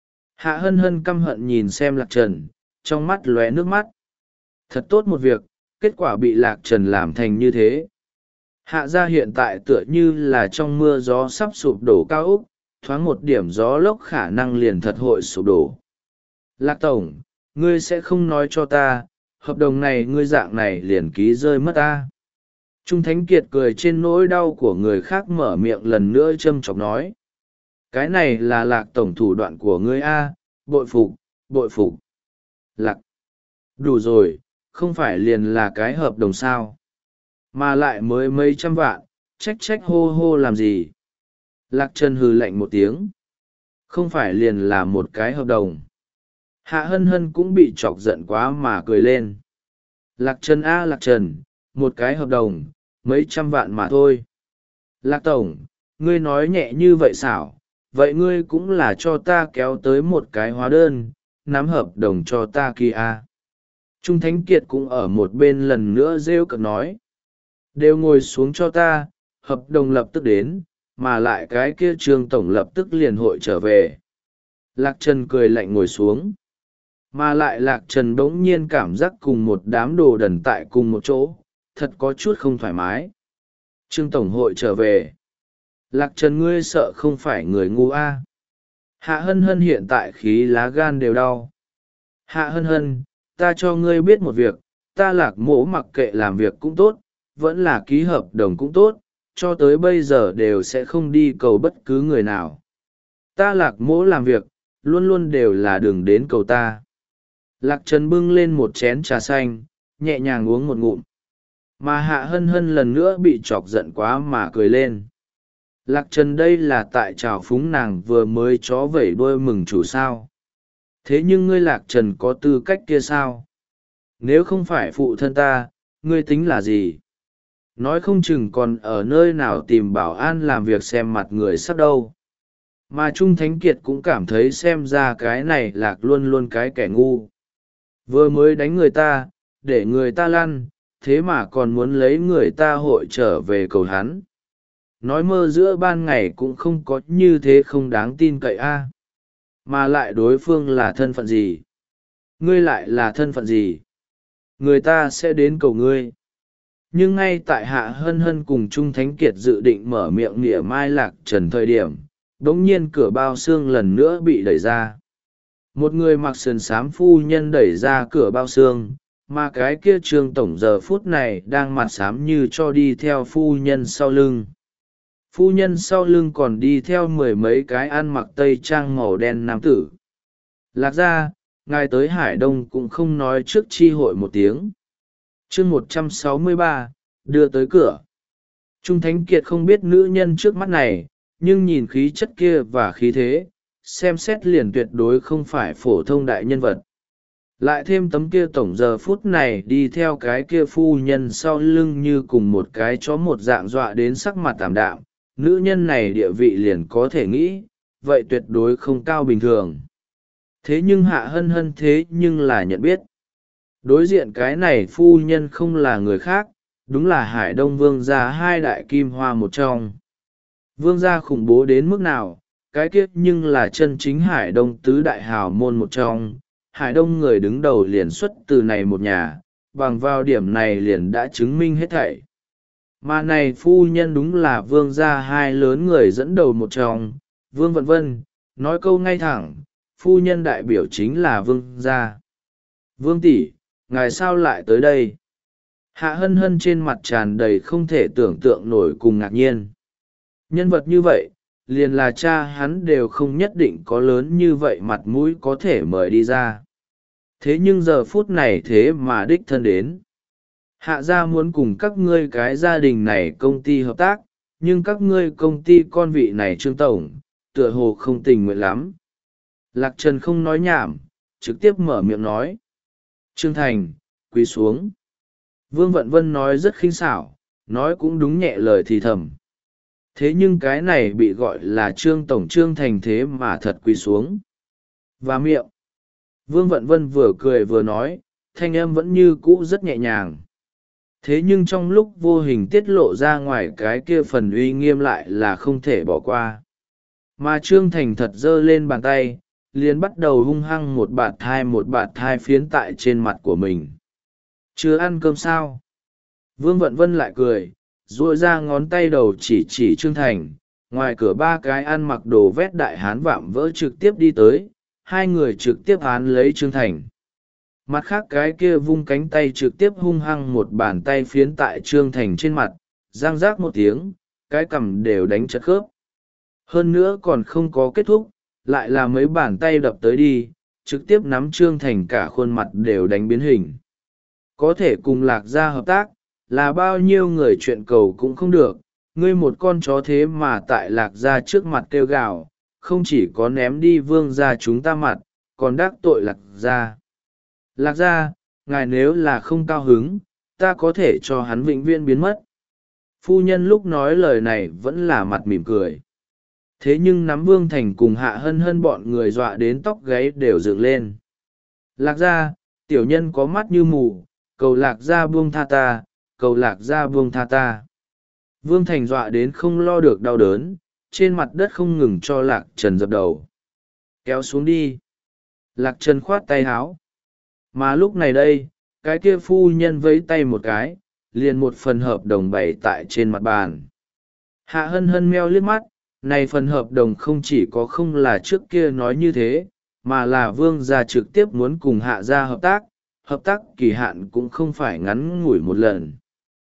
Hạ hân hân căm hận nhìn xem Lạc Trần, trong mắt lóe nước mắt. Thật tốt một việc, kết quả bị Lạc Trần làm thành như thế. Hạ gia hiện tại tựa như là trong mưa gió sắp sụp đổ cao úc, thoáng một điểm gió lốc khả năng liền thật hội sụp đổ. Lạc Tổng, ngươi sẽ không nói cho ta, hợp đồng này ngươi dạng này liền ký rơi mất ta. Trung Thánh Kiệt cười trên nỗi đau của người khác mở miệng lần nữa châm chọc nói. Cái này là Lạc Tổng thủ đoạn của ngươi A, bội phục, bội phục. Lạc, đủ rồi, không phải liền là cái hợp đồng sao. Mà lại mới mấy trăm vạn, trách trách hô hô làm gì. Lạc Trần hừ lạnh một tiếng. Không phải liền là một cái hợp đồng. Hạ hân hân cũng bị chọc giận quá mà cười lên. Lạc Trần a Lạc Trần, một cái hợp đồng, mấy trăm vạn mà thôi. Lạc Tổng, ngươi nói nhẹ như vậy xảo, vậy ngươi cũng là cho ta kéo tới một cái hóa đơn, nắm hợp đồng cho ta kia a. Trung Thánh Kiệt cũng ở một bên lần nữa rêu cợt nói. Đều ngồi xuống cho ta, hợp đồng lập tức đến, mà lại cái kia Trương Tổng lập tức liền hội trở về. Lạc Trần cười lạnh ngồi xuống. Mà lại Lạc Trần bỗng nhiên cảm giác cùng một đám đồ đần tại cùng một chỗ, thật có chút không thoải mái. Trương Tổng hội trở về. Lạc Trần ngươi sợ không phải người ngu a? Hạ hân hân hiện tại khí lá gan đều đau. Hạ hân hân, ta cho ngươi biết một việc, ta Lạc mỗ mặc kệ làm việc cũng tốt, vẫn là ký hợp đồng cũng tốt, cho tới bây giờ đều sẽ không đi cầu bất cứ người nào. Ta Lạc mỗ làm việc, luôn luôn đều là đường đến cầu ta. Lạc Trần bưng lên một chén trà xanh, nhẹ nhàng uống một ngụm. Mà Hạ hân hân lần nữa bị chọc giận quá mà cười lên. Lạc Trần đây là tại trào phúng nàng vừa mới chó vẩy đuôi mừng chủ sao. Thế nhưng ngươi Lạc Trần có tư cách kia sao? Nếu không phải phụ thân ta, ngươi tính là gì? Nói không chừng còn ở nơi nào tìm bảo an làm việc xem mặt người sắp đâu. Mà Trung Thánh Kiệt cũng cảm thấy xem ra cái này Lạc luôn luôn cái kẻ ngu. Vừa mới đánh người ta, để người ta lăn, thế mà còn muốn lấy người ta hội trở về cầu hắn. Nói mơ giữa ban ngày cũng không có như thế không đáng tin cậy a. Mà lại đối phương là thân phận gì? Ngươi lại là thân phận gì? Người ta sẽ đến cầu ngươi. Nhưng ngay tại Hạ hân hân cùng Trung Thánh Kiệt dự định mở miệng nghĩa mai Lạc Trần thời điểm, đống nhiên cửa bao xương lần nữa bị đẩy ra. Một người mặc sườn xám phu nhân đẩy ra cửa bao xương, mà cái kia Trương Tổng giờ phút này đang mặt xám như cho đi theo phu nhân sau lưng. Phu nhân sau lưng còn đi theo mười mấy cái ăn mặc tây trang màu đen nam tử. Lạc ra, ngài tới Hải Đông cũng không nói trước chi hội một tiếng. chương một trăm sáu mươi ba, đưa tới cửa. Trung Thánh Kiệt không biết nữ nhân trước mắt này, nhưng nhìn khí chất kia và khí thế, xem xét liền tuyệt đối không phải phổ thông đại nhân vật. Lại thêm tấm kia tổng giờ phút này đi theo cái kia phu nhân sau lưng như cùng một cái chó một dạng dọa đến sắc mặt tảm đạm, nữ nhân này địa vị liền có thể nghĩ, vậy tuyệt đối không cao bình thường. Thế nhưng Hạ hân hân thế nhưng là nhận biết. Đối diện cái này phu nhân không là người khác, đúng là Hải Đông Vương gia hai đại kim hoa một trong. Vương gia khủng bố đến mức nào, cái kiếp nhưng là chân chính Hải Đông tứ đại hào môn một trong. Hải Đông người đứng đầu liền xuất từ này một nhà, bằng vào điểm này liền đã chứng minh hết thảy. Mà này phu nhân đúng là vương gia hai lớn người dẫn đầu một trong, Vương Vận Vân, nói câu ngay thẳng, phu nhân đại biểu chính là vương gia. Vương tỷ, ngài sao lại tới đây? Hạ hân hân trên mặt tràn đầy không thể tưởng tượng nổi cùng ngạc nhiên. Nhân vật như vậy, liền là cha hắn đều không nhất định có lớn như vậy mặt mũi có thể mời đi ra. Thế nhưng giờ phút này thế mà đích thân đến. Hạ gia muốn cùng các ngươi cái gia đình này công ty hợp tác, nhưng các ngươi công ty con vị này Trương Tổng, tựa hồ không tình nguyện lắm. Lạc Trần không nói nhảm, trực tiếp mở miệng nói. Trương Thành, quỳ xuống. Vương Vận Vân nói rất khinh xảo, nói cũng đúng nhẹ lời thì thầm. Thế nhưng cái này bị gọi là Trương Tổng Trương Thành thế mà thật quỳ xuống. Và miệng. Vương Vận Vân vừa cười vừa nói, thanh âm vẫn như cũ rất nhẹ nhàng. Thế nhưng trong lúc vô hình tiết lộ ra ngoài cái kia phần uy nghiêm lại là không thể bỏ qua. Mà Trương Thành thật giơ lên bàn tay, liền bắt đầu hung hăng một bạt thai một bạt thai phiến tại trên mặt của mình. Chưa ăn cơm sao? Vương Vận Vân lại cười, duỗi ra ngón tay đầu chỉ chỉ Trương Thành, ngoài cửa ba cái ăn mặc đồ vét đại hán vạm vỡ trực tiếp đi tới, hai người trực tiếp án lấy Trương Thành. Mặt khác cái kia vung cánh tay trực tiếp hung hăng một bàn tay phiến tại Trương Thành trên mặt, giang rác một tiếng, cái cằm đều đánh chật khớp. Hơn nữa còn không có kết thúc, lại là mấy bàn tay đập tới đi, trực tiếp nắm Trương Thành cả khuôn mặt đều đánh biến hình. Có thể cùng Lạc gia hợp tác, là bao nhiêu người chuyện cầu cũng không được, ngươi một con chó thế mà tại Lạc gia trước mặt kêu gào, không chỉ có ném đi vương gia chúng ta mặt, còn đắc tội lạc gia. Lạc gia, ngài nếu là không cao hứng, ta có thể cho hắn vĩnh viễn biến mất. Phu nhân lúc nói lời này vẫn là mặt mỉm cười. Thế nhưng nắm Vương Thành cùng Hạ Hân Hân bọn người dọa đến tóc gáy đều dựng lên. Lạc gia, tiểu nhân có mắt như mù, cầu lạc gia buông tha ta, cầu lạc gia buông tha ta. Vương Thành dọa đến không lo được đau đớn, trên mặt đất không ngừng cho Lạc Trần dập đầu. Kéo xuống đi. Lạc Trần khoát tay háo. Mà lúc này đây, cái kia phu nhân vẫy tay một cái, liền một phần hợp đồng bày tại trên mặt bàn. Hạ Hân Hân meo liếc mắt, này phần hợp đồng không chỉ có không là trước kia nói như thế, mà là Vương gia trực tiếp muốn cùng Hạ gia hợp tác, hợp tác kỳ hạn cũng không phải ngắn ngủi một lần,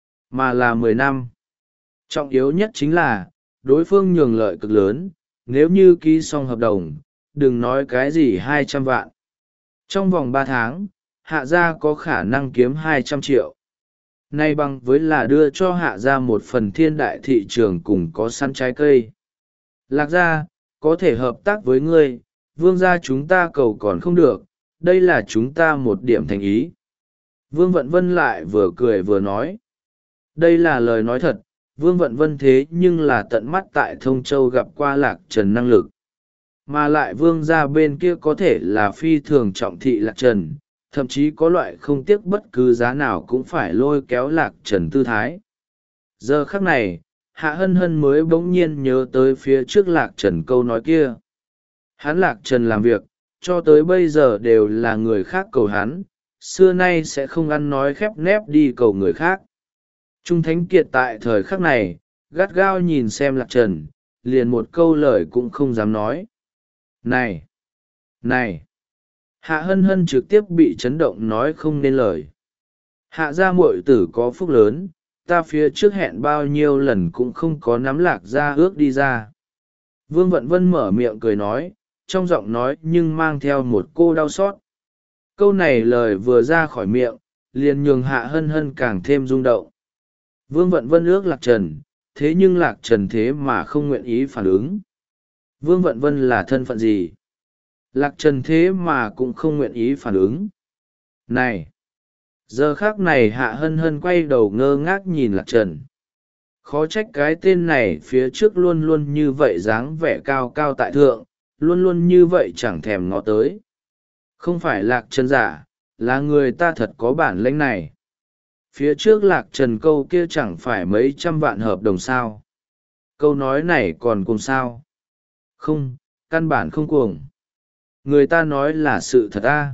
mà là mười năm. Trọng yếu nhất chính là, đối phương nhường lợi cực lớn, nếu như ký xong hợp đồng, đừng nói cái gì hai trăm vạn. Trong vòng ba tháng, Hạ gia có khả năng kiếm hai trăm triệu. Nay bằng với là đưa cho Hạ gia một phần thiên đại thị trường cùng có săn trái cây. Lạc gia, có thể hợp tác với ngươi, Vương gia chúng ta cầu còn không được, đây là chúng ta một điểm thành ý. Vương Vận Vân lại vừa cười vừa nói. Đây là lời nói thật, Vương Vận Vân thế nhưng là tận mắt tại Thông Châu gặp qua Lạc Trần năng lực. Mà lại Vương gia bên kia có thể là phi thường trọng thị Lạc Trần, thậm chí có loại không tiếc bất cứ giá nào cũng phải lôi kéo Lạc Trần tư thái. Giờ khắc này, Hạ Hân Hân mới bỗng nhiên nhớ tới phía trước Lạc Trần câu nói kia. Hắn Lạc Trần làm việc, cho tới bây giờ đều là người khác cầu hắn, xưa nay sẽ không ăn nói khép nép đi cầu người khác. Trung Thánh Kiệt tại thời khắc này, gắt gao nhìn xem Lạc Trần, liền một câu lời cũng không dám nói. Này! Này! Hạ Hân Hân trực tiếp bị chấn động nói không nên lời. Hạ gia muội tử có phúc lớn, ta phía trước hẹn bao nhiêu lần cũng không có nắm Lạc gia ước đi ra. Vương Vận Vân mở miệng cười nói, trong giọng nói nhưng mang theo một cô đau xót. Câu này lời vừa ra khỏi miệng, liền nhường Hạ Hân Hân càng thêm rung động. Vương Vận Vân ước Lạc Trần, thế nhưng Lạc Trần thế mà không nguyện ý phản ứng. Vương Vận Vân là thân phận gì? Lạc Trần thế mà cũng không nguyện ý phản ứng. Này! Giờ khác này Hạ Hân Hân quay đầu ngơ ngác nhìn Lạc Trần. Khó trách cái tên này phía trước luôn luôn như vậy dáng vẻ cao cao tại thượng, luôn luôn như vậy chẳng thèm ngó tới. Không phải Lạc Trần giả, là người ta thật có bản lĩnh này. Phía trước Lạc Trần câu kia chẳng phải mấy trăm vạn hợp đồng sao. Câu nói này còn cùng sao? Không, căn bản không cuồng. Người ta nói là sự thật à.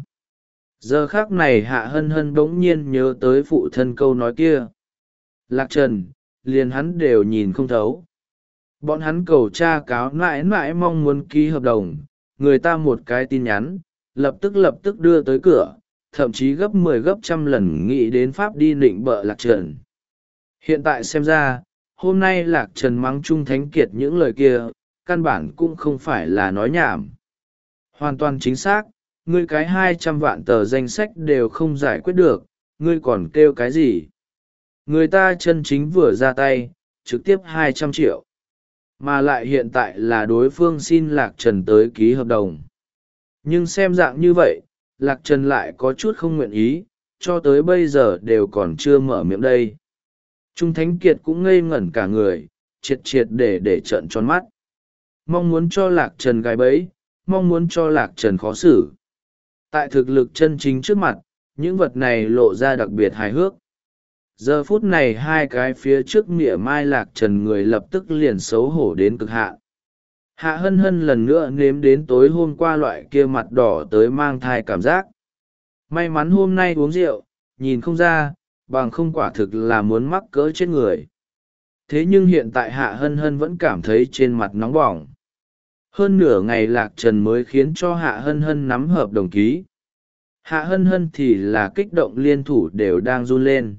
Giờ khác này Hạ Hân Hân bỗng nhiên nhớ tới phụ thân câu nói kia. Lạc Trần, liền hắn đều nhìn không thấu. Bọn hắn cầu tra cáo mãi mãi mong muốn ký hợp đồng, người ta một cái tin nhắn, lập tức lập tức đưa tới cửa, thậm chí gấp mười gấp trăm lần nghĩ đến pháp đi nịnh bợ Lạc Trần. Hiện tại xem ra, hôm nay Lạc Trần mắng Trung Thánh Kiệt những lời kia, căn bản cũng không phải là nói nhảm. Hoàn toàn chính xác, ngươi cái hai trăm vạn tờ danh sách đều không giải quyết được, ngươi còn kêu cái gì? Người ta chân chính vừa ra tay, trực tiếp hai trăm triệu. Mà lại hiện tại là đối phương xin Lạc Trần tới ký hợp đồng. Nhưng xem dạng như vậy, Lạc Trần lại có chút không nguyện ý, cho tới bây giờ đều còn chưa mở miệng đây. Trung Thánh Kiệt cũng ngây ngẩn cả người, triệt triệt để để trợn tròn mắt. Mong muốn cho Lạc Trần gài bẫy, mong muốn cho Lạc Trần khó xử. Tại thực lực chân chính trước mặt, những vật này lộ ra đặc biệt hài hước. Giờ phút này hai cái phía trước mỉa mai Lạc Trần người lập tức liền xấu hổ đến cực hạn. Hạ Hân Hân lần nữa nếm đến tối hôm qua loại kia mặt đỏ tới mang thai cảm giác. May mắn hôm nay uống rượu, nhìn không ra, bằng không quả thực là muốn mắc cỡ chết người. Thế nhưng hiện tại Hạ Hân Hân vẫn cảm thấy trên mặt nóng bỏng. Hơn nửa ngày Lạc Trần mới khiến cho Hạ Hân Hân nắm hợp đồng ký. Hạ Hân Hân thì là kích động liên thủ đều đang run lên.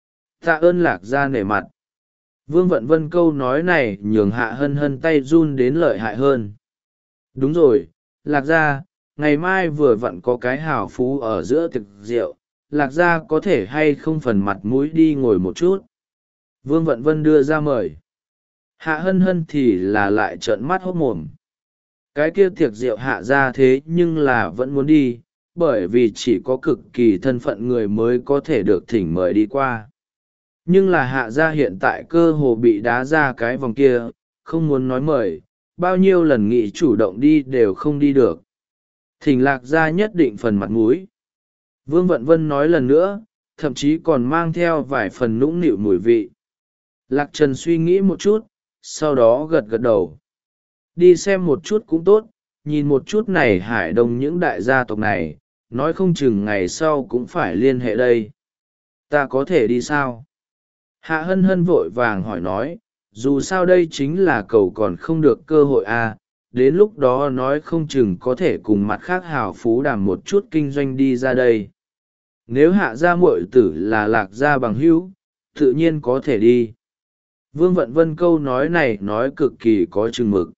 Tạ ơn Lạc gia nể mặt. Vương Vận Vân câu nói này nhường Hạ Hân Hân tay run đến lợi hại hơn. Đúng rồi, Lạc gia, ngày mai vừa vặn có cái hào phú ở giữa thực rượu, Lạc gia có thể hay không phần mặt mũi đi ngồi một chút. Vương Vận Vân đưa ra mời. Hạ Hân Hân thì là lại trợn mắt hốt mồm. cái kia tiệc rượu hạ ra thế nhưng là vẫn muốn đi, bởi vì chỉ có cực kỳ thân phận người mới có thể được thỉnh mời đi qua. Nhưng là hạ gia hiện tại cơ hồ bị đá ra cái vòng kia, không muốn nói mời, bao nhiêu lần nghĩ chủ động đi đều không đi được. Thỉnh lạc gia nhất định phần mặt mũi. Vương Vận Vân nói lần nữa, thậm chí còn mang theo vài phần nũng nịu mùi vị. Lạc Trần suy nghĩ một chút, sau đó gật gật đầu. Đi xem một chút cũng tốt, nhìn một chút này Hải Đông những đại gia tộc này, nói không chừng ngày sau cũng phải liên hệ đây. Ta có thể đi sao? Hạ Hân Hân vội vàng hỏi nói, dù sao đây chính là cầu còn không được cơ hội à, đến lúc đó nói không chừng có thể cùng mặt khác hào phú đàm một chút kinh doanh đi ra đây. Nếu hạ gia muội tử là lạc gia bằng hữu, tự nhiên có thể đi. Vương Vận Vân câu nói này nói cực kỳ có chừng mực.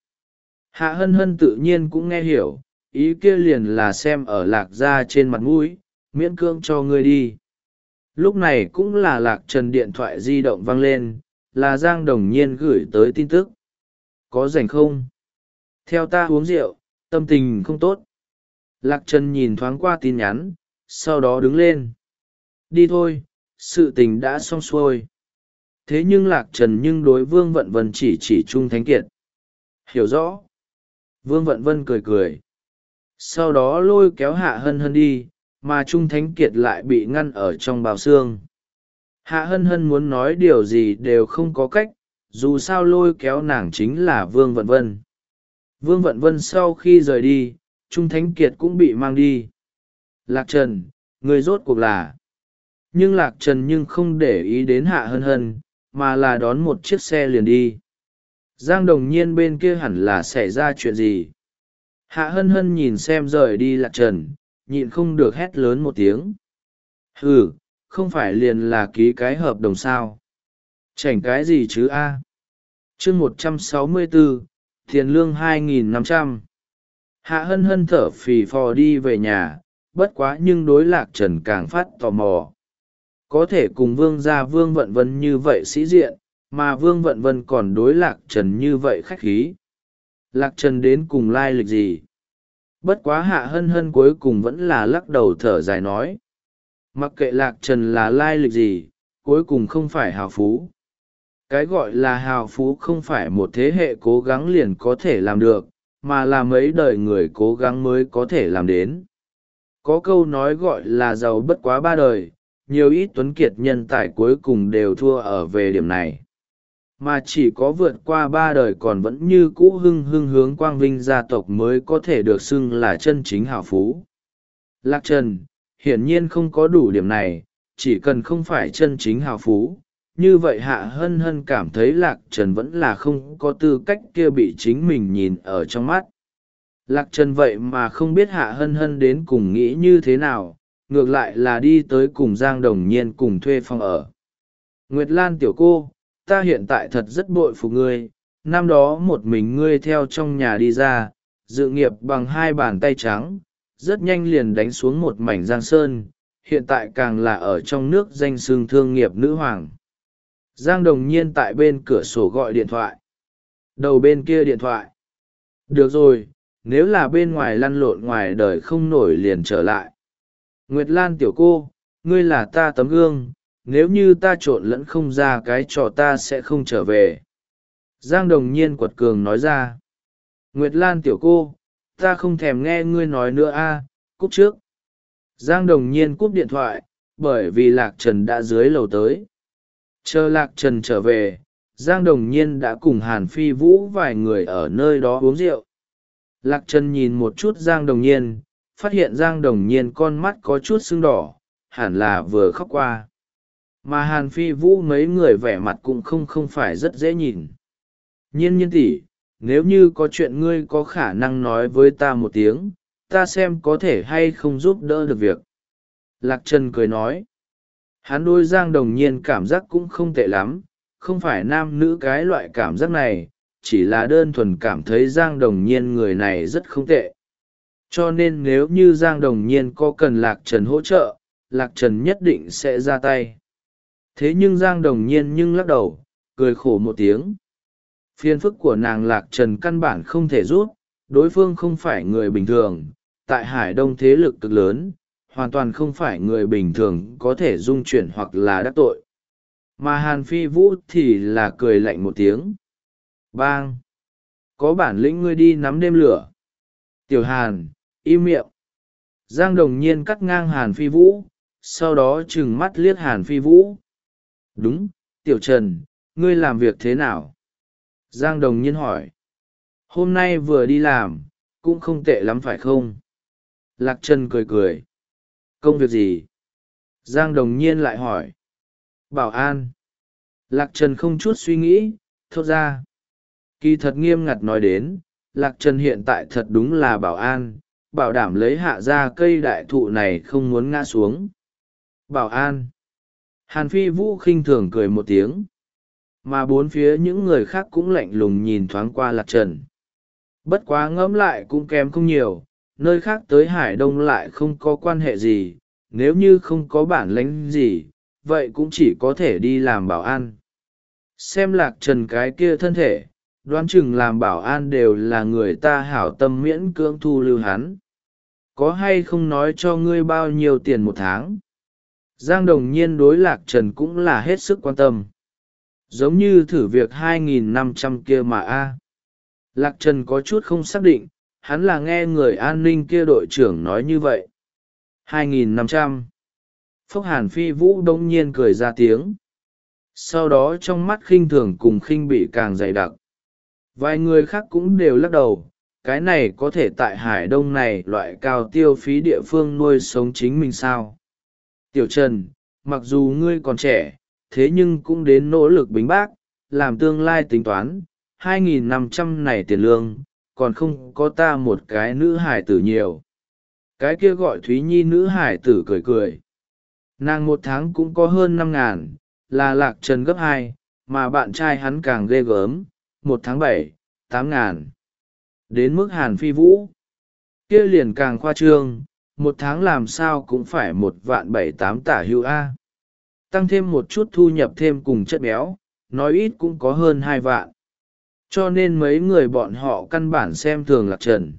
Hạ Hân Hân tự nhiên cũng nghe hiểu, ý kia liền là xem ở lạc gia trên mặt mũi, miễn cưỡng cho ngươi đi. Lúc này cũng là Lạc Trần điện thoại di động vang lên, là Giang Đồng Nhiên gửi tới tin tức. Có rảnh không? Theo ta uống rượu, tâm tình không tốt. Lạc Trần nhìn thoáng qua tin nhắn, sau đó đứng lên. Đi thôi, sự tình đã xong xuôi. Thế nhưng Lạc Trần nhưng đối Vương Vận Vân chỉ chỉ Trung Thánh Kiệt. Hiểu rõ. Vương Vận Vân cười cười. Sau đó lôi kéo Hạ Hân Hân đi, mà Trung Thánh Kiệt lại bị ngăn ở trong bào xương. Hạ Hân Hân muốn nói điều gì đều không có cách, dù sao lôi kéo nàng chính là Vương Vận Vân. Vương Vận Vân sau khi rời đi, Trung Thánh Kiệt cũng bị mang đi. Lạc Trần, người rốt cuộc là... Nhưng Lạc Trần nhưng không để ý đến Hạ Hân Hân, mà là đón một chiếc xe liền đi. Giang Đồng Nhiên bên kia hẳn là xảy ra chuyện gì. Hạ Hân Hân nhìn xem rời đi Lạc Trần, nhịn không được hét lớn một tiếng. Ừ, không phải liền là ký cái hợp đồng sao? Chảnh cái gì chứ a? À? Chương một trăm sáu mươi bốn, tiền lương hai nghìn năm trăm. Hạ Hân Hân thở phì phò đi về nhà, bất quá nhưng đối Lạc Trần càng phát tò mò. Có thể cùng Vương gia Vương Vận Vân như vậy sĩ diện, mà Vương Vận Vân còn đối Lạc Trần như vậy khách khí. Lạc Trần đến cùng lai lịch gì? Bất quá Hạ Hân Hân cuối cùng vẫn là lắc đầu thở dài nói. Mặc kệ Lạc Trần là lai lịch gì, cuối cùng không phải hào phú. Cái gọi là hào phú không phải một thế hệ cố gắng liền có thể làm được, mà là mấy đời người cố gắng mới có thể làm đến. Có câu nói gọi là giàu bất quá ba đời, nhiều ít tuấn kiệt nhân tài cuối cùng đều thua ở về điểm này. Mà chỉ có vượt qua ba đời còn vẫn như cũ hưng hưng hướng quang vinh gia tộc mới có thể được xưng là chân chính hào phú. Lạc Trần, hiển nhiên không có đủ điểm này, chỉ cần không phải chân chính hào phú. Như vậy Hạ Hân Hân cảm thấy Lạc Trần vẫn là không có tư cách kia bị chính mình nhìn ở trong mắt. Lạc Trần vậy mà không biết Hạ Hân Hân đến cùng nghĩ như thế nào, ngược lại là đi tới cùng Giang Đồng Nhiên cùng thuê phòng ở. Nguyệt Lan tiểu cô, ta hiện tại thật rất bội phục ngươi, năm đó một mình ngươi theo trong nhà đi ra, dự nghiệp bằng hai bàn tay trắng, rất nhanh liền đánh xuống một mảnh giang sơn, hiện tại càng là ở trong nước danh xưng thương nghiệp nữ hoàng. Giang Đồng Nhiên tại bên cửa sổ gọi điện thoại. Đầu bên kia điện thoại. Được rồi, nếu là bên ngoài lăn lộn ngoài đời không nổi liền trở lại. Nguyệt Lan tiểu cô, ngươi là ta tấm gương, nếu như ta trộn lẫn không ra cái trò ta sẽ không trở về. Giang Đồng Nhiên quật cường nói ra. Nguyệt Lan tiểu cô, ta không thèm nghe ngươi nói nữa a, cúp trước. Giang Đồng Nhiên cúp điện thoại, bởi vì Lạc Trần đã dưới lầu tới. Chờ Lạc Trần trở về, Giang Đồng Nhiên đã cùng Hàn Phi Vũ vài người ở nơi đó uống rượu. Lạc Trần nhìn một chút Giang Đồng Nhiên, phát hiện Giang Đồng Nhiên con mắt có chút sưng đỏ, hẳn là vừa khóc qua. Mà Hàn Phi Vũ mấy người vẻ mặt cũng không không phải rất dễ nhìn. Nhiên nhiên tỷ, nếu như có chuyện ngươi có khả năng nói với ta một tiếng, ta xem có thể hay không giúp đỡ được việc. Lạc Trần cười nói. Hắn đôi Giang Đồng Nhiên cảm giác cũng không tệ lắm, không phải nam nữ cái loại cảm giác này, chỉ là đơn thuần cảm thấy Giang Đồng Nhiên người này rất không tệ. Cho nên nếu như Giang Đồng Nhiên có cần Lạc Trần hỗ trợ, Lạc Trần nhất định sẽ ra tay. Thế nhưng Giang Đồng Nhiên nhưng lắc đầu, cười khổ một tiếng. Phiền phức của nàng Lạc Trần căn bản không thể rút, đối phương không phải người bình thường, tại Hải Đông thế lực cực lớn, hoàn toàn không phải người bình thường có thể dung chuyển hoặc là đắc tội. Mà Hàn Phi Vũ thì là cười lạnh một tiếng. Bang! Có bản lĩnh ngươi đi nắm đêm lửa. Tiểu Hàn, im miệng. Giang Đồng Nhiên cắt ngang Hàn Phi Vũ, sau đó trừng mắt liếc Hàn Phi Vũ. Đúng, Tiểu Trần, ngươi làm việc thế nào? Giang Đồng Nhiên hỏi. Hôm nay vừa đi làm, cũng không tệ lắm phải không? Lạc Trần cười cười. Công việc gì? Giang Đồng Nhiên lại hỏi. Bảo an. Lạc Trần không chút suy nghĩ, thốt ra. Kỳ thật nghiêm ngặt nói đến, Lạc Trần hiện tại thật đúng là bảo an, bảo đảm lấy hạ ra cây đại thụ này không muốn ngã xuống. Bảo an. Hàn Phi Vũ khinh thường cười một tiếng. Mà bốn phía những người khác cũng lạnh lùng nhìn thoáng qua Lạc Trần. Bất quá ngẫm lại cũng kém không nhiều, nơi khác tới Hải Đông lại không có quan hệ gì, nếu như không có bản lĩnh gì, vậy cũng chỉ có thể đi làm bảo an. Xem Lạc Trần cái kia thân thể, đoán chừng làm bảo an đều là người ta hảo tâm miễn cưỡng thu lưu hắn. Có hay không nói cho ngươi bao nhiêu tiền một tháng? Giang Đồng Nhiên đối Lạc Trần cũng là hết sức quan tâm. Giống như thử việc hai nghìn năm trăm kia mà a. Lạc Trần có chút không xác định, hắn là nghe người an ninh kia đội trưởng nói như vậy. hai nghìn năm trăm. Phúc Hàn Phi Vũ đông nhiên cười ra tiếng. Sau đó trong mắt khinh thường cùng khinh bị càng dày đặc. Vài người khác cũng đều lắc đầu, cái này có thể tại Hải Đông này loại cao tiêu phí địa phương nuôi sống chính mình sao? Tiểu Trần, mặc dù ngươi còn trẻ, thế nhưng cũng đến nỗ lực bính bác, làm tương lai tính toán, hai nghìn năm trăm này tiền lương, còn không có ta một cái nữ hải tử nhiều. Cái kia gọi Thúy Nhi nữ hải tử cười cười. Nàng một tháng cũng có hơn năm ngàn, là Lạc Trần gấp hai, mà bạn trai hắn càng ghê gớm, một tháng bảy, tám ngàn. Đến mức Hàn Phi Vũ, kia liền càng khoa trương, một tháng làm sao cũng phải một vạn bảy tám tả hữu A. Tăng thêm một chút thu nhập thêm cùng chất béo, nói ít cũng có hơn hai vạn. Cho nên mấy người bọn họ căn bản xem thường Lạc Trần.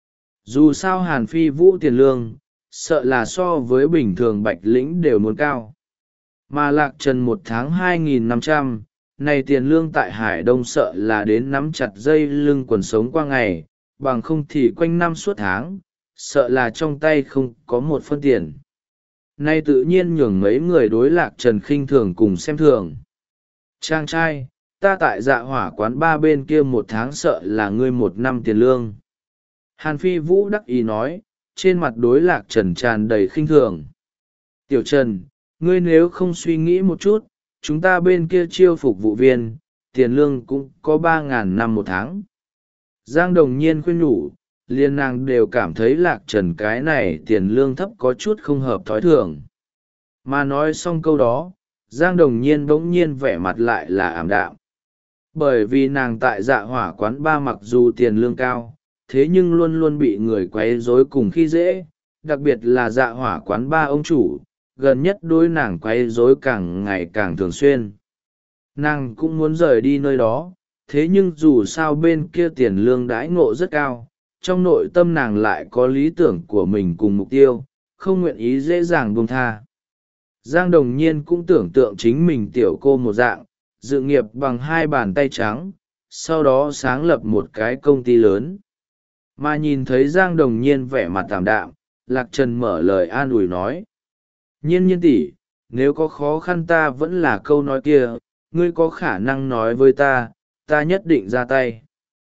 Dù sao Hàn Phi Vũ tiền lương, sợ là so với bình thường bạch lĩnh đều muốn cao. Mà Lạc Trần một tháng hai nghìn năm trăm, này tiền lương tại Hải Đông sợ là đến nắm chặt dây lưng quần sống qua ngày, bằng không thì quanh năm suốt tháng, sợ là trong tay không có một phân tiền. Nay tự nhiên nhường mấy người đối Lạc Trần khinh thường cùng xem thường. Trang trai, ta tại dạ hỏa quán ba bên kia một tháng sợ là ngươi một năm tiền lương. Hàn Phi Vũ đắc ý nói, trên mặt đối Lạc Trần tràn đầy khinh thường. Tiểu Trần, ngươi nếu không suy nghĩ một chút, chúng ta bên kia chiêu phục vụ viên, tiền lương cũng có ba ngàn năm một tháng. Giang Đồng Nhiên khuyên nhủ, liên nàng đều cảm thấy Lạc Trần cái này tiền lương thấp có chút không hợp thói thường. Mà nói xong câu đó, Giang Đồng Nhiên bỗng nhiên vẻ mặt lại là ảm đạm. Bởi vì nàng tại dạ hỏa quán ba mặc dù tiền lương cao, thế nhưng luôn luôn bị người quấy rối cùng khi dễ, đặc biệt là dạ hỏa quán ba ông chủ, gần nhất đối nàng quấy rối càng ngày càng thường xuyên. Nàng cũng muốn rời đi nơi đó, thế nhưng dù sao bên kia tiền lương đãi ngộ rất cao, trong nội tâm nàng lại có lý tưởng của mình cùng mục tiêu, không nguyện ý dễ dàng buông tha. Giang Đồng Nhiên cũng tưởng tượng chính mình tiểu cô một dạng, dự nghiệp bằng hai bàn tay trắng, sau đó sáng lập một cái công ty lớn. Mà nhìn thấy Giang Đồng Nhiên vẻ mặt tạm đạm, Lạc Trần mở lời an ủi nói. Nhiên nhiên tỷ, nếu có khó khăn ta vẫn là câu nói kia, ngươi có khả năng nói với ta, ta nhất định ra tay.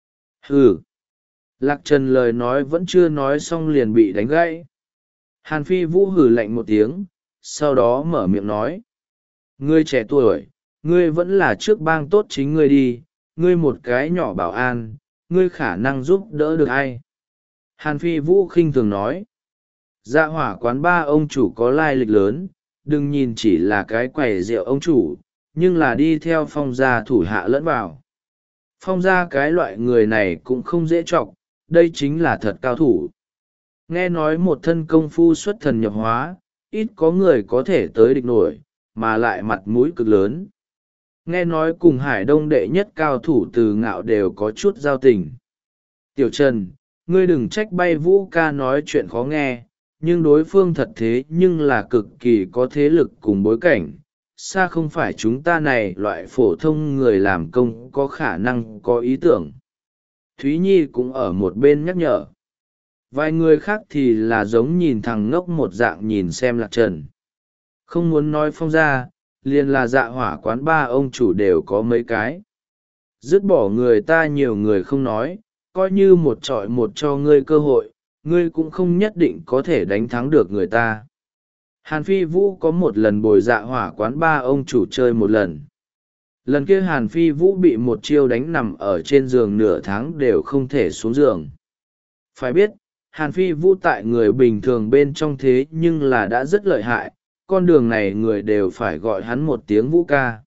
Hừ. Lạc Trần lời nói vẫn chưa nói xong liền bị đánh gãy. Hàn Phi Vũ hừ lạnh một tiếng, sau đó mở miệng nói. Ngươi trẻ tuổi, ngươi vẫn là trước bang tốt chính ngươi đi, ngươi một cái nhỏ bảo an, ngươi khả năng giúp đỡ được ai. Hàn Phi Vũ khinh thường nói. Dạ hỏa quán ba ông chủ có lai lịch lớn, đừng nhìn chỉ là cái quầy rượu ông chủ, nhưng là đi theo Phong gia thủ hạ lẫn vào. Phong gia cái loại người này cũng không dễ chọc, đây chính là thật cao thủ. Nghe nói một thân công phu xuất thần nhập hóa, ít có người có thể tới địch nổi, mà lại mặt mũi cực lớn. Nghe nói cùng Hải Đông đệ nhất cao thủ Từ Ngạo đều có chút giao tình. Tiểu Trần, Ngươi đừng trách Bay Vũ ca nói chuyện khó nghe, nhưng đối phương thật thế nhưng là cực kỳ có thế lực cùng bối cảnh, xa không phải chúng ta này loại phổ thông người làm công có khả năng có ý tưởng. Thúy Nhi cũng ở một bên nhắc nhở. Vài người khác thì là giống nhìn thằng ngốc một dạng nhìn xem Lạc Trần. Không muốn nói Phong ra, liền là Dạ Hỏa quán ba ông chủ đều có mấy cái. Dứt bỏ người ta nhiều người không nói, coi như một trọi một cho ngươi cơ hội, ngươi cũng không nhất định có thể đánh thắng được người ta. Hàn Phi Vũ có một lần bồi Dạ Hỏa quán ba ông chủ chơi một lần. Lần kia Hàn Phi Vũ bị một chiêu đánh nằm ở trên giường nửa tháng đều không thể xuống giường. Phải biết, Hàn Phi Vũ tại người bình thường bên trong thế nhưng là đã rất lợi hại, con đường này người đều phải gọi hắn một tiếng Vũ ca.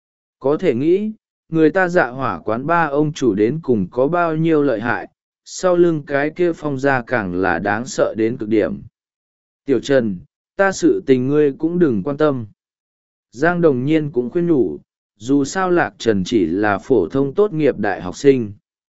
Có thể nghĩ, người ta Dạ Hỏa quán ba ông chủ đến cùng có bao nhiêu lợi hại, sau lưng cái kia Phong ra càng là đáng sợ đến cực điểm. Tiểu Trần, ta sự tình ngươi cũng đừng quan tâm. Giang Đồng Nhiên cũng khuyên nhủ, dù sao Lạc Trần chỉ là phổ thông tốt nghiệp đại học sinh.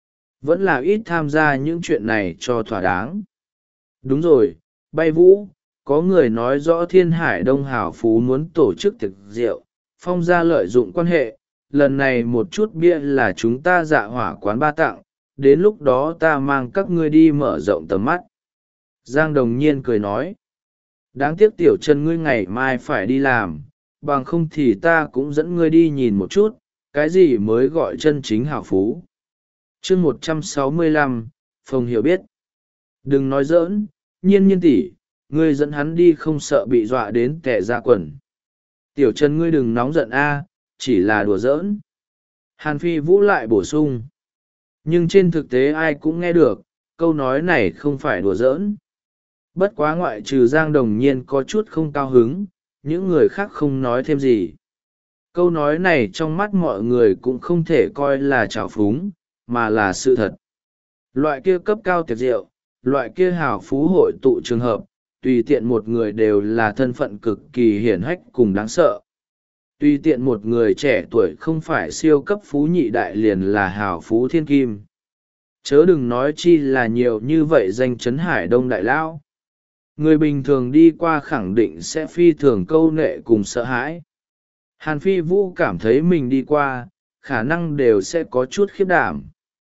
Vẫn là ít tham gia những chuyện này cho thỏa đáng. Đúng rồi, Bay Vũ, có người nói rõ Thiên Hải Đông Hảo Phú muốn tổ chức tiệc rượu, Phong ra lợi dụng quan hệ, lần này một chút bia là chúng ta Dạ Hỏa quán ba tặng, đến lúc đó ta mang các ngươi đi mở rộng tầm mắt. Giang Đồng Nhiên cười nói, đáng tiếc Tiểu Trần ngươi ngày mai phải đi làm, bằng không thì ta cũng dẫn ngươi đi nhìn một chút, cái gì mới gọi chân chính hảo phú. Chương một trăm sáu mươi lăm, Phong hiểu biết. Đừng nói giỡn, Nhiên Nhiên tỷ, ngươi dẫn hắn đi không sợ bị dọa đến tẻ ra quần. Tiểu Trần ngươi đừng nóng giận a, chỉ là đùa giỡn. Hàn Phi Vũ lại bổ sung. Nhưng trên thực tế ai cũng nghe được, câu nói này không phải đùa giỡn. Bất quá ngoại trừ Giang Đồng Nhiên có chút không cao hứng, những người khác không nói thêm gì. Câu nói này trong mắt mọi người cũng không thể coi là trào phúng, mà là sự thật. Loại kia cấp cao tiệc rượu, loại kia hào phú hội tụ trường hợp, tùy tiện một người đều là thân phận cực kỳ hiển hách cùng đáng sợ. Tùy tiện một người trẻ tuổi không phải siêu cấp phú nhị đại liền là hào phú thiên kim. Chớ đừng nói chi là nhiều như vậy danh chấn Hải Đông đại lao. Người bình thường đi qua khẳng định sẽ phi thường câu nệ cùng sợ hãi. Hàn Phi Vũ cảm thấy mình đi qua, khả năng đều sẽ có chút khiếp đảm.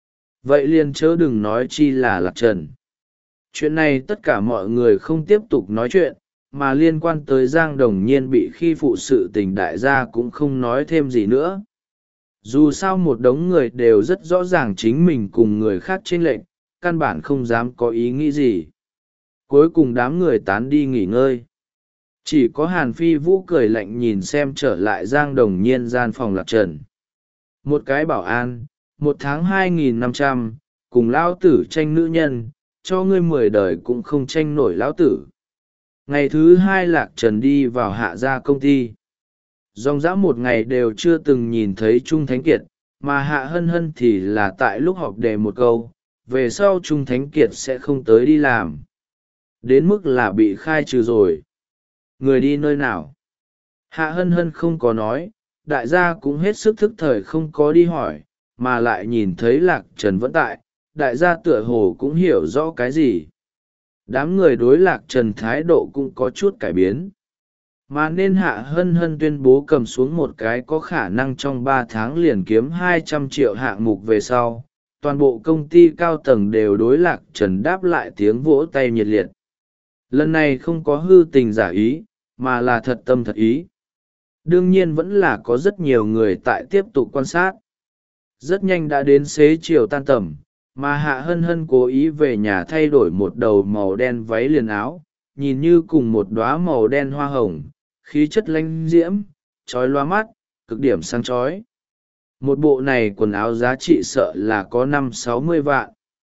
Vậy liền chớ đừng nói chi là Lạc Trần. Chuyện này tất cả mọi người không tiếp tục nói chuyện, mà liên quan tới Giang Đồng Nhiên bị khi phụ sự tình đại gia cũng không nói thêm gì nữa. Dù sao một đống người đều rất rõ ràng chính mình cùng người khác chênh lệch, căn bản không dám có ý nghĩ gì. Cuối cùng đám người tán đi nghỉ ngơi. Chỉ có Hàn Phi Vũ cười lạnh nhìn xem trở lại Giang Đồng Nhiên gian phòng Lạc Trần. Một cái bảo an, một tháng hai nghìn năm trăm, cùng lão tử tranh nữ nhân, cho ngươi mười đời cũng không tranh nổi lão tử. Ngày thứ hai Lạc Trần đi vào Hạ gia công ty. Dòng dã một ngày đều chưa từng nhìn thấy Trung Thánh Kiệt, mà Hạ Hân Hân thì là tại lúc họp đề một câu, về sau Trung Thánh Kiệt sẽ không tới đi làm. Đến mức là bị khai trừ rồi. Người đi nơi nào? Hạ Hân Hân không có nói, đại gia cũng hết sức thức thời không có đi hỏi, mà lại nhìn thấy Lạc Trần vẫn tại, đại gia tựa hồ cũng hiểu rõ cái gì. Đám người đối Lạc Trần thái độ cũng có chút cải biến. Mà nên Hạ Hân Hân tuyên bố cầm xuống một cái có khả năng trong ba tháng liền kiếm hai trăm triệu hạng mục về sau, toàn bộ công ty cao tầng đều đối Lạc Trần đáp lại tiếng vỗ tay nhiệt liệt. Lần này không có hư tình giả ý, mà là thật tâm thật ý. Đương nhiên vẫn là có rất nhiều người tại tiếp tục quan sát. Rất nhanh đã đến xế chiều tan tầm, mà Hạ Hân Hân cố ý về nhà thay đổi một đầu màu đen váy liền áo, nhìn như cùng một đóa màu đen hoa hồng, khí chất lanh diễm, trói loa mắt, cực điểm sáng chói. Một bộ này quần áo giá trị sợ là có năm sáu mươi vạn.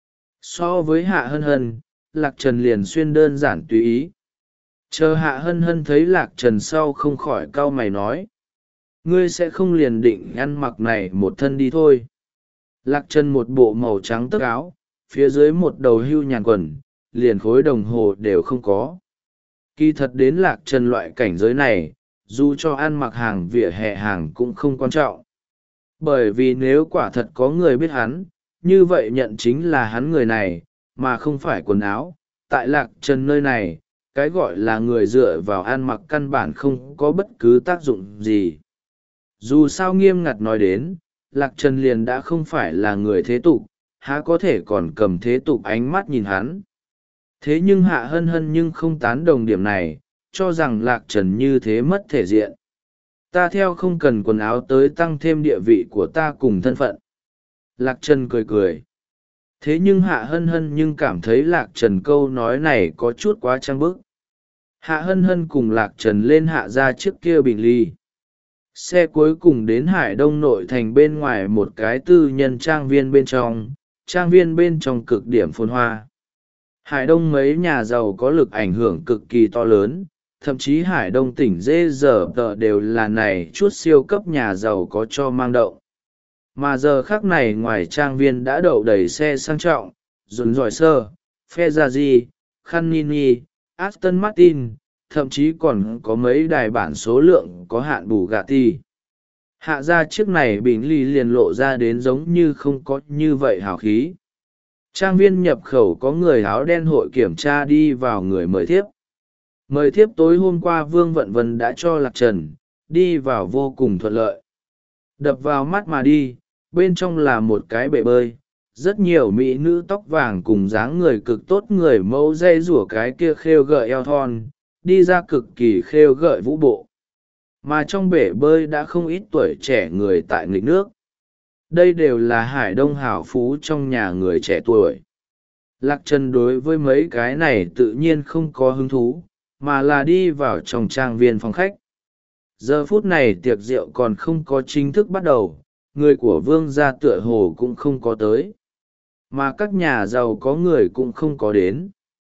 So với Hạ Hân Hân, Lạc Trần liền xuyên đơn giản tùy ý. Chờ Hạ Hân Hân thấy Lạc Trần sau không khỏi cau mày nói. Ngươi sẽ không liền định ăn mặc này một thân đi thôi. Lạc Trần một bộ màu trắng tấc áo, phía dưới một đầu hưu nhàn quần, liền khối đồng hồ đều không có. Kỳ thật đến Lạc Trần loại cảnh giới này, dù cho ăn mặc hàng vỉa hè hàng cũng không quan trọng. Bởi vì nếu quả thật có người biết hắn, như vậy nhận chính là hắn người này, mà không phải quần áo. Tại Lạc Trần nơi này, cái gọi là người dựa vào ăn mặc căn bản không có bất cứ tác dụng gì. Dù sao nghiêm ngặt nói đến, Lạc Trần liền đã không phải là người thế tục, há có thể còn cầm thế tục ánh mắt nhìn hắn. Thế nhưng Hạ Hân Hân nhưng không tán đồng điểm này, cho rằng Lạc Trần như thế mất thể diện. Ta theo không cần quần áo tới tăng thêm địa vị của ta cùng thân phận. Lạc Trần cười cười. Thế nhưng Hạ Hân Hân nhưng cảm thấy Lạc Trần câu nói này có chút quá trang bức. Hạ Hân Hân cùng Lạc Trần lên hạ ra trước kia bình ly. Xe cuối cùng đến Hải Đông nội thành bên ngoài một cái tư nhân trang viên bên trong, trang viên bên trong cực điểm phồn hoa. Hải Đông mấy nhà giàu có lực ảnh hưởng cực kỳ to lớn, thậm chí Hải Đông tỉnh dê giờ tờ đều là này chút siêu cấp nhà giàu có cho mang đậu. Mà giờ khác này ngoài trang viên đã đậu đầy xe sang trọng, dồn dòi sơ, Ferrari, Canini, Aston Martin, thậm chí còn có mấy đài bản số lượng có hạn Bugatti. Hạ ra chiếc này bình ly liền lộ ra đến giống như không có như vậy hào khí. Trang viên nhập khẩu có người áo đen hội kiểm tra đi vào người mời thiếp. Mời thiếp tối hôm qua Vương Vận Vân đã cho Lạc Trần, đi vào vô cùng thuận lợi. Đập vào mắt mà đi, bên trong là một cái bể bơi, rất nhiều mỹ nữ tóc vàng cùng dáng người cực tốt người mẫu dây rủa cái kia khêu gợi eo thon, đi ra cực kỳ khêu gợi vũ bộ. Mà trong bể bơi đã không ít tuổi trẻ người tại nghịch nước. Đây đều là Hải Đông hảo phú trong nhà người trẻ tuổi. Lạc Trần đối với mấy cái này tự nhiên không có hứng thú, mà là đi vào trong trang viên phòng khách. Giờ phút này tiệc rượu còn không có chính thức bắt đầu, người của Vương gia tựa hồ cũng không có tới. Mà các nhà giàu có người cũng không có đến.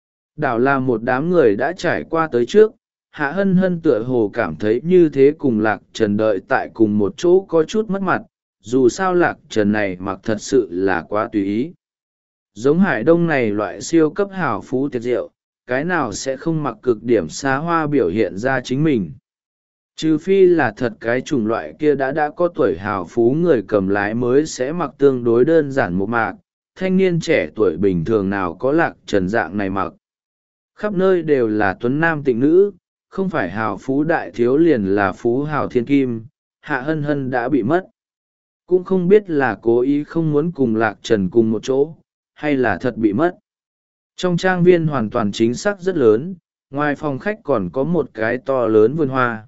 Đảo là một đám người đã trải qua tới trước, Hạ Hân Hân tựa hồ cảm thấy như thế cùng Lạc Trần đợi tại cùng một chỗ có chút mất mặt, dù sao Lạc Trần này mặc thật sự là quá tùy ý. Giống Hải Đông này loại siêu cấp hào phú tiệc rượu, cái nào sẽ không mặc cực điểm xa hoa biểu hiện ra chính mình. Trừ phi là thật cái chủng loại kia đã đã có tuổi hào phú người cầm lái mới sẽ mặc tương đối đơn giản một mạc, thanh niên trẻ tuổi bình thường nào có Lạc Trần dạng này mặc. Khắp nơi đều là tuấn nam tịnh nữ, không phải hào phú đại thiếu liền là phú hào thiên kim, Hạ Hân Hân đã bị mất. Cũng không biết là cố ý không muốn cùng Lạc Trần cùng một chỗ, hay là thật bị mất. Trong trang viên hoàn toàn chính xác rất lớn, ngoài phòng khách còn có một cái to lớn vườn hoa.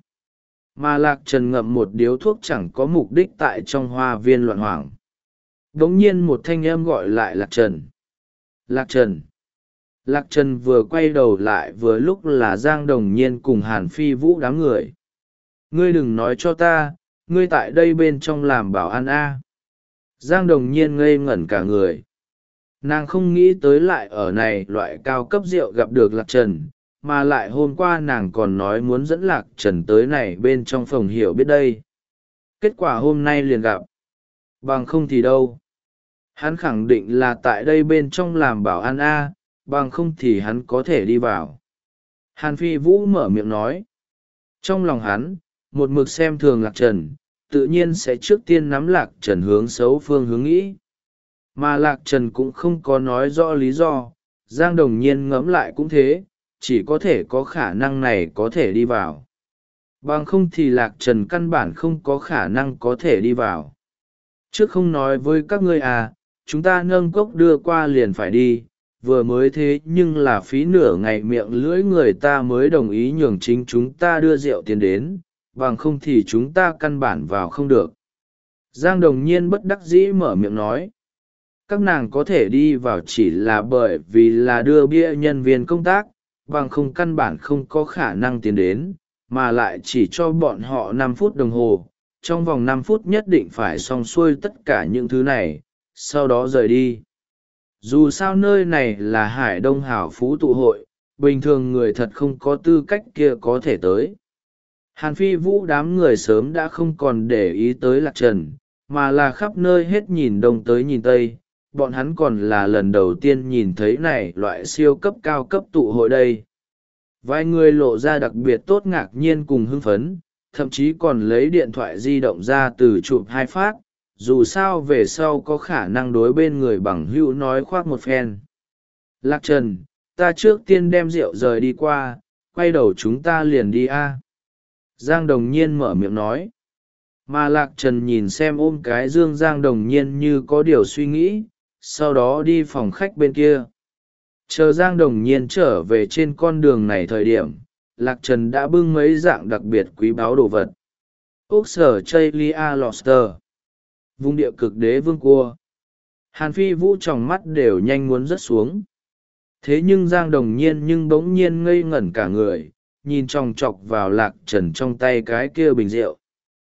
Mà Lạc Trần ngậm một điếu thuốc chẳng có mục đích tại trong hoa viên loạn hoảng. Đống nhiên một thanh âm gọi lại Lạc Trần. Lạc Trần. Lạc Trần vừa quay đầu lại vừa lúc là Giang Đồng Nhiên cùng Hàn Phi Vũ đám người. Ngươi đừng nói cho ta, ngươi tại đây bên trong làm bảo an a. Giang Đồng Nhiên ngây ngẩn cả người. Nàng không nghĩ tới lại ở này loại cao cấp rượu gặp được Lạc Trần, mà lại hôm qua nàng còn nói muốn dẫn Lạc Trần tới này bên trong phòng hiểu biết đây. Kết quả hôm nay liền gặp. Bằng không thì đâu. Hắn khẳng định là tại đây bên trong làm bảo an a, bằng không thì hắn có thể đi vào. Hàn Phi Vũ mở miệng nói. Trong lòng hắn, một mực xem thường Lạc Trần, tự nhiên sẽ trước tiên nắm Lạc Trần hướng xấu phương hướng nghĩ. Mà Lạc Trần cũng không có nói rõ lý do, Giang Đồng Nhiên ngẫm lại cũng thế, chỉ có thể có khả năng này có thể đi vào. Bằng không thì Lạc Trần căn bản không có khả năng có thể đi vào. Trước không nói với các ngươi à, chúng ta nâng cốc đưa qua liền phải đi, vừa mới thế nhưng là phí nửa ngày miệng lưỡi người ta mới đồng ý nhường chính chúng ta đưa rượu tiền đến, bằng không thì chúng ta căn bản vào không được. Giang Đồng Nhiên bất đắc dĩ mở miệng nói. Các nàng có thể đi vào chỉ là bởi vì là đưa bia nhân viên công tác, bằng không căn bản không có khả năng tiến đến, mà lại chỉ cho bọn họ năm phút đồng hồ, trong vòng năm phút nhất định phải xong xuôi tất cả những thứ này, sau đó rời đi. Dù sao nơi này là Hải Đông hảo phú tụ hội, bình thường người thật không có tư cách kia có thể tới. Hàn Phi Vũ đám người sớm đã không còn để ý tới Lạc Trần, mà là khắp nơi hết nhìn đông tới nhìn tây, bọn hắn còn là lần đầu tiên nhìn thấy này loại siêu cấp cao cấp tụ hội đây. Vài người lộ ra đặc biệt tốt ngạc nhiên cùng hưng phấn, thậm chí còn lấy điện thoại di động ra từ chụp hai phát, dù sao về sau có khả năng đối bên người bằng hữu nói khoác một phen. Lạc Trần, ta trước tiên đem rượu rời đi qua, quay đầu chúng ta liền đi a. Giang Đồng Nhiên mở miệng nói. Mà Lạc Trần nhìn xem ôm cái dương Giang Đồng Nhiên như có điều suy nghĩ, sau đó đi phòng khách bên kia. Chờ Giang Đồng Nhiên trở về trên con đường này thời điểm, Lạc Trần đã bưng mấy dạng đặc biệt quý báu đồ vật. Ốc sở Chaylia Lobster, vùng địa cực đế vương cua. Hàn Phi Vũ tròng mắt đều nhanh muốn rớt xuống. Thế nhưng Giang Đồng Nhiên nhưng bỗng nhiên ngây ngẩn cả người, nhìn chòng chọc vào Lạc Trần trong tay cái kia bình rượu.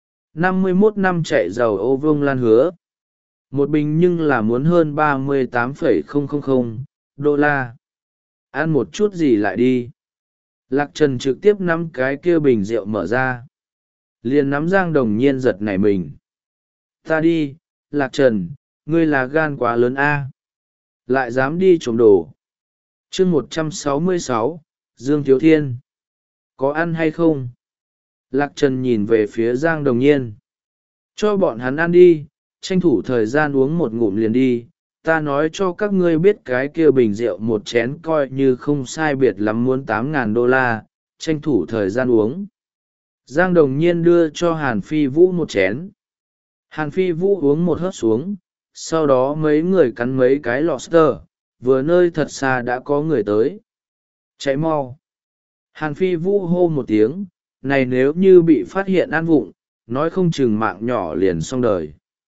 năm mươi mốt năm chạy giàu ô vương lan hứa. Một bình nhưng là muốn hơn ba mươi tám phẩy không không không đô la. Ăn một chút gì lại đi. Lạc Trần trực tiếp nắm cái kia bình rượu mở ra. Liền nắm Giang Đồng Nhiên giật nảy mình. Ta đi, Lạc Trần, ngươi là gan quá lớn a, lại dám đi trộm đồ. Chương một trăm sáu mươi sáu, Dương Thiếu Thiên. Có ăn hay không? Lạc Trần nhìn về phía Giang Đồng Nhiên. Cho bọn hắn ăn đi, tranh thủ thời gian uống một ngụm liền đi. Ta nói cho các ngươi biết cái kia bình rượu một chén coi như không sai biệt lắm muốn tám ngàn đô la, tranh thủ thời gian uống. Giang Đồng Nhiên đưa cho Hàn Phi Vũ một chén. Hàn Phi Vũ uống một hớp xuống, sau đó mấy người cắn mấy cái lobster, vừa nơi thật xa đã có người tới. Chạy mau. Hàn Phi Vũ hô một tiếng, này nếu như bị phát hiện ăn vụng, nói không chừng mạng nhỏ liền xong đời.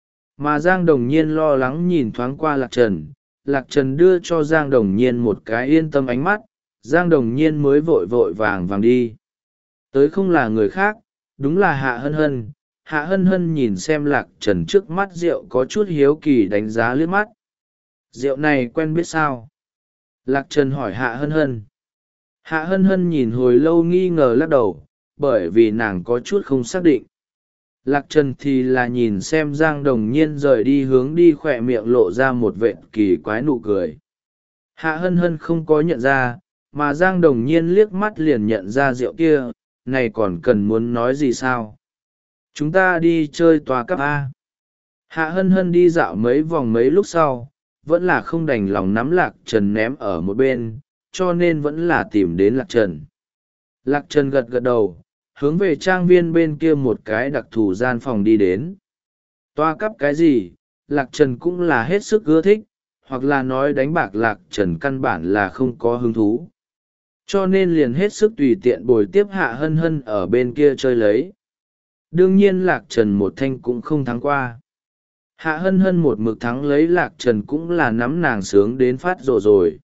Mà Giang Đồng Nhiên lo lắng nhìn thoáng qua Lạc Trần, Lạc Trần đưa cho Giang Đồng Nhiên một cái yên tâm ánh mắt, Giang Đồng Nhiên mới vội vội vàng vàng đi. Tới không là người khác, đúng là Hạ Hân Hân. Hạ Hân Hân nhìn xem Lạc Trần trước mắt rượu có chút hiếu kỳ đánh giá liếc mắt. Rượu này quen biết sao? Lạc Trần hỏi Hạ Hân Hân. Hạ Hân Hân nhìn hồi lâu nghi ngờ lắc đầu, bởi vì nàng có chút không xác định. Lạc Trần thì là nhìn xem Giang Đồng Nhiên rời đi hướng đi khỏe miệng lộ ra một vệt kỳ quái nụ cười. Hạ Hân Hân không có nhận ra, mà Giang Đồng Nhiên liếc mắt liền nhận ra rượu kia, này còn cần muốn nói gì sao? Chúng ta đi chơi tòa cấp A. Hạ Hân Hân đi dạo mấy vòng mấy lúc sau, vẫn là không đành lòng nắm Lạc Trần ném ở một bên, cho nên vẫn là tìm đến Lạc Trần. Lạc Trần gật gật đầu, hướng về trang viên bên kia một cái đặc thù gian phòng đi đến. Toa cấp cái gì, Lạc Trần cũng là hết sức ưa thích, hoặc là nói đánh bạc Lạc Trần căn bản là không có hứng thú. Cho nên liền hết sức tùy tiện bồi tiếp Hạ Hân Hân ở bên kia chơi lấy. Đương nhiên Lạc Trần một thanh cũng không thắng qua. Hạ Hân Hân một mực thắng lấy Lạc Trần cũng là nắm nàng sướng đến phát rồ rồi.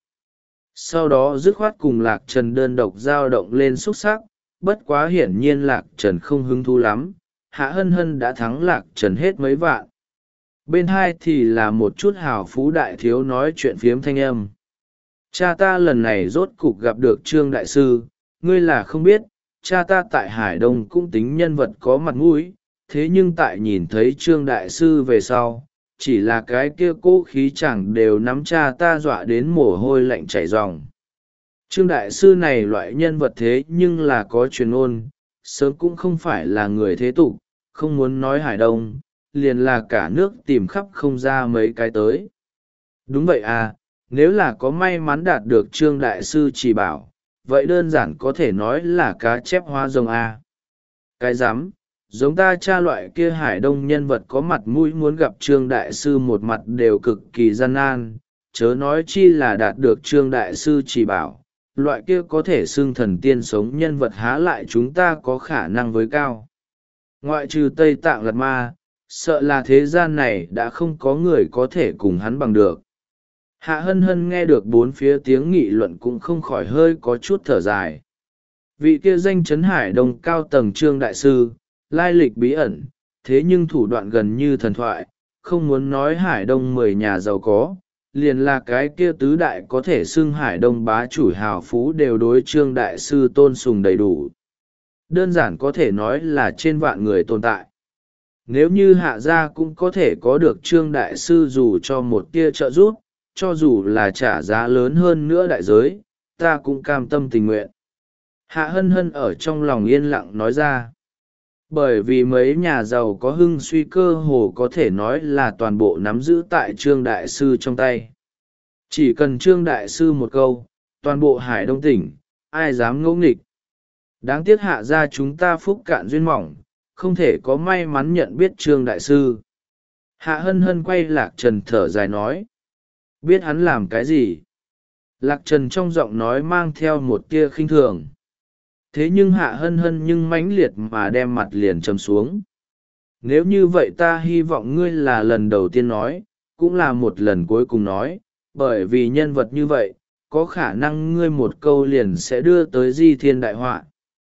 Sau đó dứt khoát cùng Lạc Trần đơn độc giao động lên xúc sắc, bất quá hiển nhiên Lạc Trần không hứng thú lắm, Hạ Hân Hân đã thắng Lạc Trần hết mấy vạn. Bên hai thì là một chút hào phú đại thiếu nói chuyện phiếm thanh âm. Cha ta lần này rốt cục gặp được Trương Đại Sư, ngươi là không biết, cha ta tại Hải Đông cũng tính nhân vật có mặt mũi, thế nhưng tại nhìn thấy Trương Đại Sư về sau, chỉ là cái kia cố khí chẳng đều nắm cha ta dọa đến mồ hôi lạnh chảy ròng. Trương Đại Sư này loại nhân vật thế nhưng là có truyền ôn, sớm cũng không phải là người thế tục, không muốn nói Hải Đông, liền là cả nước tìm khắp không ra mấy cái tới. Đúng vậy à, nếu là có may mắn đạt được Trương Đại Sư chỉ bảo, vậy đơn giản có thể nói là cá chép hóa rồng à. Cái rắm giống ta cha loại kia Hải Đông nhân vật có mặt mũi muốn gặp Trương Đại Sư một mặt đều cực kỳ gian nan, chớ nói chi là đạt được Trương Đại Sư chỉ bảo, loại kia có thể xưng thần tiên sống nhân vật há lại chúng ta có khả năng với cao. Ngoại trừ Tây Tạng Lạt Ma, sợ là thế gian này đã không có người có thể cùng hắn bằng được. Hạ Hân Hân nghe được bốn phía tiếng nghị luận cũng không khỏi hơi có chút thở dài. Vị kia danh chấn Hải Đông cao tầng Trương Đại Sư, lai lịch bí ẩn, thế nhưng thủ đoạn gần như thần thoại, không muốn nói Hải Đông mười nhà giàu có, liền là cái kia tứ đại có thể xưng Hải Đông bá chủ hào phú đều đối Trương Đại Sư tôn sùng đầy đủ. Đơn giản có thể nói là trên vạn người tồn tại. Nếu như hạ gia cũng có thể có được Trương Đại Sư dù cho một tia trợ giúp, cho dù là trả giá lớn hơn nữa đại giới, ta cũng cam tâm tình nguyện. Hạ Hân Hân ở trong lòng yên lặng nói ra. Bởi vì mấy nhà giàu có hưng suy cơ hồ có thể nói là toàn bộ nắm giữ tại Trương Đại Sư trong tay. Chỉ cần Trương Đại Sư một câu, toàn bộ Hải Đông tỉnh, ai dám ngỗ nghịch. Đáng tiếc Hạ gia chúng ta phúc cạn duyên mỏng, không thể có may mắn nhận biết Trương Đại Sư. Hạ hân hân quay Lạc Trần thở dài nói. Biết hắn làm cái gì? Lạc Trần trong giọng nói mang theo một tia khinh thường. Thế nhưng Hạ hân hân nhưng mãnh liệt mà đem mặt liền trầm xuống. Nếu như vậy ta hy vọng ngươi là lần đầu tiên nói, cũng là một lần cuối cùng nói, bởi vì nhân vật như vậy, có khả năng ngươi một câu liền sẽ đưa tới di thiên đại họa.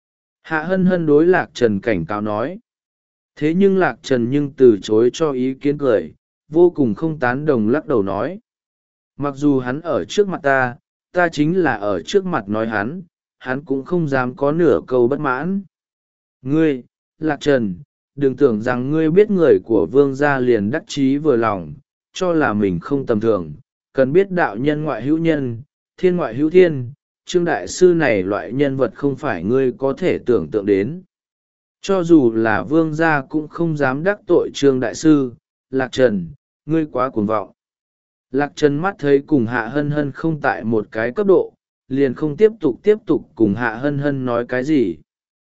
Hạ hân hân đối Lạc Trần cảnh cáo nói. Thế nhưng Lạc Trần nhưng từ chối cho ý kiến cười, vô cùng không tán đồng lắc đầu nói. Mặc dù hắn ở trước mặt ta, ta chính là ở trước mặt nói hắn, hắn cũng không dám có nửa câu bất mãn. Ngươi, Lạc Trần, đừng tưởng rằng ngươi biết người của vương gia liền đắc chí vừa lòng, cho là mình không tầm thường, cần biết đạo nhân ngoại hữu nhân, thiên ngoại hữu thiên, Trương Đại Sư này loại nhân vật không phải ngươi có thể tưởng tượng đến. Cho dù là vương gia cũng không dám đắc tội Trương Đại Sư, Lạc Trần, ngươi quá cuồng vọng. Lạc Trần mắt thấy cùng Hạ hân hân không tại một cái cấp độ, liền không tiếp tục tiếp tục cùng Hạ hân hân nói cái gì.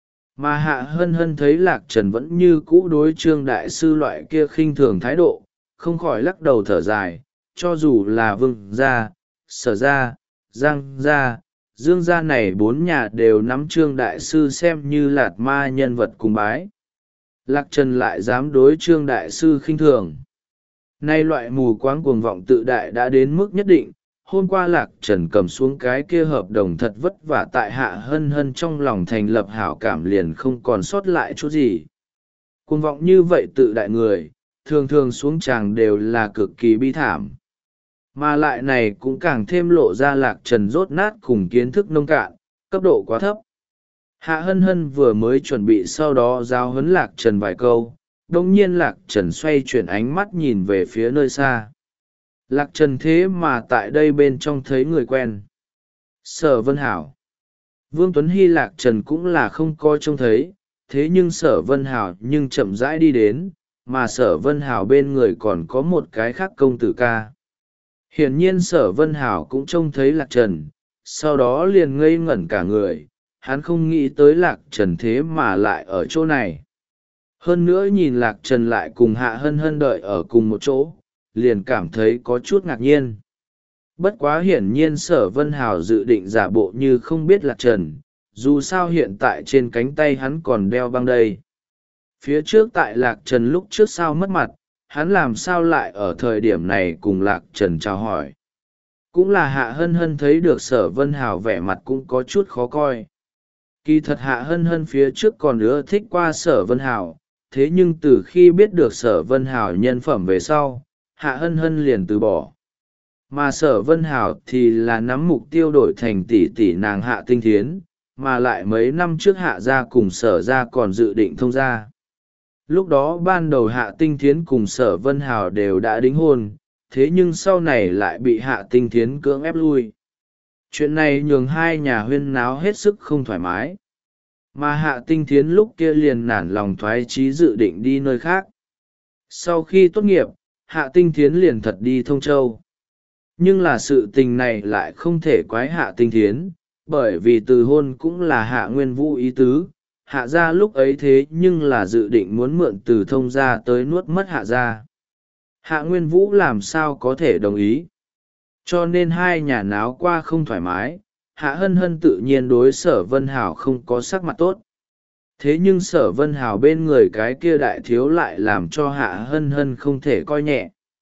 Mà Hạ hân hân thấy Lạc Trần vẫn như cũ đối Trương Đại Sư loại kia khinh thường thái độ, không khỏi lắc đầu thở dài, cho dù là vương gia, sở gia, giang gia, dương gia này bốn nhà đều nắm Trương Đại Sư xem như lạt ma nhân vật cùng bái. Lạc Trần lại dám đối Trương Đại Sư khinh thường. Nay loại mù quáng cuồng vọng tự đại đã đến mức nhất định. Hôm qua Lạc Trần cầm xuống cái kia hợp đồng thật vất vả tại Hạ hân hân trong lòng thành lập hảo cảm liền không còn sót lại chút gì. Cuồng vọng như vậy tự đại người, thường thường xuống tràng đều là cực kỳ bi thảm. Mà lại này cũng càng thêm lộ ra Lạc Trần rốt nát cùng kiến thức nông cạn, cấp độ quá thấp. Hạ hân hân vừa mới chuẩn bị sau đó giao huấn Lạc Trần vài câu, đồng nhiên Lạc Trần xoay chuyển ánh mắt nhìn về phía nơi xa. Lạc Trần thế mà tại đây bên trong thấy người quen. Sở Vân Hảo. Vương Tuấn Hy Lạc Trần cũng là không coi trông thấy, thế nhưng Sở Vân Hảo nhưng chậm rãi đi đến, mà Sở Vân Hảo bên người còn có một cái khác công tử ca. Hiển nhiên Sở Vân Hảo cũng trông thấy Lạc Trần, sau đó liền ngây ngẩn cả người, hắn không nghĩ tới Lạc Trần thế mà lại ở chỗ này. Hơn nữa nhìn Lạc Trần lại cùng Hạ hân hân đợi ở cùng một chỗ, liền cảm thấy có chút ngạc nhiên. Bất quá hiển nhiên Sở Vân Hảo dự định giả bộ như không biết Lạc Trần, dù sao hiện tại trên cánh tay hắn còn đeo băng đây. Phía trước tại Lạc Trần lúc trước sao mất mặt, hắn làm sao lại ở thời điểm này cùng Lạc Trần chào hỏi. Cũng là Hạ hân hân thấy được Sở Vân Hảo vẻ mặt cũng có chút khó coi. Kỳ thật Hạ hân hân phía trước còn ưa thích qua Sở Vân Hảo, thế nhưng từ khi biết được Sở Vân Hảo nhân phẩm về sau, Hạ hân hân liền từ bỏ. Mà Sở Vân Hảo thì là nắm mục tiêu đổi thành tỷ tỷ nàng Hạ Tinh Thiến, mà lại mấy năm trước Hạ gia cùng Sở gia còn dự định thông gia. Lúc đó ban đầu Hạ Tinh Thiến cùng Sở Vân Hảo đều đã đính hôn, thế nhưng sau này lại bị Hạ Tinh Thiến cưỡng ép lui. Chuyện này nhường hai nhà huyên náo hết sức không thoải mái. Mà Hạ Tinh Thiến lúc kia liền nản lòng thoái chí dự định đi nơi khác. Sau khi tốt nghiệp, Hạ Tinh Thiến liền thật đi Thông Châu. Nhưng là sự tình này lại không thể quái Hạ Tinh Thiến, bởi vì từ hôn cũng là Hạ Nguyên Vũ ý tứ. Hạ gia lúc ấy thế nhưng là dự định muốn mượn từ Thông gia tới nuốt mất Hạ gia. Hạ Nguyên Vũ làm sao có thể đồng ý. Cho nên hai nhà náo qua không thoải mái, Hạ hân hân tự nhiên đối Sở Vân Hảo không có sắc mặt tốt. Thế nhưng Sở Vân Hảo bên người cái kia đại thiếu lại làm cho Hạ hân hân không thể coi nhẹ.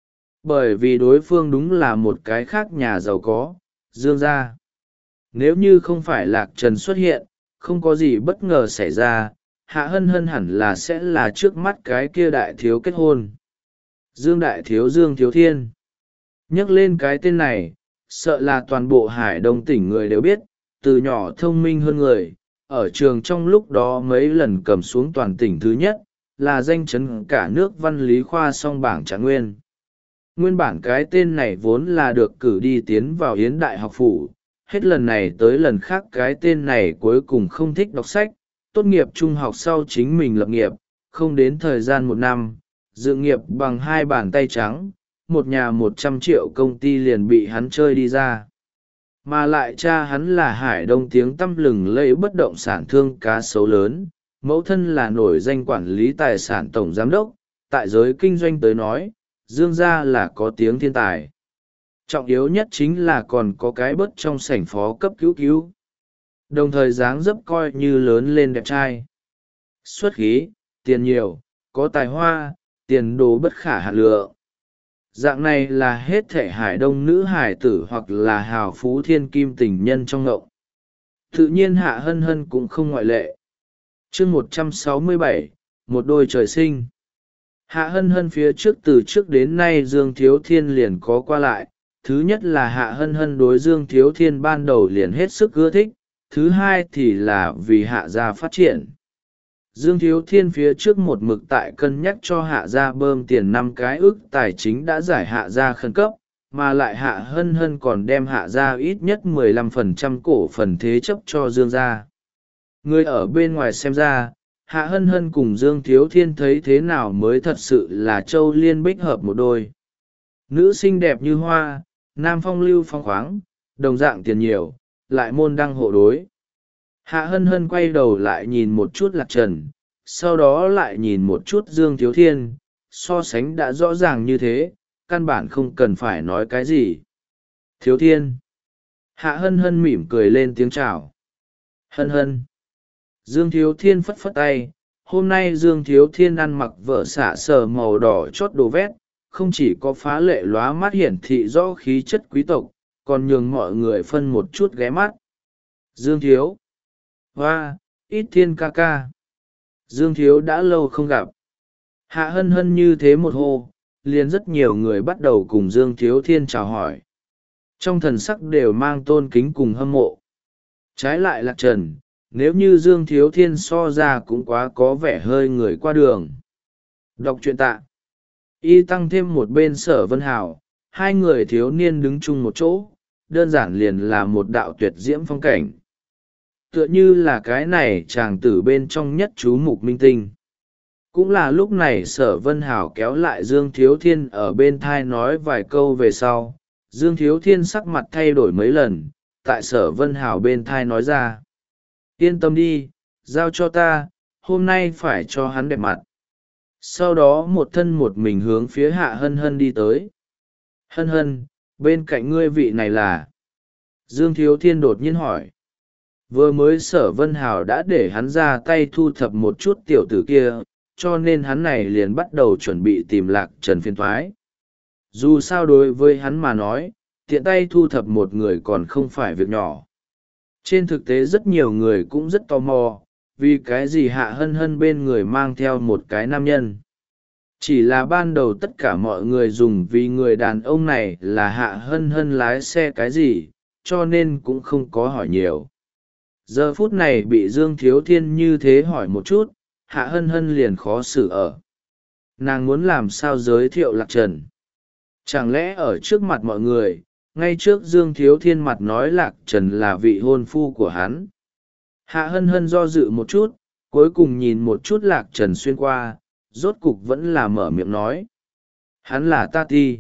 Bởi vì đối phương đúng là một cái khác nhà giàu có, Dương gia. Nếu như không phải Lạc Trần xuất hiện, không có gì bất ngờ xảy ra, Hạ hân hân hẳn là sẽ là trước mắt cái kia đại thiếu kết hôn. Dương đại thiếu Dương Thiếu Thiên. Nhắc lên cái tên này, sợ là toàn bộ Hải Đông tỉnh người đều biết, từ nhỏ thông minh hơn người, ở trường trong lúc đó mấy lần cầm xuống toàn tỉnh thứ nhất, là danh chấn cả nước văn lý khoa song bảng trạng nguyên. Nguyên bản cái tên này vốn là được cử đi tiến vào Yến Đại học phủ, hết lần này tới lần khác cái tên này cuối cùng không thích đọc sách, tốt nghiệp trung học sau chính mình lập nghiệp, không đến thời gian một năm, dự nghiệp bằng hai bàn tay trắng, một nhà một trăm triệu công ty liền bị hắn chơi đi ra. Mà lại cha hắn là Hải Đông tiếng tăm lừng lẫy bất động sản thương cá sấu lớn, mẫu thân là nổi danh quản lý tài sản tổng giám đốc, tại giới kinh doanh tới nói, Dương gia là có tiếng thiên tài. Trọng yếu nhất chính là còn có cái bớt trong sảnh phó cấp cứu cứu. Đồng thời dáng dấp coi như lớn lên đẹp trai. Xuất khí, tiền nhiều, có tài hoa, tiền đồ bất khả hạn lượng. Dạng này là hết thể Hải Đông nữ hải tử hoặc là hào phú thiên kim tình nhân trong ngộng. Tự nhiên Hạ Hân Hân cũng không ngoại lệ. Chương một trăm sáu mươi bảy, một đôi trời sinh. Hạ Hân Hân phía trước từ trước đến nay Dương Thiếu Thiên liền có qua lại. Thứ nhất là Hạ Hân Hân đối Dương Thiếu Thiên ban đầu liền hết sức ưa thích, thứ hai thì là vì Hạ gia phát triển. Dương Thiếu Thiên phía trước một mực tại cân nhắc cho Hạ gia bơm tiền năm cái ức tài chính đã giải Hạ gia khẩn cấp, mà lại Hạ Hân Hân còn đem Hạ gia ít nhất mười lăm phần trăm cổ phần thế chấp cho Dương gia. Người ở bên ngoài xem ra, Hạ Hân Hân cùng Dương Thiếu Thiên thấy thế nào mới thật sự là châu liên bích hợp một đôi. Nữ xinh đẹp như hoa, nam phong lưu phong khoáng, đồng dạng tiền nhiều, lại môn đăng hộ đối. Hạ Hân Hân quay đầu lại nhìn một chút Lạc Trần, sau đó lại nhìn một chút Dương Thiếu Thiên, so sánh đã rõ ràng như thế, căn bản không cần phải nói cái gì. Thiếu Thiên. Hạ Hân Hân mỉm cười lên tiếng chào. Hân Hân. Dương Thiếu Thiên phất phất tay, hôm nay Dương Thiếu Thiên ăn mặc vở xả sờ màu đỏ chót đồ vét, không chỉ có phá lệ lóa mắt hiển thị rõ khí chất quý tộc, còn nhường mọi người phân một chút ghé mắt. Dương Thiếu. Hoa, ít thiên ca ca. Dương Thiếu đã lâu không gặp. Hạ Hân Hân như thế một hô, liền rất nhiều người bắt đầu cùng Dương Thiếu Thiên chào hỏi. Trong thần sắc đều mang tôn kính cùng hâm mộ. Trái lại Lạc Trần, nếu như Dương Thiếu Thiên so ra cũng quá có vẻ hơi người qua đường. Đọc truyện tạ. Y tăng thêm một bên Sở Vân Hào, hai người thiếu niên đứng chung một chỗ, đơn giản liền là một đạo tuyệt diễm phong cảnh. Tựa như là cái này chàng tử bên trong nhất chú mục minh tinh. Cũng là lúc này Sở Vân Hào kéo lại Dương Thiếu Thiên ở bên thai nói vài câu về sau. Dương Thiếu Thiên sắc mặt thay đổi mấy lần, tại Sở Vân Hào bên thai nói ra. Yên tâm đi, giao cho ta, hôm nay phải cho hắn đẹp mặt. Sau đó một thân một mình hướng phía Hạ Hân Hân đi tới. Hân Hân, bên cạnh ngươi vị này là? Dương Thiếu Thiên đột nhiên hỏi. Vừa mới Sở Vân Hào đã để hắn ra tay thu thập một chút tiểu tử kia, cho nên hắn này liền bắt đầu chuẩn bị tìm Lạc Trần phiền thoái. Dù sao đối với hắn mà nói, tiện tay thu thập một người còn không phải việc nhỏ. Trên thực tế rất nhiều người cũng rất tò mò, vì cái gì Hạ Hân Hân bên người mang theo một cái nam nhân. Chỉ là ban đầu tất cả mọi người dùng vì người đàn ông này là Hạ Hân Hân lái xe cái gì, cho nên cũng không có hỏi nhiều. Giờ phút này bị Dương Thiếu Thiên như thế hỏi một chút, Hạ Hân Hân liền khó xử ở. Nàng muốn làm sao giới thiệu Lạc Trần. Chẳng lẽ ở trước mặt mọi người, ngay trước Dương Thiếu Thiên mặt nói Lạc Trần là vị hôn phu của hắn. Hạ Hân Hân do dự một chút, cuối cùng nhìn một chút Lạc Trần xuyên qua, rốt cục vẫn là mở miệng nói. Hắn là Ta Ti.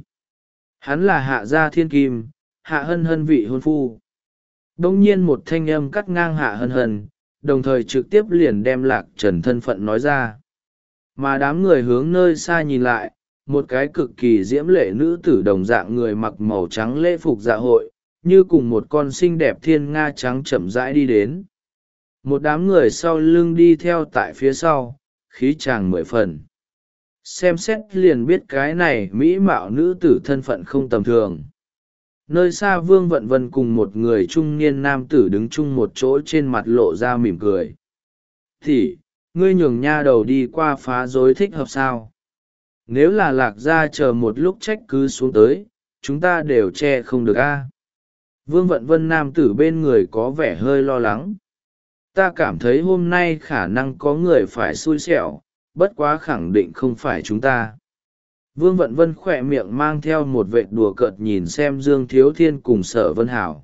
Hắn là Hạ gia thiên kim, Hạ Hân Hân vị hôn phu. Đông nhiên một thanh âm cắt ngang Hạ Hân Hân, đồng thời trực tiếp liền đem Lạc Trần thân phận nói ra. Mà đám người hướng nơi xa nhìn lại, một cái cực kỳ diễm lệ nữ tử đồng dạng người mặc màu trắng lễ phục dạ hội, như cùng một con xinh đẹp thiên nga trắng chậm rãi đi đến. Một đám người sau lưng đi theo tại phía sau, khí chàng mười phần. Xem xét liền biết cái này mỹ mạo nữ tử thân phận không tầm thường. Nơi xa Vương Vận Vân cùng một người trung niên nam tử đứng chung một chỗ trên mặt lộ ra mỉm cười. Thì, ngươi nhường nha đầu đi qua phá rối thích hợp sao? Nếu là Lạc gia chờ một lúc trách cứ xuống tới, chúng ta đều che không được a. Vương Vận Vân nam tử bên người có vẻ hơi lo lắng. Ta cảm thấy hôm nay khả năng có người phải xui xẻo, bất quá khẳng định không phải chúng ta. Vương Vận Vân khỏe miệng mang theo một vệt đùa cợt nhìn xem Dương Thiếu Thiên cùng Sở Vân Hảo.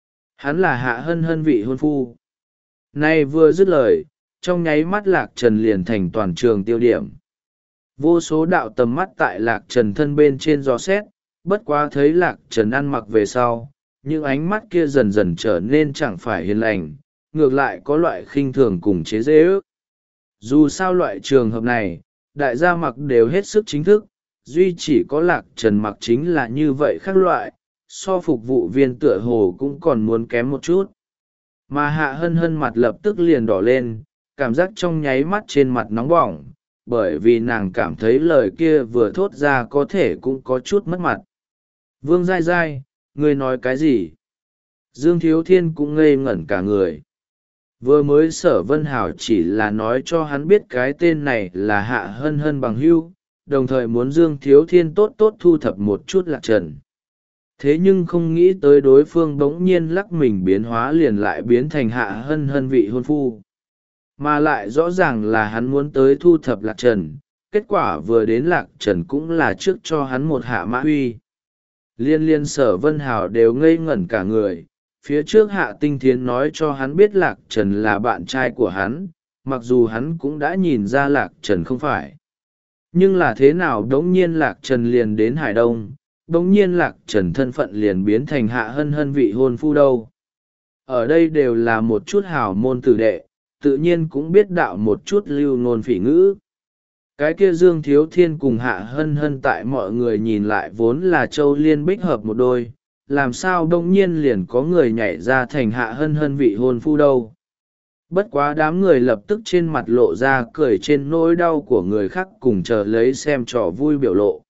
Hắn là Hạ Hân Hân vị hôn phu. Nay vừa dứt lời, trong nháy mắt Lạc Trần liền thành toàn trường tiêu điểm. Vô số đạo tầm mắt tại lạc trần thân bên trên gió xét, bất quá thấy lạc trần ăn mặc về sau, những ánh mắt kia dần dần trở nên chẳng phải hiền lành, ngược lại có loại khinh thường cùng chế giễu ước. Dù sao loại trường hợp này, đại gia mặc đều hết sức chính thức, duy chỉ có lạc trần mặc chính là như vậy khác loại, so phục vụ viên tựa hồ cũng còn muốn kém một chút. Mà hạ hân hân mặt lập tức liền đỏ lên, cảm giác trong nháy mắt trên mặt nóng bỏng, bởi vì nàng cảm thấy lời kia vừa thốt ra có thể cũng có chút mất mặt. Vương dai dai, ngươi nói cái gì? Dương Thiếu Thiên cũng ngây ngẩn cả người. Vừa mới Sở Vân Hảo chỉ là nói cho hắn biết cái tên này là Hạ Hân Hân bằng hữu, đồng thời muốn Dương Thiếu Thiên tốt tốt thu thập một chút lạc trần. Thế nhưng không nghĩ tới đối phương bỗng nhiên lắc mình biến hóa liền lại biến thành Hạ Hân Hân vị hôn phu. Mà lại rõ ràng là hắn muốn tới thu thập lạc trần, kết quả vừa đến lạc trần cũng là trước cho hắn một hạ mã huy. Liên liên Sở Vân Hảo đều ngây ngẩn cả người. Phía trước Hạ Tinh Thiến nói cho hắn biết lạc trần là bạn trai của hắn, mặc dù hắn cũng đã nhìn ra lạc trần không phải. Nhưng là thế nào đống nhiên lạc trần liền đến Hải Đông, đống nhiên lạc trần thân phận liền biến thành Hạ Hân Hân vị hôn phu đâu. Ở đây đều là một chút hảo môn tử đệ, tự nhiên cũng biết đạo một chút lưu ngôn phỉ ngữ. Cái kia Dương Thiếu Thiên cùng Hạ Hân Hân tại mọi người nhìn lại vốn là châu liên bích hợp một đôi, làm sao đông nhiên liền có người nhảy ra thành Hạ Hân Hân vị hôn phu đâu. Bất quá đám người lập tức trên mặt lộ ra cười trên nỗi đau của người khác cùng chờ lấy xem trò vui biểu lộ.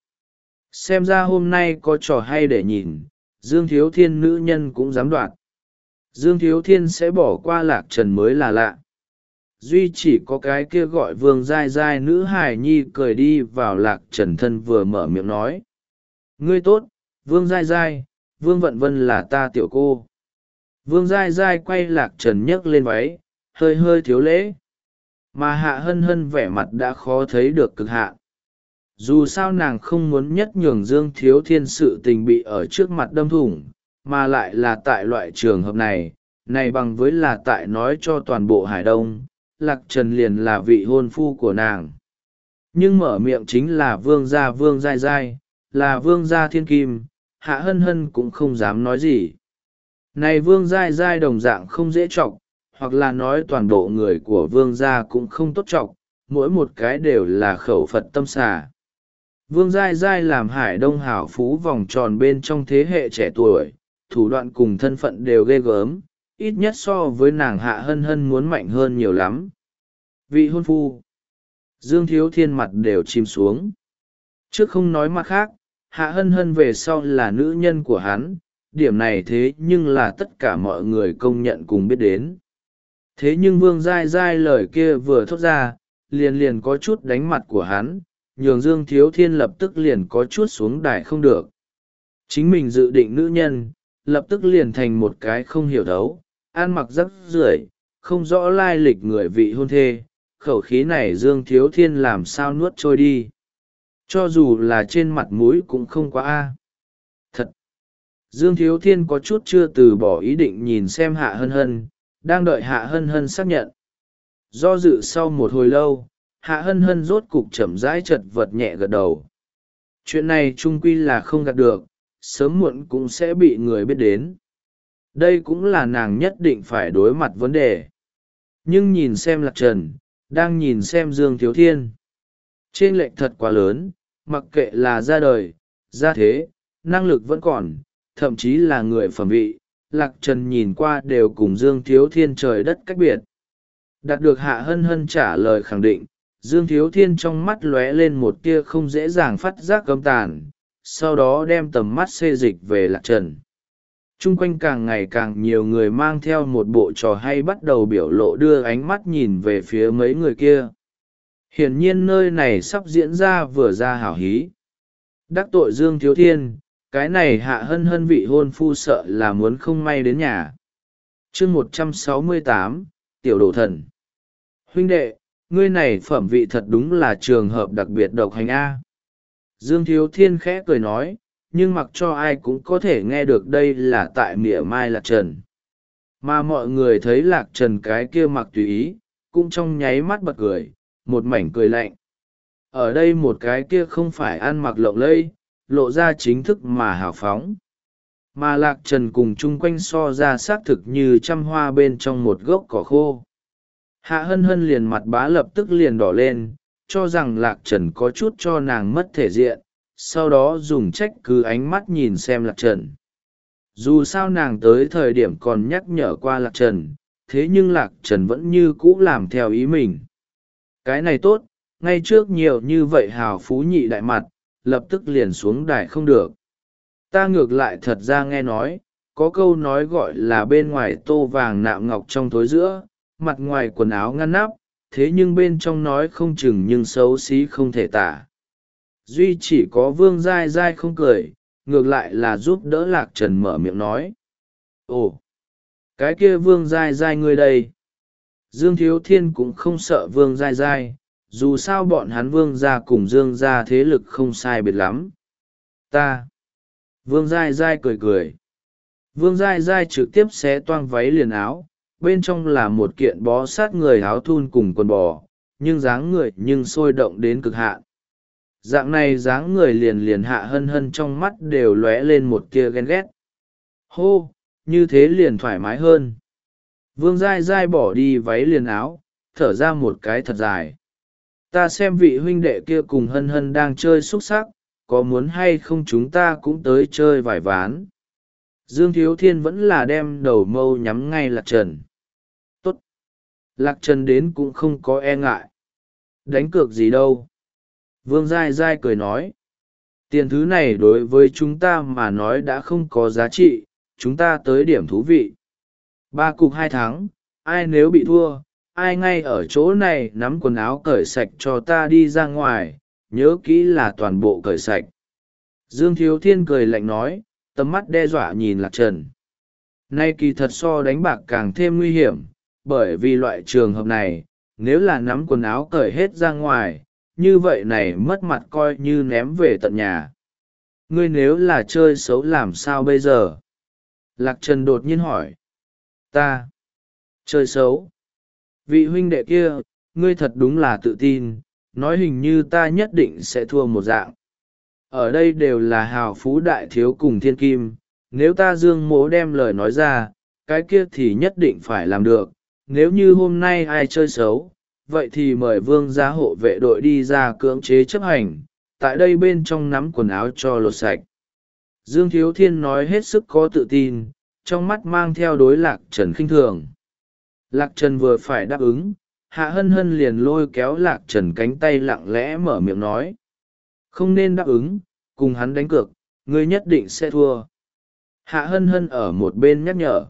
Xem ra hôm nay có trò hay để nhìn, Dương Thiếu Thiên nữ nhân cũng dám đoạt. Dương Thiếu Thiên sẽ bỏ qua lạc trần mới là lạ. Duy chỉ có cái kia gọi Vương dai dai nữ hài nhi cười đi vào lạc trần thân vừa mở miệng nói. Ngươi tốt, Vương dai dai, Vương Vận Vân là ta tiểu cô. Vương dai dai quay lạc trần nhấc lên váy, hơi hơi thiếu lễ. Mà Hạ Hân Hân vẻ mặt đã khó thấy được cực hạn. Dù sao nàng không muốn nhất nhường Dương Thiếu Thiên sự tình bị ở trước mặt đâm thủng, mà lại là tại loại trường hợp này, này bằng với là tại nói cho toàn bộ Hải Đông, lạc trần liền là vị hôn phu của nàng. Nhưng mở miệng chính là Vương gia Vương dai dai, là Vương gia thiên kim. Hạ Hân Hân cũng không dám nói gì. Này Vương dai dai đồng dạng không dễ chọc, hoặc là nói toàn bộ người của Vương gia cũng không tốt chọc, mỗi một cái đều là khẩu Phật tâm xà. Vương dai dai làm Hải Đông hảo phú vòng tròn bên trong thế hệ trẻ tuổi, thủ đoạn cùng thân phận đều ghê gớm, ít nhất so với nàng Hạ Hân Hân muốn mạnh hơn nhiều lắm. Vị hôn phu. Dương Thiếu Thiên mặt đều chìm xuống. Trước không nói mặt khác, Hạ Hân Hân về sau là nữ nhân của hắn, điểm này thế nhưng là tất cả mọi người công nhận cùng biết đến. Thế nhưng Vương dai dai lời kia vừa thốt ra, liền liền có chút đánh mặt của hắn, nhường Dương Thiếu Thiên lập tức liền có chút xuống đài không được. Chính mình dự định nữ nhân, lập tức liền thành một cái không hiểu thấu, ăn mặc rắc rưởi, không rõ lai lịch người vị hôn thê, khẩu khí này Dương Thiếu Thiên làm sao nuốt trôi đi. Cho dù là trên mặt mũi cũng không quá a. Thật! Dương Thiếu Thiên có chút chưa từ bỏ ý định nhìn xem Hạ Hân Hân, đang đợi Hạ Hân Hân xác nhận. Do dự sau một hồi lâu, Hạ Hân Hân rốt cục chậm rãi chật vật nhẹ gật đầu. Chuyện này trung quy là không gạt được, sớm muộn cũng sẽ bị người biết đến. Đây cũng là nàng nhất định phải đối mặt vấn đề. Nhưng nhìn xem Lạc Trần, đang nhìn xem Dương Thiếu Thiên. Chênh lệch thật quá lớn, mặc kệ là ra đời, ra thế, năng lực vẫn còn, thậm chí là người phẩm vị, Lạc Trần nhìn qua đều cùng Dương Thiếu Thiên trời đất cách biệt. Đạt được Hạ Hân Hân trả lời khẳng định, Dương Thiếu Thiên trong mắt lóe lên một tia không dễ dàng phát giác cấm tàn, sau đó đem tầm mắt xê dịch về Lạc Trần. Trung quanh càng ngày càng nhiều người mang theo một bộ trò hay bắt đầu biểu lộ đưa ánh mắt nhìn về phía mấy người kia. Hiển nhiên nơi này sắp diễn ra vừa ra hảo hí. Đắc tội Dương Thiếu Thiên, cái này Hạ Hân Hân vị hôn phu sợ là muốn không may đến nhà. Chương một trăm sáu mươi tám, Tiểu Đồ Thần. Huynh đệ, ngươi này phẩm vị thật đúng là trường hợp đặc biệt độc hành A. Dương Thiếu Thiên khẽ cười nói, nhưng mặc cho ai cũng có thể nghe được đây là tại mỉa mai Lạc Trần. Mà mọi người thấy Lạc Trần cái kia mặc tùy ý, cũng trong nháy mắt bật cười, một mảnh cười lạnh. ở đây một cái kia không phải ăn mặc lộng lẫy lộ ra chính thức mà hào phóng, mà lạc trần cùng chung quanh so ra xác thực như trăm hoa bên trong một gốc cỏ khô. Hạ hân hân liền mặt bá lập tức liền đỏ lên, cho rằng lạc trần có chút cho nàng mất thể diện, sau đó dùng trách cứ ánh mắt nhìn xem lạc trần. Dù sao nàng tới thời điểm còn nhắc nhở qua lạc trần, thế nhưng lạc trần vẫn như cũ làm theo ý mình. Cái này tốt, ngay trước nhiều như vậy hào phú nhị đại mặt, lập tức liền xuống đài không được. Ta ngược lại thật ra nghe nói, có câu nói gọi là bên ngoài tô vàng nạm ngọc trong thối giữa, mặt ngoài quần áo ngăn nắp, thế nhưng bên trong nói không chừng nhưng xấu xí không thể tả. Duy chỉ có vương dai dai không cười, ngược lại là giúp đỡ lạc trần mở miệng nói. Ồ, cái kia vương dai dai ngươi đây. Dương Thiếu Thiên cũng không sợ vương dai dai, dù sao bọn hắn vương gia cùng dương gia thế lực không sai biệt lắm. Ta. Vương dai dai cười cười. Vương dai dai trực tiếp xé toang váy liền áo, bên trong là một kiện bó sát người áo thun cùng quần bò, nhưng dáng người nhưng sôi động đến cực hạn. Dạng này dáng người liền liền Hạ Hân Hân trong mắt đều lóe lên một tia ghen ghét. Hô, như thế liền thoải mái hơn. Vương dai dai bỏ đi váy liền áo, thở ra một cái thật dài. Ta xem vị huynh đệ kia cùng Hân Hân đang chơi xúc sắc, có muốn hay không chúng ta cũng tới chơi vài ván. Dương Thiếu Thiên vẫn là đem đầu mâu nhắm ngay Lạc Trần. Tốt. Lạc Trần đến cũng không có e ngại. Đánh cược gì đâu. Vương dai dai cười nói. Tiền thứ này đối với chúng ta mà nói đã không có giá trị, chúng ta tới điểm thú vị. Ba cục hai tháng, ai nếu bị thua, ai ngay ở chỗ này nắm quần áo cởi sạch cho ta đi ra ngoài, nhớ kỹ là toàn bộ cởi sạch. Dương Thiếu Thiên cười lạnh nói, tầm mắt đe dọa nhìn Lạc Trần. Nay kỳ thật so đánh bạc càng thêm nguy hiểm, bởi vì loại trường hợp này, nếu là nắm quần áo cởi hết ra ngoài, như vậy này mất mặt coi như ném về tận nhà. Ngươi nếu là chơi xấu làm sao bây giờ? Lạc Trần đột nhiên hỏi. Ta. Chơi xấu. Vị huynh đệ kia, ngươi thật đúng là tự tin, nói hình như ta nhất định sẽ thua một dạng. Ở đây đều là hào phú đại thiếu cùng thiên kim, nếu ta Dương Mỗ đem lời nói ra, cái kia thì nhất định phải làm được. Nếu như hôm nay ai chơi xấu, vậy thì mời vương gia hộ vệ đội đi ra cưỡng chế chấp hành, tại đây bên trong nắm quần áo cho lột sạch. Dương Thiếu Thiên nói hết sức có tự tin, trong mắt mang theo đối Lạc Trần khinh thường. Lạc Trần vừa phải đáp ứng, Hạ Hân Hân liền lôi kéo Lạc Trần cánh tay lặng lẽ mở miệng nói. Không nên đáp ứng, cùng hắn đánh cược, ngươi nhất định sẽ thua. Hạ Hân Hân ở một bên nhắc nhở.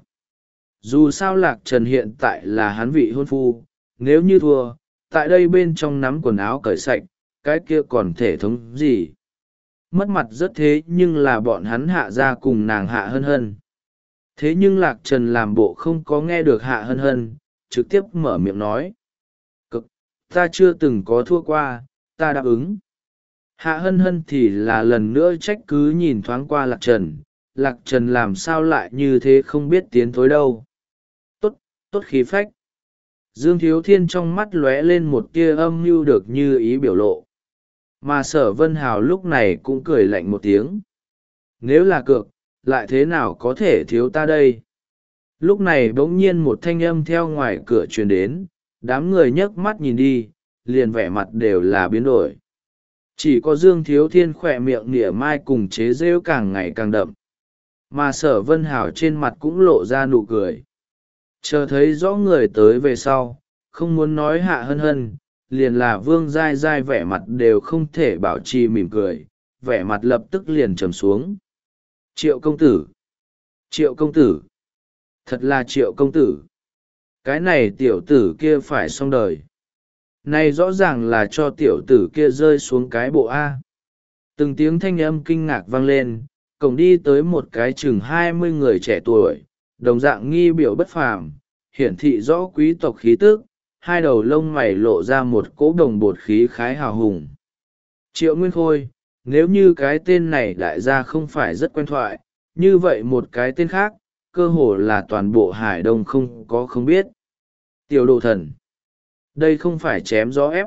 Dù sao Lạc Trần hiện tại là hắn vị hôn phu, nếu như thua, tại đây bên trong nắm quần áo cởi sạch, cái kia còn thể thống gì. Mất mặt rất thế nhưng là bọn hắn hạ ra cùng nàng Hạ Hân Hân. Thế nhưng Lạc Trần làm bộ không có nghe được Hạ Hân Hân, trực tiếp mở miệng nói. Cực, ta chưa từng có thua qua, ta đáp ứng. Hạ Hân Hân thì là lần nữa trách cứ nhìn thoáng qua Lạc Trần, Lạc Trần làm sao lại như thế không biết tiến thối đâu. Tốt, tốt khí phách. Dương Thiếu Thiên trong mắt lóe lên một tia âm mưu được như ý biểu lộ. Mà Sở Vân Hào lúc này cũng cười lạnh một tiếng. Nếu là cược, lại thế nào có thể thiếu ta đây? Lúc này bỗng nhiên một thanh âm theo ngoài cửa truyền đến, đám người nhấc mắt nhìn đi, liền vẻ mặt đều là biến đổi. Chỉ có Dương Thiếu Thiên khỏe miệng nỉa mai cùng chế rêu càng ngày càng đậm. Mà Sở Vân Hảo trên mặt cũng lộ ra nụ cười. Chờ thấy rõ người tới về sau, không muốn nói Hạ Hân Hân, liền là Vương dai dai vẻ mặt đều không thể bảo trì mỉm cười, vẻ mặt lập tức liền trầm xuống. Triệu công tử! Triệu công tử! Thật là Triệu công tử! Cái này tiểu tử kia phải xong đời. Này rõ ràng là cho tiểu tử kia rơi xuống cái bộ A. Từng tiếng thanh âm kinh ngạc vang lên, cổng đi tới một cái chừng hai mươi người trẻ tuổi, đồng dạng nghi biểu bất phàm, hiển thị rõ quý tộc khí tức, hai đầu lông mày lộ ra một cỗ đồng bột khí khái hào hùng. Triệu Nguyên Khôi, nếu như cái tên này đại gia không phải rất quen thoại, như vậy một cái tên khác, cơ hồ là toàn bộ Hải Đông không có không biết. Tiểu đồ thần. Đây không phải chém gió ép,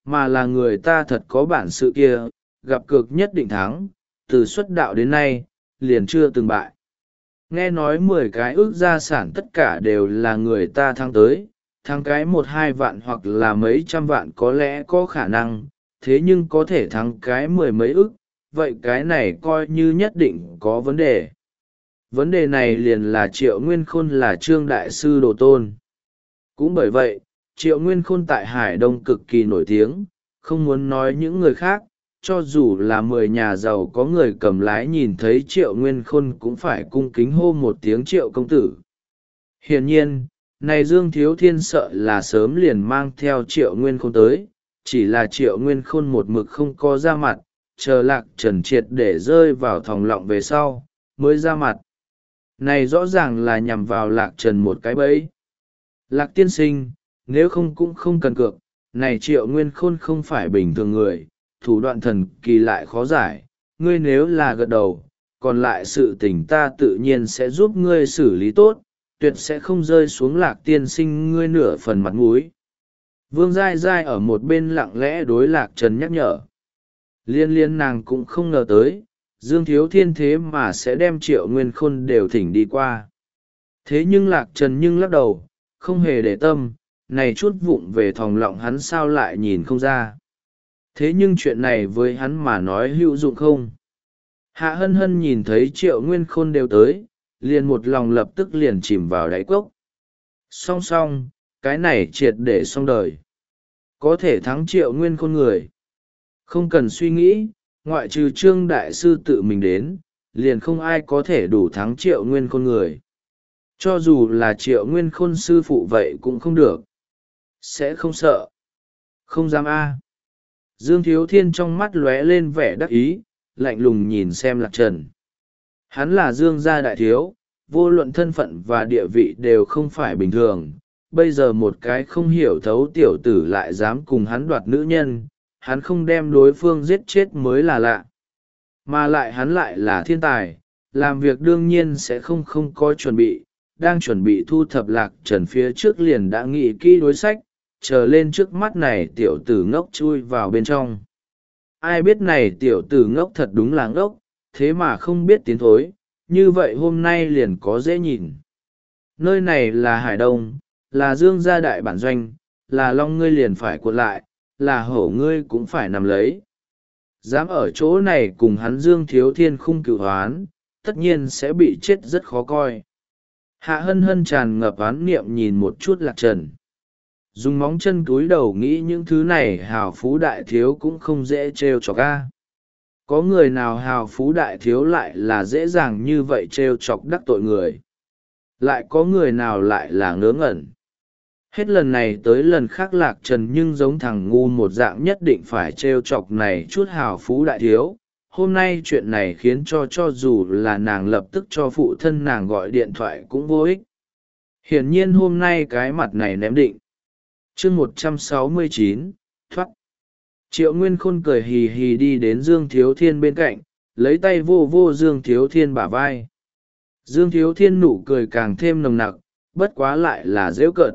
mà là người ta thật có bản sự kia, gặp cược nhất định thắng, từ xuất đạo đến nay, liền chưa từng bại. Nghe nói mười cái ước gia sản tất cả đều là người ta thắng tới, thắng cái một hai vạn hoặc là mấy trăm vạn có lẽ có khả năng, thế nhưng có thể thắng cái mười mấy ước, vậy cái này coi như nhất định có vấn đề. Vấn đề này liền là Triệu Nguyên Khôn là Trương Đại Sư đồ tôn. Cũng bởi vậy, Triệu Nguyên Khôn tại Hải Đông cực kỳ nổi tiếng, không muốn nói những người khác, cho dù là mười nhà giàu có người cầm lái nhìn thấy Triệu Nguyên Khôn cũng phải cung kính hô một tiếng Triệu công tử. Hiển nhiên, này Dương Thiếu Thiên sợ là sớm liền mang theo Triệu Nguyên Khôn tới, chỉ là Triệu Nguyên Khôn một mực không có ra mặt, chờ Lạc Trần triệt để rơi vào thòng lọng về sau, mới ra mặt. Này rõ ràng là nhằm vào Lạc Trần một cái bẫy. Lạc tiên sinh, nếu không cũng không cần cược, này Triệu Nguyên Khôn không phải bình thường người, thủ đoạn thần kỳ lại khó giải, ngươi nếu là gật đầu, còn lại sự tình ta tự nhiên sẽ giúp ngươi xử lý tốt, tuyệt sẽ không rơi xuống Lạc tiên sinh ngươi nửa phần mặt mũi. Vương Giai Giai ở một bên lặng lẽ đối Lạc Trần nhắc nhở. Liên liên nàng cũng không ngờ tới, Dương Thiếu Thiên thế mà sẽ đem Triệu Nguyên Khôn đều thỉnh đi qua. Thế nhưng Lạc Trần nhưng lắc đầu, không hề để tâm, này chút vụng về thòng lọng hắn sao lại nhìn không ra. Thế nhưng chuyện này với hắn mà nói hữu dụng không? Hạ Hân Hân nhìn thấy Triệu Nguyên Khôn đều tới, liền một lòng lập tức liền chìm vào đáy cốc. Song song, cái này triệt để xong đời. Có thể thắng Triệu Nguyên Khôn người. Không cần suy nghĩ, ngoại trừ Trương Đại Sư tự mình đến, liền không ai có thể đủ thắng Triệu Nguyên Khôn người. Cho dù là Triệu Nguyên Khôn sư phụ vậy cũng không được. Sẽ không sợ. Không dám a. Dương Thiếu Thiên trong mắt lóe lên vẻ đắc ý, lạnh lùng nhìn xem Lạc Trần. Hắn là Dương gia đại thiếu, vô luận thân phận và địa vị đều không phải bình thường. Bây giờ một cái không hiểu thấu tiểu tử lại dám cùng hắn đoạt nữ nhân, hắn không đem đối phương giết chết mới là lạ. Mà lại hắn lại là thiên tài, làm việc đương nhiên sẽ không không có chuẩn bị, đang chuẩn bị thu thập Lạc Trần phía trước liền đã nghĩ kỹ đối sách, chờ lên trước mắt này tiểu tử ngốc chui vào bên trong. Ai biết này tiểu tử ngốc thật đúng là ngốc, thế mà không biết tiến thối, như vậy hôm nay liền có dễ nhìn. Nơi này là Hải Đông, là Dương gia đại bản doanh, là long ngươi liền phải cuộn lại, là hổ ngươi cũng phải nằm lấy. Dám ở chỗ này cùng hắn Dương Thiếu Thiên khung cựu hoán, tất nhiên sẽ bị chết rất khó coi. Hạ Hân Hân tràn ngập oán niệm nhìn một chút Lạc Trần. Dùng móng chân túi đầu nghĩ những thứ này hào phú đại thiếu cũng không dễ trêu chọc a. Có người nào hào phú đại thiếu lại là dễ dàng như vậy trêu chọc đắc tội người. Lại có người nào lại là ngớ ngẩn. Hết lần này tới lần khác Lạc Trần nhưng giống thằng ngu một dạng nhất định phải trêu chọc này chút hào phú đại thiếu. Hôm nay chuyện này khiến cho cho dù là nàng lập tức cho phụ thân nàng gọi điện thoại cũng vô ích. Hiển nhiên hôm nay cái mặt này ném định. Chương một trăm sáu mươi chín, thoát. Triệu Nguyên Khôn cười hì hì đi đến Dương Thiếu Thiên bên cạnh, lấy tay vô vô Dương Thiếu Thiên bả vai. Dương Thiếu Thiên nụ cười càng thêm nồng nặc, bất quá lại là dễ cợt.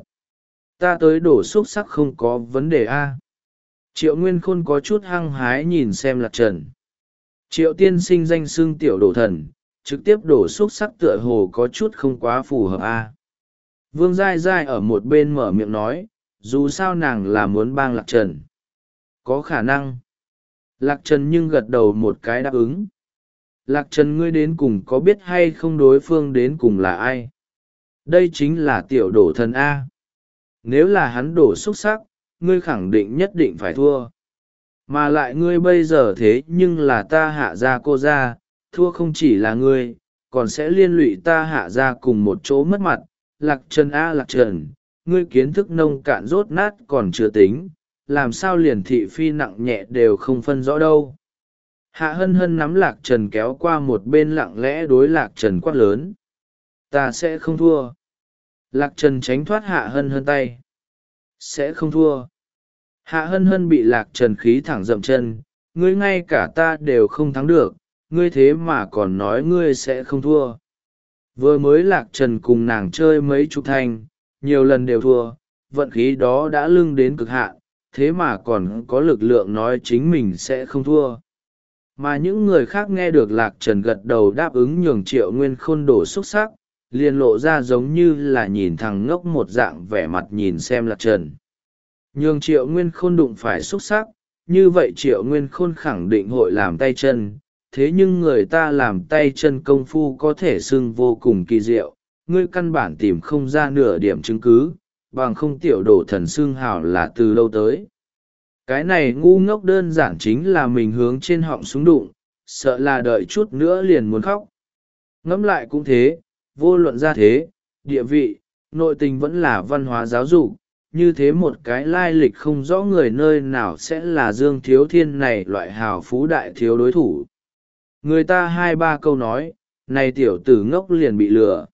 Ta tới đổ xúc sắc không có vấn đề a. Triệu Nguyên Khôn có chút hăng hái nhìn xem Lạc Trần. Triệu tiên sinh danh xưng tiểu đổ thần, trực tiếp đổ xúc sắc tựa hồ có chút không quá phù hợp a. Vương Giai Giai ở một bên mở miệng nói, dù sao nàng là muốn bang Lạc Trần. Có khả năng. Lạc Trần nhưng gật đầu một cái đáp ứng. Lạc Trần ngươi đến cùng có biết hay không đối phương đến cùng là ai? Đây chính là tiểu đổ thần A. Nếu là hắn đổ xúc sắc, ngươi khẳng định nhất định phải thua. Mà lại ngươi bây giờ thế nhưng là ta hạ ra cô ra, thua không chỉ là ngươi, còn sẽ liên lụy ta hạ ra cùng một chỗ mất mặt. Lạc Trần A Lạc Trần, ngươi kiến thức nông cạn rốt nát còn chưa tính, làm sao liền thị phi nặng nhẹ đều không phân rõ đâu. Hạ Hân Hân nắm Lạc Trần kéo qua một bên lặng lẽ đối Lạc Trần quát lớn. Ta sẽ không thua. Lạc Trần tránh thoát Hạ Hân Hân tay. Sẽ không thua. Hạ Hân Hân bị Lạc Trần khí thẳng dậm chân, ngươi ngay cả ta đều không thắng được, ngươi thế mà còn nói ngươi sẽ không thua. Vừa mới Lạc Trần cùng nàng chơi mấy chục thanh, nhiều lần đều thua, vận khí đó đã lưng đến cực hạn, thế mà còn có lực lượng nói chính mình sẽ không thua. Mà những người khác nghe được Lạc Trần gật đầu đáp ứng nhường Triệu Nguyên Khôn đổ xúc sắc, liền lộ ra giống như là nhìn thằng ngốc một dạng vẻ mặt nhìn xem Lạc Trần. Nhường Triệu Nguyên Khôn đụng phải xúc sắc, như vậy Triệu Nguyên Khôn khẳng định hội làm tay chân, thế nhưng người ta làm tay chân công phu có thể xưng vô cùng kỳ diệu, ngươi căn bản tìm không ra nửa điểm chứng cứ, bằng không tiểu đổ thần xưng hào là từ lâu tới. Cái này ngu ngốc đơn giản chính là mình hướng trên họng súng đụng, sợ là đợi chút nữa liền muốn khóc. Ngẫm lại cũng thế, vô luận ra thế, địa vị, nội tình vẫn là văn hóa giáo dục, như thế một cái lai lịch không rõ người nơi nào sẽ là Dương Thiếu Thiên này loại hào phú đại thiếu đối thủ. Người ta hai ba câu nói, này tiểu tử ngốc liền bị lừa.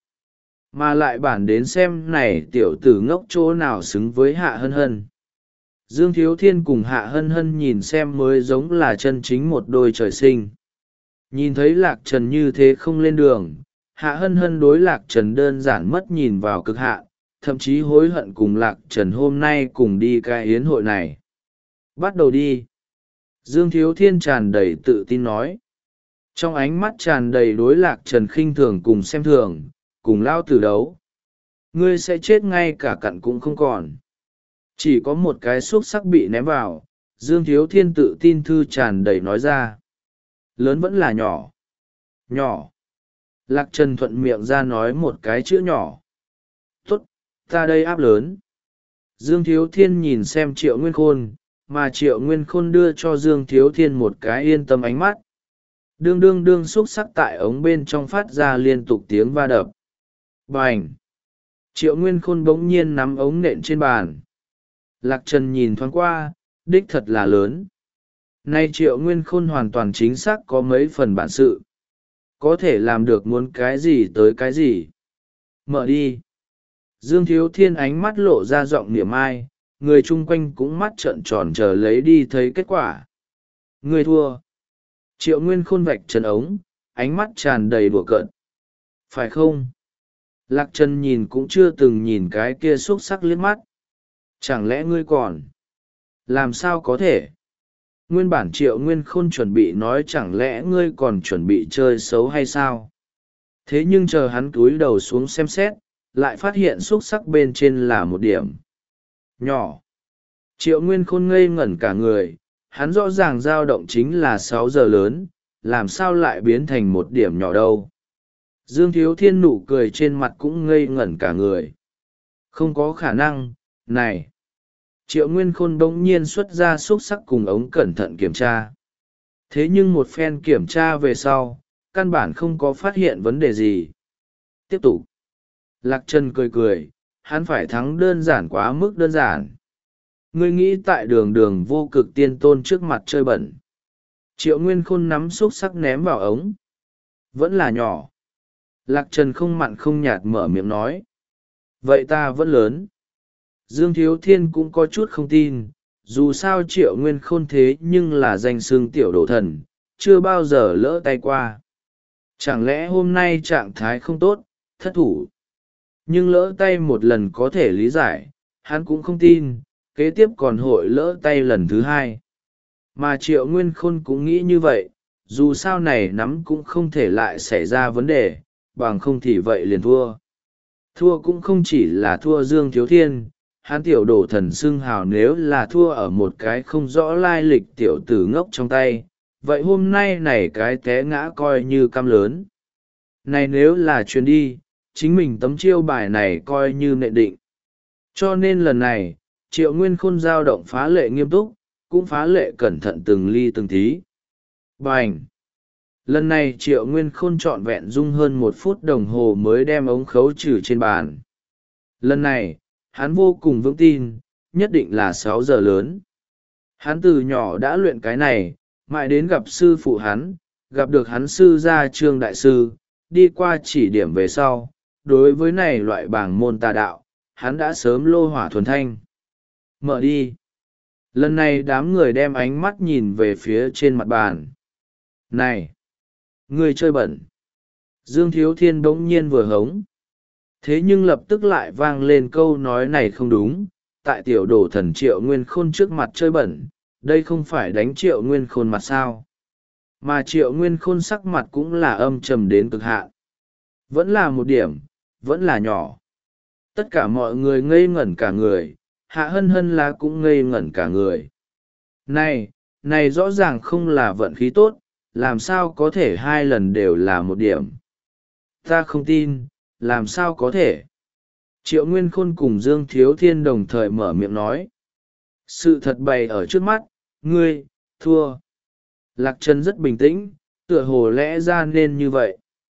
Mà lại bản đến xem này tiểu tử ngốc chỗ nào xứng với Hạ Hân Hân. Dương Thiếu Thiên cùng Hạ Hân Hân nhìn xem mới giống là chân chính một đôi trời sinh. Nhìn thấy Lạc Trần như thế không lên đường, Hạ Hân Hân đối Lạc Trần đơn giản mất nhìn vào cực hạn, thậm chí hối hận cùng Lạc Trần hôm nay cùng đi cái yến hội này. Bắt đầu đi. Dương Thiếu Thiên tràn đầy tự tin nói. Trong ánh mắt tràn đầy đối Lạc Trần khinh thường cùng xem thường, cùng lao tử đấu. Ngươi sẽ chết ngay cả cặn cũng không còn. Chỉ có một cái xúc sắc bị ném vào, Dương Thiếu Thiên tự tin thư tràn đầy nói ra. Lớn vẫn là nhỏ. Nhỏ. Lạc Trần thuận miệng ra nói một cái chữ nhỏ. Tốt, ta đây áp lớn. Dương Thiếu Thiên nhìn xem Triệu Nguyên Khôn, mà Triệu Nguyên Khôn đưa cho Dương Thiếu Thiên một cái yên tâm ánh mắt. Đương đương đương xúc sắc tại ống bên trong phát ra liên tục tiếng va đập. Bành! Triệu Nguyên Khôn bỗng nhiên nắm ống nện trên bàn. Lạc Trần nhìn thoáng qua, đích thật là lớn. Nay Triệu Nguyên Khôn hoàn toàn chính xác có mấy phần bản sự. Có thể làm được muốn cái gì tới cái gì. Mở đi. Dương Thiếu Thiên ánh mắt lộ ra giọng niệm ai, người chung quanh cũng mắt trợn tròn chờ lấy đi thấy kết quả. Người thua. Triệu Nguyên Khôn vạch trần ống, ánh mắt tràn đầy đùa cợt. Phải không? Lạc Trần nhìn cũng chưa từng nhìn cái kia xúc sắc liếc mắt. Chẳng lẽ ngươi còn? Làm sao có thể? Nguyên bản Triệu Nguyên Khôn chuẩn bị nói chẳng lẽ ngươi còn chuẩn bị chơi xấu hay sao? Thế nhưng chờ hắn cúi đầu xuống xem xét, lại phát hiện xúc sắc bên trên là một điểm nhỏ. Triệu Nguyên Khôn ngây ngẩn cả người, hắn rõ ràng dao động chính là sáu giờ lớn, làm sao lại biến thành một điểm nhỏ đâu. Dương Thiếu Thiên nụ cười trên mặt cũng ngây ngẩn cả người. Không có khả năng, này. Triệu Nguyên Khôn bỗng nhiên xuất ra xúc sắc cùng ống cẩn thận kiểm tra. Thế nhưng một phen kiểm tra về sau, căn bản không có phát hiện vấn đề gì. Tiếp tục. Lạc Trần cười cười, hắn phải thắng đơn giản quá mức đơn giản. Ngươi nghĩ tại đường đường vô cực tiên tôn trước mặt chơi bẩn. Triệu Nguyên Khôn nắm xúc sắc ném vào ống. Vẫn là nhỏ. Lạc Trần không mặn không nhạt mở miệng nói. Vậy ta vẫn lớn. Dương Thiếu Thiên cũng có chút không tin, dù sao Triệu Nguyên Khôn thế nhưng là danh xưng tiểu đổ thần, chưa bao giờ lỡ tay qua. Chẳng lẽ hôm nay trạng thái không tốt, thất thủ. Nhưng lỡ tay một lần có thể lý giải, hắn cũng không tin, kế tiếp còn hội lỡ tay lần thứ hai. Mà Triệu Nguyên Khôn cũng nghĩ như vậy, dù sao này nắm cũng không thể lại xảy ra vấn đề, bằng không thì vậy liền thua. Thua cũng không chỉ là thua Dương Thiếu Thiên, hắn tiểu đổ thần xưng hào nếu là thua ở một cái không rõ lai lịch tiểu tử ngốc trong tay, vậy hôm nay này cái té ngã coi như cam lớn. Này nếu là chuyền đi, chính mình tấm chiêu bài này coi như nệ định. Cho nên lần này, Triệu Nguyên Khôn dao động phá lệ nghiêm túc, cũng phá lệ cẩn thận từng ly từng tí. Bành! Lần này Triệu Nguyên Khôn trọn vẹn dung hơn một phút đồng hồ mới đem ống khấu trừ trên bàn. Lần này, hắn vô cùng vững tin, nhất định là sáu giờ lớn. Hắn từ nhỏ đã luyện cái này, mãi đến gặp sư phụ hắn, gặp được hắn sư gia Trương Đại Sư, đi qua chỉ điểm về sau. Đối với này loại bảng môn tà đạo, hắn đã sớm lô hỏa thuần thanh. Mở đi. Lần này đám người đem ánh mắt nhìn về phía trên mặt bàn. Này! Ngươi chơi bẩn. Dương Thiếu Thiên bỗng nhiên vừa hống. Thế nhưng lập tức lại vang lên câu nói này không đúng, tại tiểu đổ thần Triệu Nguyên Khôn trước mặt chơi bẩn, đây không phải đánh Triệu Nguyên Khôn mặt sao. Mà Triệu Nguyên Khôn sắc mặt cũng là âm trầm đến cực hạn. Vẫn là một điểm, vẫn là nhỏ. Tất cả mọi người ngây ngẩn cả người, Hạ Hân Hân là cũng ngây ngẩn cả người. Này, này rõ ràng không là vận khí tốt, làm sao có thể hai lần đều là một điểm. Ta không tin, làm sao có thể. Triệu Nguyên Khôn cùng Dương Thiếu Thiên đồng thời mở miệng nói. Sự thật bày ở trước mắt, ngươi, thua. Lạc Trần rất bình tĩnh, tựa hồ lẽ ra nên như vậy.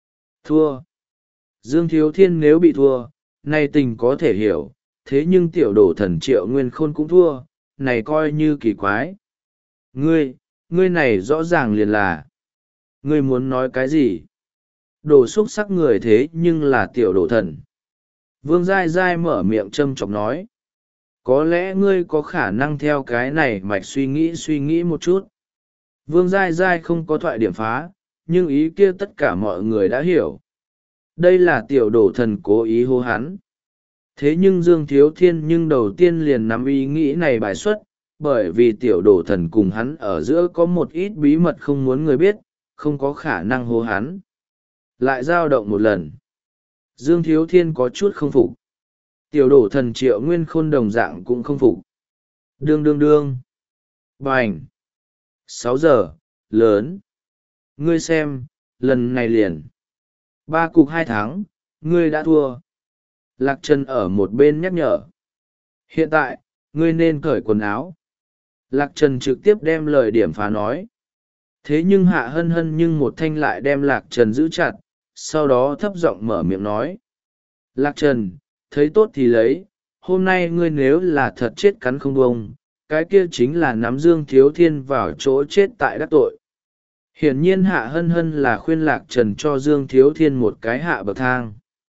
Thua. Dương Thiếu Thiên nếu bị thua, nay tình có thể hiểu, thế nhưng tiểu đổ thần Triệu Nguyên Khôn cũng thua, này coi như kỳ quái. Ngươi, ngươi này rõ ràng liền là. Ngươi muốn nói cái gì? Đồ xúc sắc người thế nhưng là tiểu đổ thần. Vương Giai Giai mở miệng châm chọc nói. Có lẽ ngươi có khả năng theo cái này mạch suy nghĩ suy nghĩ một chút. Vương Giai Giai không có thoại điểm phá, nhưng ý kia tất cả mọi người đã hiểu. Đây là tiểu đổ thần cố ý hô hắn. Thế nhưng Dương Thiếu Thiên nhưng đầu tiên liền nắm ý nghĩ này bài xuất, bởi vì tiểu đổ thần cùng hắn ở giữa có một ít bí mật không muốn người biết, không có khả năng hô hắn. Lại dao động một lần. Dương Thiếu Thiên có chút không phục. Tiểu đổ thần Triệu Nguyên Khôn đồng dạng cũng không phục. Đương đương đương. Bành. Sáu giờ, lớn. Ngươi xem, lần này liền. Ba cục hai tháng, ngươi đã thua. Lạc Trần ở một bên nhắc nhở. Hiện tại, ngươi nên cởi quần áo. Lạc Trần trực tiếp đem lời điểm phá nói. Thế nhưng Hạ Hân Hân nhưng một thanh lại đem Lạc Trần giữ chặt, sau đó thấp giọng mở miệng nói. Lạc Trần, thấy tốt thì lấy, hôm nay ngươi nếu là thật chết cắn không bông, cái kia chính là nắm Dương Thiếu Thiên vào chỗ chết tại đắc tội. Hiển nhiên Hạ Hân Hân là khuyên Lạc Trần cho Dương Thiếu Thiên một cái hạ bậc thang.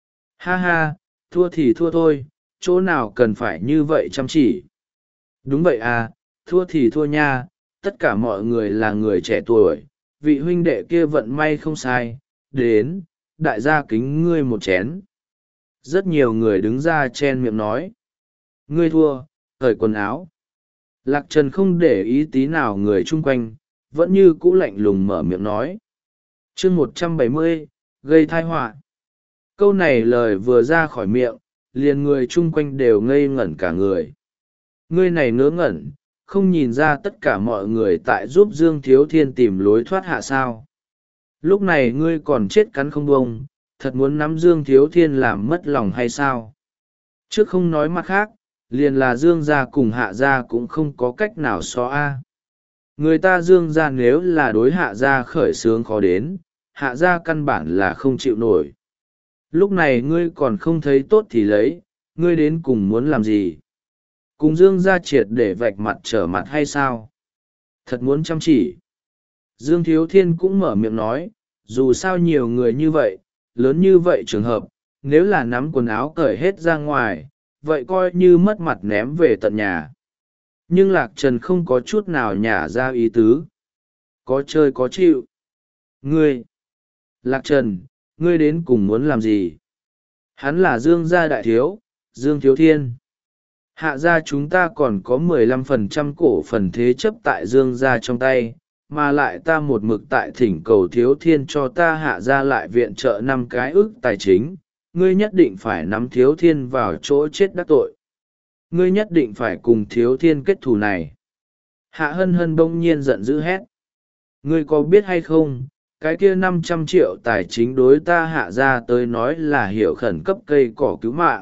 Ha ha, thua thì thua thôi, chỗ nào cần phải như vậy chăm chỉ. Đúng vậy à, thua thì thua nha, tất cả mọi người là người trẻ tuổi, vị huynh đệ kia vận may không sai, đến, đại gia kính ngươi một chén. Rất nhiều người đứng ra chen miệng nói. Ngươi thua, cởi quần áo. Lạc Trần không để ý tí nào người chung quanh, vẫn như cũ lạnh lùng mở miệng nói. chương một trăm bảy mươi, gây tai họa. Câu này lời vừa ra khỏi miệng, liền người chung quanh đều ngây ngẩn cả người. Ngươi này ngớ ngẩn, không nhìn ra tất cả mọi người tại giúp Dương Thiếu Thiên tìm lối thoát hạ sao. Lúc này ngươi còn chết cắn không bông, thật muốn nắm Dương Thiếu Thiên làm mất lòng hay sao? Trước không nói mặt khác, liền là Dương gia cùng Hạ gia cũng không có cách nào so a. Người ta Dương gia nếu là đối Hạ gia khởi xướng khó đến, Hạ gia căn bản là không chịu nổi. Lúc này ngươi còn không thấy tốt thì lấy, ngươi đến cùng muốn làm gì? Cùng Dương gia triệt để vạch mặt trở mặt hay sao? Thật muốn chăm chỉ. Dương Thiếu Thiên cũng mở miệng nói, dù sao nhiều người như vậy, lớn như vậy trường hợp, nếu là nắm quần áo cởi hết ra ngoài, vậy coi như mất mặt ném về tận nhà. Nhưng Lạc Trần không có chút nào nhả ra ý tứ. Có chơi có chịu. Ngươi! Lạc Trần, ngươi đến cùng muốn làm gì? Hắn là Dương gia đại thiếu, Dương Thiếu Thiên. Hạ gia chúng ta còn có mười lăm phần trăm cổ phần thế chấp tại Dương gia trong tay, mà lại ta một mực tại thỉnh cầu Thiếu Thiên cho ta Hạ gia lại viện trợ năm cái ức tài chính, ngươi nhất định phải nắm Thiếu Thiên vào chỗ chết đắc tội. Ngươi nhất định phải cùng Thiếu Thiên kết thù này. Hạ Hân Hân bỗng nhiên giận dữ hét. Ngươi có biết hay không, cái kia năm trăm triệu tài chính đối ta Hạ gia tới nói là hiểu khẩn cấp cây cỏ cứu mạng.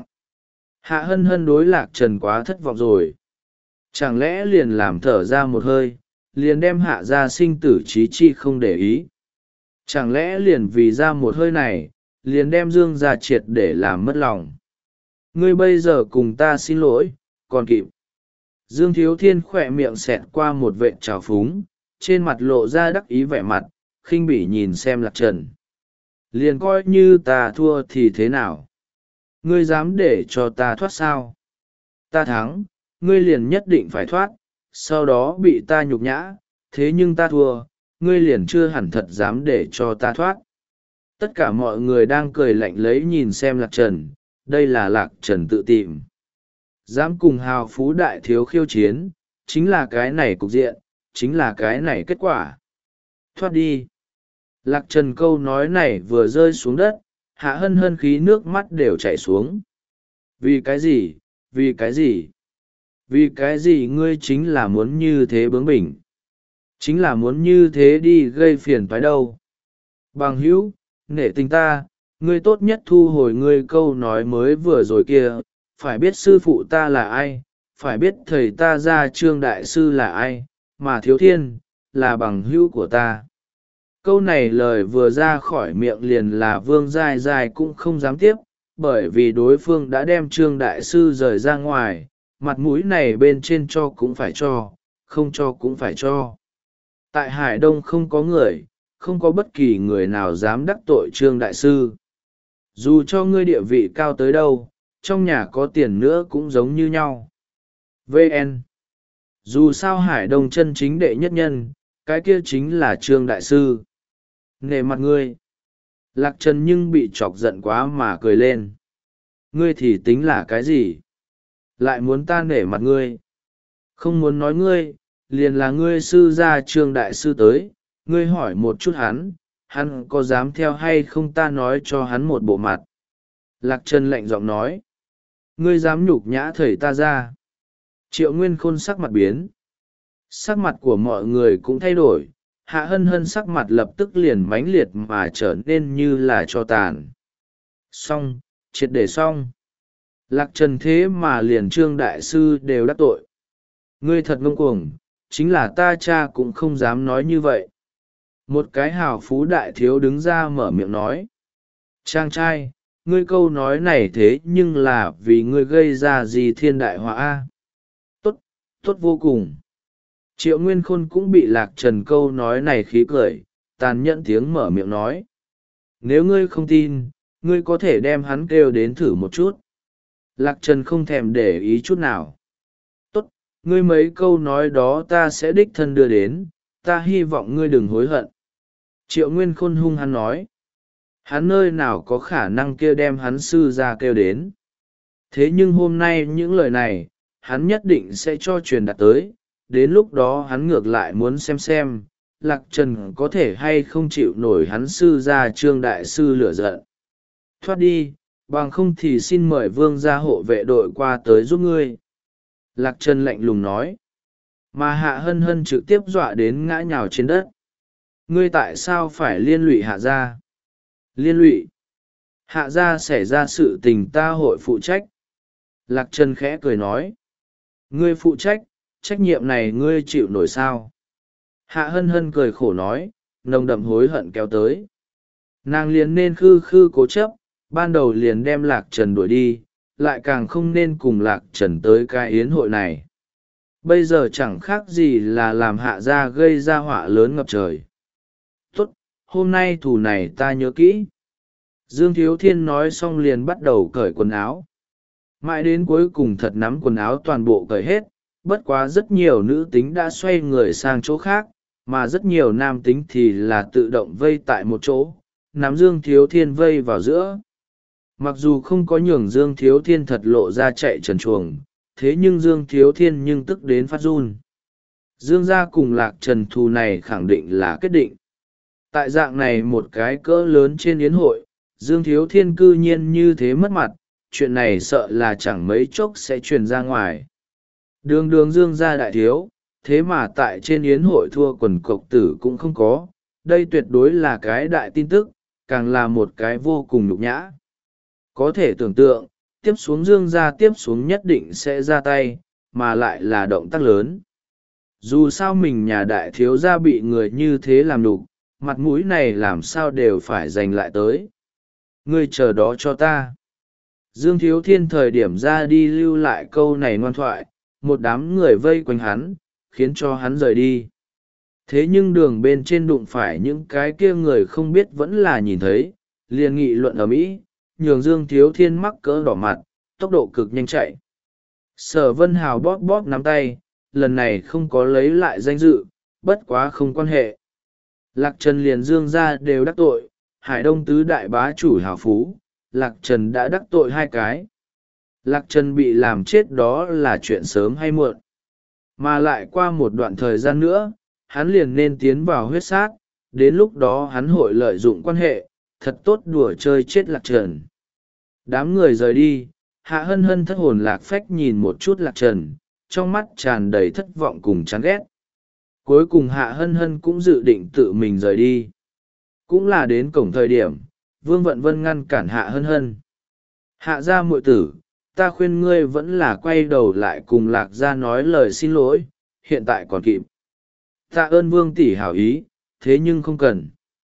Hạ Hân Hân đối Lạc Trần quá thất vọng rồi. Chẳng lẽ liền làm thở ra một hơi, liền đem Hạ gia sinh tử chí chi không để ý. Chẳng lẽ liền vì ra một hơi này, liền đem Dương gia triệt để làm mất lòng. Ngươi bây giờ cùng ta xin lỗi, còn kịp. Dương Thiếu Thiên khỏe miệng xẹt qua một vệt trào phúng, trên mặt lộ ra đắc ý vẻ mặt, khinh bỉ nhìn xem Lạc Trần. Liền coi như ta thua thì thế nào? Ngươi dám để cho ta thoát sao? Ta thắng, ngươi liền nhất định phải thoát, sau đó bị ta nhục nhã, thế nhưng ta thua, ngươi liền chưa hẳn thật dám để cho ta thoát. Tất cả mọi người đang cười lạnh lấy nhìn xem Lạc Trần, đây là Lạc Trần tự tìm. Dám cùng hào phú đại thiếu khiêu chiến, chính là cái này cục diện, chính là cái này kết quả. Thoát đi. Lạc Trần câu nói này vừa rơi xuống đất, Hạ Hân Hân khí nước mắt đều chảy xuống. Vì cái gì, vì cái gì, vì cái gì ngươi chính là muốn như thế bướng bỉnh. Chính là muốn như thế đi gây phiền phái đâu. Bằng hữu, nể tình ta, ngươi tốt nhất thu hồi ngươi câu nói mới vừa rồi kia, phải biết sư phụ ta là ai, phải biết thầy ta ra Trương đại sư là ai, mà Thiếu Thiên, là bằng hữu của ta. Câu này lời vừa ra khỏi miệng liền là Vương Giai Giai cũng không dám tiếp, bởi vì đối phương đã đem Trương đại sư rời ra ngoài, mặt mũi này bên trên cho cũng phải cho, không cho cũng phải cho. Tại Hải Đông không có người, không có bất kỳ người nào dám đắc tội Trương đại sư. Dù cho ngươi địa vị cao tới đâu, trong nhà có tiền nữa cũng giống như nhau. vê en Dù sao Hải Đông chân chính đệ nhất nhân, cái kia chính là Trương đại sư. Nể mặt ngươi. Lạc Trần nhưng bị chọc giận quá mà cười lên. Ngươi thì tính là cái gì? Lại muốn ta nể mặt ngươi? Không muốn nói ngươi, liền là ngươi sư gia Trương đại sư tới, ngươi hỏi một chút hắn, hắn có dám theo hay không ta nói cho hắn một bộ mặt. Lạc Trần lạnh giọng nói. Ngươi dám nhục nhã thầy ta ra. Triệu Nguyên Khôn sắc mặt biến. Sắc mặt của mọi người cũng thay đổi, Hạ Hân Hân sắc mặt lập tức liền mãnh liệt mà trở nên như là tro tàn. Xong, triệt để xong. Lạc Trần thế mà liền Trương đại sư đều đắc tội. Ngươi thật ngông cuồng, chính là ta cha cũng không dám nói như vậy. Một cái hào phú đại thiếu đứng ra mở miệng nói. Chàng trai, ngươi câu nói này thế nhưng là vì ngươi gây ra gì thiên đại họa a? Tốt, tốt vô cùng. Triệu Nguyên Khôn cũng bị Lạc Trần câu nói này khí cười, tàn nhẫn tiếng mở miệng nói. Nếu ngươi không tin, ngươi có thể đem hắn kêu đến thử một chút. Lạc Trần không thèm để ý chút nào. Tốt, ngươi mấy câu nói đó ta sẽ đích thân đưa đến, ta hy vọng ngươi đừng hối hận. Triệu Nguyên Khôn hung hắn nói. Hắn nơi nào có khả năng kia đem hắn sư ra kêu đến. Thế nhưng hôm nay những lời này, hắn nhất định sẽ cho truyền đạt tới, đến lúc đó hắn ngược lại muốn xem xem, Lạc Trần có thể hay không chịu nổi hắn sư ra Trương đại sư lửa giận. Thoát đi, bằng không thì xin mời vương gia hộ vệ đội qua tới giúp ngươi. Lạc Trần lạnh lùng nói. Mà Hạ Hân Hân trực tiếp dọa đến ngã nhào trên đất. Ngươi tại sao phải liên lụy Hạ gia? Liên lụy? Hạ gia xảy ra sự tình ta hội phụ trách. Lạc Trần khẽ cười nói. Ngươi phụ trách, trách nhiệm này ngươi chịu nổi sao? Hạ Hân Hân cười khổ nói, nồng đậm hối hận kéo tới. Nàng liền nên khư khư cố chấp, ban đầu liền đem Lạc Trần đuổi đi, lại càng không nên cùng Lạc Trần tới cái yến hội này. Bây giờ chẳng khác gì là làm Hạ gia gây ra họa lớn ngập trời. Tốt, hôm nay thù này ta nhớ kỹ. Dương Thiếu Thiên nói xong liền bắt đầu cởi quần áo. Mãi đến cuối cùng thật nắm quần áo toàn bộ cởi hết, bất quá rất nhiều nữ tính đã xoay người sang chỗ khác, mà rất nhiều nam tính thì là tự động vây tại một chỗ, nắm Dương Thiếu Thiên vây vào giữa. Mặc dù không có nhường Dương Thiếu Thiên thật lộ ra chạy trần chuồng, thế nhưng Dương Thiếu Thiên nhưng tức đến phát run. Dương gia cùng Lạc Trần thù này khẳng định là kết định. Tại dạng này một cái cỡ lớn trên yến hội, Dương Thiếu Thiên cư nhiên như thế mất mặt, chuyện này sợ là chẳng mấy chốc sẽ truyền ra ngoài. Đường đường Dương gia đại thiếu, thế mà tại trên yến hội thua quần cộc tử cũng không có, đây tuyệt đối là cái đại tin tức, càng là một cái vô cùng nhục nhã. Có thể tưởng tượng, tiếp xuống Dương gia tiếp xuống nhất định sẽ ra tay, mà lại là động tác lớn. Dù sao mình nhà đại thiếu gia bị người như thế làm đục, mặt mũi này làm sao đều phải giành lại tới. Ngươi chờ đó cho ta. Dương Thiếu Thiên thời điểm ra đi lưu lại câu này ngoan thoại, một đám người vây quanh hắn, khiến cho hắn rời đi. Thế nhưng đường bên trên đụng phải những cái kia người không biết vẫn là nhìn thấy, liền nghị luận ở mỹ, nhường Dương Thiếu Thiên mắc cỡ đỏ mặt, tốc độ cực nhanh chạy. Sở Vân Hào bóp bóp nắm tay, lần này không có lấy lại danh dự, bất quá không quan hệ. Lạc Trần liền Dương gia đều đắc tội, Hải Đông tứ đại bá chủ hào phú, Lạc Trần đã đắc tội hai cái. Lạc Trần bị làm chết đó là chuyện sớm hay muộn, mà lại qua một đoạn thời gian nữa hắn liền nên tiến vào huyết sát, đến lúc đó hắn hội lợi dụng quan hệ thật tốt đùa chơi chết Lạc Trần. Đám người rời đi, Hạ Hân Hân thất hồn lạc phách nhìn một chút Lạc Trần, trong mắt tràn đầy thất vọng cùng chán ghét. Cuối cùng Hạ Hân Hân cũng dự định tự mình rời đi. Cũng là đến cổng thời điểm, Vương Vận Vân ngăn cản Hạ Hân Hân. Hạ gia muội tử, ta khuyên ngươi vẫn là quay đầu lại cùng Lạc gia nói lời xin lỗi, hiện tại còn kịp. Tạ ơn Vương tỷ hảo ý, thế nhưng không cần.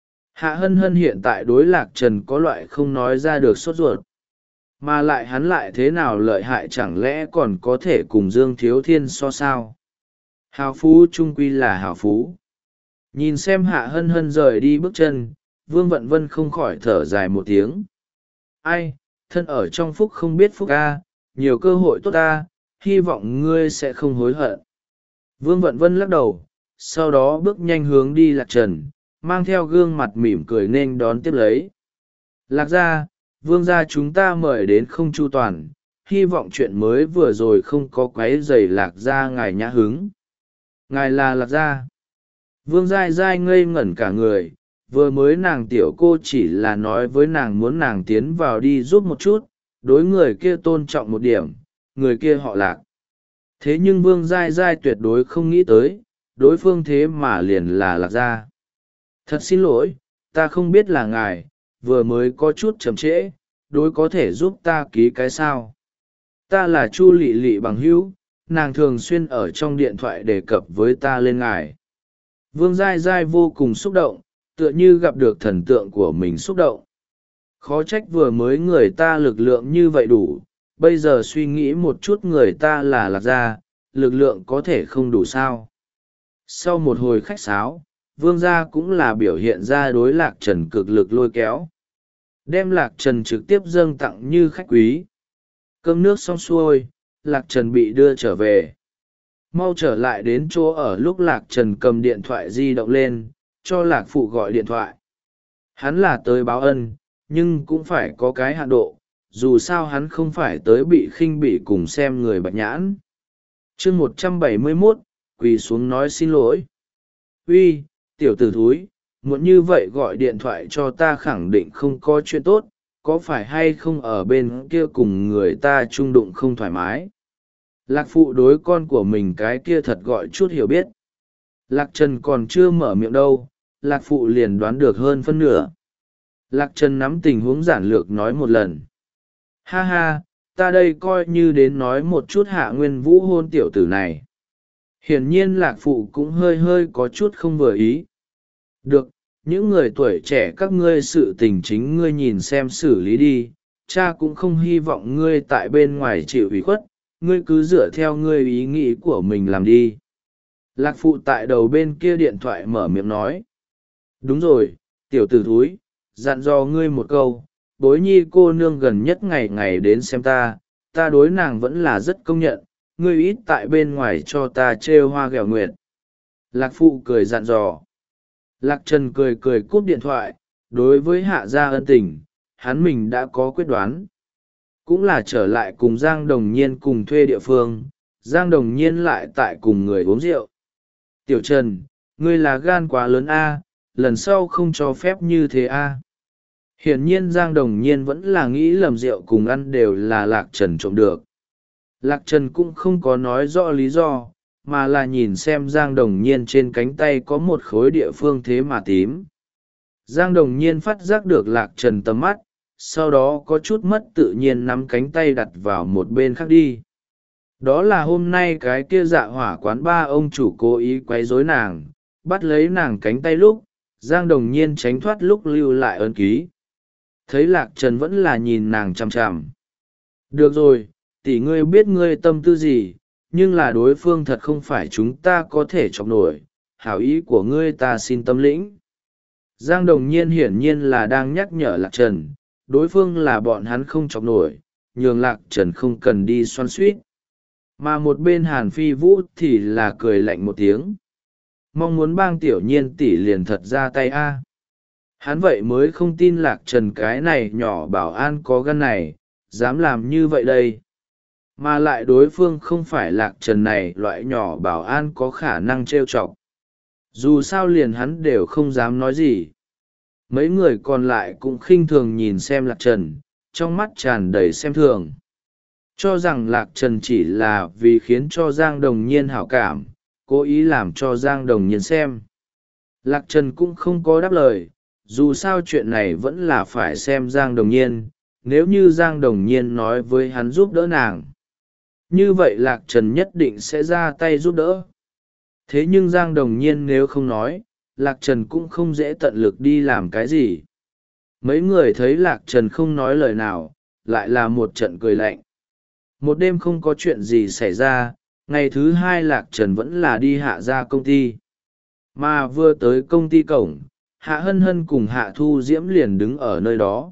Hạ Hân Hân hiện tại đối Lạc Trần có loại không nói ra được sốt ruột. Mà lại hắn lại thế nào lợi hại, chẳng lẽ còn có thể cùng Dương Thiếu Thiên so sao? Hào phú trung quy là hào phú. Nhìn xem Hạ Hân Hân rời đi bước chân, Vương Vận Vân không khỏi thở dài một tiếng. Ai, thân ở trong phúc không biết phúc a, nhiều cơ hội tốt a, hy vọng ngươi sẽ không hối hận. Vương Vận Vân lắc đầu, sau đó bước nhanh hướng đi Lạc Trần, mang theo gương mặt mỉm cười nên đón tiếp lấy. Lạc gia, Vương gia chúng ta mời đến không chu toàn, hy vọng chuyện mới vừa rồi không có quấy rầy Lạc gia ngài nhã hứng. Ngài là Lạc gia. Vương dai dai ngây ngẩn cả người, vừa mới nàng tiểu cô chỉ là nói với nàng muốn nàng tiến vào đi giúp một chút, đối người kia tôn trọng một điểm, người kia họ Lạc. Thế nhưng Vương dai dai tuyệt đối không nghĩ tới, đối phương thế mà liền là Lạc gia. Thật xin lỗi, ta không biết là ngài, vừa mới có chút chậm trễ, đối có thể giúp ta ký cái sao. Ta là Chu Lị Lị bằng hữu, nàng thường xuyên ở trong điện thoại đề cập với ta lên ngài. Vương dai dai vô cùng xúc động, tựa như gặp được thần tượng của mình xúc động. Khó trách vừa mới người ta lực lượng như vậy đủ, bây giờ suy nghĩ một chút người ta là Lạc gia, lực lượng có thể không đủ sao. Sau một hồi khách sáo, Vương gia cũng là biểu hiện ra đối Lạc Trần cực lực lôi kéo. Đem Lạc Trần trực tiếp dâng tặng như khách quý. Cơm nước xong xuôi, Lạc Trần bị đưa trở về. Mau trở lại đến chỗ ở lúc Lạc Trần cầm điện thoại di động lên, cho Lạc Phụ gọi điện thoại. Hắn là tới báo ân, nhưng cũng phải có cái hạn độ, dù sao hắn không phải tới bị khinh bỉ cùng xem người bạch nhãn. chương một trăm bảy mươi mốt, quỳ xuống nói xin lỗi. Uy, tiểu tử thúi, muốn như vậy gọi điện thoại cho ta khẳng định không có chuyện tốt, có phải hay không ở bên kia cùng người ta chung đụng không thoải mái. Lạc Phụ đối con của mình cái kia thật gọi chút hiểu biết. Lạc Trần còn chưa mở miệng đâu, Lạc Phụ liền đoán được hơn phân nửa. Lạc Trần nắm tình huống giản lược nói một lần. Ha ha, ta đây coi như đến nói một chút Hạ Nguyên Vũ hôn tiểu tử này. Hiển nhiên Lạc Phụ cũng hơi hơi có chút không vừa ý. Được, những người tuổi trẻ các ngươi sự tình chính ngươi nhìn xem xử lý đi, cha cũng không hy vọng ngươi tại bên ngoài chịu ủy khuất, ngươi cứ dựa theo ngươi ý nghĩ của mình làm đi. Lạc Phụ tại đầu bên kia điện thoại mở miệng nói. Đúng rồi, tiểu tử thúi, dặn dò ngươi một câu, bối nhi cô nương gần nhất ngày ngày đến xem ta, ta đối nàng vẫn là rất công nhận, ngươi ít tại bên ngoài cho ta trêu hoa ghẹo nguyệt. Lạc Phụ cười dặn dò. Lạc Trần cười cười cúp điện thoại, đối với Hạ gia ân tình, hắn mình đã có quyết đoán. Cũng là trở lại cùng Giang Đồng Nhiên cùng thuê địa phương, Giang Đồng Nhiên lại tại cùng người uống rượu. Tiểu Trần, ngươi là gan quá lớn a, lần sau không cho phép như thế a. Hiển nhiên Giang Đồng Nhiên vẫn là nghĩ lầm rượu cùng ăn đều là Lạc Trần trộm được. Lạc Trần cũng không có nói rõ lý do, mà là nhìn xem Giang Đồng Nhiên trên cánh tay có một khối địa phương thế mà tím. Giang Đồng Nhiên phát giác được Lạc Trần tầm mắt, sau đó có chút mất tự nhiên nắm cánh tay đặt vào một bên khác đi. Đó là hôm nay cái kia dạ hỏa quán ba ông chủ cố ý quấy rối nàng, bắt lấy nàng cánh tay lúc, Giang Đồng Nhiên tránh thoát lúc lưu lại ấn ký. Thấy Lạc Trần vẫn là nhìn nàng chằm chằm. Được rồi, tỷ ngươi biết ngươi tâm tư gì, nhưng là đối phương thật không phải chúng ta có thể chọc nổi, hảo ý của ngươi ta xin tâm lĩnh. Giang Đồng Nhiên hiển nhiên là đang nhắc nhở Lạc Trần, đối phương là bọn hắn không chọc nổi, nhường Lạc Trần không cần đi xoắn suýt. Mà một bên Hàn Phi Vũ thì là cười lạnh một tiếng. Mong muốn bang tiểu nhiên tỷ liền thật ra tay a. Hắn vậy mới không tin Lạc Trần cái này nhỏ bảo an có gan này, dám làm như vậy đây. mà lại đối phương không phải Lạc Trần này loại nhỏ bảo an có khả năng trêu chọc. Dù sao liền hắn đều không dám nói gì. Mấy người còn lại cũng khinh thường nhìn xem Lạc Trần, trong mắt tràn đầy xem thường, cho rằng Lạc Trần chỉ là vì khiến cho Giang Đồng Nhiên hảo cảm, cố ý làm cho Giang Đồng Nhiên xem. Lạc Trần cũng không có đáp lời, dù sao chuyện này vẫn là phải xem Giang Đồng Nhiên, nếu như Giang Đồng Nhiên nói với hắn giúp đỡ nàng, như vậy Lạc Trần nhất định sẽ ra tay giúp đỡ. Thế nhưng Giang Đồng Nhiên nếu không nói, Lạc Trần cũng không dễ tận lực đi làm cái gì. Mấy người thấy Lạc Trần không nói lời nào, lại là một trận cười lạnh. Một đêm không có chuyện gì xảy ra, ngày thứ hai Lạc Trần vẫn là đi hạ ra công ty. Mà vừa tới công ty cổng, Hạ Hân Hân cùng Hạ Thu Diễm liền đứng ở nơi đó.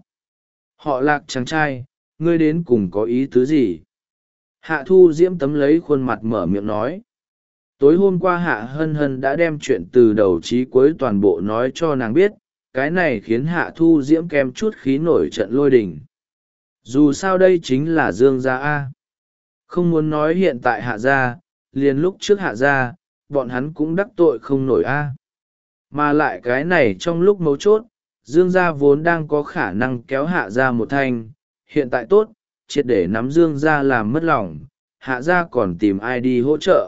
Họ Lạc chàng trai, ngươi đến cùng có ý tứ gì? Hạ Thu Diễm tấm lấy khuôn mặt mở miệng nói. Tối hôm qua Hạ Hân Hân đã đem chuyện từ đầu chí cuối toàn bộ nói cho nàng biết, cái này khiến Hạ Thu Diễm kèm chút khí nổi trận lôi đình. Dù sao đây chính là Dương gia A. Không muốn nói hiện tại Hạ gia, liền lúc trước Hạ gia, bọn hắn cũng đắc tội không nổi A. Mà lại cái này trong lúc mấu chốt, Dương gia vốn đang có khả năng kéo Hạ gia một thanh, hiện tại tốt, triệt để nắm Dương gia làm mất lòng, Hạ gia còn tìm ai đi hỗ trợ.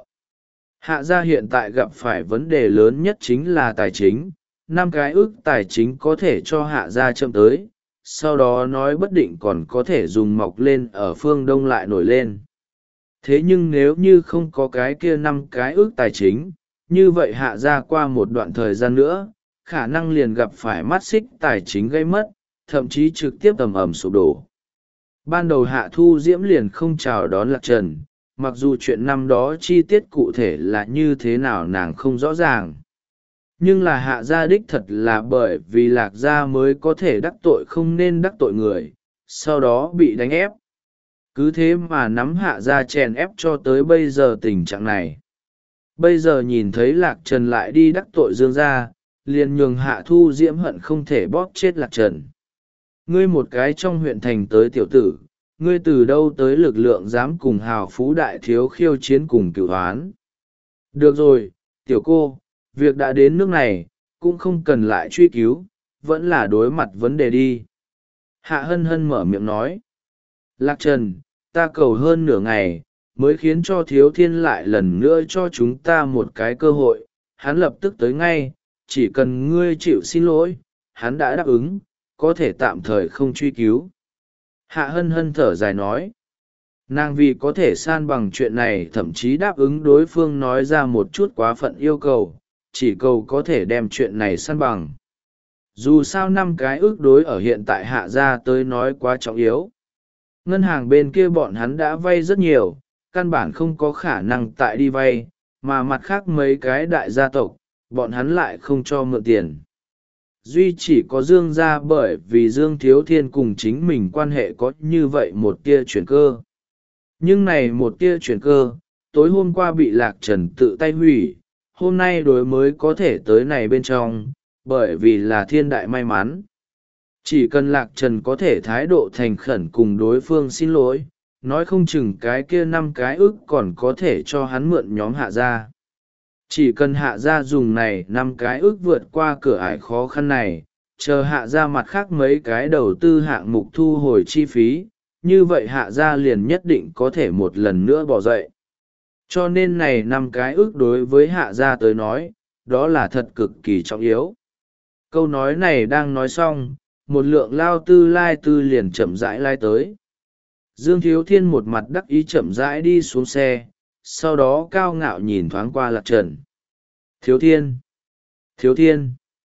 Hạ gia hiện tại gặp phải vấn đề lớn nhất chính là tài chính, năm cái ước tài chính có thể cho Hạ gia chậm tới, sau đó nói bất định còn có thể dùng mọc lên ở phương Đông lại nổi lên. Thế nhưng nếu như không có cái kia năm cái ước tài chính, như vậy Hạ gia qua một đoạn thời gian nữa, khả năng liền gặp phải mắt xích tài chính gây mất, thậm chí trực tiếp ầm ầm sụp đổ. Ban đầu Hạ Thu Diễm liền không chào đón Lạc Trần, mặc dù chuyện năm đó chi tiết cụ thể là như thế nào nàng không rõ ràng. Nhưng là Hạ gia đích thật là bởi vì Lạc gia mới có thể đắc tội không nên đắc tội người, sau đó bị đánh ép. Cứ thế mà nắm Hạ gia chèn ép cho tới bây giờ tình trạng này. Bây giờ nhìn thấy Lạc Trần lại đi đắc tội Dương gia, liền nhường Hạ Thu Diễm hận không thể bóp chết Lạc Trần. Ngươi một cái trong huyện thành tới tiểu tử, ngươi từ đâu tới lực lượng dám cùng hào phú đại thiếu khiêu chiến cùng cửu hoán. Được rồi, tiểu cô, việc đã đến nước này, cũng không cần lại truy cứu, vẫn là đối mặt vấn đề đi. Hạ Hân Hân mở miệng nói. Lạc Trần, ta cầu hơn nửa ngày, mới khiến cho Thiếu Thiên lại lần nữa cho chúng ta một cái cơ hội, hắn lập tức tới ngay, chỉ cần ngươi chịu xin lỗi, hắn đã đáp ứng, có thể tạm thời không truy cứu. Hạ Hân Hân thở dài nói. Nàng vì có thể san bằng chuyện này thậm chí đáp ứng đối phương nói ra một chút quá phận yêu cầu, chỉ cầu có thể đem chuyện này san bằng. Dù sao năm cái ước đối ở hiện tại Hạ gia tới nói quá trọng yếu. Ngân hàng bên kia bọn hắn đã vay rất nhiều, căn bản không có khả năng tại đi vay, mà mặt khác mấy cái đại gia tộc, bọn hắn lại không cho mượn tiền. Duy chỉ có Dương gia bởi vì Dương Thiếu Thiên cùng chính mình quan hệ có như vậy một tia chuyển cơ. Nhưng này một tia chuyển cơ, tối hôm qua bị Lạc Trần tự tay hủy, hôm nay đối mới có thể tới này bên trong, bởi vì là thiên đại may mắn. Chỉ cần Lạc Trần có thể thái độ thành khẩn cùng đối phương xin lỗi, nói không chừng cái kia năm cái ức còn có thể cho hắn mượn nhóm Hạ gia. Chỉ cần Hạ gia dùng này năm cái ức vượt qua cửa ải khó khăn này, chờ Hạ gia mặt khác mấy cái đầu tư hạng mục thu hồi chi phí, như vậy Hạ gia liền nhất định có thể một lần nữa bỏ dậy. Cho nên này năm cái ức đối với Hạ gia tới nói, đó là thật cực kỳ trọng yếu. Câu nói này đang nói xong, một lượng lao tư lai tư liền chậm rãi lai tới. Dương Thiếu Thiên một mặt đắc ý chậm rãi đi xuống xe, sau đó cao ngạo nhìn thoáng qua Lạc Trần. Thiếu Thiên! Thiếu Thiên!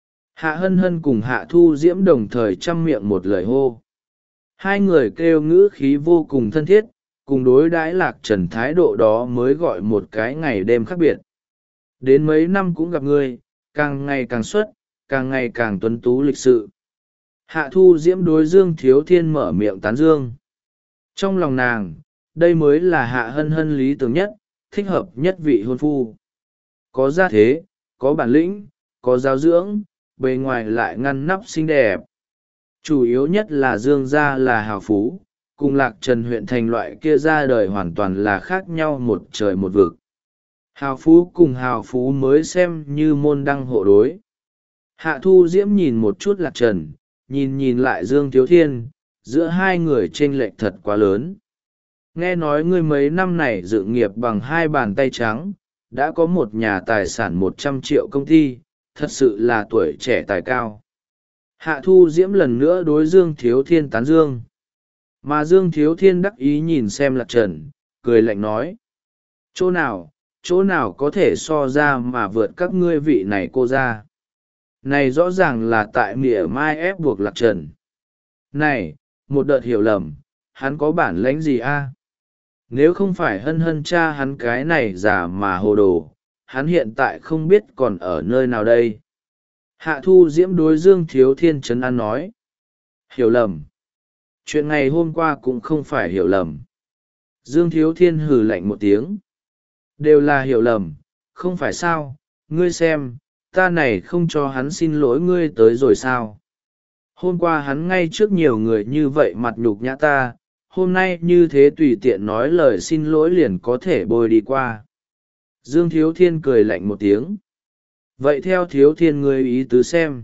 Hạ Hân Hân cùng Hạ Thu Diễm đồng thời chăm miệng một lời hô. Hai người kêu ngữ khí vô cùng thân thiết, cùng đối đãi Lạc Trần thái độ đó mới gọi một cái ngày đêm khác biệt. Đến mấy năm cũng gặp ngươi, càng ngày càng xuất, càng ngày càng tuấn tú lịch sự. Hạ Thu Diễm đối Dương Thiếu Thiên mở miệng tán dương. Trong lòng nàng, đây mới là Hạ Hân Hân lý tưởng nhất, thích hợp nhất vị hôn phu. Có gia thế, có bản lĩnh, có giáo dưỡng, bề ngoài lại ngăn nắp xinh đẹp. Chủ yếu nhất là Dương gia là hào phú, cùng Lạc Trần huyện thành loại kia ra đời hoàn toàn là khác nhau một trời một vực. Hào phú cùng hào phú mới xem như môn đăng hộ đối. Hạ Thu Diễm nhìn một chút Lạc Trần, nhìn nhìn lại Dương Thiếu Thiên, giữa hai người chênh lệch thật quá lớn. Nghe nói ngươi mấy năm này dự nghiệp bằng hai bàn tay trắng, đã có một nhà tài sản một trăm triệu công ty, thật sự là tuổi trẻ tài cao. Hạ Thu Diễm lần nữa đối Dương Thiếu Thiên tán dương. Mà Dương Thiếu Thiên đắc ý nhìn xem Lạc Trần, cười lạnh nói. Chỗ nào, chỗ nào có thể so ra mà vượt các ngươi vị này cô ra. Này rõ ràng là tại mỉa mai ép buộc Lạc Trần. Này, một đợt hiểu lầm, hắn có bản lãnh gì a? Nếu không phải hân hân cha hắn cái này giả mà hồ đồ, hắn hiện tại không biết còn ở nơi nào đây. Hạ Thu Diễm đối Dương Thiếu Thiên trấn an nói. Hiểu lầm. Chuyện ngày hôm qua cũng không phải hiểu lầm. Dương Thiếu Thiên hừ lạnh một tiếng. Đều là hiểu lầm, không phải sao, ngươi xem, ta này không cho hắn xin lỗi ngươi tới rồi sao. Hôm qua hắn ngay trước nhiều người như vậy mặt nhục nhã ta, hôm nay như thế tùy tiện nói lời xin lỗi liền có thể bôi đi qua. Dương Thiếu Thiên cười lạnh một tiếng. Vậy theo Thiếu Thiên ngươi ý tứ xem.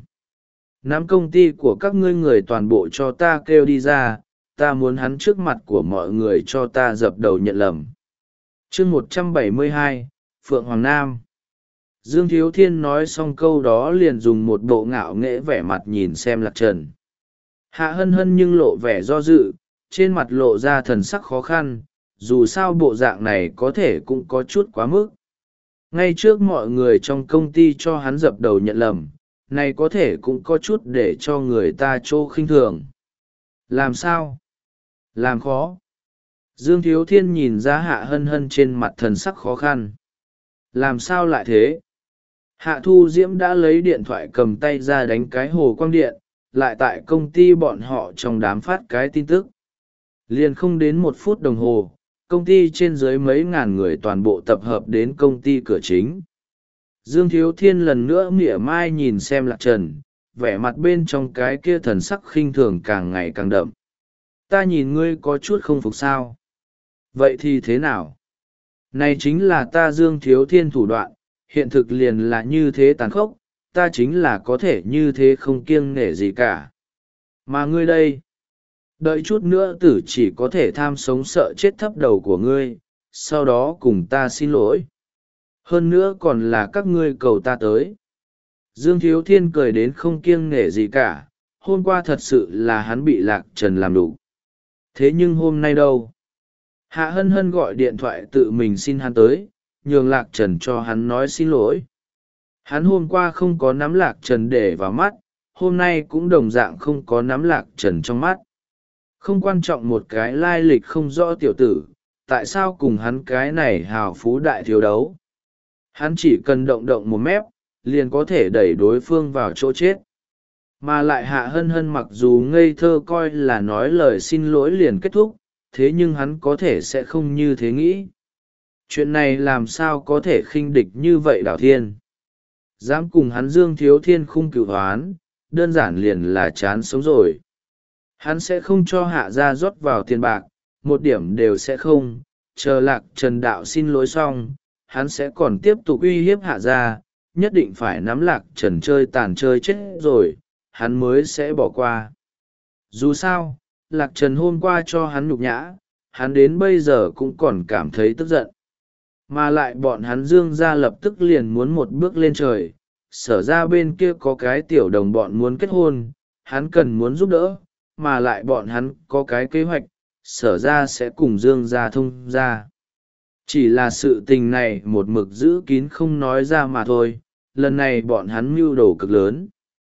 Nắm công ty của các ngươi người toàn bộ cho ta kêu đi ra, ta muốn hắn trước mặt của mọi người cho ta dập đầu nhận lầm. Chương một trăm bảy mươi hai, Phượng Hoàng Nam. Dương Thiếu Thiên nói xong câu đó liền dùng một bộ ngạo nghễ vẻ mặt nhìn xem Lạc Trần. Hạ hân hân nhưng lộ vẻ do dự, trên mặt lộ ra thần sắc khó khăn, dù sao bộ dạng này có thể cũng có chút quá mức. Ngay trước mọi người trong công ty cho hắn dập đầu nhận lầm, này có thể cũng có chút để cho người ta trô khinh thường. Làm sao? Làm khó. Dương Thiếu Thiên nhìn ra Hạ hân hân trên mặt thần sắc khó khăn. Làm sao lại thế? Hạ Thu Diễm đã lấy điện thoại cầm tay ra đánh cái hồ quang điện, lại tại công ty bọn họ trong đám phát cái tin tức. Liền không đến một phút đồng hồ, công ty trên dưới mấy ngàn người toàn bộ tập hợp đến công ty cửa chính. Dương Thiếu Thiên lần nữa mỉa mai nhìn xem Lạc Trần, vẻ mặt bên trong cái kia thần sắc khinh thường càng ngày càng đậm. Ta nhìn ngươi có chút không phục sao. Vậy thì thế nào? Này chính là ta Dương Thiếu Thiên thủ đoạn, hiện thực liền là như thế tàn khốc, ta chính là có thể như thế không kiêng nể gì cả. Mà ngươi đây, đợi chút nữa tử chỉ có thể tham sống sợ chết thấp đầu của ngươi, sau đó cùng ta xin lỗi. Hơn nữa còn là các ngươi cầu ta tới. Dương Thiếu Thiên cười đến không kiêng nể gì cả, hôm qua thật sự là hắn bị Lạc Trần làm đủ. Thế nhưng hôm nay đâu? Hạ hân hân gọi điện thoại tự mình xin hắn tới, nhường Lạc Trần cho hắn nói xin lỗi. Hắn hôm qua không có nắm Lạc Trần để vào mắt, hôm nay cũng đồng dạng không có nắm Lạc Trần trong mắt. Không quan trọng một cái lai lịch không rõ tiểu tử, tại sao cùng hắn cái này hào phú đại thiếu đấu. Hắn chỉ cần động động một mép, liền có thể đẩy đối phương vào chỗ chết. Mà lại Hạ hân hân mặc dù ngây thơ coi là nói lời xin lỗi liền kết thúc, thế nhưng hắn có thể sẽ không như thế nghĩ. Chuyện này làm sao có thể khinh địch như vậy đảo thiên. Dám cùng hắn Dương Thiếu Thiên khung cửu hoán, đơn giản liền là chán sống rồi. Hắn sẽ không cho Hạ gia rót vào tiền bạc, một điểm đều sẽ không. Chờ Lạc Trần đạo xin lỗi xong, hắn sẽ còn tiếp tục uy hiếp Hạ gia, nhất định phải nắm Lạc Trần chơi tàn chơi chết rồi, hắn mới sẽ bỏ qua. Dù sao, Lạc Trần hôm qua cho hắn nhục nhã, hắn đến bây giờ cũng còn cảm thấy tức giận. Mà lại bọn hắn Dương gia lập tức liền muốn một bước lên trời, Sở ra bên kia có cái tiểu đồng bọn muốn kết hôn, hắn cần muốn giúp đỡ, mà lại bọn hắn có cái kế hoạch, Sở ra sẽ cùng Dương gia thông ra. Chỉ là sự tình này một mực giữ kín không nói ra mà thôi, lần này bọn hắn mưu đồ cực lớn.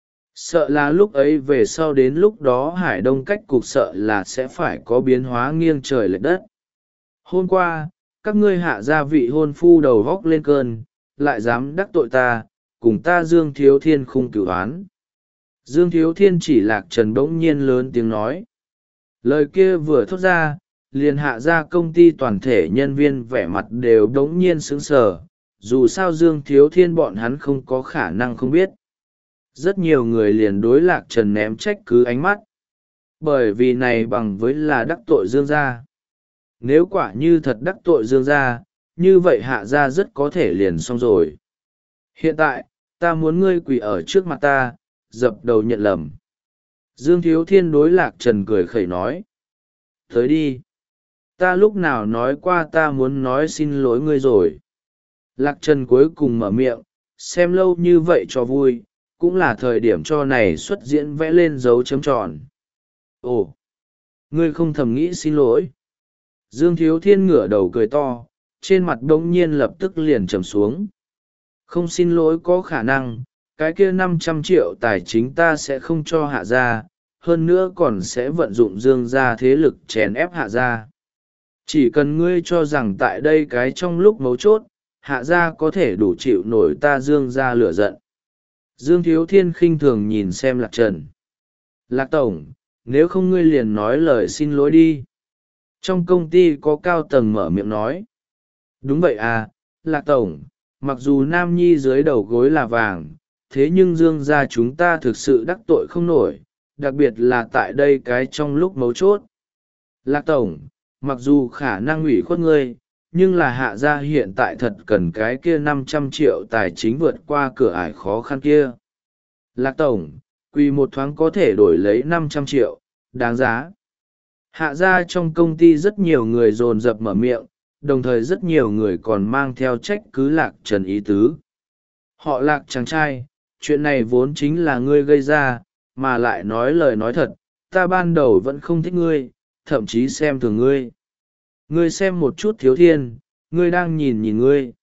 Sợ là lúc ấy về sau đến lúc đó Hải Đông cách cục sợ là sẽ phải có biến hóa nghiêng trời lệch đất. Hôm qua, các ngươi hạ gia vị hôn phu đầu góc lên cơn, lại dám đắc tội ta, cùng ta Dương Thiếu Thiên khung cửu oán. Dương Thiếu Thiên chỉ Lạc Trần bỗng nhiên lớn tiếng nói. Lời kia vừa thốt ra, liền hạ ra công ty toàn thể nhân viên vẻ mặt đều đống nhiên sững sờ, dù sao Dương Thiếu Thiên bọn hắn không có khả năng không biết. Rất nhiều người liền đối Lạc Trần ném trách cứ ánh mắt. bởi vì này bằng với là đắc tội Dương gia. Nếu quả như thật đắc tội Dương gia, như vậy Hạ gia rất có thể liền xong rồi. Hiện tại, ta muốn ngươi quỳ ở trước mặt ta, dập đầu nhận lầm. Dương Thiếu Thiên đối Lạc Trần cười khẩy nói. Tới đi. Ta lúc nào nói qua ta muốn nói xin lỗi ngươi rồi. Lạc Trần cuối cùng mở miệng, xem lâu như vậy cho vui, cũng là thời điểm cho này xuất diễn vẽ lên dấu chấm tròn. Ồ, ngươi không thầm nghĩ xin lỗi. Dương Thiếu Thiên ngửa đầu cười to, trên mặt đống nhiên lập tức liền trầm xuống. Không xin lỗi có khả năng, cái kia năm trăm triệu tài chính ta sẽ không cho Hạ gia, hơn nữa còn sẽ vận dụng Dương gia thế lực chèn ép Hạ gia. Chỉ cần ngươi cho rằng tại đây cái trong lúc mấu chốt, Hạ gia có thể đủ chịu nổi ta Dương gia lửa giận. Dương Thiếu Thiên khinh thường nhìn xem Lạc Trần. Lạc Tổng, nếu không ngươi liền nói lời xin lỗi đi. Trong công ty có cao tầng mở miệng nói. Đúng vậy à, Lạc Tổng, mặc dù Nam Nhi dưới đầu gối là vàng, thế nhưng Dương gia chúng ta thực sự đắc tội không nổi, đặc biệt là tại đây cái trong lúc mấu chốt. Lạc Tổng, mặc dù khả năng ủy khuất ngươi, nhưng là Hạ gia hiện tại thật cần cái kia năm trăm triệu tài chính vượt qua cửa ải khó khăn kia. Lạc Tổng, quỳ một thoáng có thể đổi lấy năm trăm triệu, đáng giá. Hạ gia trong công ty rất nhiều người dồn dập mở miệng, đồng thời rất nhiều người còn mang theo trách cứ Lạc Trần ý tứ. Họ Lạc chàng trai, chuyện này vốn chính là ngươi gây ra, mà lại nói lời nói thật, ta ban đầu vẫn không thích ngươi, thậm chí xem thường ngươi. Ngươi xem một chút Thiếu Thiên, ngươi đang nhìn nhìn ngươi.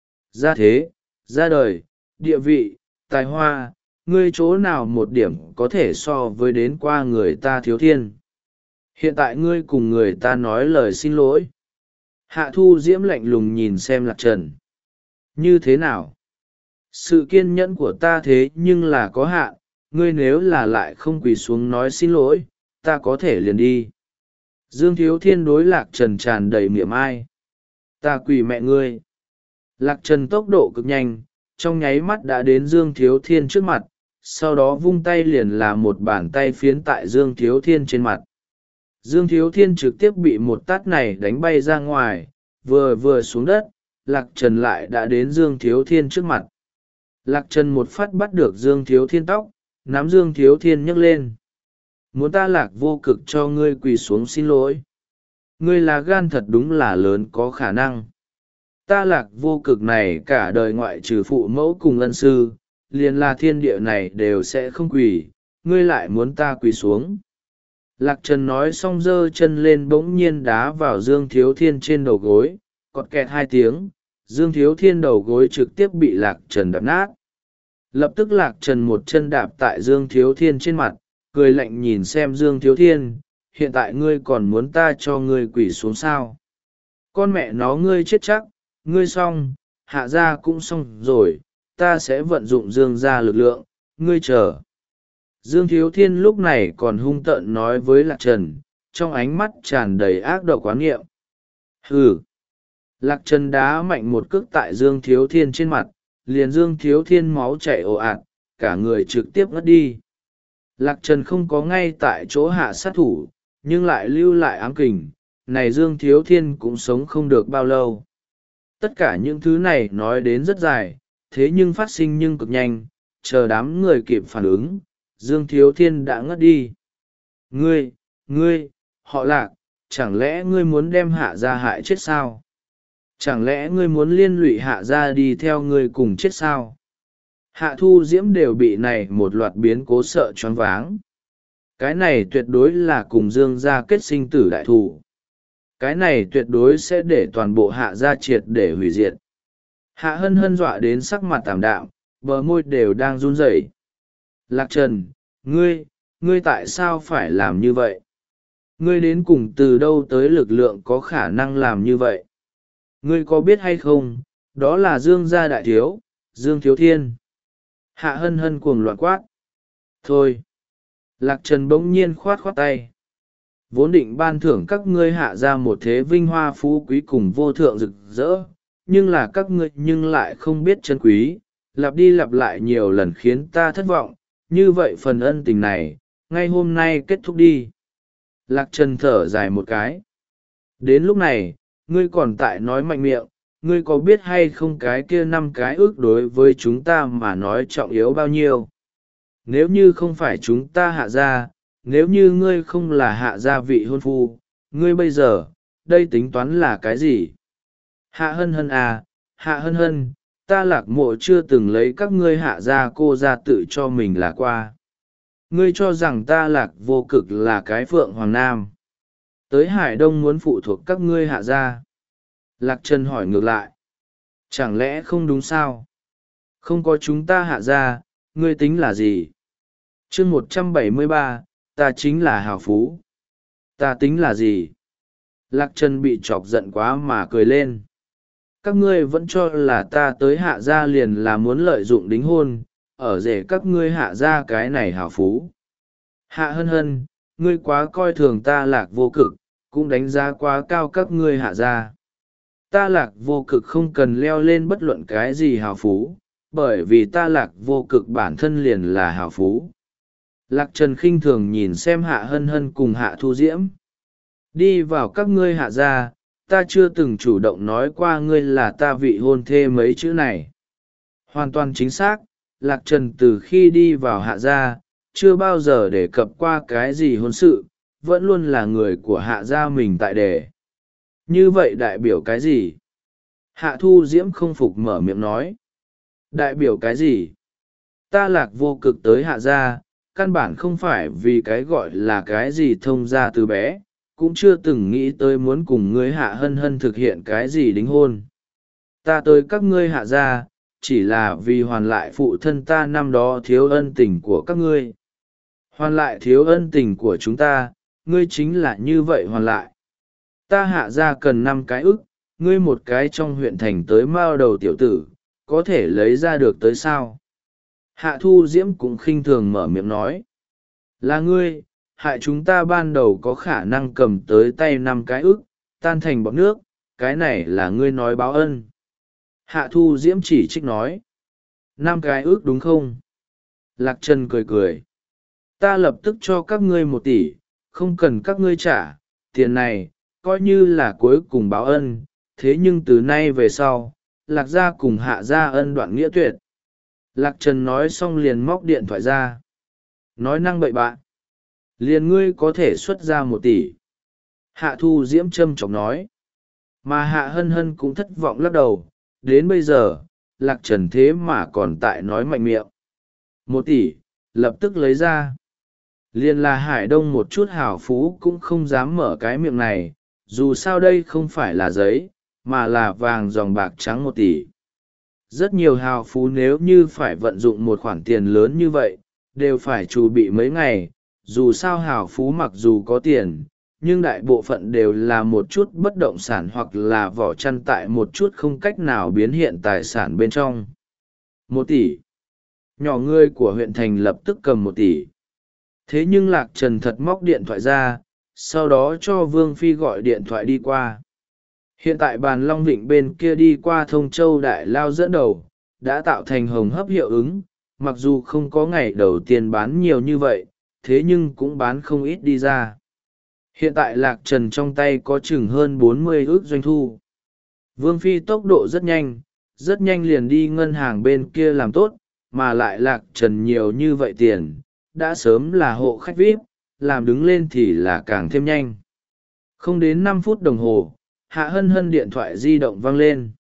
Ra thế, ra đời, địa vị, tài hoa, ngươi chỗ nào một điểm có thể so với đến qua người ta Thiếu Thiên. Hiện tại ngươi cùng người ta nói lời xin lỗi. Hạ Thu Diễm lạnh lùng nhìn xem Lạc Trần. Như thế nào? Sự kiên nhẫn của ta thế nhưng là có hạn, ngươi nếu là lại không quỳ xuống nói xin lỗi, ta có thể liền đi. Dương Thiếu Thiên đối Lạc Trần tràn đầy miệng ai. Ta quỳ mẹ ngươi. Lạc Trần tốc độ cực nhanh, trong nháy mắt đã đến Dương Thiếu Thiên trước mặt, sau đó vung tay liền là một bàn tay phiến tại Dương Thiếu Thiên trên mặt. Dương Thiếu Thiên trực tiếp bị một tát này đánh bay ra ngoài, vừa vừa xuống đất, Lạc Trần lại đã đến Dương Thiếu Thiên trước mặt. Lạc Trần một phát bắt được Dương Thiếu Thiên tóc, nắm Dương Thiếu Thiên nhấc lên. Muốn ta Lạc vô cực cho ngươi quỳ xuống xin lỗi. Ngươi là gan thật đúng là lớn có khả năng. Ta Lạc vô cực này cả đời ngoại trừ phụ mẫu cùng ân sư, liền là thiên địa này đều sẽ không quỳ, ngươi lại muốn ta quỳ xuống. Lạc Trần nói xong giơ chân lên bỗng nhiên đá vào Dương Thiếu Thiên trên đầu gối, cọt kẹt hai tiếng, Dương Thiếu Thiên đầu gối trực tiếp bị Lạc Trần đập nát. Lập tức Lạc Trần một chân đạp tại Dương Thiếu Thiên trên mặt, cười lạnh nhìn xem Dương Thiếu Thiên, hiện tại ngươi còn muốn ta cho ngươi quỳ xuống sao? Con mẹ nó ngươi chết chắc, ngươi xong, Hạ gia cũng xong rồi, ta sẽ vận dụng Dương gia lực lượng, ngươi chờ. Dương Thiếu Thiên lúc này còn hung tợn nói với Lạc Trần, trong ánh mắt tràn đầy ác độc quán nghiệm. Hừ! Lạc Trần đá mạnh một cước tại Dương Thiếu Thiên trên mặt, liền Dương Thiếu Thiên máu chảy ồ ạt, cả người trực tiếp ngất đi. Lạc Trần không có ngay tại chỗ hạ sát thủ, nhưng lại lưu lại ám kình, này Dương Thiếu Thiên cũng sống không được bao lâu. Tất cả những thứ này nói đến rất dài, thế nhưng phát sinh nhưng cực nhanh, chờ đám người kịp phản ứng, Dương Thiếu Thiên đã ngất đi. Ngươi, ngươi, họ Lạc, chẳng lẽ ngươi muốn đem Hạ gia hại chết sao? Chẳng lẽ ngươi muốn liên lụy Hạ gia đi theo ngươi cùng chết sao? Hạ Thu Diễm đều bị này một loạt biến cố sợ choáng váng. Cái này tuyệt đối là cùng Dương gia kết sinh tử đại thù. Cái này tuyệt đối sẽ để toàn bộ Hạ gia triệt để hủy diệt. Hạ Hân Hân dọa đến sắc mặt tảm đạm, bờ môi đều đang run rẩy. Lạc Trần, ngươi, ngươi tại sao phải làm như vậy? Ngươi đến cùng từ đâu tới lực lượng có khả năng làm như vậy? Ngươi có biết hay không, đó là Dương gia đại thiếu, Dương Thiếu Thiên. Hạ Hân Hân cuồng loạn quát. Thôi! Lạc Trần bỗng nhiên khoát khoát tay. Vốn định ban thưởng các ngươi Hạ ra một thế vinh hoa phú quý cùng vô thượng rực rỡ, nhưng là các ngươi nhưng lại không biết chân quý, lặp đi lặp lại nhiều lần khiến ta thất vọng, như vậy phần ân tình này, ngay hôm nay kết thúc đi. Lạc Trần thở dài một cái. Đến lúc này, ngươi còn tại nói mạnh miệng, ngươi có biết hay không cái kia năm cái ước đối với chúng ta mà nói trọng yếu bao nhiêu? Nếu như không phải chúng ta hạ gia, nếu như ngươi không là hạ gia vị hôn phu, ngươi bây giờ, đây tính toán là cái gì? Hạ hân hân à, hạ hân hân, ta lạc mộ chưa từng lấy các ngươi hạ gia cô ra tự cho mình là qua. Ngươi cho rằng ta lạc vô cực là cái phượng hoàng nam. Tới Hải Đông muốn phụ thuộc các ngươi hạ gia. Lạc Trần hỏi ngược lại. Chẳng lẽ không đúng sao? Không có chúng ta hạ gia, ngươi tính là gì? chương một trăm bảy mươi ba, ta chính là hào phú. Ta tính là gì? Lạc Trần bị chọc giận quá mà cười lên. Các ngươi vẫn cho là ta tới hạ gia liền là muốn lợi dụng đính hôn, ở rể các ngươi hạ gia cái này hào phú. Hạ hân hân, ngươi quá coi thường ta lạc vô cực, cũng đánh giá quá cao các ngươi hạ gia. Ta lạc vô cực không cần leo lên bất luận cái gì hào phú, bởi vì ta lạc vô cực bản thân liền là hào phú. Lạc Trần khinh thường nhìn xem hạ hân hân cùng hạ thu diễm. Đi vào các ngươi hạ gia, ta chưa từng chủ động nói qua ngươi là ta vị hôn thê mấy chữ này. Hoàn toàn chính xác, Lạc Trần từ khi đi vào hạ gia, chưa bao giờ đề cập qua cái gì hôn sự, vẫn luôn là người của hạ gia mình tại đề. Như vậy đại biểu cái gì? Hạ thu diễm không phục mở miệng nói. Đại biểu cái gì? Ta lạc vô cực tới hạ gia, căn bản không phải vì cái gọi là cái gì thông gia từ bé, cũng chưa từng nghĩ tới muốn cùng ngươi hạ hân hân thực hiện cái gì đính hôn. Ta tới các ngươi hạ gia, chỉ là vì hoàn lại phụ thân ta năm đó thiếu ân tình của các ngươi. Hoàn lại thiếu ân tình của chúng ta, ngươi chính là như vậy hoàn lại. Ta hạ gia cần năm cái ức, ngươi một cái trong huyện thành tới mao đầu tiểu tử, có thể lấy ra được tới sao? Hạ thu diễm cũng khinh thường mở miệng nói. Là ngươi, hại chúng ta ban đầu có khả năng cầm tới tay năm cái ức, tan thành bọt nước, cái này là ngươi nói báo ân. Hạ thu diễm chỉ trích nói. Năm cái ức đúng không? Lạc Trần cười cười. Ta lập tức cho các ngươi một tỷ, không cần các ngươi trả, tiền này, coi như là cuối cùng báo ân, thế nhưng từ nay về sau, Lạc gia cùng hạ gia ân đoạn nghĩa tuyệt. Lạc Trần nói xong liền móc điện thoại ra. Nói năng bậy bạ. Liền ngươi có thể xuất ra một tỷ. Hạ thu diễm châm chọc nói. Mà hạ hân hân cũng thất vọng lắc đầu. Đến bây giờ, Lạc Trần thế mà còn tại nói mạnh miệng. Một tỷ, lập tức lấy ra. Liền là Hải Đông một chút hảo phú cũng không dám mở cái miệng này. Dù sao đây không phải là giấy, mà là vàng dòng bạc trắng một tỷ. Rất nhiều hào phú nếu như phải vận dụng một khoản tiền lớn như vậy, đều phải chuẩn bị mấy ngày. Dù sao hào phú mặc dù có tiền, nhưng đại bộ phận đều là một chút bất động sản hoặc là vỏ chăn tại một chút không cách nào biến hiện tài sản bên trong. Một tỷ. Nhỏ ngươi của huyện thành lập tức cầm một tỷ. Thế nhưng Lạc Trần thật móc điện thoại ra, sau đó cho Vương Phi gọi điện thoại đi qua. Hiện tại bàn Long Vịnh bên kia đi qua Thông Châu Đại Lao dẫn đầu, đã tạo thành hồng hấp hiệu ứng, mặc dù không có ngày đầu tiên bán nhiều như vậy, thế nhưng cũng bán không ít đi ra. Hiện tại Lạc Trần trong tay có chừng hơn bốn mươi ước doanh thu. Vương Phi tốc độ rất nhanh, rất nhanh liền đi ngân hàng bên kia làm tốt, mà lại Lạc Trần nhiều như vậy tiền, đã sớm là hộ khách vi ai pi, làm đứng lên thì là càng thêm nhanh. Không đến năm phút đồng hồ, Hạ Hân Hân điện thoại di động vang lên.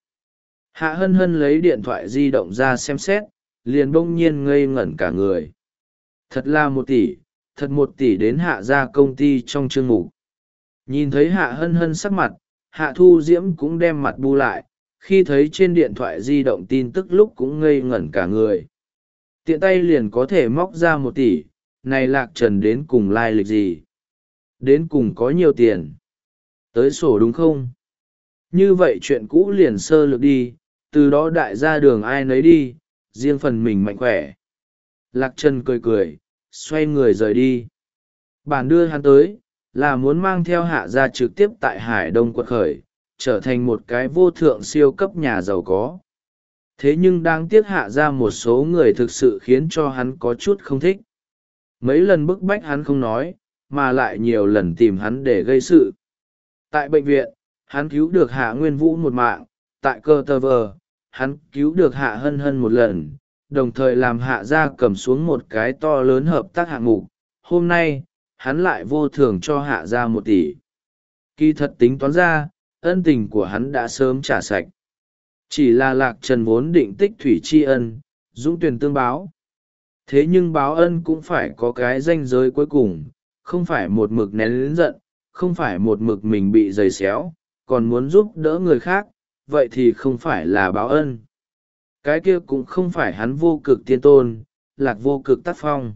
Hạ Hân Hân lấy điện thoại di động ra xem xét, liền bỗng nhiên ngây ngẩn cả người. Thật là một tỷ, thật một tỷ đến hạ ra công ty trong chương mục. Nhìn thấy Hạ Hân Hân sắc mặt, Hạ Thu Diễm cũng đem mặt bu lại, khi thấy trên điện thoại di động tin tức lúc cũng ngây ngẩn cả người. Tiện tay liền có thể móc ra một tỷ, này Lạc Trần đến cùng lai lịch gì? Đến cùng có nhiều tiền. Tới sổ đúng không? Như vậy chuyện cũ liền sơ lược đi, từ đó đại gia đường ai nấy đi, riêng phần mình mạnh khỏe. Lạc Trần cười cười, xoay người rời đi. Bản đưa hắn tới, là muốn mang theo hạ gia trực tiếp tại Hải Đông quật khởi, trở thành một cái vô thượng siêu cấp nhà giàu có. Thế nhưng đáng tiếc hạ gia một số người thực sự khiến cho hắn có chút không thích. Mấy lần bức bách hắn không nói, mà lại nhiều lần tìm hắn để gây sự. Tại bệnh viện, hắn cứu được Hạ Nguyên Vũ một mạng, tại cơ tơ vờ, hắn cứu được Hạ Hân Hân một lần, đồng thời làm Hạ gia cầm xuống một cái to lớn hợp tác hạng mục. Hôm nay, hắn lại vô thưởng cho Hạ gia một tỷ. Kỳ thật tính toán ra, ân tình của hắn đã sớm trả sạch. Chỉ là Lạc Trần vốn định tích thủy tri ân, dũng tuyển tương báo. Thế nhưng báo ân cũng phải có cái ranh giới cuối cùng, không phải một mực nén lớn giận, không phải một mực mình bị giày xéo, còn muốn giúp đỡ người khác, vậy thì không phải là báo ân. Cái kia cũng không phải hắn vô cực tiên tôn, Lạc vô cực tác phong.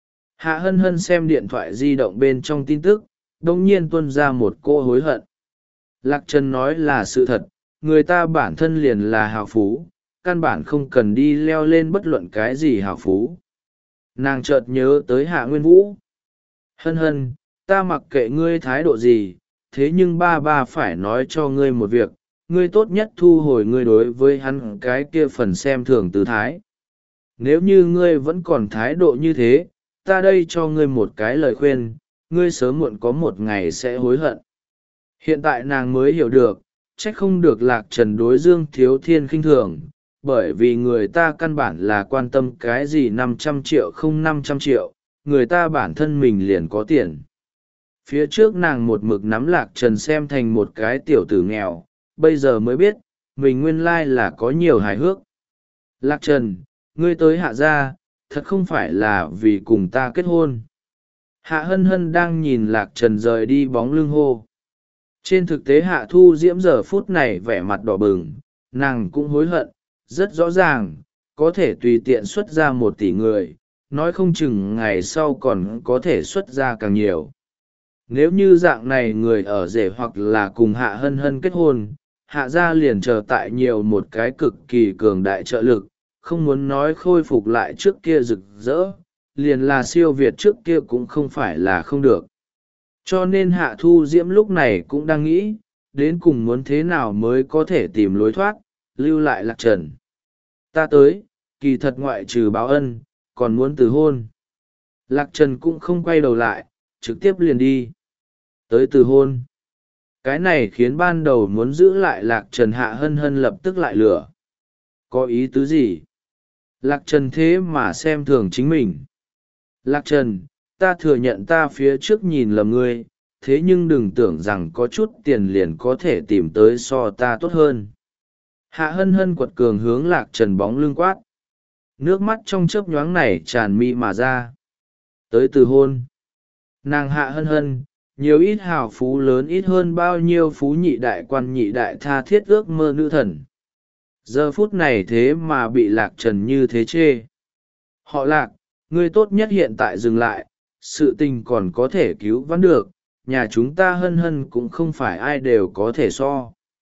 Hạ Hân Hân xem điện thoại di động bên trong tin tức, đồng nhiên tuôn ra một cô hối hận. Lạc Trần nói là sự thật, người ta bản thân liền là hào phú, căn bản không cần đi leo lên bất luận cái gì hào phú. Nàng chợt nhớ tới Hạ Nguyên Vũ. Hân Hân, ta mặc kệ ngươi thái độ gì, thế nhưng ba ba phải nói cho ngươi một việc, ngươi tốt nhất thu hồi ngươi đối với hắn cái kia phần xem thường tư thái. Nếu như ngươi vẫn còn thái độ như thế, ta đây cho ngươi một cái lời khuyên, ngươi sớm muộn có một ngày sẽ hối hận. Hiện tại nàng mới hiểu được, trách không được Lạc Trần đối Dương Thiếu Thiên khinh thường, bởi vì người ta căn bản là quan tâm cái gì năm trăm triệu không năm trăm triệu, người ta bản thân mình liền có tiền. Phía trước nàng một mực nắm Lạc Trần xem thành một cái tiểu tử nghèo, bây giờ mới biết, mình nguyên lai là có nhiều hài hước. Lạc Trần, ngươi tới Hạ gia, thật không phải là vì cùng ta kết hôn. Hạ Hân Hân đang nhìn Lạc Trần rời đi bóng lưng hô. Trên thực tế Hạ Thu Diễm giờ phút này vẻ mặt đỏ bừng, nàng cũng hối hận, rất rõ ràng, có thể tùy tiện xuất ra một tỷ người, nói không chừng ngày sau còn có thể xuất ra càng nhiều. Nếu như dạng này người ở rể hoặc là cùng Hạ Hân Hân kết hôn, Hạ gia liền chờ tại nhiều một cái cực kỳ cường đại trợ lực, không muốn nói khôi phục lại trước kia rực rỡ, liền là siêu việt trước kia cũng không phải là không được. Cho nên Hạ Thu Diễm lúc này cũng đang nghĩ, đến cùng muốn thế nào mới có thể tìm lối thoát, lưu lại Lạc Trần. Ta tới, kỳ thật ngoại trừ báo ân, còn muốn từ hôn. Lạc Trần cũng không quay đầu lại, trực tiếp liền đi. Tới từ hôn. Cái này khiến ban đầu muốn giữ lại Lạc Trần Hạ Hân Hân lập tức lại lửa. Có ý tứ gì? Lạc Trần thế mà xem thường chính mình. Lạc Trần, ta thừa nhận ta phía trước nhìn lầm ngươi, thế nhưng đừng tưởng rằng có chút tiền liền có thể tìm tới so ta tốt hơn. Hạ Hân Hân quật cường hướng Lạc Trần bóng lưng quát. Nước mắt trong chớp nhoáng này tràn mi mà ra. Tới từ hôn. Nàng Hạ Hân Hân, nhiều ít hào phú lớn ít hơn bao nhiêu phú nhị đại quan nhị đại tha thiết ước mơ nữ thần. Giờ phút này thế mà bị Lạc Trần như thế chê. Họ Lạc, ngươi tốt nhất hiện tại dừng lại, sự tình còn có thể cứu vãn được, nhà chúng ta Hân Hân cũng không phải ai đều có thể so.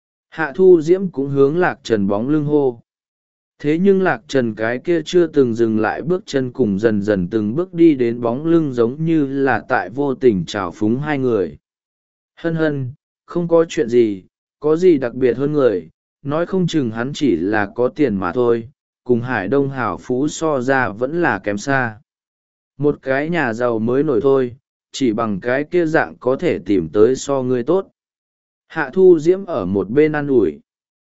Hạ Thu Diễm cũng hướng Lạc Trần bóng lưng hô. Thế nhưng Lạc Trần cái kia chưa từng dừng lại bước chân cùng dần dần từng bước đi đến bóng lưng giống như là tại vô tình trào phúng hai người. Hân Hân, không có chuyện gì, có gì đặc biệt hơn người, nói không chừng hắn chỉ là có tiền mà thôi, cùng Hải Đông hảo phú so ra vẫn là kém xa. Một cái nhà giàu mới nổi thôi, chỉ bằng cái kia dạng có thể tìm tới so ngươi tốt. Hạ Thu Diễm ở một bên ăn ủi.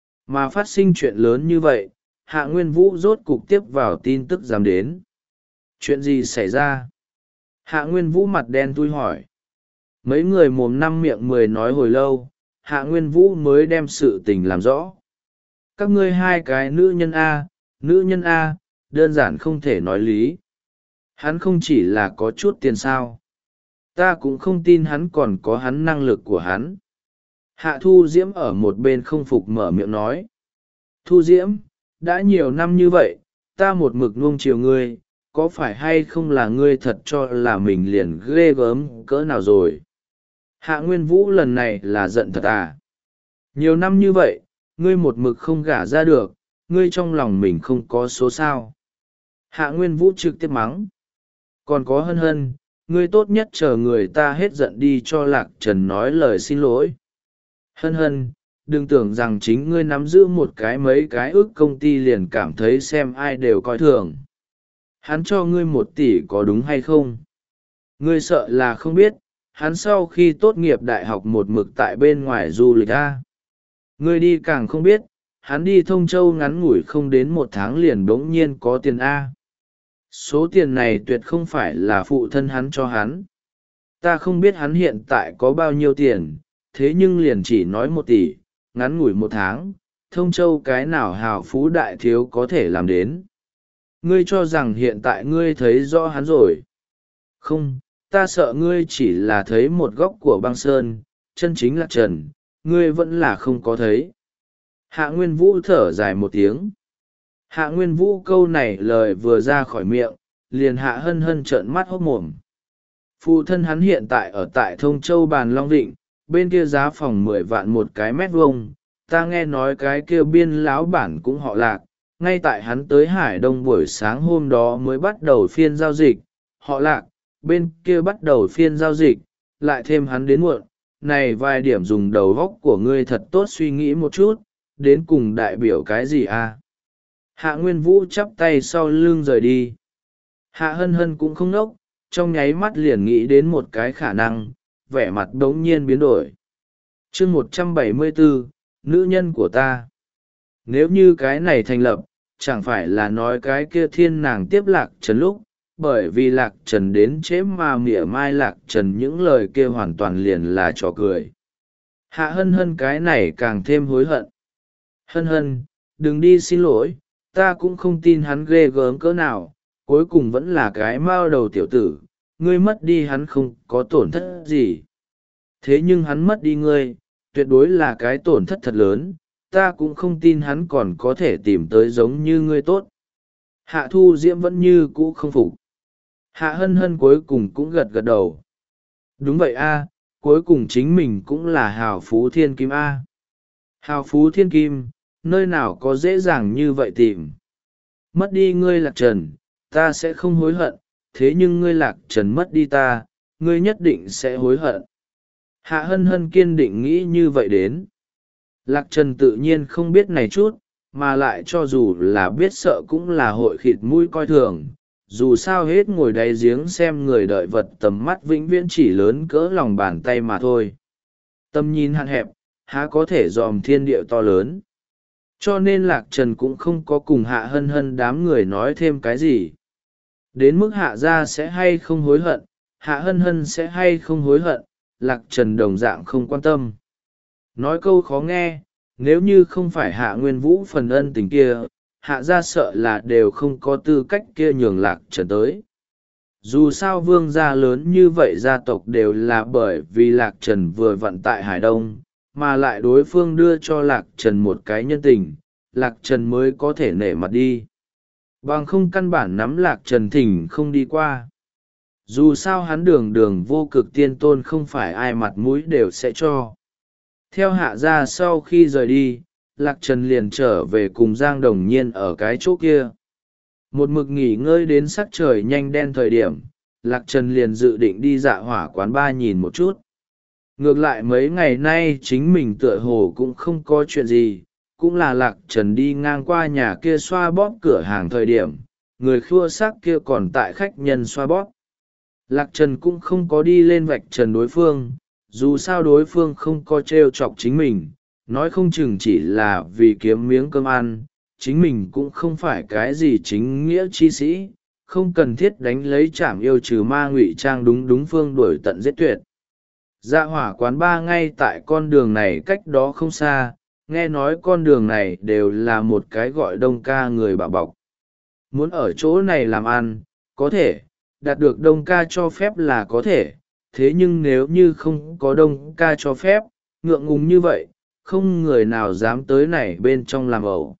Mà phát sinh chuyện lớn như vậy, Hạ Nguyên Vũ rốt cục tiếp vào tin tức dám đến. Chuyện gì xảy ra? Hạ Nguyên Vũ mặt đen thui hỏi. Mấy người mồm năm miệng mười nói hồi lâu, Hạ Nguyên Vũ mới đem sự tình làm rõ. Các ngươi hai cái nữ nhân A, nữ nhân A, đơn giản không thể nói lý. Hắn không chỉ là có chút tiền sao. Ta cũng không tin hắn còn có hắn năng lực của hắn. Hạ Thu Diễm ở một bên không phục mở miệng nói. Thu Diễm, đã nhiều năm như vậy, ta một mực nuông chiều ngươi, có phải hay không là ngươi thật cho là mình liền ghê gớm cỡ nào rồi? Hạ Nguyên Vũ lần này là giận thật à? Nhiều năm như vậy, ngươi một mực không gả ra được, ngươi trong lòng mình không có số sao. Hạ Nguyên Vũ trực tiếp mắng. Còn có Hân Hân, ngươi tốt nhất chờ người ta hết giận đi cho Lạc Trần nói lời xin lỗi. Hân Hân, đừng tưởng rằng chính ngươi nắm giữ một cái mấy cái ước công ty liền cảm thấy xem ai đều coi thường. Hắn cho ngươi một tỷ có đúng hay không? Ngươi sợ là không biết, hắn sau khi tốt nghiệp đại học một mực tại bên ngoài du lịch a. Ngươi đi càng không biết, hắn đi Thông Châu ngắn ngủi không đến một tháng liền bỗng nhiên có tiền a. Số tiền này tuyệt không phải là phụ thân hắn cho hắn. Ta không biết hắn hiện tại có bao nhiêu tiền, thế nhưng liền chỉ nói một tỷ, ngắn ngủi một tháng, Thông Châu cái nào hào phú đại thiếu có thể làm đến. Ngươi cho rằng hiện tại ngươi thấy rõ hắn rồi. Không, ta sợ ngươi chỉ là thấy một góc của băng sơn, chân chính là trần, ngươi vẫn là không có thấy. Hạ Nguyên Vũ thở dài một tiếng. Hạ Nguyên Vũ câu này lời vừa ra khỏi miệng, liền Hạ Hân Hân trợn mắt hốt mồm. Phụ thân hắn hiện tại ở tại Thông Châu Bàn Long Định, bên kia giá phòng mười vạn một cái mét vuông. Ta nghe nói cái kia biên lão bản cũng họ Lạc, ngay tại hắn tới Hải Đông buổi sáng hôm đó mới bắt đầu phiên giao dịch, họ Lạc, bên kia bắt đầu phiên giao dịch, lại thêm hắn đến muộn, này vài điểm dùng đầu góc của ngươi thật tốt suy nghĩ một chút, đến cùng đại biểu cái gì à? Hạ Nguyên Vũ chắp tay sau lưng rời đi. Hạ Hân Hân cũng không nốc, trong nháy mắt liền nghĩ đến một cái khả năng, vẻ mặt đống nhiên biến đổi. chương một trăm bảy mươi bốn, nữ nhân của ta. Nếu như cái này thành lập, chẳng phải là nói cái kia thiên nàng tiếp Lạc Trần lúc, bởi vì Lạc Trần đến chế mà mỉa mai Lạc Trần những lời kia hoàn toàn liền là trò cười. Hạ Hân Hân cái này càng thêm hối hận. Hân Hân, đừng đi xin lỗi, ta cũng không tin hắn ghê gớm cỡ nào, cuối cùng vẫn là cái mao đầu tiểu tử, ngươi mất đi hắn không có tổn thất gì. Thế nhưng hắn mất đi ngươi, tuyệt đối là cái tổn thất thật lớn, ta cũng không tin hắn còn có thể tìm tới giống như ngươi tốt. Hạ Thu Diễm vẫn như cũ không phục. Hạ Hân Hân cuối cùng cũng gật gật đầu. Đúng vậy a, cuối cùng chính mình cũng là hào phú thiên kim a. Hào phú thiên kim, nơi nào có dễ dàng như vậy tìm. Mất đi ngươi Lạc Trần, ta sẽ không hối hận, thế nhưng ngươi Lạc Trần mất đi ta, ngươi nhất định sẽ hối hận. Hạ Hân Hân kiên định nghĩ như vậy đến. Lạc Trần tự nhiên không biết này chút, mà lại cho dù là biết sợ cũng là hội khịt mũi coi thường. Dù sao hết ngồi đáy giếng xem người đợi vật tầm mắt vĩnh viễn chỉ lớn cỡ lòng bàn tay mà thôi. Tầm nhìn hạn hẹp, há có thể dòm thiên địa to lớn. Cho nên Lạc Trần cũng không có cùng Hạ Hân Hân đám người nói thêm cái gì. Đến mức Hạ gia sẽ hay không hối hận, Hạ Hân Hân sẽ hay không hối hận, Lạc Trần đồng dạng không quan tâm. Nói câu khó nghe, nếu như không phải Hạ Nguyên Vũ phần ân tình kia, Hạ gia sợ là đều không có tư cách kia nhường Lạc Trần tới. Dù sao vương gia lớn như vậy gia tộc đều là bởi vì Lạc Trần vừa vận tại Hải Đông, mà lại đối phương đưa cho Lạc Trần một cái nhân tình, Lạc Trần mới có thể nể mặt đi. Bằng không căn bản nắm Lạc Trần thỉnh không đi qua. Dù sao hắn đường đường vô cực tiên tôn không phải ai mặt mũi đều sẽ cho. Theo Hạ gia sau khi rời đi, Lạc Trần liền trở về cùng Giang Đồng Nhiên ở cái chỗ kia. Một mực nghỉ ngơi đến sắc trời nhanh đen thời điểm, Lạc Trần liền dự định đi dạ hỏa quán ba nhìn một chút. Ngược lại mấy ngày nay chính mình tựa hồ cũng không có chuyện gì, cũng là Lạc Trần đi ngang qua nhà kia xoa bóp cửa hàng thời điểm, người khua xác kia còn tại khách nhân xoa bóp. Lạc Trần cũng không có đi lên vạch trần đối phương, dù sao đối phương không có trêu chọc chính mình, nói không chừng chỉ là vì kiếm miếng cơm ăn, chính mình cũng không phải cái gì chính nghĩa chi sĩ, không cần thiết đánh lấy trảm yêu trừ ma ngụy trang đúng đúng phương đuổi tận giết tuyệt. Dạ hỏa quán ba ngay tại con đường này cách đó không xa, nghe nói con đường này đều là một cái gọi đông ca người bảo bọc. Muốn ở chỗ này làm ăn, có thể, đạt được đông ca cho phép là có thể, thế nhưng nếu như không có đông ca cho phép, ngượng ngùng như vậy, không người nào dám tới này bên trong làm ẩu.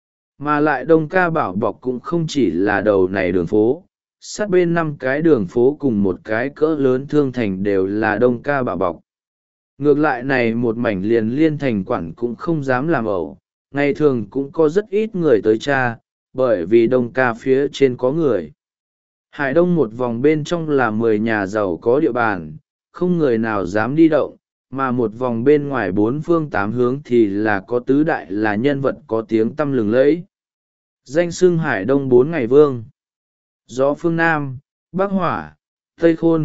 Mà lại đông ca bảo bọc cũng không chỉ là đầu này đường phố, sát bên năm cái đường phố cùng một cái cỡ lớn thương thành đều là đông ca bảo bọc. Ngược lại này một mảnh liền liên thành quản cũng không dám làm ẩu, ngày thường cũng có rất ít người tới cha, bởi vì đông ca phía trên có người. Hải Đông một vòng bên trong là mười nhà giàu có địa bàn, không người nào dám đi động, mà một vòng bên ngoài bốn phương tám hướng thì là có tứ đại là nhân vật có tiếng tăm lừng lẫy. Danh xưng Hải Đông bốn ngày vương. Gió phương Nam, Bắc Hỏa, Tây Khôn,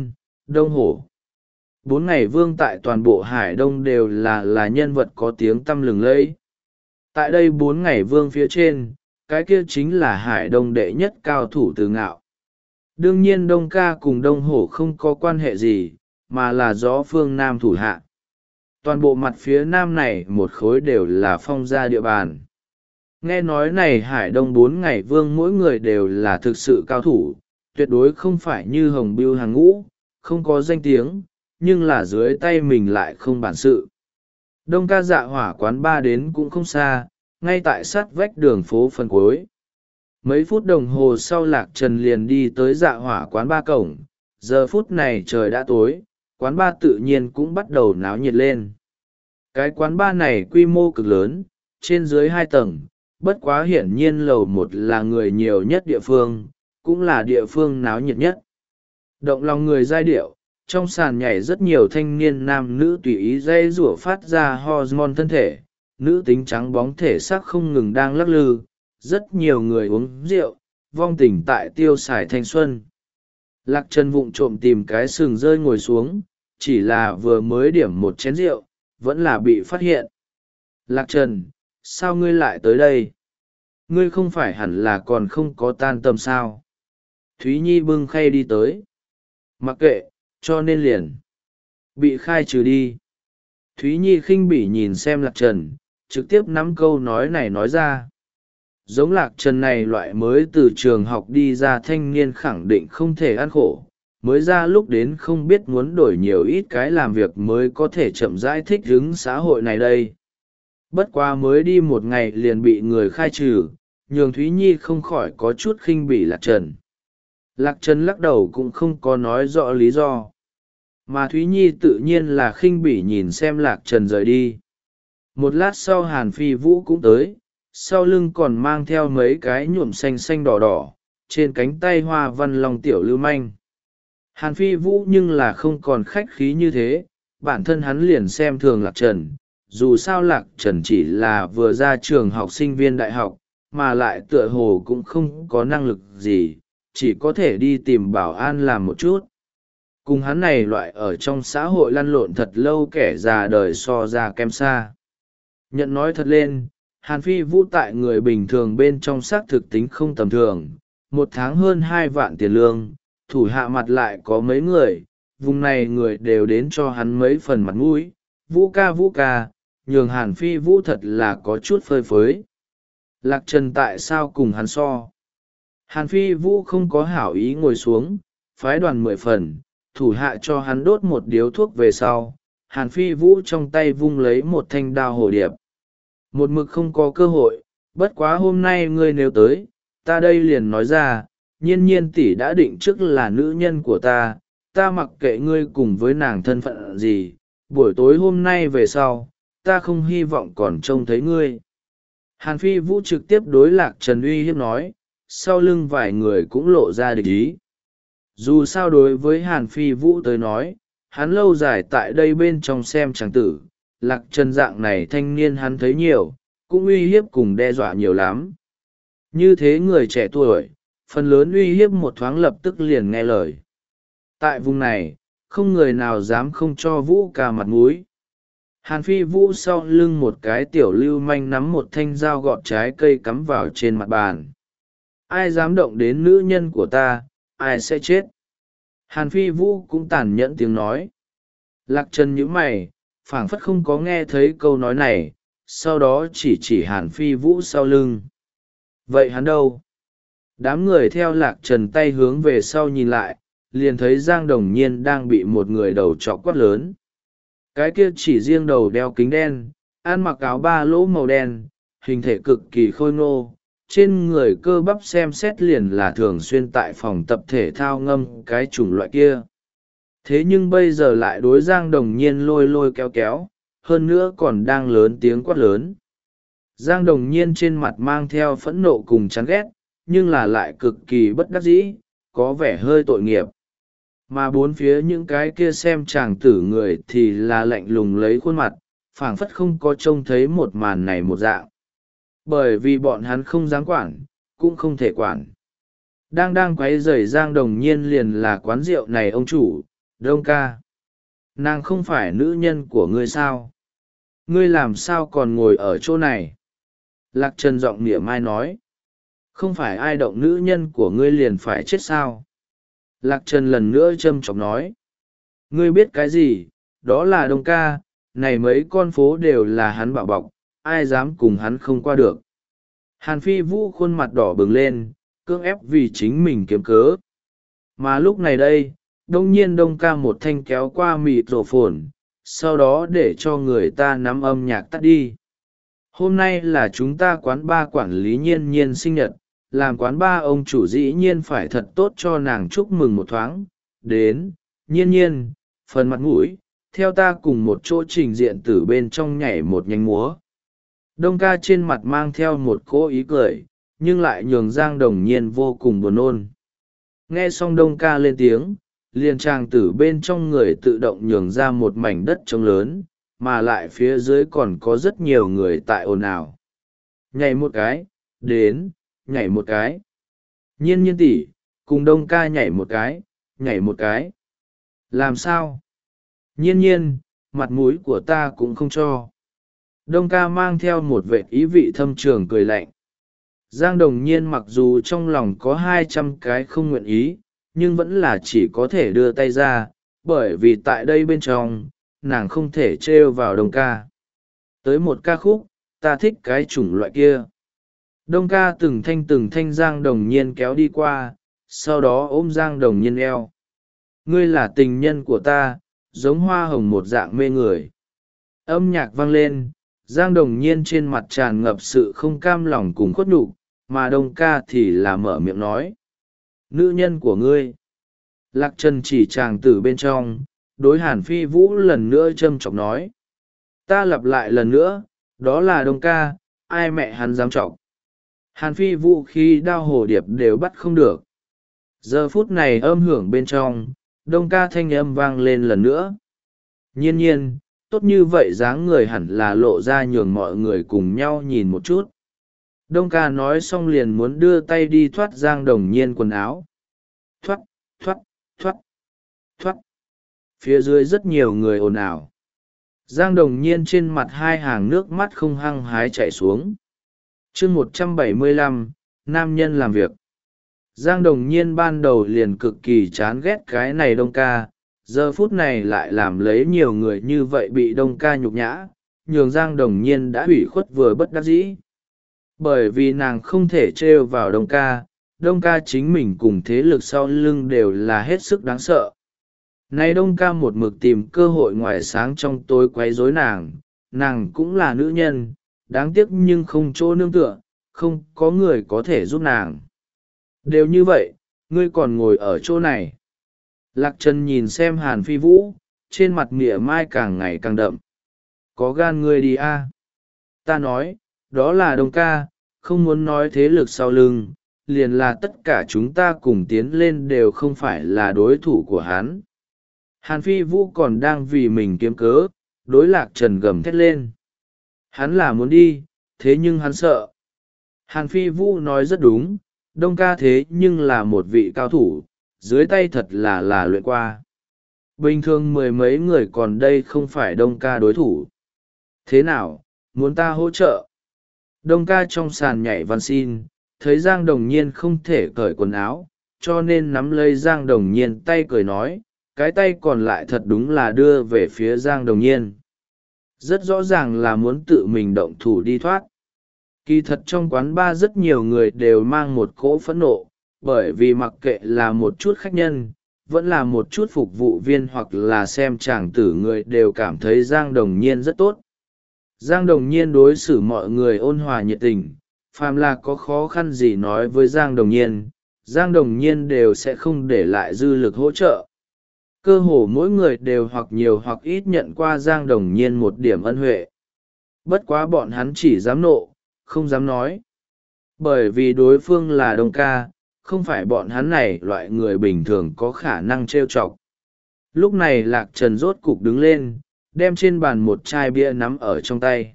Đông Hổ. Bốn ngày vương tại toàn bộ Hải Đông đều là là nhân vật có tiếng tăm lừng lẫy. Tại đây bốn ngày vương phía trên, cái kia chính là Hải Đông đệ nhất cao thủ Từ Ngạo. Đương nhiên Đông Ca cùng Đông Hổ không có quan hệ gì, mà là do phương Nam thủ hạ. Toàn bộ mặt phía Nam này một khối đều là phong gia địa bàn. Nghe nói này Hải Đông bốn ngày vương mỗi người đều là thực sự cao thủ, tuyệt đối không phải như Hồng Bưu hàng ngũ, không có danh tiếng, nhưng là dưới tay mình lại không bản sự. Đông Ca Dạ Hỏa quán ba đến cũng không xa, ngay tại sát vách đường phố phần cuối. Mấy phút đồng hồ sau Lạc Trần liền đi tới Dạ Hỏa quán ba cổng, giờ phút này trời đã tối, quán ba tự nhiên cũng bắt đầu náo nhiệt lên. Cái quán ba này quy mô cực lớn, trên dưới hai tầng, bất quá hiển nhiên lầu một là người nhiều nhất địa phương, cũng là địa phương náo nhiệt nhất. Động lòng người giai điệu, trong sàn nhảy rất nhiều thanh niên nam nữ tùy ý dây rủa phát ra hormone thân thể, nữ tính trắng bóng thể xác không ngừng đang lắc lư, rất nhiều người uống rượu, vong tình tại tiêu xài thanh xuân. Lạc Trần vụng trộm tìm cái sừng rơi ngồi xuống, chỉ là vừa mới điểm một chén rượu, vẫn là bị phát hiện. Lạc Trần, sao ngươi lại tới đây? Ngươi không phải hẳn là còn không có tan tầm sao? Thúy Nhi bưng khay đi tới. Mặc kệ, cho nên liền bị khai trừ đi. Thúy Nhi khinh bỉ nhìn xem Lạc Trần, trực tiếp nắm câu nói này nói ra. Giống Lạc Trần này loại mới từ trường học đi ra thanh niên khẳng định không thể ăn khổ, mới ra lúc đến không biết muốn đổi nhiều ít cái làm việc mới có thể chậm rãi thích ứng xã hội này đây. Bất quá mới đi một ngày liền bị người khai trừ, nhường Thúy Nhi không khỏi có chút khinh bỉ Lạc Trần. Lạc Trần lắc đầu cũng không có nói rõ lý do. Mà Thúy Nhi tự nhiên là khinh bỉ nhìn xem Lạc Trần rời đi. Một lát sau Hàn Phi Vũ cũng tới, sau lưng còn mang theo mấy cái nhuộm xanh xanh đỏ đỏ, trên cánh tay hoa văn long tiểu lưu manh. Hàn Phi Vũ nhưng là không còn khách khí như thế, bản thân hắn liền xem thường Lạc Trần. Dù sao Lạc Trần chỉ là vừa ra trường học sinh viên đại học, mà lại tựa hồ cũng không có năng lực gì, chỉ có thể đi tìm bảo an làm một chút. Cùng hắn này loại ở trong xã hội lăn lộn thật lâu kẻ già đời so ra kém xa. Nhận nói thật lên, Hàn Phi Vũ tại người bình thường bên trong xác thực tính không tầm thường, một tháng hơn hai vạn tiền lương, thủ hạ mặt lại có mấy người, vùng này người đều đến cho hắn mấy phần mặt mũi. Vũ ca Vũ ca, nhường Hàn Phi Vũ thật là có chút phơi phới. Lạc Trần tại sao cùng hắn so? Hàn Phi Vũ không có hảo ý ngồi xuống, phái đoàn mười phần, thủ hạ cho hắn đốt một điếu thuốc về sau. Hàn Phi Vũ trong tay vung lấy một thanh đao hổ điệp. Một mực không có cơ hội, bất quá hôm nay ngươi nếu tới, ta đây liền nói ra, nhiên nhiên tỷ đã định trước là nữ nhân của ta, ta mặc kệ ngươi cùng với nàng thân phận gì, buổi tối hôm nay về sau, ta không hy vọng còn trông thấy ngươi. Hàn Phi Vũ trực tiếp đối Lạc Trần uy hiếp nói, sau lưng vài người cũng lộ ra địch ý. Dù sao đối với Hàn Phi Vũ tới nói, hắn lâu dài tại đây bên trong xem tràng tử, Lạc Trần dạng này thanh niên hắn thấy nhiều, cũng uy hiếp cùng đe dọa nhiều lắm. Như thế người trẻ tuổi, phần lớn uy hiếp một thoáng lập tức liền nghe lời. Tại vùng này, không người nào dám không cho Vũ ca mặt mũi. Hàn Phi Vũ sau lưng một cái tiểu lưu manh nắm một thanh dao gọt trái cây cắm vào trên mặt bàn. Ai dám động đến nữ nhân của ta, ai sẽ chết. Hàn Phi Vũ cũng tàn nhẫn tiếng nói. Lạc Trần nhíu mày, phảng phất không có nghe thấy câu nói này, sau đó chỉ chỉ Hàn Phi Vũ sau lưng. Vậy hắn đâu? Đám người theo Lạc Trần tay hướng về sau nhìn lại, liền thấy Giang Đồng Nhiên đang bị một người đầu trọc quát lớn. Cái kia chỉ riêng đầu đeo kính đen, ăn mặc áo ba lỗ màu đen, hình thể cực kỳ khôi ngô, trên người cơ bắp xem xét liền là thường xuyên tại phòng tập thể thao ngâm cái chủng loại kia. Thế nhưng bây giờ lại đối Giang Đồng Nhiên lôi lôi kéo kéo, hơn nữa còn đang lớn tiếng quát lớn. Giang Đồng Nhiên trên mặt mang theo phẫn nộ cùng chán ghét, nhưng là lại cực kỳ bất đắc dĩ, có vẻ hơi tội nghiệp. Mà bốn phía những cái kia xem chàng tử người thì là lạnh lùng lấy khuôn mặt, phảng phất không có trông thấy một màn này một dạng. Bởi vì bọn hắn không dám quản, cũng không thể quản. Đang đang quấy rầy Giang Đồng Nhiên liền là quán rượu này ông chủ, Đông ca, nàng không phải nữ nhân của ngươi sao? Ngươi làm sao còn ngồi ở chỗ này? Lạc Trần giọng mỉa mai nói. Không phải ai động nữ nhân của ngươi liền phải chết sao? Lạc Trần lần nữa châm chọc nói. Ngươi biết cái gì? Đó là Đông ca, này mấy con phố đều là hắn bảo bọc, ai dám cùng hắn không qua được. Hàn Phi Vũ khuôn mặt đỏ bừng lên, cưỡng ép vì chính mình kiếm cớ. Mà lúc này đây, đông nhiên Đông ca một thanh kéo qua mịt rổ phồn, sau đó để cho người ta nắm âm nhạc tắt đi. Hôm nay là chúng ta quán ba quản lý Nhiên Nhiên sinh nhật, làm quán ba ông chủ dĩ nhiên phải thật tốt cho nàng chúc mừng một thoáng. Đến, Nhiên Nhiên, phần mặt mũi, theo ta cùng một chỗ trình diện từ bên trong nhảy một nhánh múa. Đông ca trên mặt mang theo một cỗ ý cười, nhưng lại nhường Giang Đồng Nhiên vô cùng buồn nôn. Nghe xong Đông ca lên tiếng, liền tràng tử bên trong người tự động nhường ra một mảnh đất trống lớn, mà lại phía dưới còn có rất nhiều người tại ồn ào. Nhảy một cái, đến, nhảy một cái. Nhiên Nhiên tỷ, cùng Đông ca nhảy một cái, nhảy một cái. Làm sao? Nhiên Nhiên, mặt mũi của ta cũng không cho. Đông ca mang theo một vệt ý vị thâm trường cười lạnh. Giang Đồng Nhiên mặc dù trong lòng có hai trăm cái không nguyện ý, nhưng vẫn là chỉ có thể đưa tay ra, bởi vì tại đây bên trong, nàng không thể trêu vào Đông ca. Tới một ca khúc, ta thích cái chủng loại kia. Đông ca từng thanh từng thanh Giang Đồng Nhiên kéo đi qua, sau đó ôm Giang Đồng Nhiên eo. Ngươi là tình nhân của ta, giống hoa hồng một dạng mê người. Âm nhạc vang lên, Giang Đồng Nhiên trên mặt tràn ngập sự không cam lòng cùng khuất nhục, mà Đông ca thì là mở miệng nói. Nữ nhân của ngươi. Lạc Trần chỉ chàng từ bên trong, đối Hàn Phi Vũ lần nữa châm chọc nói. Ta lặp lại lần nữa, đó là Đông ca, ai mẹ hắn dám chọc. Hàn Phi Vũ khi đao hồ điệp đều bắt không được. Giờ phút này âm hưởng bên trong, Đông ca thanh âm vang lên lần nữa. Nhiên Nhiên, tốt như vậy dáng người hẳn là lộ ra nhường mọi người cùng nhau nhìn một chút. Đông ca nói xong liền muốn đưa tay đi thoát Giang Đồng Nhiên quần áo. Thoát, thoát, thoát, thoát. Phía dưới rất nhiều người ồn ào. Giang Đồng Nhiên trên mặt hai hàng nước mắt không hăng hái chảy xuống. chương một trăm bảy mươi lăm, nam nhân làm việc. Giang Đồng Nhiên ban đầu liền cực kỳ chán ghét cái này Đông ca, giờ phút này lại làm lấy nhiều người như vậy bị Đông ca nhục nhã, nhường Giang Đồng Nhiên đã hủy khuất vừa bất đắc dĩ. Bởi vì nàng không thể trêu vào Đông ca, Đông ca chính mình cùng thế lực sau lưng đều là hết sức đáng sợ. Nay Đông ca một mực tìm cơ hội ngoài sáng trong tối quấy rối nàng, nàng cũng là nữ nhân, đáng tiếc nhưng không chỗ nương tựa, không có người có thể giúp nàng. Đều như vậy, ngươi còn ngồi ở chỗ này. Lạc Trần nhìn xem Hàn Phi Vũ, trên mặt mỉa mai càng ngày càng đậm. Có gan ngươi đi a? Ta nói, đó là Đông ca, không muốn nói thế lực sau lưng, liền là tất cả chúng ta cùng tiến lên đều không phải là đối thủ của hắn. Hàn Phi Vũ còn đang vì mình kiếm cớ, đối Lạc Trần gầm thét lên. Hắn là muốn đi, thế nhưng hắn sợ. Hàn Phi Vũ nói rất đúng, Đông ca thế nhưng là một vị cao thủ, dưới tay thật là là luyện qua. Bình thường mười mấy người còn đây không phải Đông ca đối thủ. Thế nào, muốn ta hỗ trợ? Đông ca trong sàn nhảy văn xin, thấy Giang Đồng Nhiên không thể cởi quần áo, cho nên nắm lấy Giang Đồng Nhiên tay cười nói, cái tay còn lại thật đúng là đưa về phía Giang Đồng Nhiên. Rất rõ ràng là muốn tự mình động thủ đi thoát. Kỳ thật trong quán bar rất nhiều người đều mang một cỗ phẫn nộ, bởi vì mặc kệ là một chút khách nhân, vẫn là một chút phục vụ viên hoặc là xem chàng tử người đều cảm thấy Giang Đồng Nhiên rất tốt. Giang Đồng Nhiên đối xử mọi người ôn hòa nhiệt tình, phàm là có khó khăn gì nói với Giang Đồng Nhiên, Giang Đồng Nhiên đều sẽ không để lại dư lực hỗ trợ. Cơ hồ mỗi người đều hoặc nhiều hoặc ít nhận qua Giang Đồng Nhiên một điểm ân huệ. Bất quá bọn hắn chỉ dám nộ, không dám nói. Bởi vì đối phương là Đông ca, không phải bọn hắn này loại người bình thường có khả năng trêu chọc. Lúc này Lạc Trần rốt cục đứng lên, đem trên bàn một chai bia nắm ở trong tay.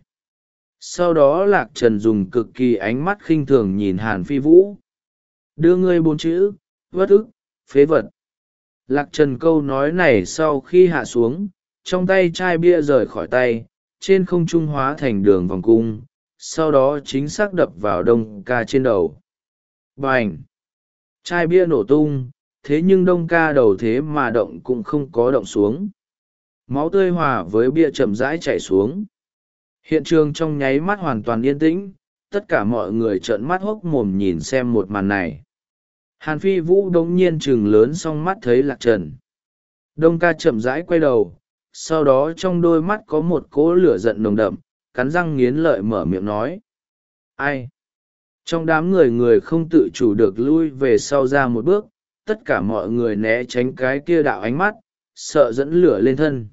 Sau đó Lạc Trần dùng cực kỳ ánh mắt khinh thường nhìn Hàn Phi Vũ. Đưa ngươi bốn chữ, vất ức, phế vật. Lạc trần câu nói này sau khi hạ xuống, trong tay chai bia rời khỏi tay, trên không trung hóa thành đường vòng cung, sau đó chính xác đập vào đông ca trên đầu. Bành! Chai bia nổ tung, thế nhưng đông ca đầu thế mà động cũng không có động xuống. Máu tươi hòa với bia chậm rãi chảy xuống. Hiện trường trong nháy mắt hoàn toàn yên tĩnh, tất cả mọi người trợn mắt hốc mồm nhìn xem một màn này. Hàn Phi Vũ đống nhiên trừng lớn song mắt thấy Lạc Trần. Đông ca chậm rãi quay đầu, sau đó trong đôi mắt có một cỗ lửa giận nồng đậm, cắn răng nghiến lợi mở miệng nói. Ai? Trong đám người người không tự chủ được lui về sau ra một bước, tất cả mọi người né tránh cái kia đạo ánh mắt, sợ dẫn lửa lên thân.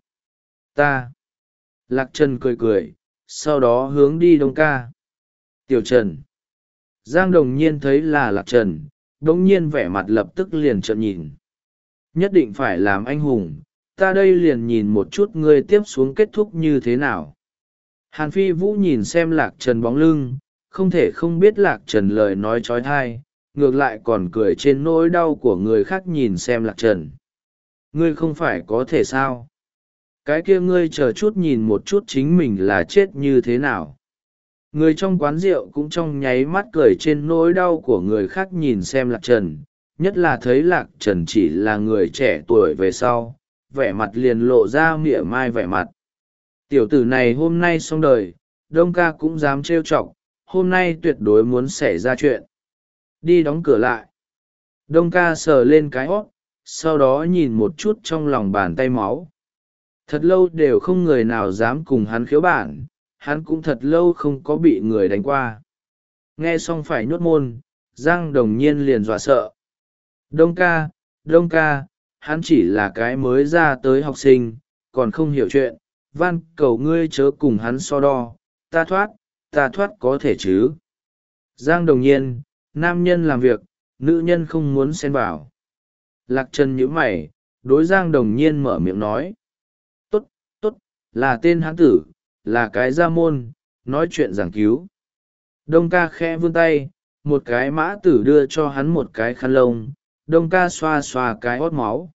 Ta! Lạc Trần cười cười, sau đó hướng đi Đông ca. Tiểu Trần! Giang Đồng Nhiên thấy là Lạc Trần, đống nhiên vẻ mặt lập tức liền trợn nhìn. Nhất định phải làm anh hùng, ta đây liền nhìn một chút ngươi tiếp xuống kết thúc như thế nào. Hàn Phi Vũ nhìn xem Lạc Trần bóng lưng, không thể không biết Lạc Trần lời nói trói thai, ngược lại còn cười trên nỗi đau của người khác nhìn xem Lạc Trần. Ngươi không phải có thể sao? Cái kia ngươi chờ chút nhìn một chút chính mình là chết như thế nào. Người trong quán rượu cũng trong nháy mắt cười trên nỗi đau của người khác nhìn xem Lạc Trần, nhất là thấy Lạc Trần chỉ là người trẻ tuổi về sau, vẻ mặt liền lộ ra mỉa mai vẻ mặt. Tiểu tử này hôm nay xong đời, Đông ca cũng dám trêu chọc, hôm nay tuyệt đối muốn xảy ra chuyện. Đi đóng cửa lại. Đông ca sờ lên cái hót, sau đó nhìn một chút trong lòng bàn tay máu. Thật lâu đều không người nào dám cùng hắn khiếu bản, hắn cũng thật lâu không có bị người đánh qua. Nghe xong phải nhốt môn, Giang Đồng Nhiên liền dọa sợ. Đông ca, Đông ca, hắn chỉ là cái mới ra tới học sinh, còn không hiểu chuyện, van cầu ngươi chớ cùng hắn so đo, ta thoát, ta thoát có thể chứ. Giang Đồng Nhiên, nam nhân làm việc, nữ nhân không muốn xen vào. Lạc Trần nhíu mày, đối Giang Đồng Nhiên mở miệng nói. Tốt, tốt, là tên hán tử, là cái gia môn, nói chuyện giảng cứu. Đông ca khẽ vươn tay, một cái mã tử đưa cho hắn một cái khăn lông, Đông ca xoa xoa cái hót máu.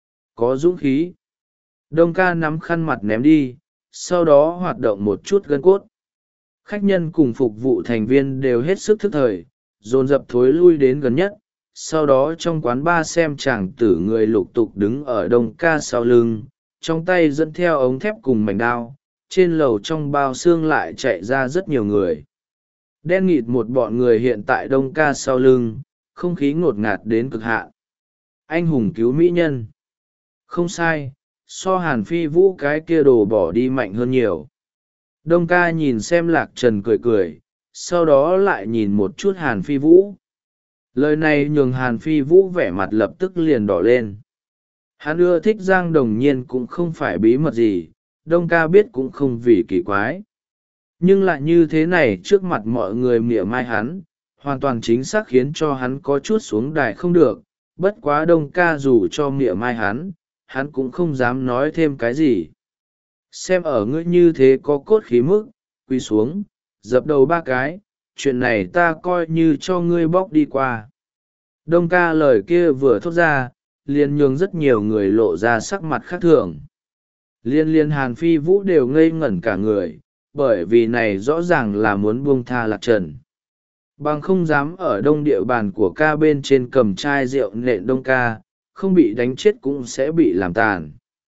Có dũng khí. Đông ca nắm khăn mặt ném đi, sau đó hoạt động một chút gân cốt. Khách nhân cùng phục vụ thành viên đều hết sức thức thời, dồn dập thối lui đến gần nhất. Sau đó trong quán ba xem chàng tử người lục tục đứng ở Đông ca sau lưng, trong tay dẫn theo ống thép cùng mảnh đao, trên lầu trong bao xương lại chạy ra rất nhiều người. Đen nghịt một bọn người hiện tại Đông ca sau lưng, không khí ngột ngạt đến cực hạn. Anh hùng cứu mỹ nhân. Không sai, so Hàn Phi Vũ cái kia đồ bỏ đi mạnh hơn nhiều. Đông ca nhìn xem Lạc Trần cười cười, sau đó lại nhìn một chút Hàn Phi Vũ. Lời này nhường Hàn Phi Vũ vẻ mặt lập tức liền đỏ lên. Hắn ưa thích Giang Đồng Nhiên cũng không phải bí mật gì, Đông ca biết cũng không vì kỳ quái. Nhưng lại như thế này trước mặt mọi người mỉa mai hắn, hoàn toàn chính xác khiến cho hắn có chút xuống đài không được. Bất quá Đông ca dù cho mỉa mai hắn, hắn cũng không dám nói thêm cái gì. Xem ở ngươi như thế có cốt khí mức, quỳ xuống, dập đầu ba cái, chuyện này ta coi như cho ngươi bóc đi qua. Đông ca lời kia vừa thốt ra, liền nhường rất nhiều người lộ ra sắc mặt khác thường. Liên liên Hàn Phi Vũ đều ngây ngẩn cả người, bởi vì này rõ ràng là muốn buông tha Lạc Trần. Bằng không dám ở đông địa bàn của ca bên trên cầm chai rượu nện Đông ca, không bị đánh chết cũng sẽ bị làm tàn.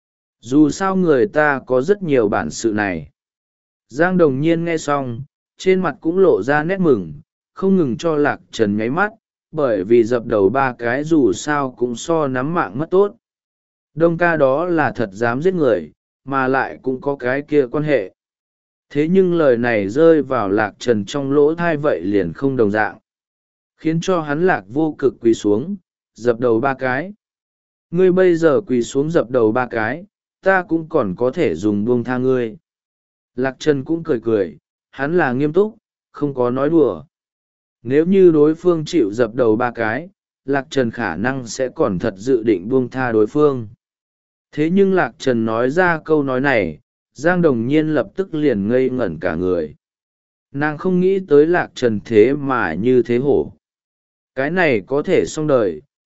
Dù sao người ta có rất nhiều bản sự này. Giang Đồng Nhiên nghe xong, trên mặt cũng lộ ra nét mừng, không ngừng cho Lạc Trần nháy mắt, bởi vì dập đầu ba cái dù sao cũng so nắm mạng mất tốt. Đông ca đó là thật dám giết người, mà lại cũng có cái kia quan hệ. Thế nhưng lời này rơi vào Lạc Trần trong lỗ thai vậy liền không đồng dạng. Khiến cho hắn Lạc vô cực quỳ xuống, dập đầu ba cái. Ngươi bây giờ quỳ xuống dập đầu ba cái, ta cũng còn có thể dùng buông tha ngươi. Lạc Trần cũng cười cười, hắn là nghiêm túc, không có nói đùa. Nếu như đối phương chịu dập đầu ba cái, Lạc Trần khả năng sẽ còn thật dự định buông tha đối phương. Thế nhưng Lạc Trần nói ra câu nói này, Giang Đồng Nhiên lập tức liền ngây ngẩn cả người. Nàng không nghĩ tới Lạc Trần thế mà như thế hổ. Cái này có thể xong đời,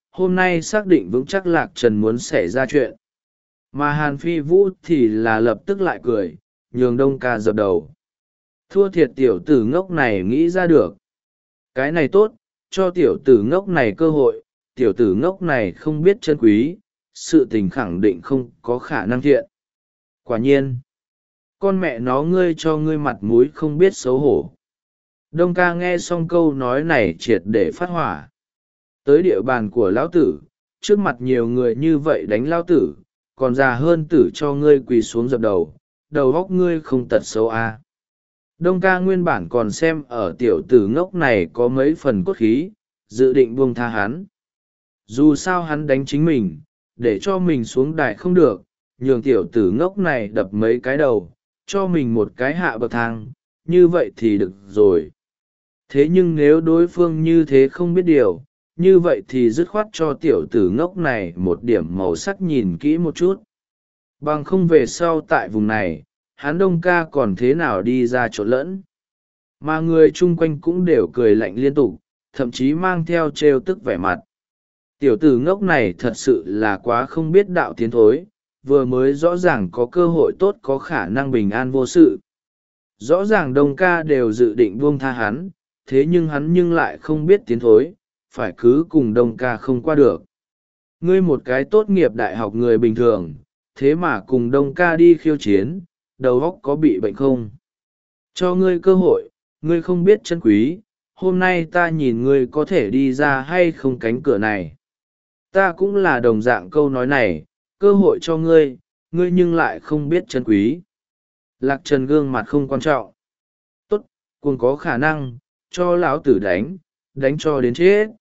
hôm nay xác định vững chắc Lạc Trần muốn xảy ra chuyện. Mà Hàn Phi Vũ thì là lập tức lại cười, nhường Đông Ca dập đầu. Thua thiệt tiểu tử ngốc này nghĩ ra được. Cái này tốt, cho tiểu tử ngốc này cơ hội, tiểu tử ngốc này không biết chân quý, sự tình khẳng định không có khả năng thiện. Quả nhiên, con mẹ nó ngươi cho ngươi mặt mũi không biết xấu hổ. Đông Ca nghe xong câu nói này triệt để phát hỏa. Tới địa bàn của lão tử, trước mặt nhiều người như vậy đánh lão tử, còn già hơn tử cho ngươi quỳ xuống dập đầu, đầu óc ngươi không tật xấu à. Đông Ca nguyên bản còn xem ở tiểu tử ngốc này có mấy phần cốt khí, dự định buông tha hắn. Dù sao hắn đánh chính mình, để cho mình xuống đài không được, nhường tiểu tử ngốc này đập mấy cái đầu, cho mình một cái hạ bậc thang, như vậy thì được rồi. Thế nhưng nếu đối phương như thế không biết điều, như vậy thì dứt khoát cho tiểu tử ngốc này một điểm màu sắc nhìn kỹ một chút. Bằng không về sau tại vùng này, hắn Đông Ca còn thế nào đi ra chỗ lẫn. Mà người chung quanh cũng đều cười lạnh liên tục, thậm chí mang theo trêu tức vẻ mặt. Tiểu tử ngốc này thật sự là quá không biết đạo tiến thối, vừa mới rõ ràng có cơ hội tốt có khả năng bình an vô sự. Rõ ràng Đông Ca đều dự định buông tha hắn, thế nhưng hắn nhưng lại không biết tiến thối, phải cứ cùng Đông Ca không qua được. Ngươi một cái tốt nghiệp đại học người bình thường, thế mà cùng Đông Ca đi khiêu chiến, đầu óc có bị bệnh không? Cho ngươi cơ hội, ngươi không biết chân quý, hôm nay ta nhìn ngươi có thể đi ra hay không cánh cửa này. Ta cũng là đồng dạng câu nói này, cơ hội cho ngươi, ngươi nhưng lại không biết chân quý. Lạc Trần gương mặt không quan trọng. Tốt, cùng có khả năng, cho lão tử đánh, đánh cho đến chết.